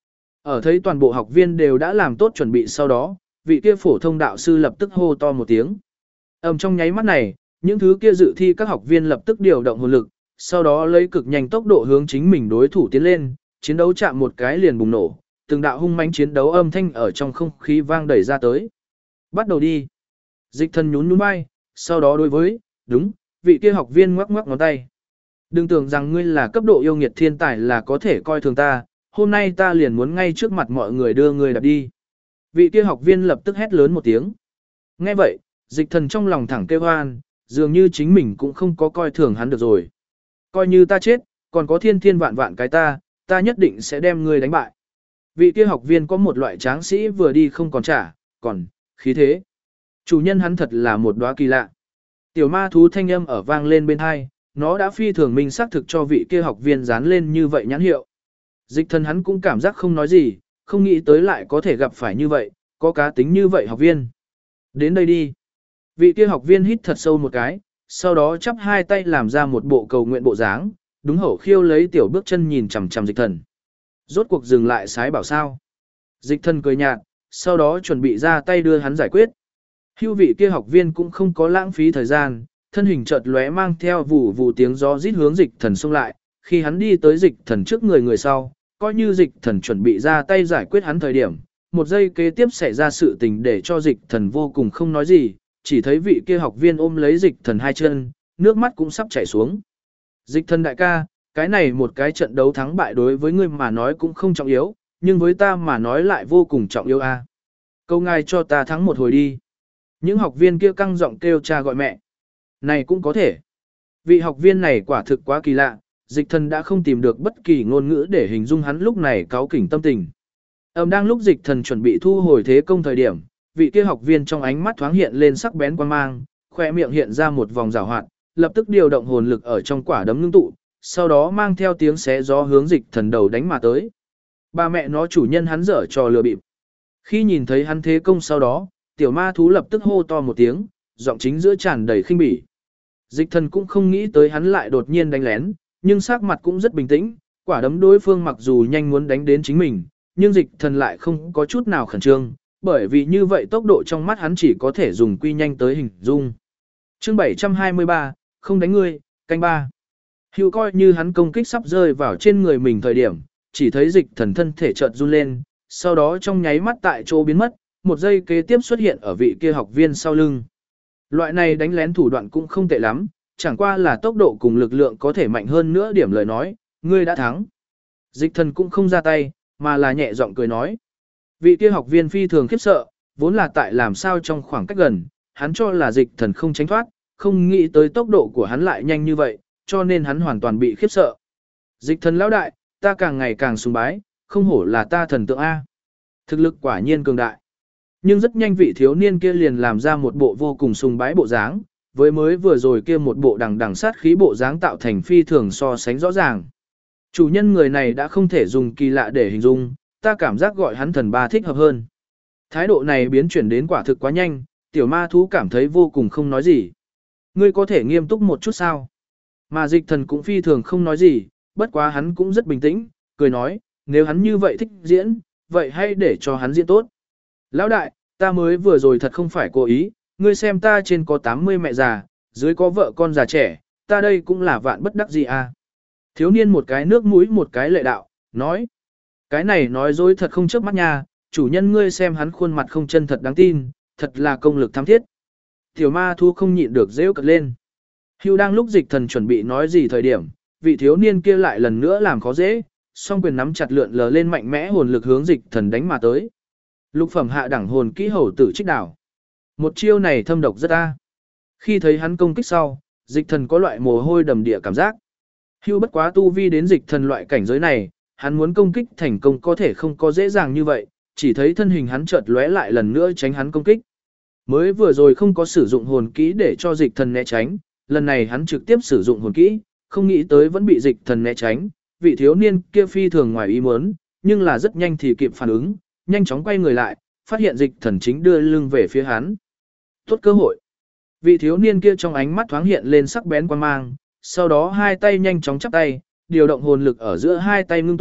Ở thấy toàn bộ học viên đều đã làm tốt chuẩn bị sau đó, vị kia phổ thông đạo sư lập tức hô to một tiếng. Trong nháy mắt này, những thứ kia dự thi các học viên lập tức điều động hồn lực, sau đó lấy cực nhanh tốc độ hướng chính mình đối thủ tiến lên, chiến đấu chạm một cái liền bùng nổ, từng đạo hung mãnh chiến đấu âm thanh ở trong không khí vang đẩy ra tới. Bắt đầu đi. Dịch Thần nhún nhún vai, sau đó đối với, đúng, vị kia học viên ngoắc ngoắc ngón tay. Đừng tưởng rằng ngươi là cấp độ yêu nghiệt thiên tài là có thể coi thường ta, hôm nay ta liền muốn ngay trước mặt mọi người đưa ngươi đạp đi. Vị kia học viên lập tức hét lớn một tiếng. Nghe vậy, Dịch Thần trong lòng thẳng kêu hoan, dường như chính mình cũng không có coi thường hắn được rồi. Coi như ta chết, còn có thiên thiên vạn vạn cái ta nhất định sẽ đem ngươi đánh bại. Vị kia học viên có một loại tráng sĩ vừa đi không còn trả, còn, khí thế. Chủ nhân hắn thật là một đóa kỳ lạ. Tiểu ma thú thanh âm ở vang lên bên hai, nó đã phi thường minh xác thực cho vị kia học viên dán lên như vậy nhãn hiệu. Dịch Thần hắn cũng cảm giác không nói gì, không nghĩ tới lại có thể gặp phải như vậy, có cá tính như vậy học viên. Đến đây đi. Vị kia học viên hít thật sâu một cái, sau đó chắp hai tay làm ra một bộ cầu nguyện bộ dáng, đúng hậu khiêu lấy tiểu bước chân nhìn chằm chằm Dịch Thần. Rốt cuộc dừng lại sái bảo sao. Dịch Thần cười nhạt, sau đó chuẩn bị ra tay đưa hắn giải quyết. Hưu vị kia học viên cũng không có lãng phí thời gian, thân hình chợt lóe mang theo vụ vụ tiếng gió rít hướng Dịch Thần xông lại, khi hắn đi tới Dịch Thần trước người sau, coi như Dịch Thần chuẩn bị ra tay giải quyết hắn thời điểm, một giây kế tiếp xảy ra sự tình để cho Dịch Thần vô cùng không nói gì, chỉ thấy vị kia học viên ôm lấy Dịch Thần hai chân, nước mắt cũng sắp chảy xuống. Dịch Thần đại ca, cái này một cái trận đấu thắng bại đối với ngươi mà nói cũng không trọng yếu, nhưng với ta mà nói lại vô cùng trọng yếu a. Câu ngài cho ta thắng một hồi đi. Những học viên kia căng giọng kêu cha gọi mẹ. Này cũng có thể. Vị học viên này quả thực quá kỳ lạ, Dịch Thần đã không tìm được bất kỳ ngôn ngữ để hình dung hắn lúc này cáu kỉnh tâm tình. Đang lúc Dịch Thần chuẩn bị thu hồi thế công thời điểm, vị kia học viên trong ánh mắt thoáng hiện lên sắc bén quan mang, khoe miệng hiện ra một vòng rào hoạt, lập tức điều động hồn lực ở trong quả đấm ngưng tụ, sau đó mang theo tiếng xé gió hướng Dịch Thần đầu đánh mà tới. Ba mẹ nó chủ nhân hắn dở trò lừa bịp. Khi nhìn thấy hắn thế công sau đó, tiểu ma thú lập tức hô to một tiếng, giọng chính giữa tràn đầy khinh bỉ. Dịch Thần cũng không nghĩ tới hắn lại đột nhiên đánh lén, nhưng sắc mặt cũng rất bình tĩnh, quả đấm đối phương mặc dù nhanh muốn đánh đến chính mình, nhưng Dịch Thần lại không có chút nào khẩn trương, bởi vì như vậy tốc độ trong mắt hắn chỉ có thể dùng quy nhanh tới hình dung. Chương 723, không đánh ngươi, canh ba. Hữu coi như hắn công kích sắp rơi vào trên người mình thời điểm, chỉ thấy Dịch Thần thân thể chợt run lên, sau đó trong nháy mắt tại chỗ biến mất, một giây kế tiếp xuất hiện ở vị kia học viên sau lưng. Loại này đánh lén thủ đoạn cũng không tệ lắm, chẳng qua là tốc độ cùng lực lượng có thể mạnh hơn nữa điểm lời nói, ngươi đã thắng. Dịch Thần cũng không ra tay, mà là nhẹ giọng cười nói. Vị kia học viên phi thường khiếp sợ, vốn là tại làm sao trong khoảng cách gần, hắn cho là Dịch Thần không tránh thoát, không nghĩ tới tốc độ của hắn lại nhanh như vậy, cho nên hắn hoàn toàn bị khiếp sợ. Dịch Thần lão đại, ta càng ngày càng sùng bái, không hổ là ta thần tượng A. Thực lực quả nhiên cường đại. Nhưng rất nhanh vị thiếu niên kia liền làm ra một bộ vô cùng sùng bái bộ dáng, với mới vừa rồi kia một bộ đằng đằng sát khí bộ dáng tạo thành phi thường so sánh rõ ràng. Chủ nhân người này đã không thể dùng kỳ lạ để hình dung, ta cảm giác gọi hắn thần ba thích hợp hơn. Thái độ này biến chuyển đến quả thực quá nhanh, tiểu ma thú cảm thấy vô cùng không nói gì. Ngươi có thể nghiêm túc một chút sao? Mà Dịch Thần cũng phi thường không nói gì, bất quá hắn cũng rất bình tĩnh, cười nói, nếu hắn như vậy thích diễn, vậy hãy để cho hắn diễn tốt. Lão đại, ta mới vừa rồi thật không phải cố ý, ngươi xem ta trên có 80 mẹ già, dưới có vợ con già trẻ, ta đây cũng là vạn bất đắc gì à. Thiếu niên một cái nước mũi một cái lệ đạo, nói. Cái này nói dối thật không chớp mắt nha, chủ nhân ngươi xem hắn khuôn mặt không chân thật đáng tin, thật là công lực thám thiết. Tiểu ma thu không nhịn được rêu cật lên. Hưu đang lúc Dịch Thần chuẩn bị nói gì thời điểm, vị thiếu niên kia lại lần nữa làm khó dễ, song quyền nắm chặt lượn lờ lên mạnh mẽ hồn lực hướng Dịch Thần đánh mà tới. Lục phẩm hạ đẳng hồn kỹ hầu tử trích đảo. Một chiêu này thâm độc rất a. Khi thấy hắn công kích sau, Dịch Thần có loại mồ hôi đầm địa cảm giác. Hưu bất quá tu vi đến Dịch Thần loại cảnh giới này, hắn muốn công kích thành công có thể không có dễ dàng như vậy, chỉ thấy thân hình hắn chợt lóe lại lần nữa tránh hắn công kích. Mới vừa rồi không có sử dụng hồn kỹ để cho Dịch Thần né tránh, lần này hắn trực tiếp sử dụng hồn kỹ, không nghĩ tới vẫn bị Dịch Thần né tránh, vị thiếu niên kia phi thường ngoài ý muốn, nhưng là rất nhanh thì kịp phản ứng, nhanh chóng quay người lại, phát hiện Dịch Thần chính đưa lưng về phía hắn. Tốt cơ hội. Vị thiếu niên kia trong ánh mắt thoáng hiện lên sắc bén quan mang, sau đó hai tay nhanh chóng chắp tay, điều động hồn lực ở giữa hai tay ngưng tụ,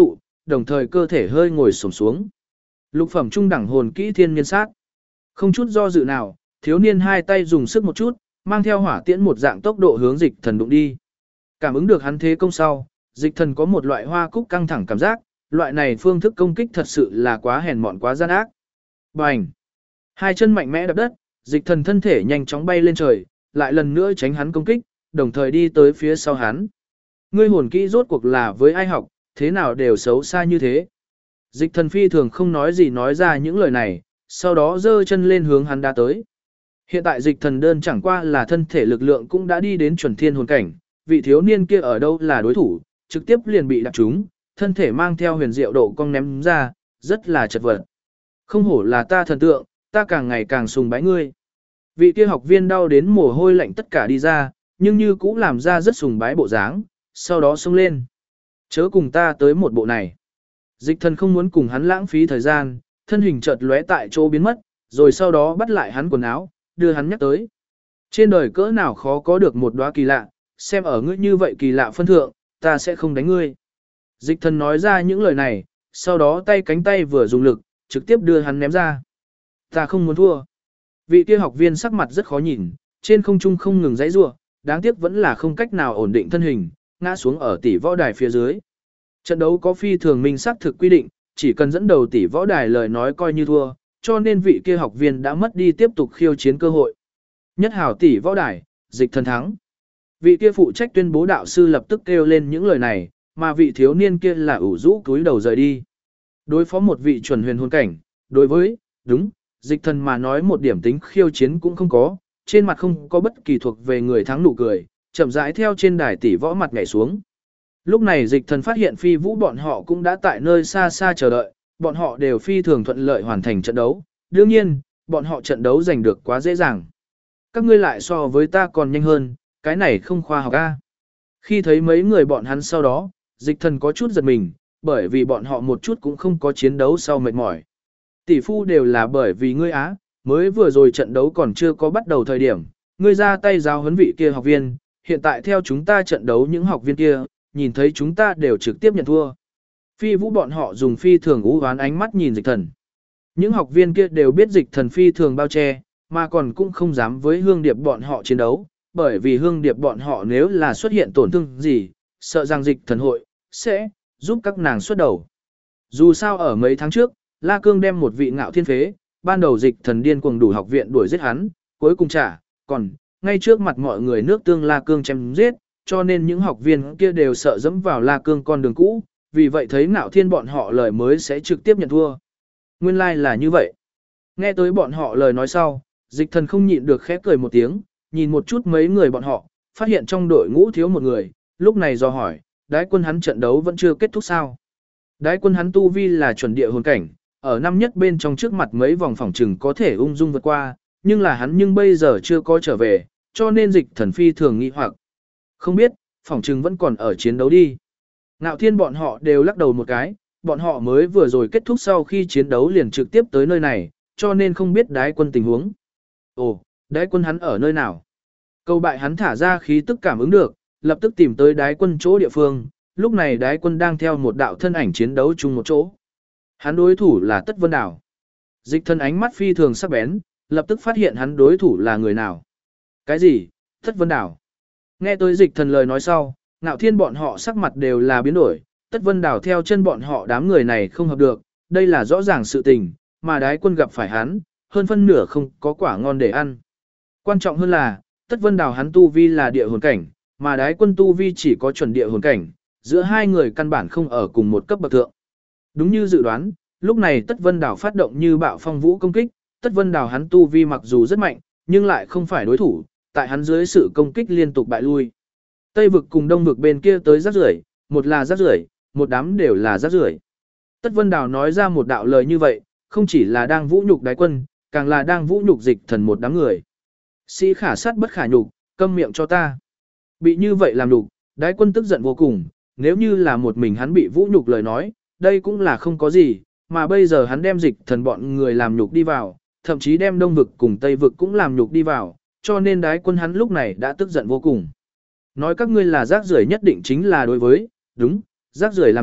đồng thời cơ thể hơi ngồi xổm xuống. Lục phẩm trung đẳng hồn kỹ thiên niên sát. Không chút do dự nào, thiếu niên hai tay dùng sức một chút, mang theo hỏa tiễn một dạng tốc độ hướng dịch thần đụng đi. Cảm ứng được hắn thế công sau, dịch thần có một loại hoa cúc căng thẳng cảm giác, loại này phương thức công kích thật sự là quá hèn mọn quá gian ác. Bành! Hai chân mạnh mẽ đập đất, dịch thần thân thể nhanh chóng bay lên trời, lại lần nữa tránh hắn công kích, đồng thời đi tới phía sau hắn. Ngươi hồn kỹ rốt cuộc là với ai học, thế nào đều xấu xa như thế. Dịch thần phi thường không nói gì nói ra những lời này, sau đó giơ chân lên hướng hắn đá tới. Hiện tại dịch thần đơn chẳng qua là thân thể lực lượng cũng đã đi đến chuẩn thiên hồn cảnh, vị thiếu niên kia ở đâu là đối thủ, trực tiếp liền bị đạp trúng, thân thể mang theo huyền diệu độ cong ném ra, rất là chật vật. Không hổ là ta thần tượng, ta càng ngày càng sùng bái ngươi. Vị kia học viên đau đến mồ hôi lạnh tất cả đi ra, nhưng như cũng làm ra rất sùng bái bộ dáng, sau đó xông lên. Chớ cùng ta tới một bộ này. Dịch thần không muốn cùng hắn lãng phí thời gian, thân hình chợt lóe tại chỗ biến mất, rồi sau đó bắt lại hắn quần áo, đưa hắn nhắc tới. Trên đời cỡ nào khó có được một đóa kỳ lạ, xem ở ngươi như vậy kỳ lạ phân thượng, ta sẽ không đánh ngươi. Dịch thần nói ra những lời này, sau đó tay cánh tay vừa dùng lực, trực tiếp đưa hắn ném ra. Ta không muốn thua. Vị kia học viên sắc mặt rất khó nhìn, trên không trung không ngừng giãy giụa, đáng tiếc vẫn là không cách nào ổn định thân hình, ngã xuống ở tỷ võ đài phía dưới. Trận đấu có phi thường minh xác thực quy định, chỉ cần dẫn đầu tỷ võ đài lời nói coi như thua, cho nên vị kia học viên đã mất đi tiếp tục khiêu chiến cơ hội. Nhất hảo tỷ võ đài, dịch thần thắng. Vị kia phụ trách tuyên bố đạo sư lập tức kêu lên những lời này, mà vị thiếu niên kia là ủ rũ cúi đầu rời đi. Đối phó một vị chuẩn huyền hồn cảnh, đối với, đúng, dịch thần mà nói một điểm tính khiêu chiến cũng không có, trên mặt không có bất kỳ thuộc về người thắng nụ cười, chậm rãi theo trên đài tỷ võ mặt nhảy xuống. Lúc này dịch thần phát hiện phi vũ bọn họ cũng đã tại nơi xa xa chờ đợi, bọn họ đều phi thường thuận lợi hoàn thành trận đấu, đương nhiên, bọn họ trận đấu giành được quá dễ dàng. Các ngươi lại so với ta còn nhanh hơn, cái này không khoa học a. Khi thấy mấy người bọn hắn sau đó, dịch thần có chút giật mình, bởi vì bọn họ một chút cũng không có chiến đấu sau mệt mỏi. Tỷ phu đều là bởi vì ngươi á, mới vừa rồi trận đấu còn chưa có bắt đầu thời điểm, ngươi ra tay giáo huấn vị kia học viên, hiện tại theo chúng ta trận đấu những học viên kia, nhìn thấy chúng ta đều trực tiếp nhận thua. Phi vũ bọn họ dùng phi thường ú hoán ánh mắt nhìn dịch thần. Những học viên kia đều biết dịch thần phi thường bao che, mà còn cũng không dám với hương điệp bọn họ chiến đấu, bởi vì hương điệp bọn họ nếu là xuất hiện tổn thương gì, sợ rằng dịch thần hội sẽ giúp các nàng xuất đầu. Dù sao ở mấy tháng trước, La Cương đem một vị ngạo thiên phế, ban đầu dịch thần điên cuồng đủ học viện đuổi giết hắn, cuối cùng còn ngay trước mặt mọi người nước tương La Cương chém giết, cho nên những học viên kia đều sợ dẫm vào La Cương con đường cũ, vì vậy thấy ngạo thiên bọn họ lời mới sẽ trực tiếp nhận thua. Nguyên lai là như vậy. Nghe tới bọn họ lời nói sau, dịch thần không nhịn được khép cười một tiếng, nhìn một chút mấy người bọn họ, phát hiện trong đội ngũ thiếu một người, lúc này do hỏi, đái quân hắn trận đấu vẫn chưa kết thúc sao? Đái quân hắn tu vi là chuẩn địa hồn cảnh, ở năm nhất bên trong trước mặt mấy vòng phỏng trừng có thể ung dung vượt qua, nhưng là hắn nhưng bây giờ chưa có trở về, cho nên dịch thần phi thường nghi hoặc. Không biết, phỏng trừng vẫn còn ở chiến đấu đi. Ngạo thiên bọn họ đều lắc đầu một cái, bọn họ mới vừa rồi kết thúc sau khi chiến đấu liền trực tiếp tới nơi này, cho nên không biết đái quân tình huống. Ồ, đái quân hắn ở nơi nào? Câu bại hắn thả ra khí tức cảm ứng được, lập tức tìm tới đái quân chỗ địa phương, lúc này đái quân đang theo một đạo thân ảnh chiến đấu chung một chỗ. Hắn đối thủ là Tất Vân Đảo. Dịch thân ánh mắt phi thường sắc bén, lập tức phát hiện hắn đối thủ là người nào. Cái gì? Tất Vân Đảo. Nghe tới dịch thần lời nói sau, ngạo thiên bọn họ sắc mặt đều là biến đổi, Tất Vân Đảo theo chân bọn họ đám người này không hợp được, đây là rõ ràng sự tình, mà đái quân gặp phải hắn, hơn phân nửa không có quả ngon để ăn. Quan trọng hơn là, Tất Vân Đảo hắn tu vi là địa hồn cảnh, mà đái quân tu vi chỉ có chuẩn địa hồn cảnh, giữa hai người căn bản không ở cùng một cấp bậc thượng. Đúng như dự đoán, lúc này Tất Vân Đảo phát động như bạo phong vũ công kích, Tất Vân Đảo hắn tu vi mặc dù rất mạnh, nhưng lại không phải đối thủ, tại hắn dưới sự công kích liên tục bại lui. Tây vực cùng đông vực bên kia tới rác rưởi, một là rác rưởi, một đám đều là rác rưởi. Tất Vân Đảo nói ra một đạo lời như vậy, không chỉ là đang vũ nhục đái quân, càng là đang vũ nhục dịch thần một đám người. Sĩ khả sát bất khả nhục, câm miệng cho ta. Bị như vậy làm nhục, đái quân tức giận vô cùng, nếu như là một mình hắn bị vũ nhục lời nói, đây cũng là không có gì, mà bây giờ hắn đem dịch thần bọn người làm nhục đi vào, thậm chí đem đông vực cùng tây vực cũng làm nhục đi vào, cho nên đái quân hắn lúc này đã tức giận vô cùng. Nói các ngươi là rác rưởi nhất định chính là đối với, đúng, rác rưởi làm nhục,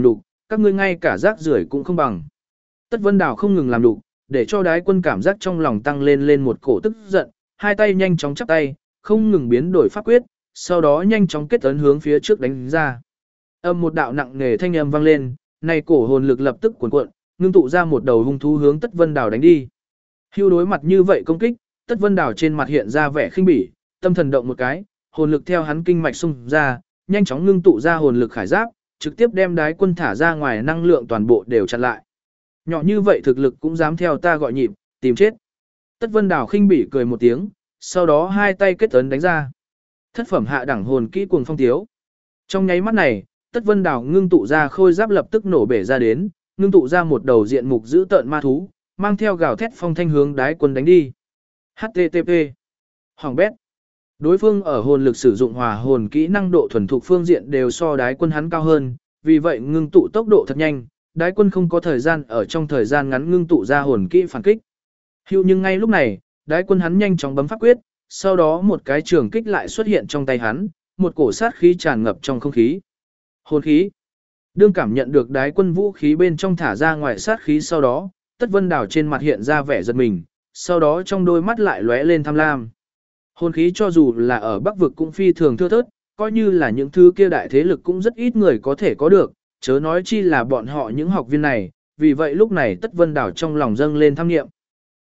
các ngươi ngay cả rác rưởi cũng không bằng. Tất Vân Đào không ngừng làm đủ, để cho Đái Quân cảm giác trong lòng tăng lên một cổ tức giận, hai tay nhanh chóng chắp tay, không ngừng biến đổi pháp quyết, sau đó nhanh chóng kết ấn hướng phía trước đánh ra. Một đạo nặng nề thanh âm vang lên, này cổ hồn lực lập tức cuồn cuộn, ngưng tụ ra một đầu hung thú hướng Tất Vân Đào đánh đi. Hưu đối mặt như vậy công kích, Tất Vân Đào trên mặt hiện ra vẻ khinh bỉ, tâm thần động một cái, hồn lực theo hắn kinh mạch xung ra, nhanh chóng ngưng tụ ra hồn lực khải giáp, trực tiếp đem Đái Quân thả ra ngoài năng lượng toàn bộ đều chặn lại. Nhỏ như vậy thực lực cũng dám theo ta gọi nhịp, tìm chết. Tất Vân Đào khinh bỉ cười một tiếng, sau đó hai tay kết ấn đánh ra. Thất phẩm hạ đẳng hồn kỹ cuồng phong tiếu. Trong nháy mắt này, Tất Vân Đào ngưng tụ ra khôi giáp lập tức nổ bể ra đến, ngưng tụ ra một đầu diện mục dữ tợn ma thú, mang theo gào thét phong thanh hướng Đái Quân đánh đi. HTTP. Hoàng bét. Đối phương ở hồn lực sử dụng hòa hồn kỹ năng độ thuần thục phương diện đều so Đái Quân hắn cao hơn, vì vậy ngưng tụ tốc độ thật nhanh, Đái Quân không có thời gian ở trong thời gian ngắn ngưng tụ ra hồn kỹ phản kích. Hưu nhưng ngay lúc này, Đái Quân hắn nhanh chóng bấm pháp quyết, sau đó một cái trường kích lại xuất hiện trong tay hắn, một cổ sát khí tràn ngập trong không khí. Hồn khí. Đương cảm nhận được Đái Quân vũ khí bên trong thả ra ngoài sát khí sau đó, Tất Vân Đào trên mặt hiện ra vẻ giật mình, sau đó trong đôi mắt lại lóe lên tham lam. Hồn khí cho dù là ở Bắc vực cũng phi thường thưa thớt, coi như là những thứ kia đại thế lực cũng rất ít người có thể có được, chớ nói chi là bọn họ những học viên này, vì vậy lúc này Tất Vân Đào trong lòng dâng lên tham nghiệm.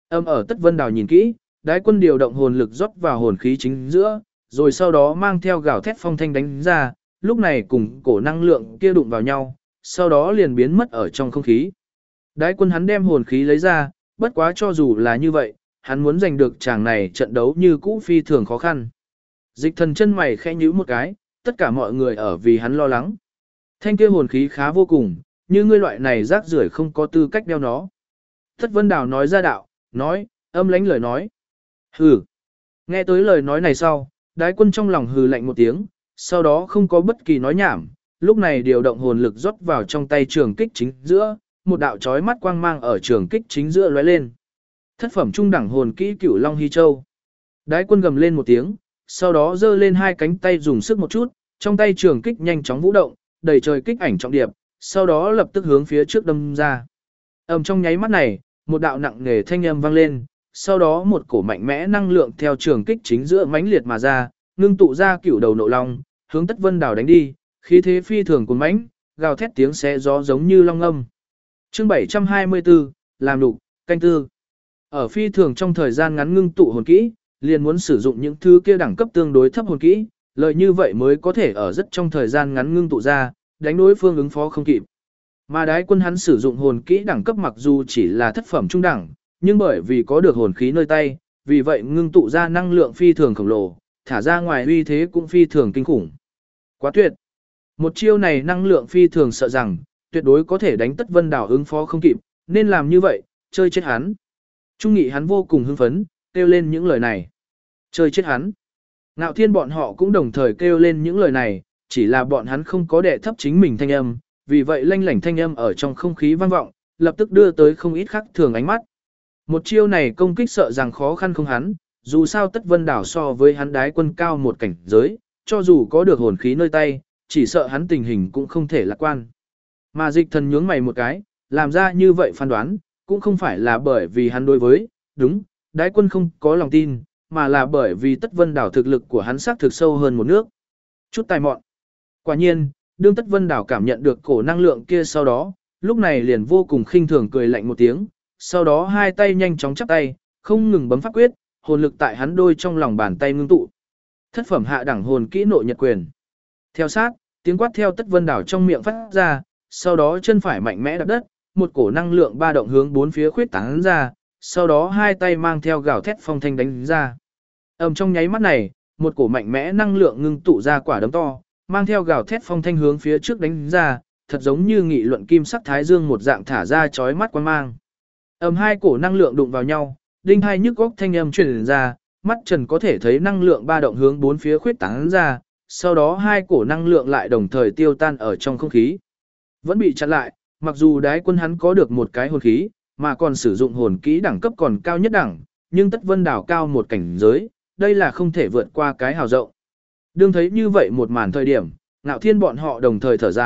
Ở Tất Vân Đào nhìn kỹ, Đái Quân điều động hồn lực rót vào hồn khí chính giữa, rồi sau đó mang theo gào thét phong thanh đánh ra, lúc này cùng cổ năng lượng kia đụng vào nhau, sau đó liền biến mất ở trong không khí. Đái Quân hắn đem hồn khí lấy ra, bất quá cho dù là như vậy, hắn muốn giành được chàng này trận đấu như cũ phi thường khó khăn. Dịch Thần chân mày khẽ nhíu một cái, tất cả mọi người ở vì hắn lo lắng. Thanh kia hồn khí khá vô cùng, như ngươi loại này rác rưởi không có tư cách đeo nó. Tất Vân Đào nói ra đạo, nói, âm lãnh lời nói. Hừ. Nghe tới lời nói này sau, Đái Quân trong lòng hừ lạnh một tiếng, sau đó không có bất kỳ nói nhảm, lúc này điều động hồn lực rót vào trong tay trường kích chính giữa, một đạo chói mắt quang mang ở trường kích chính giữa lóe lên. Thất phẩm trung đẳng hồn kỹ Cửu Long Hy Châu. Đái Quân gầm lên một tiếng, sau đó giơ lên hai cánh tay dùng sức một chút, trong tay trường kích nhanh chóng vũ động, đầy trời kích ảnh trọng điệp, sau đó lập tức hướng phía trước đâm ra. Trong nháy mắt này, một đạo nặng nề thanh âm vang lên, sau đó một cổ mạnh mẽ năng lượng theo trường kích chính giữa mãnh liệt mà ra, ngưng tụ ra cửu đầu nộ long, hướng Tất Vân Đào đánh đi, khí thế phi thường cuồn mãnh, gào thét tiếng xé gió giống như long âm. Chương 724, làm đủ, canh tư. Ở phi thường trong thời gian ngắn ngưng tụ hồn kỹ, liền muốn sử dụng những thứ kia đẳng cấp tương đối thấp hồn kỹ, lợi như vậy mới có thể ở rất trong thời gian ngắn ngưng tụ ra, đánh đối phương ứng phó không kịp. Mà Đái Quân hắn sử dụng hồn kỹ đẳng cấp mặc dù chỉ là thất phẩm trung đẳng, nhưng bởi vì có được hồn khí nơi tay, vì vậy ngưng tụ ra năng lượng phi thường khổng lồ, thả ra ngoài uy thế cũng phi thường kinh khủng. Quá tuyệt! Một chiêu này năng lượng phi thường sợ rằng, tuyệt đối có thể đánh Tất Vân Đào ứng phó không kịp, nên làm như vậy, chơi chết hắn. Trung nghị hắn vô cùng hưng phấn, kêu lên những lời này. Chơi chết hắn. Ngạo Thiên bọn họ cũng đồng thời kêu lên những lời này, chỉ là bọn hắn không có đệ thấp chính mình thanh âm, vì vậy lanh lảnh thanh âm ở trong không khí vang vọng, lập tức đưa tới không ít khác thường ánh mắt. Một chiêu này công kích sợ rằng khó khăn không hắn, dù sao Tất Vân Đào so với hắn Đái Quân cao một cảnh giới, cho dù có được hồn khí nơi tay, chỉ sợ hắn tình hình cũng không thể lạc quan. Mà Dịch Thần nhướng mày một cái, làm ra như vậy phán đoán, cũng không phải là bởi vì hắn đối với, đúng, Đái Quân không có lòng tin, mà là bởi vì Tất Vân Đào thực lực của hắn xác thực sâu hơn một nước. Chút tài mọn. Quả nhiên, đương Tất Vân Đào cảm nhận được cổ năng lượng kia sau đó, lúc này liền vô cùng khinh thường cười lạnh một tiếng, sau đó hai tay nhanh chóng chắp tay, không ngừng bấm pháp quyết, hồn lực tại hắn đôi trong lòng bàn tay ngưng tụ. Thất phẩm hạ đẳng hồn kỹ Nội Nhật Quyền. Theo sát, tiếng quát theo Tất Vân Đào trong miệng phát ra, sau đó chân phải mạnh mẽ đạp đất, một cổ năng lượng ba động hướng bốn phía khuyết tán ra, sau đó hai tay mang theo gào thét phong thanh đánh ra. Trong nháy mắt này, một cổ mạnh mẽ năng lượng ngưng tụ ra quả đấm to, mang theo gào thét phong thanh hướng phía trước đánh ra, thật giống như nghị luận kim sắc thái dương một dạng thả ra chói mắt quang mang. Hai cổ năng lượng đụng vào nhau, đinh hai nhức góc thanh âm truyền ra, mắt Trần có thể thấy năng lượng ba động hướng bốn phía khuyết tán ra, sau đó hai cổ năng lượng lại đồng thời tiêu tan ở trong không khí. Vẫn bị chặn lại, mặc dù Đái Quân hắn có được một cái hồn khí, mà còn sử dụng hồn kỹ đẳng cấp còn cao nhất đẳng, nhưng Tất Vân Đào cao một cảnh giới, đây là không thể vượt qua cái hào rộng. Đương thấy như vậy một màn thời điểm, Ngạo Thiên bọn họ đồng thời thở dài,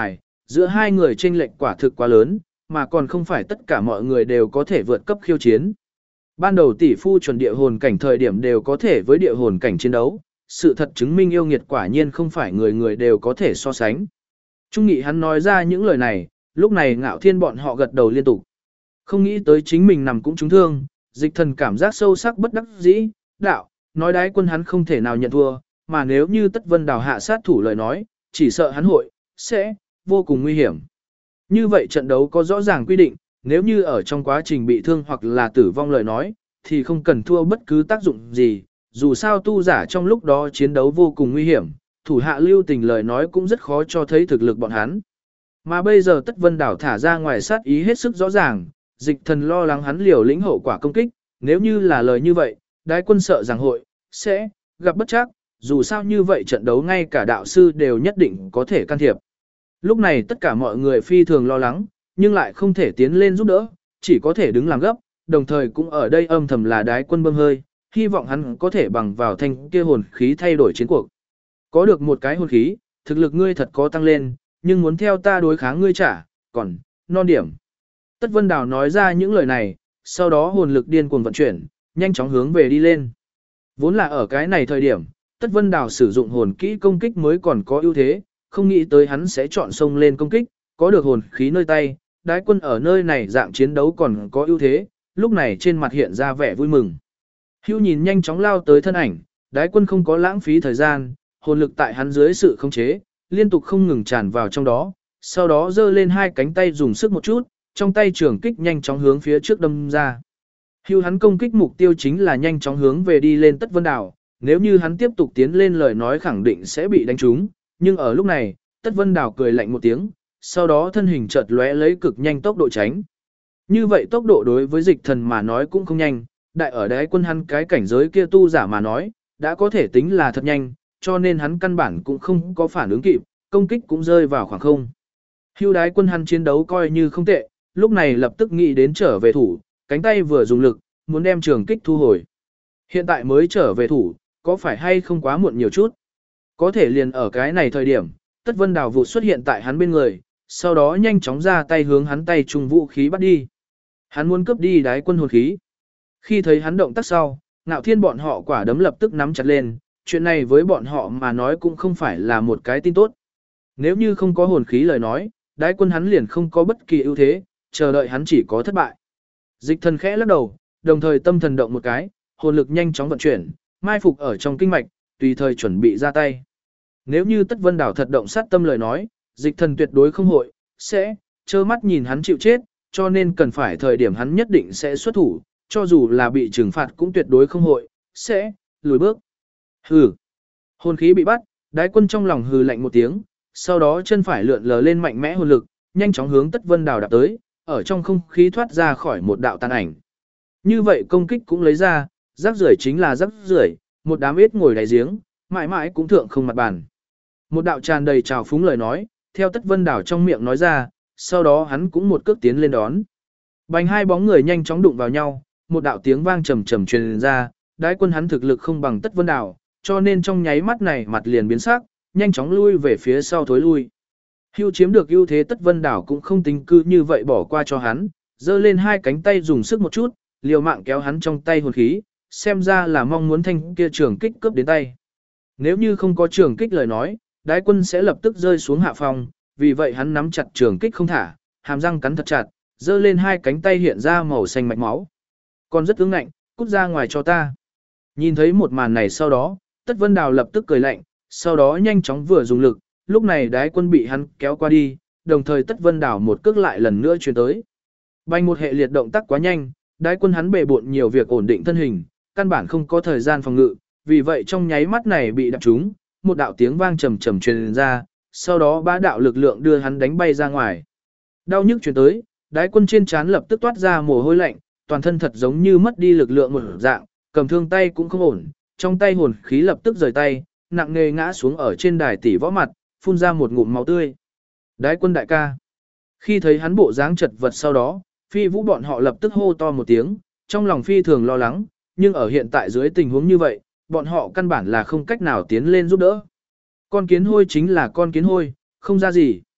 giữa hai người chênh lệch quả thực quá lớn, mà còn không phải tất cả mọi người đều có thể vượt cấp khiêu chiến. Ban đầu tỷ phu chuẩn địa hồn cảnh thời điểm đều có thể với địa hồn cảnh chiến đấu, sự thật chứng minh yêu nghiệt quả nhiên không phải người người đều có thể so sánh. Trung nghị hắn nói ra những lời này, lúc này Ngạo Thiên bọn họ gật đầu liên tục. Không nghĩ tới chính mình nằm cũng trúng thương, Dịch Thần cảm giác sâu sắc bất đắc dĩ, đạo, nói Đái Quân hắn không thể nào nhận thua, mà nếu như Tất Vân Đào hạ sát thủ lời nói, chỉ sợ hắn sẽ vô cùng nguy hiểm. Như vậy trận đấu có rõ ràng quy định, nếu như ở trong quá trình bị thương hoặc là tử vong lời nói, thì không cần thua bất cứ tác dụng gì, dù sao tu giả trong lúc đó chiến đấu vô cùng nguy hiểm, thủ hạ lưu tình lời nói cũng rất khó cho thấy thực lực bọn hắn. Mà bây giờ Tất Vân Đảo thả ra ngoài sát ý hết sức rõ ràng, Dịch Thần lo lắng hắn liều lĩnh hậu quả công kích, nếu như là lời như vậy, Đái Quân sợ rằng sẽ gặp bất trắc, dù sao như vậy trận đấu ngay cả đạo sư đều nhất định có thể can thiệp. Lúc này tất cả mọi người phi thường lo lắng, nhưng lại không thể tiến lên giúp đỡ, chỉ có thể đứng làm gấp, đồng thời cũng ở đây âm thầm là Đái Quân bơm hơi, hy vọng hắn có thể bằng vào thanh kia hồn khí thay đổi chiến cuộc. Có được một cái hồn khí, thực lực ngươi thật có tăng lên, nhưng muốn theo ta đối kháng ngươi trả, còn non điểm. Tất Vân Đào nói ra những lời này, sau đó hồn lực điên cuồng vận chuyển, nhanh chóng hướng về đi lên. Vốn là ở cái này thời điểm, Tất Vân Đào sử dụng hồn kỹ công kích mới còn có ưu thế, không nghĩ tới hắn sẽ chọn xông lên công kích, có được hồn khí nơi tay, Đái Quân ở nơi này dạng chiến đấu còn có ưu thế, lúc này trên mặt hiện ra vẻ vui mừng. Hưu nhìn nhanh chóng lao tới thân ảnh, Đái Quân không có lãng phí thời gian, hồn lực tại hắn dưới sự khống chế, liên tục không ngừng tràn vào trong đó, sau đó giơ lên hai cánh tay dùng sức một chút, trong tay trường kích nhanh chóng hướng phía trước đâm ra. Hưu hắn công kích mục tiêu chính là nhanh chóng hướng về đi lên Tất Vân Đào, nếu như hắn tiếp tục tiến lên lời nói khẳng định sẽ bị đánh trúng, nhưng ở lúc này, Tất Vân Đào cười lạnh một tiếng, sau đó thân hình chợt lóe lấy cực nhanh tốc độ tránh. Như vậy tốc độ đối với Dịch Thần mà nói cũng không nhanh, đại ở Đái Quân hắn cái cảnh giới kia tu giả mà nói, đã có thể tính là thật nhanh, cho nên hắn căn bản cũng không có phản ứng kịp, công kích cũng rơi vào khoảng không. Hưu Đái Quân hắn chiến đấu coi như không tệ, lúc này lập tức nghĩ đến trở về thủ, cánh tay vừa dùng lực, muốn đem trường kích thu hồi. Hiện tại mới trở về thủ, có phải hay không quá muộn nhiều chút? Có thể liền ở cái này thời điểm, Tất Vân Đào vụt xuất hiện tại hắn bên người, sau đó nhanh chóng ra tay hướng hắn tay trung vũ khí bắt đi. Hắn muốn cướp đi Đái Quân hồn khí. Khi thấy hắn động tác sau, Ngạo Thiên bọn họ quả đấm lập tức nắm chặt lên, chuyện này với bọn họ mà nói cũng không phải là một cái tin tốt. Nếu như không có hồn khí lời nói, Đái Quân hắn liền không có bất kỳ ưu thế, chờ đợi hắn chỉ có thất bại. Dịch Thần khẽ lắc đầu, đồng thời tâm thần động một cái, hồn lực nhanh chóng vận chuyển, mai phục ở trong kinh mạch, tùy thời chuẩn bị ra tay. Nếu như Tất Vân Đảo thật động sát tâm lời nói, Dịch Thần tuyệt đối không sẽ trơ mắt nhìn hắn chịu chết, cho nên cần phải thời điểm hắn nhất định sẽ xuất thủ, cho dù là bị trừng phạt cũng tuyệt đối không sẽ lùi bước. Hừ. Hồn khí bị bắt, Đái Quân trong lòng hừ lạnh một tiếng, sau đó chân phải lượn lờ lên mạnh mẽ hồn lực, nhanh chóng hướng Tất Vân Đào đạp tới, ở trong không khí thoát ra khỏi một đạo tàn ảnh. Như vậy công kích cũng lấy ra, rác rưởi chính là rác rưởi, một đám ếch ngồi đáy giếng, mãi mãi cũng thượng không mặt bàn. Một đạo tràn đầy trào phúng lời nói, theo Tất Vân Đào trong miệng nói ra, sau đó hắn cũng một cước tiến lên đón. Bành hai bóng người nhanh chóng đụng vào nhau, một đạo tiếng vang trầm trầm truyền ra, Đái Quân hắn thực lực không bằng Tất Vân Đào, cho nên trong nháy mắt này mặt liền biến sắc, nhanh chóng lui về phía sau thối lui. Hưu chiếm được ưu thế Tất Vân Đảo cũng không tính cư như vậy bỏ qua cho hắn, giơ lên hai cánh tay dùng sức một chút, liều mạng kéo hắn trong tay hồn khí, xem ra là mong muốn thanh kia trường kích cướp đến tay. Nếu như không có trường kích lời nói, Đái Quân sẽ lập tức rơi xuống hạ phòng, vì vậy hắn nắm chặt trường kích không thả, hàm răng cắn thật chặt, giơ lên hai cánh tay hiện ra màu xanh mạch máu. Còn rất ương ngạnh, cút ra ngoài cho ta. Nhìn thấy một màn này sau đó, Tất Vân Đào lập tức cười lạnh, sau đó nhanh chóng vừa dùng lực, lúc này Đái Quân bị hắn kéo qua đi, đồng thời Tất Vân Đào một cước lại lần nữa truyền tới. Bành một hệ liệt động tác quá nhanh, Đái Quân hắn bề bộn nhiều việc ổn định thân hình, căn bản không có thời gian phòng ngự, vì vậy trong nháy mắt này bị đập trúng, một đạo tiếng vang trầm trầm truyền ra, sau đó bá đạo lực lượng đưa hắn đánh bay ra ngoài. Đau nhức truyền tới, Đái Quân trên trán lập tức toát ra mồ hôi lạnh, toàn thân thật giống như mất đi lực lượng một dạng, cầm thương tay cũng không ổn, trong tay hồn khí lập tức rời tay, nặng nề ngã xuống ở trên đài tỷ võ mặt, phun ra một ngụm máu tươi. Đái Quân đại ca. Khi thấy hắn bộ dáng chật vật sau đó, Phi Vũ bọn họ lập tức hô to một tiếng, trong lòng phi thường lo lắng, nhưng ở hiện tại dưới tình huống như vậy, bọn họ căn bản là không cách nào tiến lên giúp đỡ. Con kiến hôi chính là con kiến hôi, không ra gì.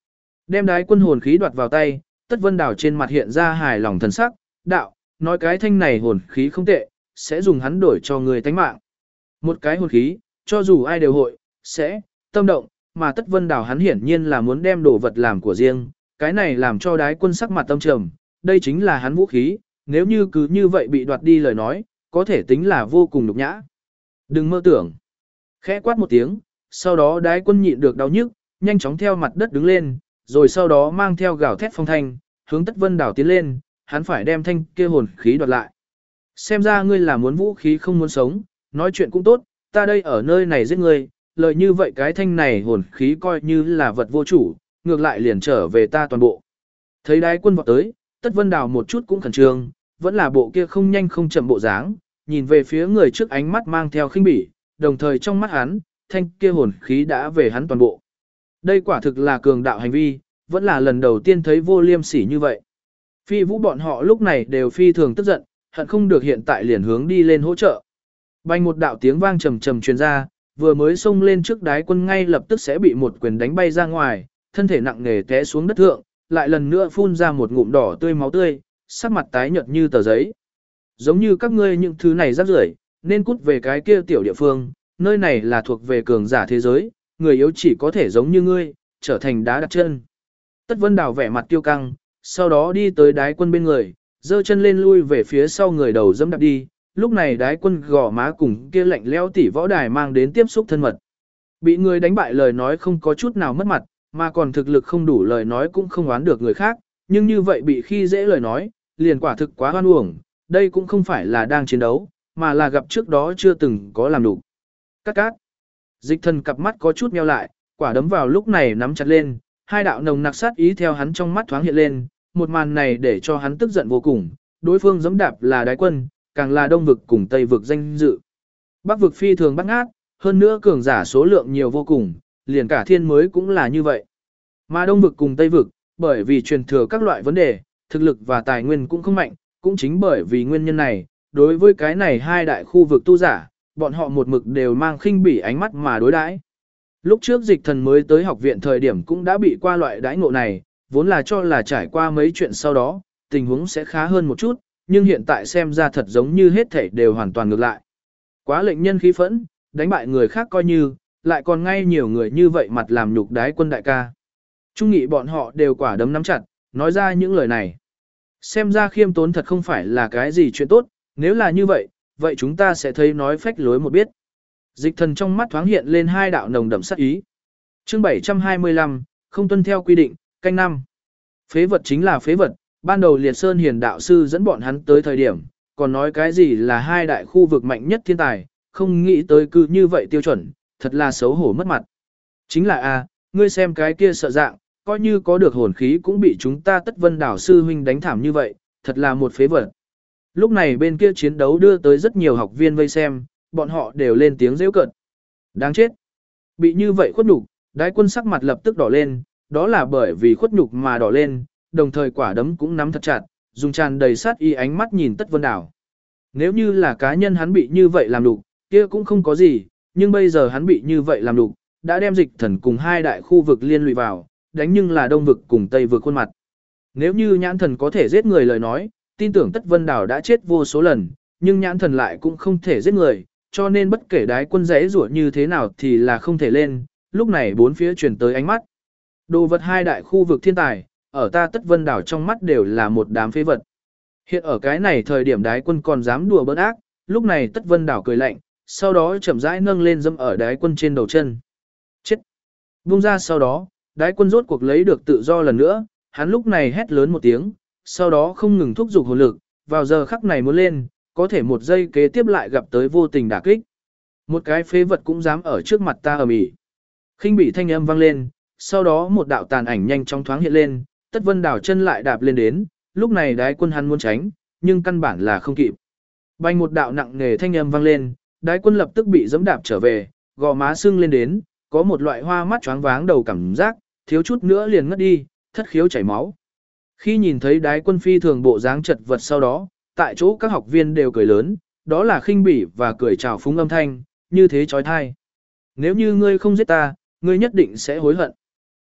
Đem đái quân hồn khí đoạt vào tay, Tất Vân Đào trên mặt hiện ra hài lòng thần sắc, đạo, nói cái thanh này hồn khí không tệ, sẽ dùng hắn đổi cho người tánh mạng. Một cái hồn khí, cho dù ai đều hội, sẽ, tâm động, mà Tất Vân Đào hắn hiển nhiên là muốn đem đồ vật làm của riêng, cái này làm cho đái quân sắc mặt tâm trầm, đây chính là hắn vũ khí, nếu như cứ như vậy bị đoạt đi lời nói, có thể tính là vô cùng nhục nhã. Đừng mơ tưởng. Khẽ quát một tiếng, sau đó đái quân nhịn được đau nhức, nhanh chóng theo mặt đất đứng lên, rồi sau đó mang theo gào thét phong thanh, hướng Tất Vân Đào tiến lên, hắn phải đem thanh kia hồn khí đoạt lại. Xem ra ngươi là muốn vũ khí không muốn sống, nói chuyện cũng tốt, ta đây ở nơi này giết ngươi, lời như vậy cái thanh này hồn khí coi như là vật vô chủ, ngược lại liền trở về ta toàn bộ. Thấy đái quân vọt tới, Tất Vân Đào một chút cũng khẩn trương, vẫn là bộ kia không nhanh không chậm bộ dáng, nhìn về phía người trước ánh mắt mang theo khinh bỉ, đồng thời trong mắt hắn, thanh kia hồn khí đã về hắn toàn bộ. Đây quả thực là cường đạo hành vi, vẫn là lần đầu tiên thấy vô liêm sỉ như vậy. Phi Vũ bọn họ lúc này đều phi thường tức giận, hận không được hiện tại liền hướng đi lên hỗ trợ. Bành một đạo tiếng vang trầm trầm truyền ra, vừa mới xông lên trước đái quân ngay lập tức sẽ bị một quyền đánh bay ra ngoài, thân thể nặng nề té xuống đất thượng, lại lần nữa phun ra một ngụm đỏ tươi máu tươi, sắc mặt tái nhợt như tờ giấy. Giống như các ngươi những thứ này rác rưởi, nên cút về cái kia tiểu địa phương, nơi này là thuộc về cường giả thế giới, người yếu chỉ có thể giống như ngươi, trở thành đá đặt chân. Tất Vân Đào vẻ mặt tiêu căng, sau đó đi tới đái quân bên người, giơ chân lên lui về phía sau người đầu dẫm đạp đi, lúc này đái quân gò má cùng kia lạnh lẽo tỉ võ đài mang đến tiếp xúc thân mật. Bị người đánh bại lời nói không có chút nào mất mặt, mà còn thực lực không đủ lời nói cũng không oán được người khác, nhưng như vậy bị khi dễ lời nói, liền quả thực quá hoan uổng, đây cũng không phải là đang chiến đấu, mà là gặp trước đó chưa từng có làm đủ. Cát cát. Dịch Thần cặp mắt có chút meo lại, quả đấm vào lúc này nắm chặt lên, hai đạo nồng nặc sát ý theo hắn trong mắt thoáng hiện lên, một màn này để cho hắn tức giận vô cùng, đối phương giẫm đạp là đái quân, càng là đông vực cùng tây vực danh dự. Bắc vực phi thường bắt ngát, hơn nữa cường giả số lượng nhiều vô cùng, liền cả thiên mới cũng là như vậy. Mà đông vực cùng tây vực, bởi vì truyền thừa các loại vấn đề, thực lực và tài nguyên cũng không mạnh, cũng chính bởi vì nguyên nhân này, đối với cái này hai đại khu vực tu giả, bọn họ một mực đều mang khinh bỉ ánh mắt mà đối đãi. Lúc trước Dịch Thần mới tới học viện thời điểm cũng đã bị qua loại đãi ngộ này, vốn là cho là trải qua mấy chuyện sau đó, tình huống sẽ khá hơn một chút, nhưng hiện tại xem ra thật giống như hết thảy đều hoàn toàn ngược lại. Quá lệnh nhân khí phẫn, đánh bại người khác coi như, lại còn ngay nhiều người như vậy mặt làm nhục đái quân đại ca. Trung nghị bọn họ đều quả đấm nắm chặt, nói ra những lời này. Xem ra khiêm tốn thật không phải là cái gì chuyện tốt, nếu là như vậy, vậy chúng ta sẽ thấy nói phách lối một biết. Dịch Thần trong mắt thoáng hiện lên hai đạo nồng đậm sát ý. Chương 725, không tuân theo quy định, canh năm. Phế vật chính là phế vật, ban đầu Liệt Sơn Hiền đạo sư dẫn bọn hắn tới thời điểm, còn nói cái gì là hai đại khu vực mạnh nhất thiên tài, không nghĩ tới cứ như vậy tiêu chuẩn, thật là xấu hổ mất mặt. Chính là ngươi xem cái kia sợ dạng, coi như có được hồn khí cũng bị chúng ta Tất Vân Đảo sư huynh đánh thảm như vậy, thật là một phế vật. Lúc này bên kia chiến đấu đưa tới rất nhiều học viên vây xem, bọn họ đều lên tiếng giễu cợt. Đáng chết. Bị như vậy khuất nhục, đái quân sắc mặt lập tức đỏ lên, đó là bởi vì khuất nhục mà đỏ lên, đồng thời quả đấm cũng nắm thật chặt, dùng tràn đầy sát ý ánh mắt nhìn Tất Vân Đảo. Nếu như là cá nhân hắn bị như vậy làm đục, kia cũng không có gì, nhưng bây giờ hắn bị như vậy làm đục, đã đem Dịch Thần cùng hai đại khu vực liên lụy vào, đánh nhưng là đông vực cùng tây vực khuôn mặt. Nếu như nhãn thần có thể giết người lời nói, tin tưởng Tất Vân Đảo đã chết vô số lần, nhưng nhãn thần lại cũng không thể giết người, cho nên bất kể đái quân rẽ rủa như thế nào thì là không thể lên, lúc này bốn phía truyền tới ánh mắt. Đồ vật hai đại khu vực thiên tài, ở ta Tất Vân Đảo trong mắt đều là một đám phế vật. Hiện ở cái này thời điểm đái quân còn dám đùa bỡn ác, lúc này Tất Vân Đảo cười lạnh, sau đó chậm rãi nâng lên dâm ở đái quân trên đầu chân. Chết! Vung ra sau đó, đái quân rốt cuộc lấy được tự do lần nữa, hắn lúc này hét lớn một tiếng, sau đó không ngừng thúc giục hồn lực, vào giờ khắc này muốn lên, có thể một giây kế tiếp lại gặp tới vô tình đả kích. Một cái phế vật cũng dám ở trước mặt ta ầm ĩ. Khinh bị thanh âm vang lên, sau đó một đạo tàn ảnh nhanh chóng thoáng hiện lên, Tất Vân Đảo chân lại đạp lên đến, lúc này đái quân hắn muốn tránh, nhưng căn bản là không kịp. Bành một đạo nặng nề thanh âm vang lên, đái quân lập tức bị giẫm đạp trở về, gò má sưng lên đến, có một loại hoa mắt choáng váng đầu cảm giác, thiếu chút nữa liền ngất đi, thất khiếu chảy máu. Khi nhìn thấy đái quân phi thường bộ dáng chật vật sau đó, tại chỗ các học viên đều cười lớn, đó là khinh bỉ và cười chào phúng âm thanh, như thế chói tai. Nếu như ngươi không giết ta, ngươi nhất định sẽ hối hận.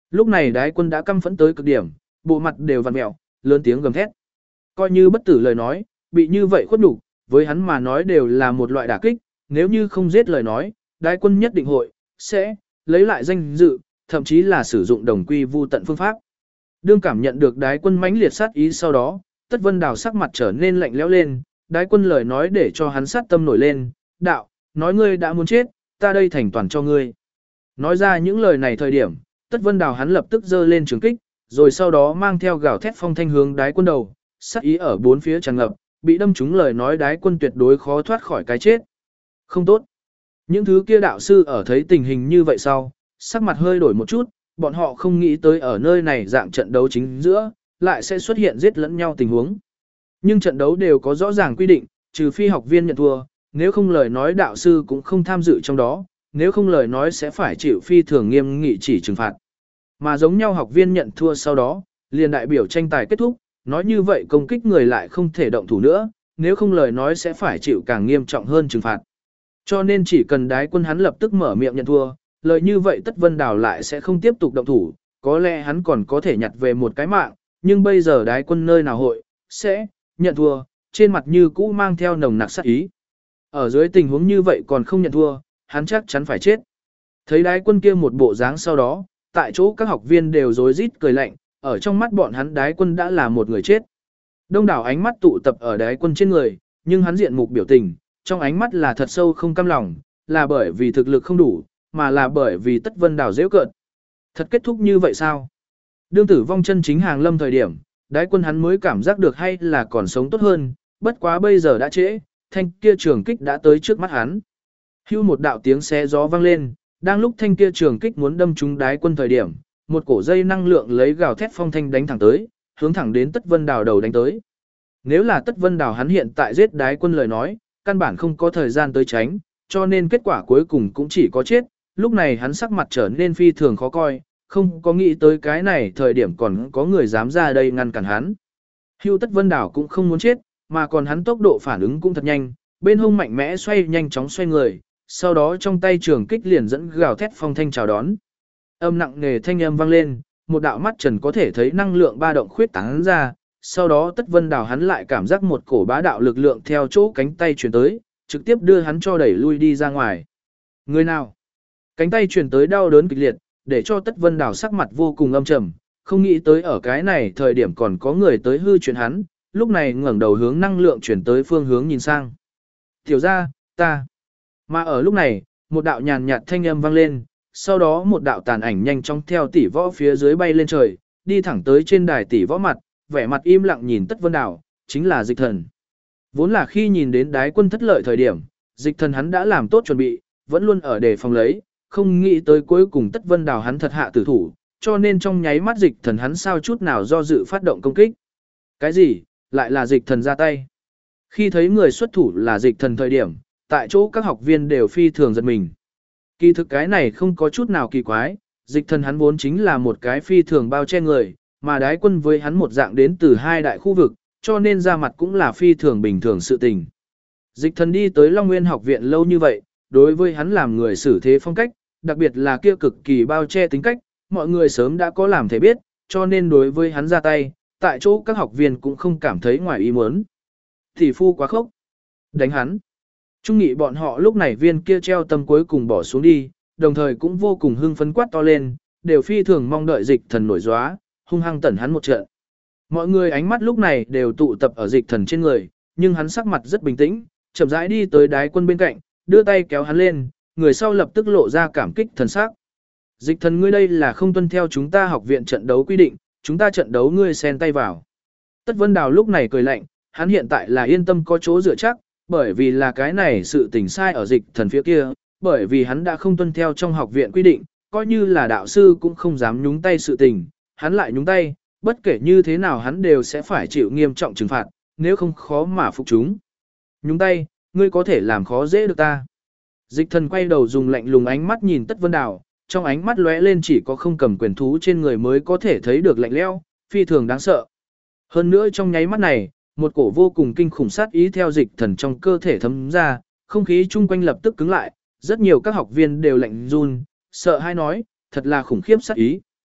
Lúc này đái quân đã căm phẫn tới cực điểm, bộ mặt đều vặn mẹo, lớn tiếng gầm thét. Coi như bất tử lời nói, bị như vậy khuất nhục, với hắn mà nói đều là một loại đả kích, nếu như không giết lời nói, đái quân nhất định sẽ lấy lại danh dự, thậm chí là sử dụng đồng quy vu tận phương pháp. Đương cảm nhận được đái quân mãnh liệt sát ý sau đó, Tất Vân Đào sắc mặt trở nên lạnh lẽo lên, đái quân lời nói để cho hắn sát tâm nổi lên, đạo, nói ngươi đã muốn chết, ta đây thành toàn cho ngươi. Nói ra những lời này thời điểm, Tất Vân Đào hắn lập tức giơ lên trường kích, rồi sau đó mang theo gào thét phong thanh hướng đái quân đầu, sát ý ở bốn phía tràn ngập, bị đâm trúng lời nói đái quân tuyệt đối khó thoát khỏi cái chết. Không tốt. Những thứ kia đạo sư ở thấy tình hình như vậy sau, sắc mặt hơi đổi một chút, bọn họ không nghĩ tới ở nơi này dạng trận đấu chính giữa, lại sẽ xuất hiện giết lẫn nhau tình huống. Nhưng trận đấu đều có rõ ràng quy định, trừ phi học viên nhận thua, nếu không lời nói đạo sư cũng không tham dự trong đó, nếu không lời nói sẽ phải chịu phi thường nghiêm nghị chỉ trừng phạt. Mà giống nhau học viên nhận thua sau đó, liền đại biểu tranh tài kết thúc, nói như vậy công kích người lại không thể động thủ nữa, nếu không lời nói sẽ phải chịu càng nghiêm trọng hơn trừng phạt. Cho nên chỉ cần đái quân hắn lập tức mở miệng nhận thua, lời như vậy Tất Vân Đào lại sẽ không tiếp tục động thủ, có lẽ hắn còn có thể nhặt về một cái mạng, nhưng bây giờ đái quân nơi nào sẽ nhận thua, trên mặt như cũ mang theo nồng nặc sát ý. Ở dưới tình huống như vậy còn không nhận thua, hắn chắc chắn phải chết. Thấy đái quân kia một bộ dáng sau đó, tại chỗ các học viên đều rối rít cười lạnh, ở trong mắt bọn hắn đái quân đã là một người chết. Đông đảo ánh mắt tụ tập ở đái quân trên người, nhưng hắn diện mục biểu tình, trong ánh mắt là thật sâu không cam lòng, là bởi vì thực lực không đủ, mà là bởi vì Tất Vân Đào giễu cợt. Thật kết thúc như vậy sao? Đương tử vong chân chính hàng lâm thời điểm, đái quân hắn mới cảm giác được hay là còn sống tốt hơn, bất quá bây giờ đã trễ, thanh kia trường kích đã tới trước mắt hắn. Hưu một đạo tiếng xé gió vang lên, đang lúc thanh kia trường kích muốn đâm trúng đái quân thời điểm, một cổ dây năng lượng lấy gào thét phong thanh đánh thẳng tới, hướng thẳng đến Tất Vân Đào đầu đánh tới. Nếu là Tất Vân Đào hắn hiện tại giết đái quân lời nói, căn bản không có thời gian tới tránh, cho nên kết quả cuối cùng cũng chỉ có chết, lúc này hắn sắc mặt trở nên phi thường khó coi, không có nghĩ tới cái này thời điểm còn có người dám ra đây ngăn cản hắn. Hưu Tất Vân Đào cũng không muốn chết, mà còn hắn tốc độ phản ứng cũng thật nhanh, bên hông mạnh mẽ xoay nhanh chóng xoay người, sau đó trong tay trường kích liền dẫn gào thét phong thanh chào đón. Âm nặng nề thanh âm vang lên, một đạo mắt trần có thể thấy năng lượng ba động khuyết tán ra, sau đó Tất Vân Đào hắn lại cảm giác một cổ bá đạo lực lượng theo chỗ cánh tay truyền tới, trực tiếp đưa hắn cho đẩy lui đi ra ngoài. Người nào? Cánh tay truyền tới đau đớn kịch liệt, để cho Tất Vân Đào sắc mặt vô cùng âm trầm, không nghĩ tới ở cái này thời điểm còn có người tới hư chuyện hắn, lúc này ngẩng đầu hướng năng lượng chuyển tới phương hướng nhìn sang. Tiểu ra, ta. Mà ở lúc này, một đạo nhàn nhạt thanh âm vang lên, sau đó một đạo tàn ảnh nhanh chóng theo tỷ võ phía dưới bay lên trời, đi thẳng tới trên đài tỷ võ mặt, vẻ mặt im lặng nhìn Tất Vân Đào, chính là Dịch Thần. Vốn là khi nhìn đến đái quân thất lợi thời điểm, Dịch Thần hắn đã làm tốt chuẩn bị, vẫn luôn ở đề phòng lấy, không nghĩ tới cuối cùng Tất Vân Đào hắn thật hạ tử thủ, cho nên trong nháy mắt Dịch Thần hắn sao chút nào do dự phát động công kích. Cái gì? Lại là Dịch Thần ra tay. Khi thấy người xuất thủ là Dịch Thần thời điểm, tại chỗ các học viên đều phi thường giật mình. Kỳ thực cái này không có chút nào kỳ quái, Dịch Thần hắn vốn chính là một cái phi thường bao che người, mà đái quân với hắn một dạng đến từ hai đại khu vực, cho nên ra mặt cũng là phi thường bình thường sự tình. Dịch Thần đi tới Long Nguyên học viện lâu như vậy, đối với hắn làm người xử thế phong cách, đặc biệt là kia cực kỳ bao che tính cách, mọi người sớm đã có làm thể biết, cho nên đối với hắn ra tay, tại chỗ các học viên cũng không cảm thấy ngoài ý muốn. Tỷ phu quá khốc. Đánh hắn. Trung nghị bọn họ lúc này viên kia treo tâm cuối cùng bỏ xuống đi, đồng thời cũng vô cùng hưng phấn quát to lên, đều phi thường mong đợi Dịch Thần nổi gióa, hung hăng tẩn hắn một trận. Mọi người ánh mắt lúc này đều tụ tập ở Dịch Thần trên người, nhưng hắn sắc mặt rất bình tĩnh, chậm rãi đi tới đái quân bên cạnh, đưa tay kéo hắn lên, người sau lập tức lộ ra cảm kích thần sắc. Dịch Thần ngươi đây là không tuân theo chúng ta học viện trận đấu quy định, chúng ta trận đấu ngươi xen tay vào. Tất Vân Đào lúc này cười lạnh, hắn hiện tại là yên tâm có chỗ dựa chắc, bởi vì là cái này sự tình sai ở Dịch Thần phía kia, bởi vì hắn đã không tuân theo trong học viện quy định, coi như là đạo sư cũng không dám nhúng tay sự tình, hắn lại nhúng tay, bất kể như thế nào hắn đều sẽ phải chịu nghiêm trọng trừng phạt, nếu không khó mà phục chúng. Nhúng tay, ngươi có thể làm khó dễ được ta. Dịch Thần quay đầu dùng lạnh lùng ánh mắt nhìn Tất Vân Đào, trong ánh mắt lóe lên chỉ có không cầm quyền thú trên người mới có thể thấy được lạnh lẽo, phi thường đáng sợ. Hơn nữa trong nháy mắt này, một cổ vô cùng kinh khủng sát ý theo Dịch Thần trong cơ thể thấm ra, không khí chung quanh lập tức cứng lại, rất nhiều các học viên đều lạnh run, sợ hai nói, thật là khủng khiếp sát ý.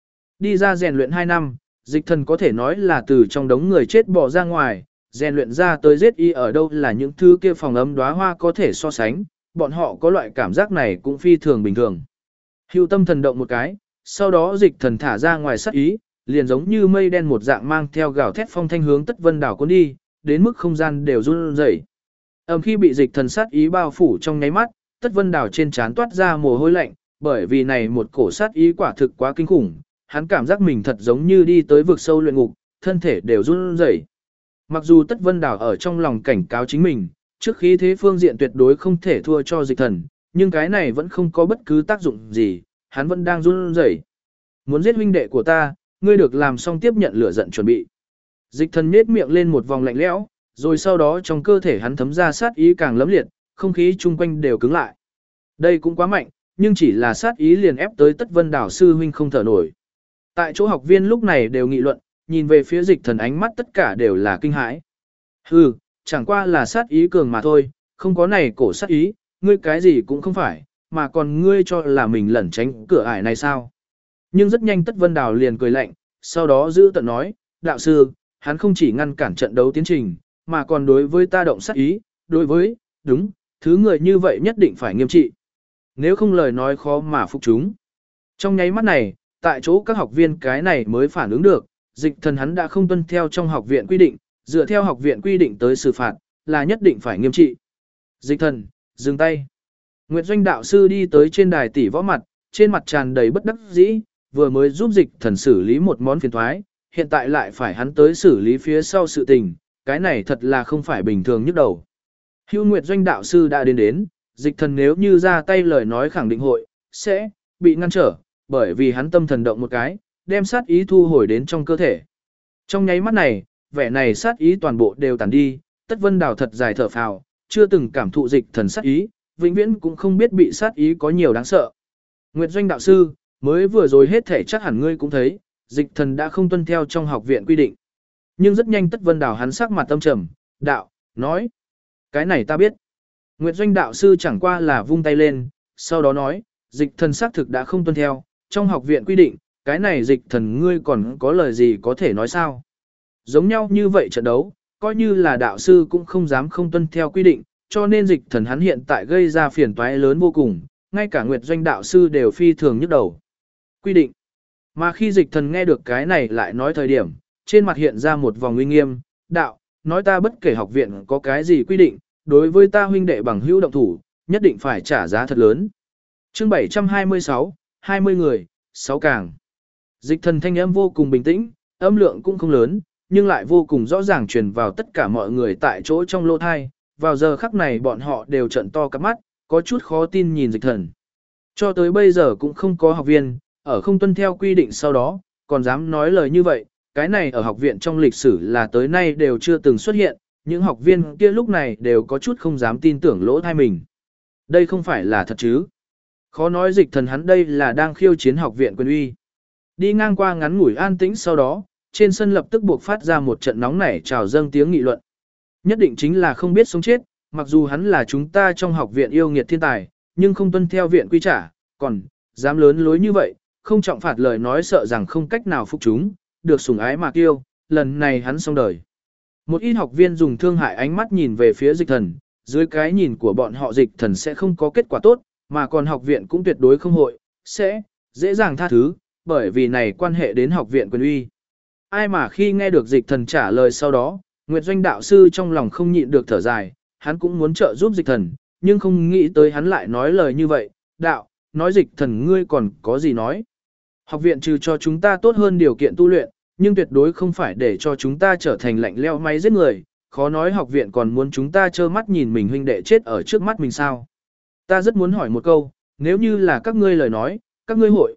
đi ra rèn luyện 2 năm, dịch thần có thể nói là từ trong đống người chết bỏ ra ngoài, rèn luyện ra tới giết y ở đâu là những thứ kia phòng ấm đóa hoa có thể so sánh, bọn họ có loại cảm giác này cũng phi thường bình thường. Hưu tâm thần động một cái, sau đó dịch thần thả ra ngoài sát ý, liền giống như mây đen một dạng mang theo gào thét phong thanh hướng Tất Vân Đảo cuốn đi, đến mức không gian đều run rẩy. Khi bị dịch thần sát ý bao phủ trong nháy mắt, Tất Vân Đảo trên trán toát ra mồ hôi lạnh, bởi vì này một cổ sát ý quả thực quá kinh khủng, hắn cảm giác mình thật giống như đi tới vực sâu luyện ngục, thân thể đều run rẩy. Mặc dù Tất Vân Đảo ở trong lòng cảnh cáo chính mình, trước khi thế phương diện tuyệt đối không thể thua cho dịch thần, nhưng cái này vẫn không có bất cứ tác dụng gì, hắn vẫn đang run rẩy. Muốn giết huynh đệ của ta, ngươi được làm xong tiếp nhận lửa giận chuẩn bị. Dịch thần nhếch miệng lên một vòng lạnh lẽo, rồi sau đó trong cơ thể hắn thấm ra sát ý càng lẫm liệt, không khí chung quanh đều cứng lại. Đây cũng quá mạnh, nhưng chỉ là sát ý liền ép tới Tất Vân Đảo sư huynh không thở nổi. Tại chỗ học viên lúc này đều nghị luận, nhìn về phía dịch thần ánh mắt tất cả đều là kinh hãi. Hừ, chẳng qua là sát ý cường mà thôi, không có này cổ sát ý, ngươi cái gì cũng không phải, mà còn ngươi cho là mình lẩn tránh cửa ải này sao. Nhưng rất nhanh Tất Vân Đảo liền cười lạnh, sau đó giữ tận nói, đạo sư, hắn không chỉ ngăn cản trận đấu tiến trình, mà còn đối với ta động sát ý, đối với, đúng, thứ người như vậy nhất định phải nghiêm trị. Nếu không lời nói khó mà phục chúng. Trong nháy mắt này, tại chỗ các học viên cái này mới phản ứng được, dịch thần hắn đã không tuân theo trong học viện quy định, dựa theo học viện quy định tới xử phạt, là nhất định phải nghiêm trị. Dịch thần, dừng tay. Nguyệt Doanh đạo sư đi tới trên đài tỷ võ mặt, trên mặt tràn đầy bất đắc dĩ, vừa mới giúp dịch thần xử lý một món phiền thoái, hiện tại lại phải hắn tới xử lý phía sau sự tình, cái này thật là không phải bình thường nhức đầu. Hưu Nguyệt Doanh đạo sư đã đến, dịch thần nếu như ra tay lời nói khẳng định hội, sẽ bị ngăn trở, bởi vì hắn tâm thần động một cái, đem sát ý thu hồi đến trong cơ thể. Trong nháy mắt này, vẻ này sát ý toàn bộ đều tàn đi, Tất Vân Đảo thật dài thở phào, chưa từng cảm thụ dịch thần sát ý, vĩnh viễn cũng không biết bị sát ý có nhiều đáng sợ. Nguyệt Doanh đạo sư, mới vừa rồi hết thể chắc hẳn ngươi cũng thấy, dịch thần đã không tuân theo trong học viện quy định. Nhưng rất nhanh Tất Vân Đảo hắn sắc mặt tâm trầm, đạo, nói, cái này ta biết. Nguyệt Doanh đạo sư chẳng qua là vung tay lên, sau đó nói, dịch thần xác thực đã không tuân theo, trong học viện quy định, cái này dịch thần ngươi còn có lời gì có thể nói sao. Giống nhau như vậy trận đấu, coi như là đạo sư cũng không dám không tuân theo quy định, cho nên dịch thần hắn hiện tại gây ra phiền toái lớn vô cùng, ngay cả Nguyệt Doanh đạo sư đều phi thường nhức đầu. Quy định. Mà khi dịch thần nghe được cái này lại nói thời điểm, trên mặt hiện ra một vòng uy nghiêm, đạo, nói ta bất kể học viện có cái gì quy định, đối với ta huynh đệ bằng hữu động thủ, nhất định phải trả giá thật lớn. Chương 726, 20 người, 6 càng. Dịch thần thanh âm vô cùng bình tĩnh, âm lượng cũng không lớn, nhưng lại vô cùng rõ ràng truyền vào tất cả mọi người tại chỗ trong lô thai. Vào giờ khắc này bọn họ đều trợn to cặp mắt, có chút khó tin nhìn dịch thần. Cho tới bây giờ cũng không có học viên, ở không tuân theo quy định sau đó, còn dám nói lời như vậy, cái này ở học viện trong lịch sử là tới nay đều chưa từng xuất hiện, những học viên kia lúc này đều có chút không dám tin tưởng lỗ thai mình. Đây không phải là thật chứ. Khó nói dịch thần hắn đây là đang khiêu chiến học viện quyền uy. Đi ngang qua ngắn ngủi an tĩnh sau đó, trên sân lập tức buộc phát ra một trận nóng nảy trào dâng tiếng nghị luận. Nhất định chính là không biết sống chết, mặc dù hắn là chúng ta trong học viện yêu nghiệt thiên tài, nhưng không tuân theo viện quy trả, còn dám lớn lối như vậy, không trọng phạt lời nói sợ rằng không cách nào phục chúng, được sủng ái mà kiêu, lần này hắn xong đời. Một ít học viên dùng thương hại ánh mắt nhìn về phía dịch thần, dưới cái nhìn của bọn họ dịch thần sẽ không có kết quả tốt, mà còn học viện cũng tuyệt đối không hội, sẽ dễ dàng tha thứ, bởi vì này quan hệ đến học viện quyền uy. Ai mà khi nghe được dịch thần trả lời sau đó, Nguyệt Doanh đạo sư trong lòng không nhịn được thở dài, hắn cũng muốn trợ giúp dịch thần, nhưng không nghĩ tới hắn lại nói lời như vậy, đạo, nói dịch thần ngươi còn có gì nói. Học viện trừ cho chúng ta tốt hơn điều kiện tu luyện, nhưng tuyệt đối không phải để cho chúng ta trở thành lạnh leo máy giết người, khó nói học viện còn muốn chúng ta trơ mắt nhìn mình huynh đệ chết ở trước mắt mình sao. Ta rất muốn hỏi một câu, nếu như là các ngươi lời nói, các ngươi hội,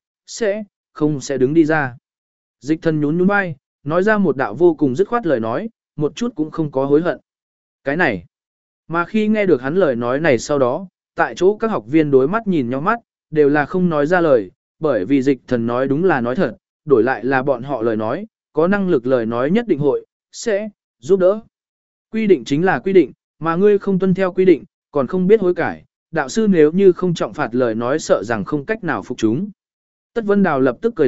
sẽ đứng đi ra. Dịch thần nhún nhún vai, nói ra một đạo vô cùng dứt khoát lời nói, một chút cũng không có hối hận. Cái này, mà khi nghe được hắn lời nói này sau đó, tại chỗ các học viên đối mắt nhìn nhau mắt, đều là không nói ra lời, bởi vì dịch thần nói đúng là nói thật, đổi lại là bọn họ lời nói, có năng lực lời nói nhất định hội, sẽ giúp đỡ. Quy định chính là quy định, mà ngươi không tuân theo quy định, còn không biết hối cải, đạo sư nếu như không trọng phạt lời nói sợ rằng không cách nào phục chúng. Tất Vân Đào lập tức cười lạnh,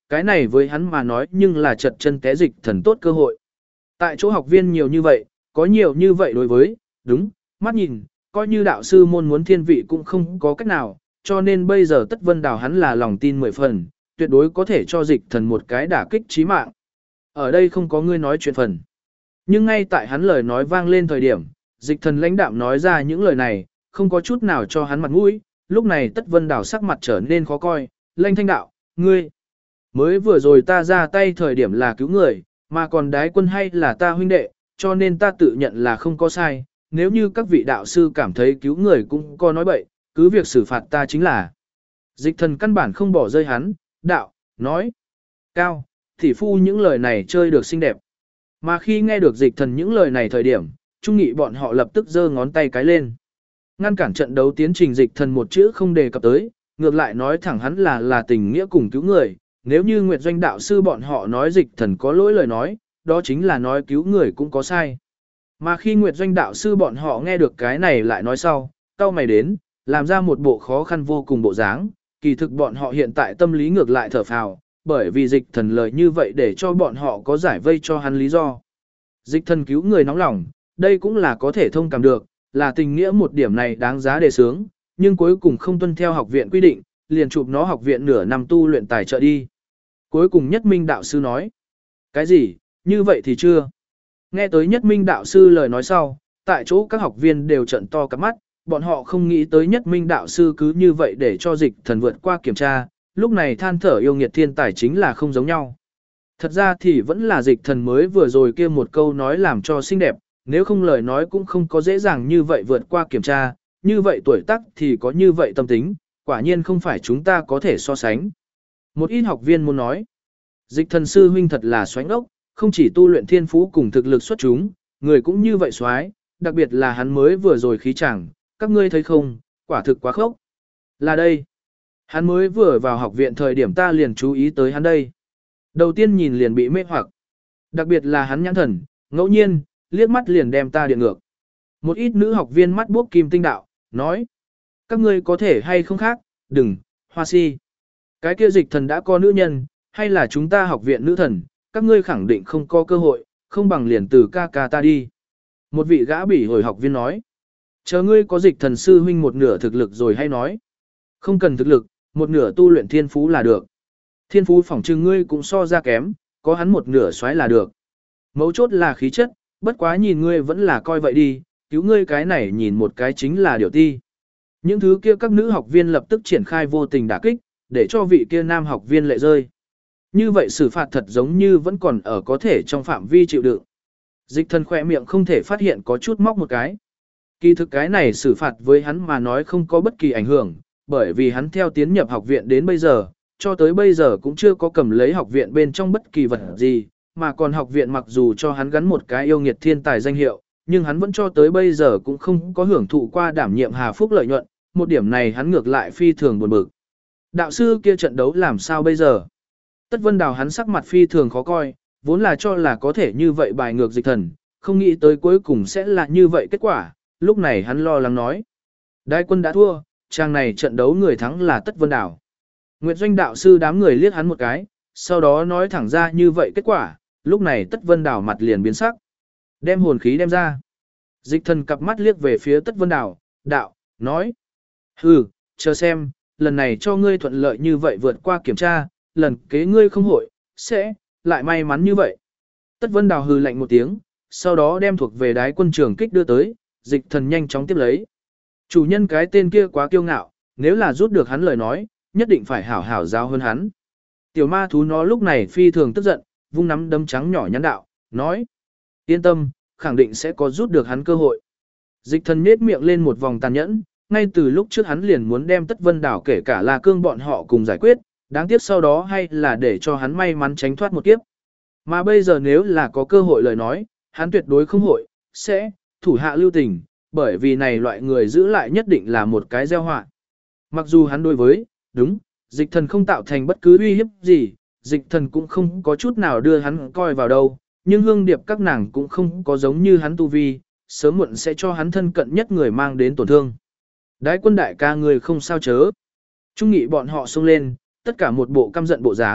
cái này với hắn mà nói nhưng là chật chân té dịch thần tốt cơ hội. Tại chỗ học viên nhiều như vậy, có nhiều như vậy đối với, đúng, mắt nhìn, coi như đạo sư môn muốn thiên vị cũng không có cách nào, cho nên bây giờ Tất Vân Đào hắn là lòng tin 10 phần, tuyệt đối có thể cho dịch thần một cái đả kích chí mạng. Ở đây không có ngươi nói chuyện phần. Nhưng ngay tại hắn lời nói vang lên thời điểm, dịch thần lãnh đạm nói ra những lời này, không có chút nào cho hắn mặt mũi, lúc này Tất Vân Đào sắc mặt trở nên khó coi, lanh thanh đạo, ngươi, mới vừa rồi ta ra tay thời điểm là cứu người, mà còn đái quân hay là ta huynh đệ, cho nên ta tự nhận là không có sai, nếu như các vị đạo sư cảm thấy cứu người cũng có nói bậy, cứ việc xử phạt ta chính là. Dịch thần căn bản không bỏ rơi hắn, đạo, nói, cao, thị phu những lời này chơi được xinh đẹp. Mà khi nghe được dịch thần những lời này thời điểm, trung nghị bọn họ lập tức giơ ngón tay cái lên. Ngăn cản trận đấu tiến trình dịch thần một chữ không đề cập tới, ngược lại nói thẳng hắn là tình nghĩa cùng cứu người, nếu như Nguyệt Doanh đạo sư bọn họ nói dịch thần có lỗi lời nói, đó chính là nói cứu người cũng có sai. Mà khi Nguyệt Doanh đạo sư bọn họ nghe được cái này lại nói sau, cau mày đến, làm ra một bộ khó khăn vô cùng bộ dáng, kỳ thực bọn họ hiện tại tâm lý ngược lại thở phào, bởi vì dịch thần lời như vậy để cho bọn họ có giải vây cho hắn lý do. Dịch thần cứu người nóng lòng, đây cũng là có thể thông cảm được, là tình nghĩa một điểm này đáng giá đề sướng, nhưng cuối cùng không tuân theo học viện quy định, liền chụp nó học viện nửa năm tu luyện tài trợ đi. Cuối cùng Nhất Minh đạo sư nói, cái gì, như vậy thì chưa. Nghe tới Nhất Minh đạo sư lời nói sau, tại chỗ các học viên đều trợn to cả mắt, bọn họ không nghĩ tới Nhất Minh đạo sư cứ như vậy để cho dịch thần vượt qua kiểm tra, lúc này than thở yêu nghiệt thiên tài chính là không giống nhau. Thật ra thì vẫn là dịch thần mới vừa rồi kia một câu nói làm cho xinh đẹp, nếu không lời nói cũng không có dễ dàng như vậy vượt qua kiểm tra, như vậy tuổi tác thì có như vậy tâm tính, quả nhiên không phải chúng ta có thể so sánh. Một ít học viên muốn nói, dịch thần sư huynh thật là xoánh ốc, không chỉ tu luyện thiên phú cùng thực lực xuất chúng, người cũng như vậy xoái, đặc biệt là hắn mới vừa rồi khí chẳng, các ngươi thấy không, quả thực quá khốc. Là đây, hắn mới vừa vào học viện thời điểm ta liền chú ý tới hắn đây. Đầu tiên nhìn liền bị mê hoặc, đặc biệt là hắn nhãn thần, ngẫu nhiên, liếc mắt liền đem ta điện ngược. Một ít nữ học viên mắt buốc kim tinh đạo, nói, các ngươi có thể hay không khác, đừng, hoa si. Cái kia dịch thần đã có nữ nhân, hay là chúng ta học viện nữ thần, các ngươi khẳng định không có cơ hội, không bằng liền từ ca ca ta đi. Một vị gã bỉ hồi học viên nói, chờ ngươi có dịch thần sư huynh một nửa thực lực rồi hay nói. Không cần thực lực, một nửa tu luyện thiên phú là được. Thiên phú phỏng trừng ngươi cũng so ra kém, có hắn một nửa xoáy là được. Mấu chốt là khí chất, bất quá nhìn ngươi vẫn là coi vậy đi, cứu ngươi cái này nhìn một cái chính là điều ti. Những thứ kia các nữ học viên lập tức triển khai vô tình đả kích, để cho vị kia nam học viên lệ rơi. Như vậy xử phạt thật giống như vẫn còn ở có thể trong phạm vi chịu đựng. Dịch thần khỏe miệng không thể phát hiện có chút móc một cái. Kỳ thực cái này xử phạt với hắn mà nói không có bất kỳ ảnh hưởng, bởi vì hắn theo tiến nhập học viện đến bây giờ, cho tới bây giờ cũng chưa có cầm lấy học viện bên trong bất kỳ vật gì, mà còn học viện mặc dù cho hắn gắn một cái yêu nghiệt thiên tài danh hiệu, nhưng hắn vẫn cho tới bây giờ cũng không có hưởng thụ qua đảm nhiệm Hà Phúc lợi nhuận, một điểm này hắn ngược lại phi thường buồn bực. Đạo sư kia trận đấu làm sao bây giờ? Tất Vân Đào hắn sắc mặt phi thường khó coi, vốn là cho là có thể như vậy bài ngược dịch thần, không nghĩ tới cuối cùng sẽ là như vậy kết quả, lúc này hắn lo lắng nói. Đại quân đã thua, trang này trận đấu người thắng là Tất Vân Đào. Nguyệt Doanh đạo sư đám người liếc hắn một cái, sau đó nói thẳng ra như vậy kết quả, lúc này Tất Vân Đào mặt liền biến sắc. Đem hồn khí đem ra. Dịch thần cặp mắt liếc về phía Tất Vân Đào, đạo, nói. Hừ, chờ xem, lần này cho ngươi thuận lợi như vậy vượt qua kiểm tra, lần kế ngươi không hội, sẽ, lại may mắn như vậy. Tất Vân Đào hừ lạnh một tiếng, sau đó đem thuộc về đái quân trường kích đưa tới, dịch thần nhanh chóng tiếp lấy. Chủ nhân cái tên kia quá kiêu ngạo, nếu là rút được hắn lời nói, nhất định phải hảo hảo giáo hơn hắn. Tiểu ma thú nó lúc này phi thường tức giận, vung nắm đấm trắng nhỏ nhắn đạo, nói. Yên tâm, khẳng định sẽ có rút được hắn cơ hội. Dịch thần nết miệng lên một vòng tàn nhẫn, ngay từ lúc trước hắn liền muốn đem Tất Vân Đảo kể cả La Cương bọn họ cùng giải quyết, đáng tiếc sau đó hay là để cho hắn may mắn tránh thoát một kiếp. Mà bây giờ nếu là có cơ hội lời nói, hắn tuyệt đối không hội, sẽ, thủ hạ lưu tình, bởi vì này loại người giữ lại nhất định là một cái gieo họa. Mặc dù hắn đối với, đúng, dịch thần không tạo thành bất cứ uy hiếp gì, dịch thần cũng không có chút nào đưa hắn coi vào đâu, nhưng hương điệp các nàng cũng không có giống như hắn tu vi, sớm muộn sẽ cho hắn thân cận nhất người mang đến tổn thương. Đái quân đại ca người không sao chớ. Trung nghị bọn họ xông lên, tất cả một bộ căm giận bộ dáng,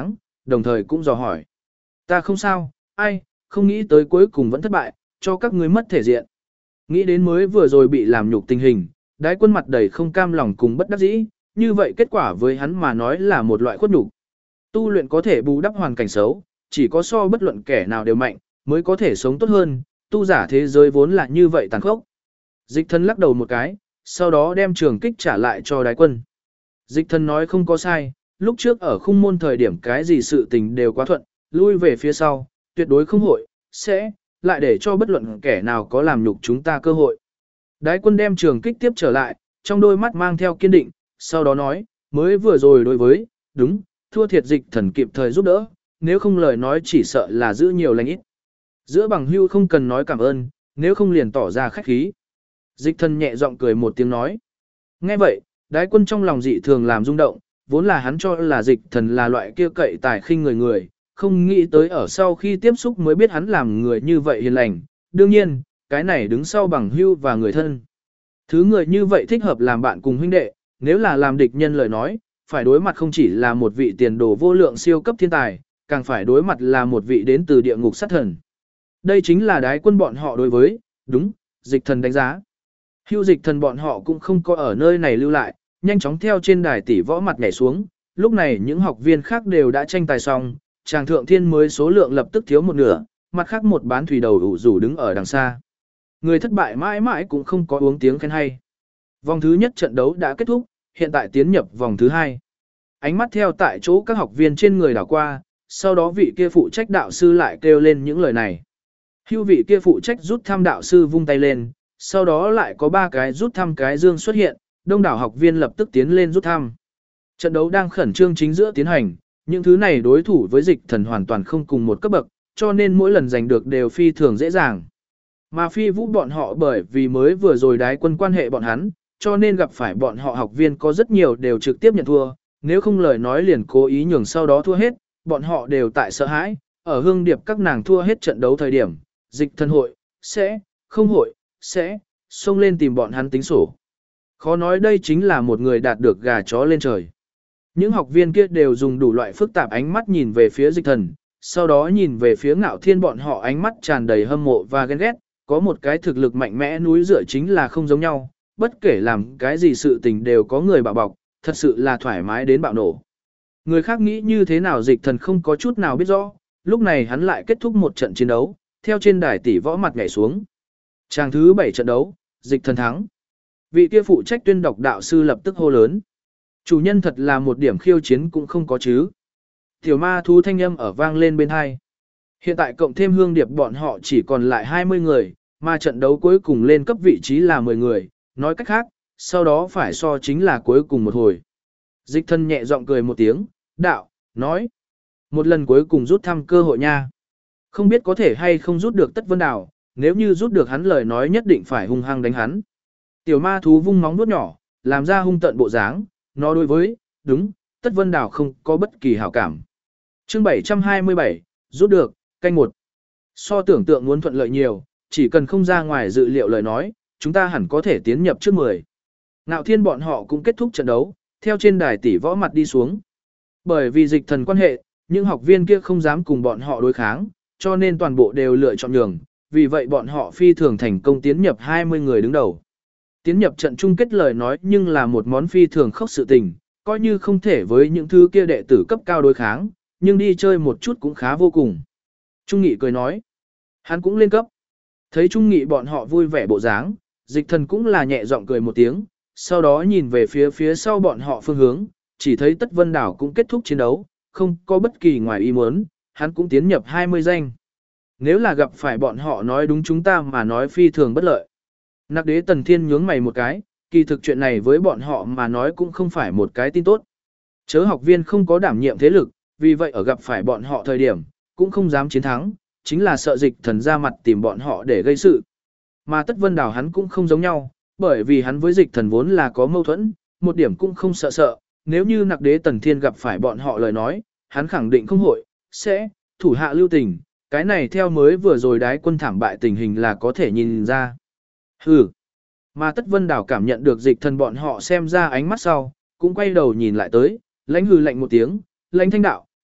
đồng thời cũng dò hỏi. Ta không sao, ai, không nghĩ tới cuối cùng vẫn thất bại, cho các ngươi mất thể diện. Nghĩ đến mới vừa rồi bị làm nhục tình hình, Đái Quân mặt đầy không cam lòng cùng bất đắc dĩ, như vậy kết quả với hắn mà nói là một loại khuất nhục. Tu luyện có thể bù đắp hoàn cảnh xấu, chỉ có so bất luận kẻ nào đều mạnh, mới có thể sống tốt hơn, tu giả thế giới vốn là như vậy tàn khốc. Dịch Thần lắc đầu một cái, sau đó đem trường kích trả lại cho Đái Quân. Dịch Thần nói không có sai, lúc trước ở khung môn thời điểm cái gì sự tình đều quá thuận, lui về phía sau, tuyệt đối không hội, sẽ, lại để cho bất luận kẻ nào có làm nhục chúng ta cơ hội. Đái Quân đem trường kích tiếp trở lại, trong đôi mắt mang theo kiên định, sau đó nói, mới vừa rồi đối với, đúng, thua thiệt Dịch Thần kịp thời giúp đỡ, nếu không lời nói chỉ sợ là giữ nhiều lành ít. Giữa bằng hưu không cần nói cảm ơn, nếu không liền tỏ ra khách khí. Dịch Thần nhẹ giọng cười một tiếng nói. Nghe vậy, Đái Quân trong lòng dị thường làm rung động, vốn là hắn cho là Dịch Thần là loại kia cậy tài khinh người, không nghĩ tới ở sau khi tiếp xúc mới biết hắn làm người như vậy hiền lành. Đương nhiên, cái này đứng sau bằng hưu và người thân. Thứ người như vậy thích hợp làm bạn cùng huynh đệ, nếu là làm địch nhân lời nói, phải đối mặt không chỉ là một vị tiền đồ vô lượng siêu cấp thiên tài, càng phải đối mặt là một vị đến từ địa ngục sát thần. Đây chính là Đái Quân bọn họ đối với, đúng, Dịch Thần đánh giá. Hưu Dịch Thần bọn họ cũng không có ở nơi này lưu lại, nhanh chóng theo trên đài tỷ võ mặt nhảy xuống, lúc này những học viên khác đều đã tranh tài xong, chàng thượng thiên mới số lượng lập tức thiếu một nửa, mặt khác một bán thủy đầu ủ rủ đứng ở đằng xa. Người thất bại mãi mãi cũng không có uống tiếng khen hay. Vòng thứ nhất trận đấu đã kết thúc, hiện tại tiến nhập vòng thứ hai. Ánh mắt theo tại chỗ các học viên trên người đảo qua, sau đó vị kia phụ trách đạo sư lại kêu lên những lời này. Hưu vị kia phụ trách rút thăm đạo sư vung tay lên, sau đó lại có 3 cái rút thăm cái dương xuất hiện, đông đảo học viên lập tức tiến lên rút thăm. Trận đấu đang khẩn trương chính giữa tiến hành, những thứ này đối thủ với Dịch Thần hoàn toàn không cùng một cấp bậc, cho nên mỗi lần giành được đều phi thường dễ dàng. Mà Phi Vũ bọn họ bởi vì mới vừa rồi Đái Quân quan hệ bọn hắn, cho nên gặp phải bọn họ học viên có rất nhiều đều trực tiếp nhận thua, nếu không lời nói liền cố ý nhường sau đó thua hết, bọn họ đều tại sợ hãi, ở Hương Điệp các nàng thua hết trận đấu thời điểm, Dịch Thần hội, sẽ, không hội, sẽ, xông lên tìm bọn hắn tính sổ. Khó nói đây chính là một người đạt được gà chó lên trời. Những học viên kia đều dùng đủ loại phức tạp ánh mắt nhìn về phía Dịch Thần, sau đó nhìn về phía Ngạo Thiên bọn họ ánh mắt tràn đầy hâm mộ và ghen ghét, có một cái thực lực mạnh mẽ núi dựa chính là không giống nhau, bất kể làm cái gì sự tình đều có người bảo bọc, thật sự là thoải mái đến bạo nổ. Người khác nghĩ như thế nào Dịch Thần không có chút nào biết rõ, lúc này hắn lại kết thúc một trận chiến đấu, theo trên đài tỷ võ mặt nhảy xuống. Tràng thứ 7 trận đấu, Dịch Thần thắng. Vị kia phụ trách tuyên đọc đạo sư lập tức hô lớn. Chủ nhân thật là một điểm khiêu chiến cũng không có chứ. Tiểu ma thú thanh âm ở vang lên bên hai. Hiện tại cộng thêm Hương Điệp bọn họ chỉ còn lại 20 người, mà trận đấu cuối cùng lên cấp vị trí là 10 người, nói cách khác, sau đó phải so chính là cuối cùng một hồi. Dịch Thần nhẹ giọng cười một tiếng, đạo, nói. Một lần cuối cùng rút thăm cơ hội nha. Không biết có thể hay không rút được Tất Vân Đào, nếu như rút được hắn lời nói nhất định phải hung hăng đánh hắn. Tiểu ma thú vung móng vuốt nhỏ, làm ra hung tận bộ dáng, nó đối với, đúng, Tất Vân Đào không có bất kỳ hảo cảm. Chương 727, rút được, canh 1. So tưởng tượng muốn thuận lợi nhiều, chỉ cần không ra ngoài dự liệu lời nói, chúng ta hẳn có thể tiến nhập trước 10. Ngạo Thiên bọn họ cũng kết thúc trận đấu, theo trên đài tỷ võ mặt đi xuống. Bởi vì Dịch Thần quan hệ, những học viên kia không dám cùng bọn họ đối kháng, cho nên toàn bộ đều lựa chọn nhường, vì vậy bọn họ phi thường thành công tiến nhập 20 người đứng đầu. Tiến nhập trận chung kết lời nói nhưng là một món phi thường khốc sự tình, coi như không thể với những thứ kia đệ tử cấp cao đối kháng, nhưng đi chơi một chút cũng khá vô cùng. Trung Nghị cười nói, hắn cũng lên cấp. Thấy Trung Nghị bọn họ vui vẻ bộ dáng, Dịch Thần cũng là nhẹ giọng cười một tiếng, sau đó nhìn về phía sau bọn họ phương hướng, chỉ thấy Tất Vân Đảo cũng kết thúc chiến đấu, không có bất kỳ ngoài ý muốn, hắn cũng tiến nhập 20 danh. Nếu là gặp phải bọn họ nói đúng chúng ta mà nói phi thường bất lợi. Nặc Đế Tần Thiên nhướng mày một cái, kỳ thực chuyện này với bọn họ mà nói cũng không phải một cái tin tốt. Chớ học viên không có đảm nhiệm thế lực, vì vậy ở gặp phải bọn họ thời điểm, cũng không dám chiến thắng, chính là sợ Dịch Thần ra mặt tìm bọn họ để gây sự. Mà Tất Vân Đào hắn cũng không giống nhau, bởi vì hắn với Dịch Thần vốn là có mâu thuẫn, một điểm cũng không sợ, nếu như Nặc Đế Tần Thiên gặp phải bọn họ lời nói, hắn khẳng định không hội, sẽ, thủ hạ lưu tình, cái này theo mới vừa rồi Đái Quân thảm bại tình hình là có thể nhìn ra. Hừ. Mà Tất Vân Đào cảm nhận được Dịch Thần bọn họ xem ra ánh mắt sau, cũng quay đầu nhìn lại tới, lãnh hừ lạnh một tiếng, lãnh thanh đạo,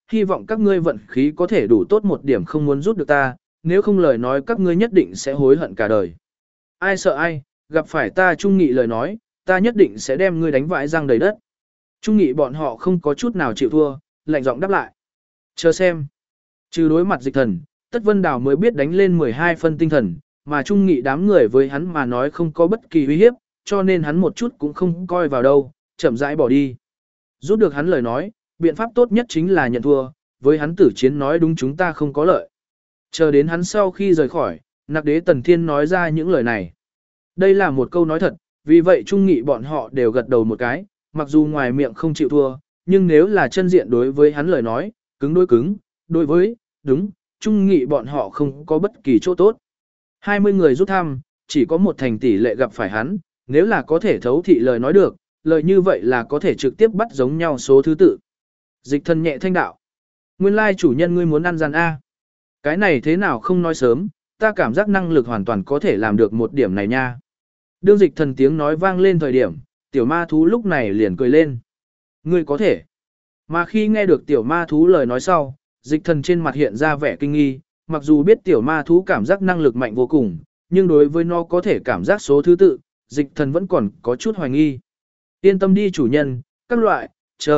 hy vọng các ngươi vận khí có thể đủ tốt một điểm không muốn rút được ta, nếu không lời nói các ngươi nhất định sẽ hối hận cả đời. Ai sợ ai, gặp phải ta Trung Nghị lời nói, ta nhất định sẽ đem ngươi đánh vãi răng đầy đất. Trung Nghị bọn họ không có chút nào chịu thua, lạnh giọng đáp lại. Chờ xem. Trừ đối mặt Dịch Thần, Tất Vân Đào mới biết đánh lên 12 phân tinh thần, mà Trung Nghị đám người với hắn mà nói không có bất kỳ uy hiếp, cho nên hắn một chút cũng không coi vào đâu, chậm rãi bỏ đi. Rút được hắn lời nói, biện pháp tốt nhất chính là nhận thua, với hắn tử chiến nói đúng chúng ta không có lợi. Chờ đến hắn sau khi rời khỏi, Nặc Đế Tần Thiên nói ra những lời này. Đây là một câu nói thật, vì vậy Trung Nghị bọn họ đều gật đầu một cái, mặc dù ngoài miệng không chịu thua, nhưng nếu là chân diện đối với hắn lời nói, cứng, đối với, đúng, Trung Nghị bọn họ không có bất kỳ chỗ tốt. 20 người rút thăm, chỉ có một thành tỷ lệ gặp phải hắn, nếu là có thể thấu thị lời nói được, lời như vậy là có thể trực tiếp bắt giống nhau số thứ tự. Dịch Thần nhẹ thanh đạo. Nguyên lai chủ nhân ngươi muốn ăn gian A. Cái này thế nào không nói sớm, ta cảm giác năng lực hoàn toàn có thể làm được một điểm này nha. Đương Dịch Thần tiếng nói vang lên thời điểm, tiểu ma thú lúc này liền cười lên. Ngươi có thể. Mà khi nghe được tiểu ma thú lời nói sau, Dịch Thần trên mặt hiện ra vẻ kinh nghi, mặc dù biết tiểu ma thú cảm giác năng lực mạnh vô cùng, nhưng đối với nó có thể cảm giác số thứ tự, Dịch Thần vẫn còn có chút hoài nghi. Yên tâm đi chủ nhân, các loại,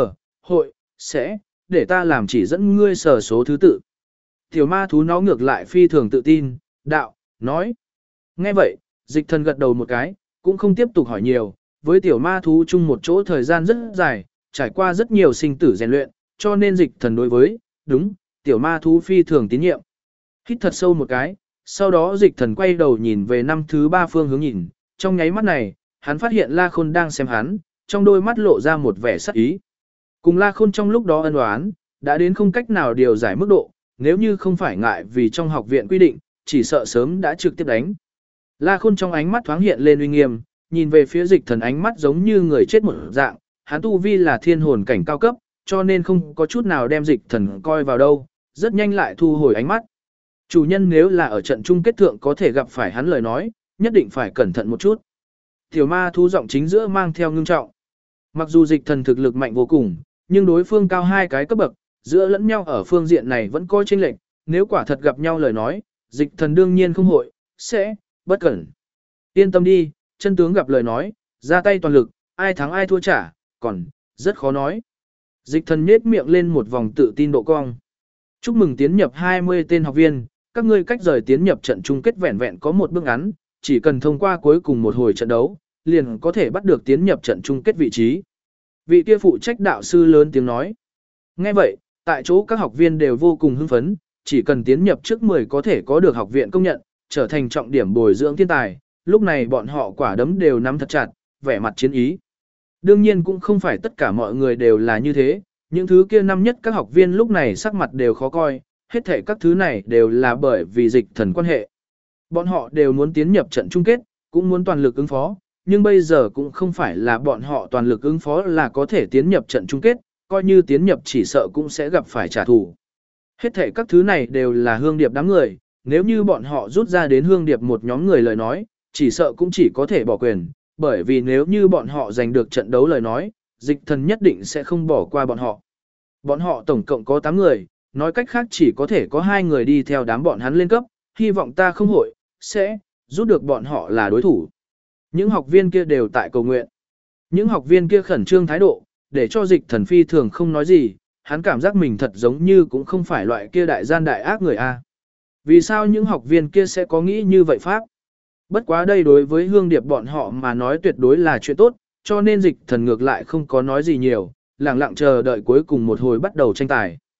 hội, sẽ, để ta làm chỉ dẫn ngươi sở số thứ tự. Tiểu ma thú nó ngược lại phi thường tự tin, nói. Nghe vậy, Dịch Thần gật đầu một cái, cũng không tiếp tục hỏi nhiều, với tiểu ma thú chung một chỗ thời gian rất dài, trải qua rất nhiều sinh tử rèn luyện, cho nên Dịch Thần đối với, đúng, tiểu ma thú phi thường tín nhiệm. Hít thật sâu một cái, sau đó Dịch Thần quay đầu nhìn về năm thứ 3 phương hướng nhìn, trong nháy mắt này, hắn phát hiện La Khôn đang xem hắn, trong đôi mắt lộ ra một vẻ sắc ý. Cùng La Khôn trong lúc đó ân oán, đã đến không cách nào điều giải mức độ, nếu như không phải ngại vì trong học viện quy định, chỉ sợ sớm đã trực tiếp đánh. La Khôn trong ánh mắt thoáng hiện lên uy nghiêm, nhìn về phía Dịch Thần ánh mắt giống như người chết một dạng, hắn tu vi là thiên hồn cảnh cao cấp, cho nên không có chút nào đem Dịch Thần coi vào đâu, rất nhanh lại thu hồi ánh mắt. Chủ nhân nếu là ở trận chung kết thượng có thể gặp phải hắn lời nói, nhất định phải cẩn thận một chút. Tiểu ma thú giọng chính giữa mang theo ngưng trọng. Mặc dù Dịch Thần thực lực mạnh vô cùng, nhưng đối phương cao 2 cái cấp bậc, giữa lẫn nhau ở phương diện này vẫn có chênh lệch, nếu quả thật gặp nhau lời nói, Dịch Thần đương nhiên không hội, sẽ, bất cẩn. Yên tâm đi, chân tướng gặp lời nói, ra tay toàn lực, ai thắng ai thua trả, còn, rất khó nói. Dịch Thần nhếch miệng lên một vòng tự tin độ cong. Chúc mừng tiến nhập 20 tên học viên, các ngươi cách rời tiến nhập trận chung kết vẹn vẹn có một bước ngắn, chỉ cần thông qua cuối cùng một hồi trận đấu, liền có thể bắt được tiến nhập trận chung kết vị trí. Vị kia phụ trách đạo sư lớn tiếng nói. Nghe vậy, tại chỗ các học viên đều vô cùng hưng phấn, chỉ cần tiến nhập trước 10 có thể có được học viện công nhận, trở thành trọng điểm bồi dưỡng thiên tài, lúc này bọn họ quả đấm đều nắm thật chặt, vẻ mặt chiến ý. Đương nhiên cũng không phải tất cả mọi người đều là như thế, những thứ kia năm nhất các học viên lúc này sắc mặt đều khó coi, hết thể các thứ này đều là bởi vì Dịch Thần quan hệ. Bọn họ đều muốn tiến nhập trận chung kết, cũng muốn toàn lực ứng phó, nhưng bây giờ cũng không phải là bọn họ toàn lực ứng phó là có thể tiến nhập trận chung kết, coi như tiến nhập chỉ sợ cũng sẽ gặp phải trả thù. Hết thể các thứ này đều là Hương Điệp đám người, nếu như bọn họ rút ra đến Hương Điệp một nhóm người lời nói, chỉ sợ cũng chỉ có thể bỏ quyền, bởi vì nếu như bọn họ giành được trận đấu lời nói, Dịch Thần nhất định sẽ không bỏ qua bọn họ. Bọn họ tổng cộng có 8 người, nói cách khác chỉ có thể có 2 người đi theo đám bọn hắn lên cấp, hy vọng ta không hội, sẽ, rút được bọn họ là đối thủ. Những học viên kia đều tại cầu nguyện. Những học viên kia khẩn trương thái độ, để cho Dịch Thần phi thường không nói gì, hắn cảm giác mình thật giống như cũng không phải loại kia đại gian đại ác người a. Vì sao những học viên kia sẽ có nghĩ như vậy pháp? Bất quá đây đối với Hương Điệp bọn họ mà nói tuyệt đối là chuyện tốt, cho nên Dịch Thần ngược lại không có nói gì nhiều, lặng lặng chờ đợi cuối cùng một hồi bắt đầu tranh tài.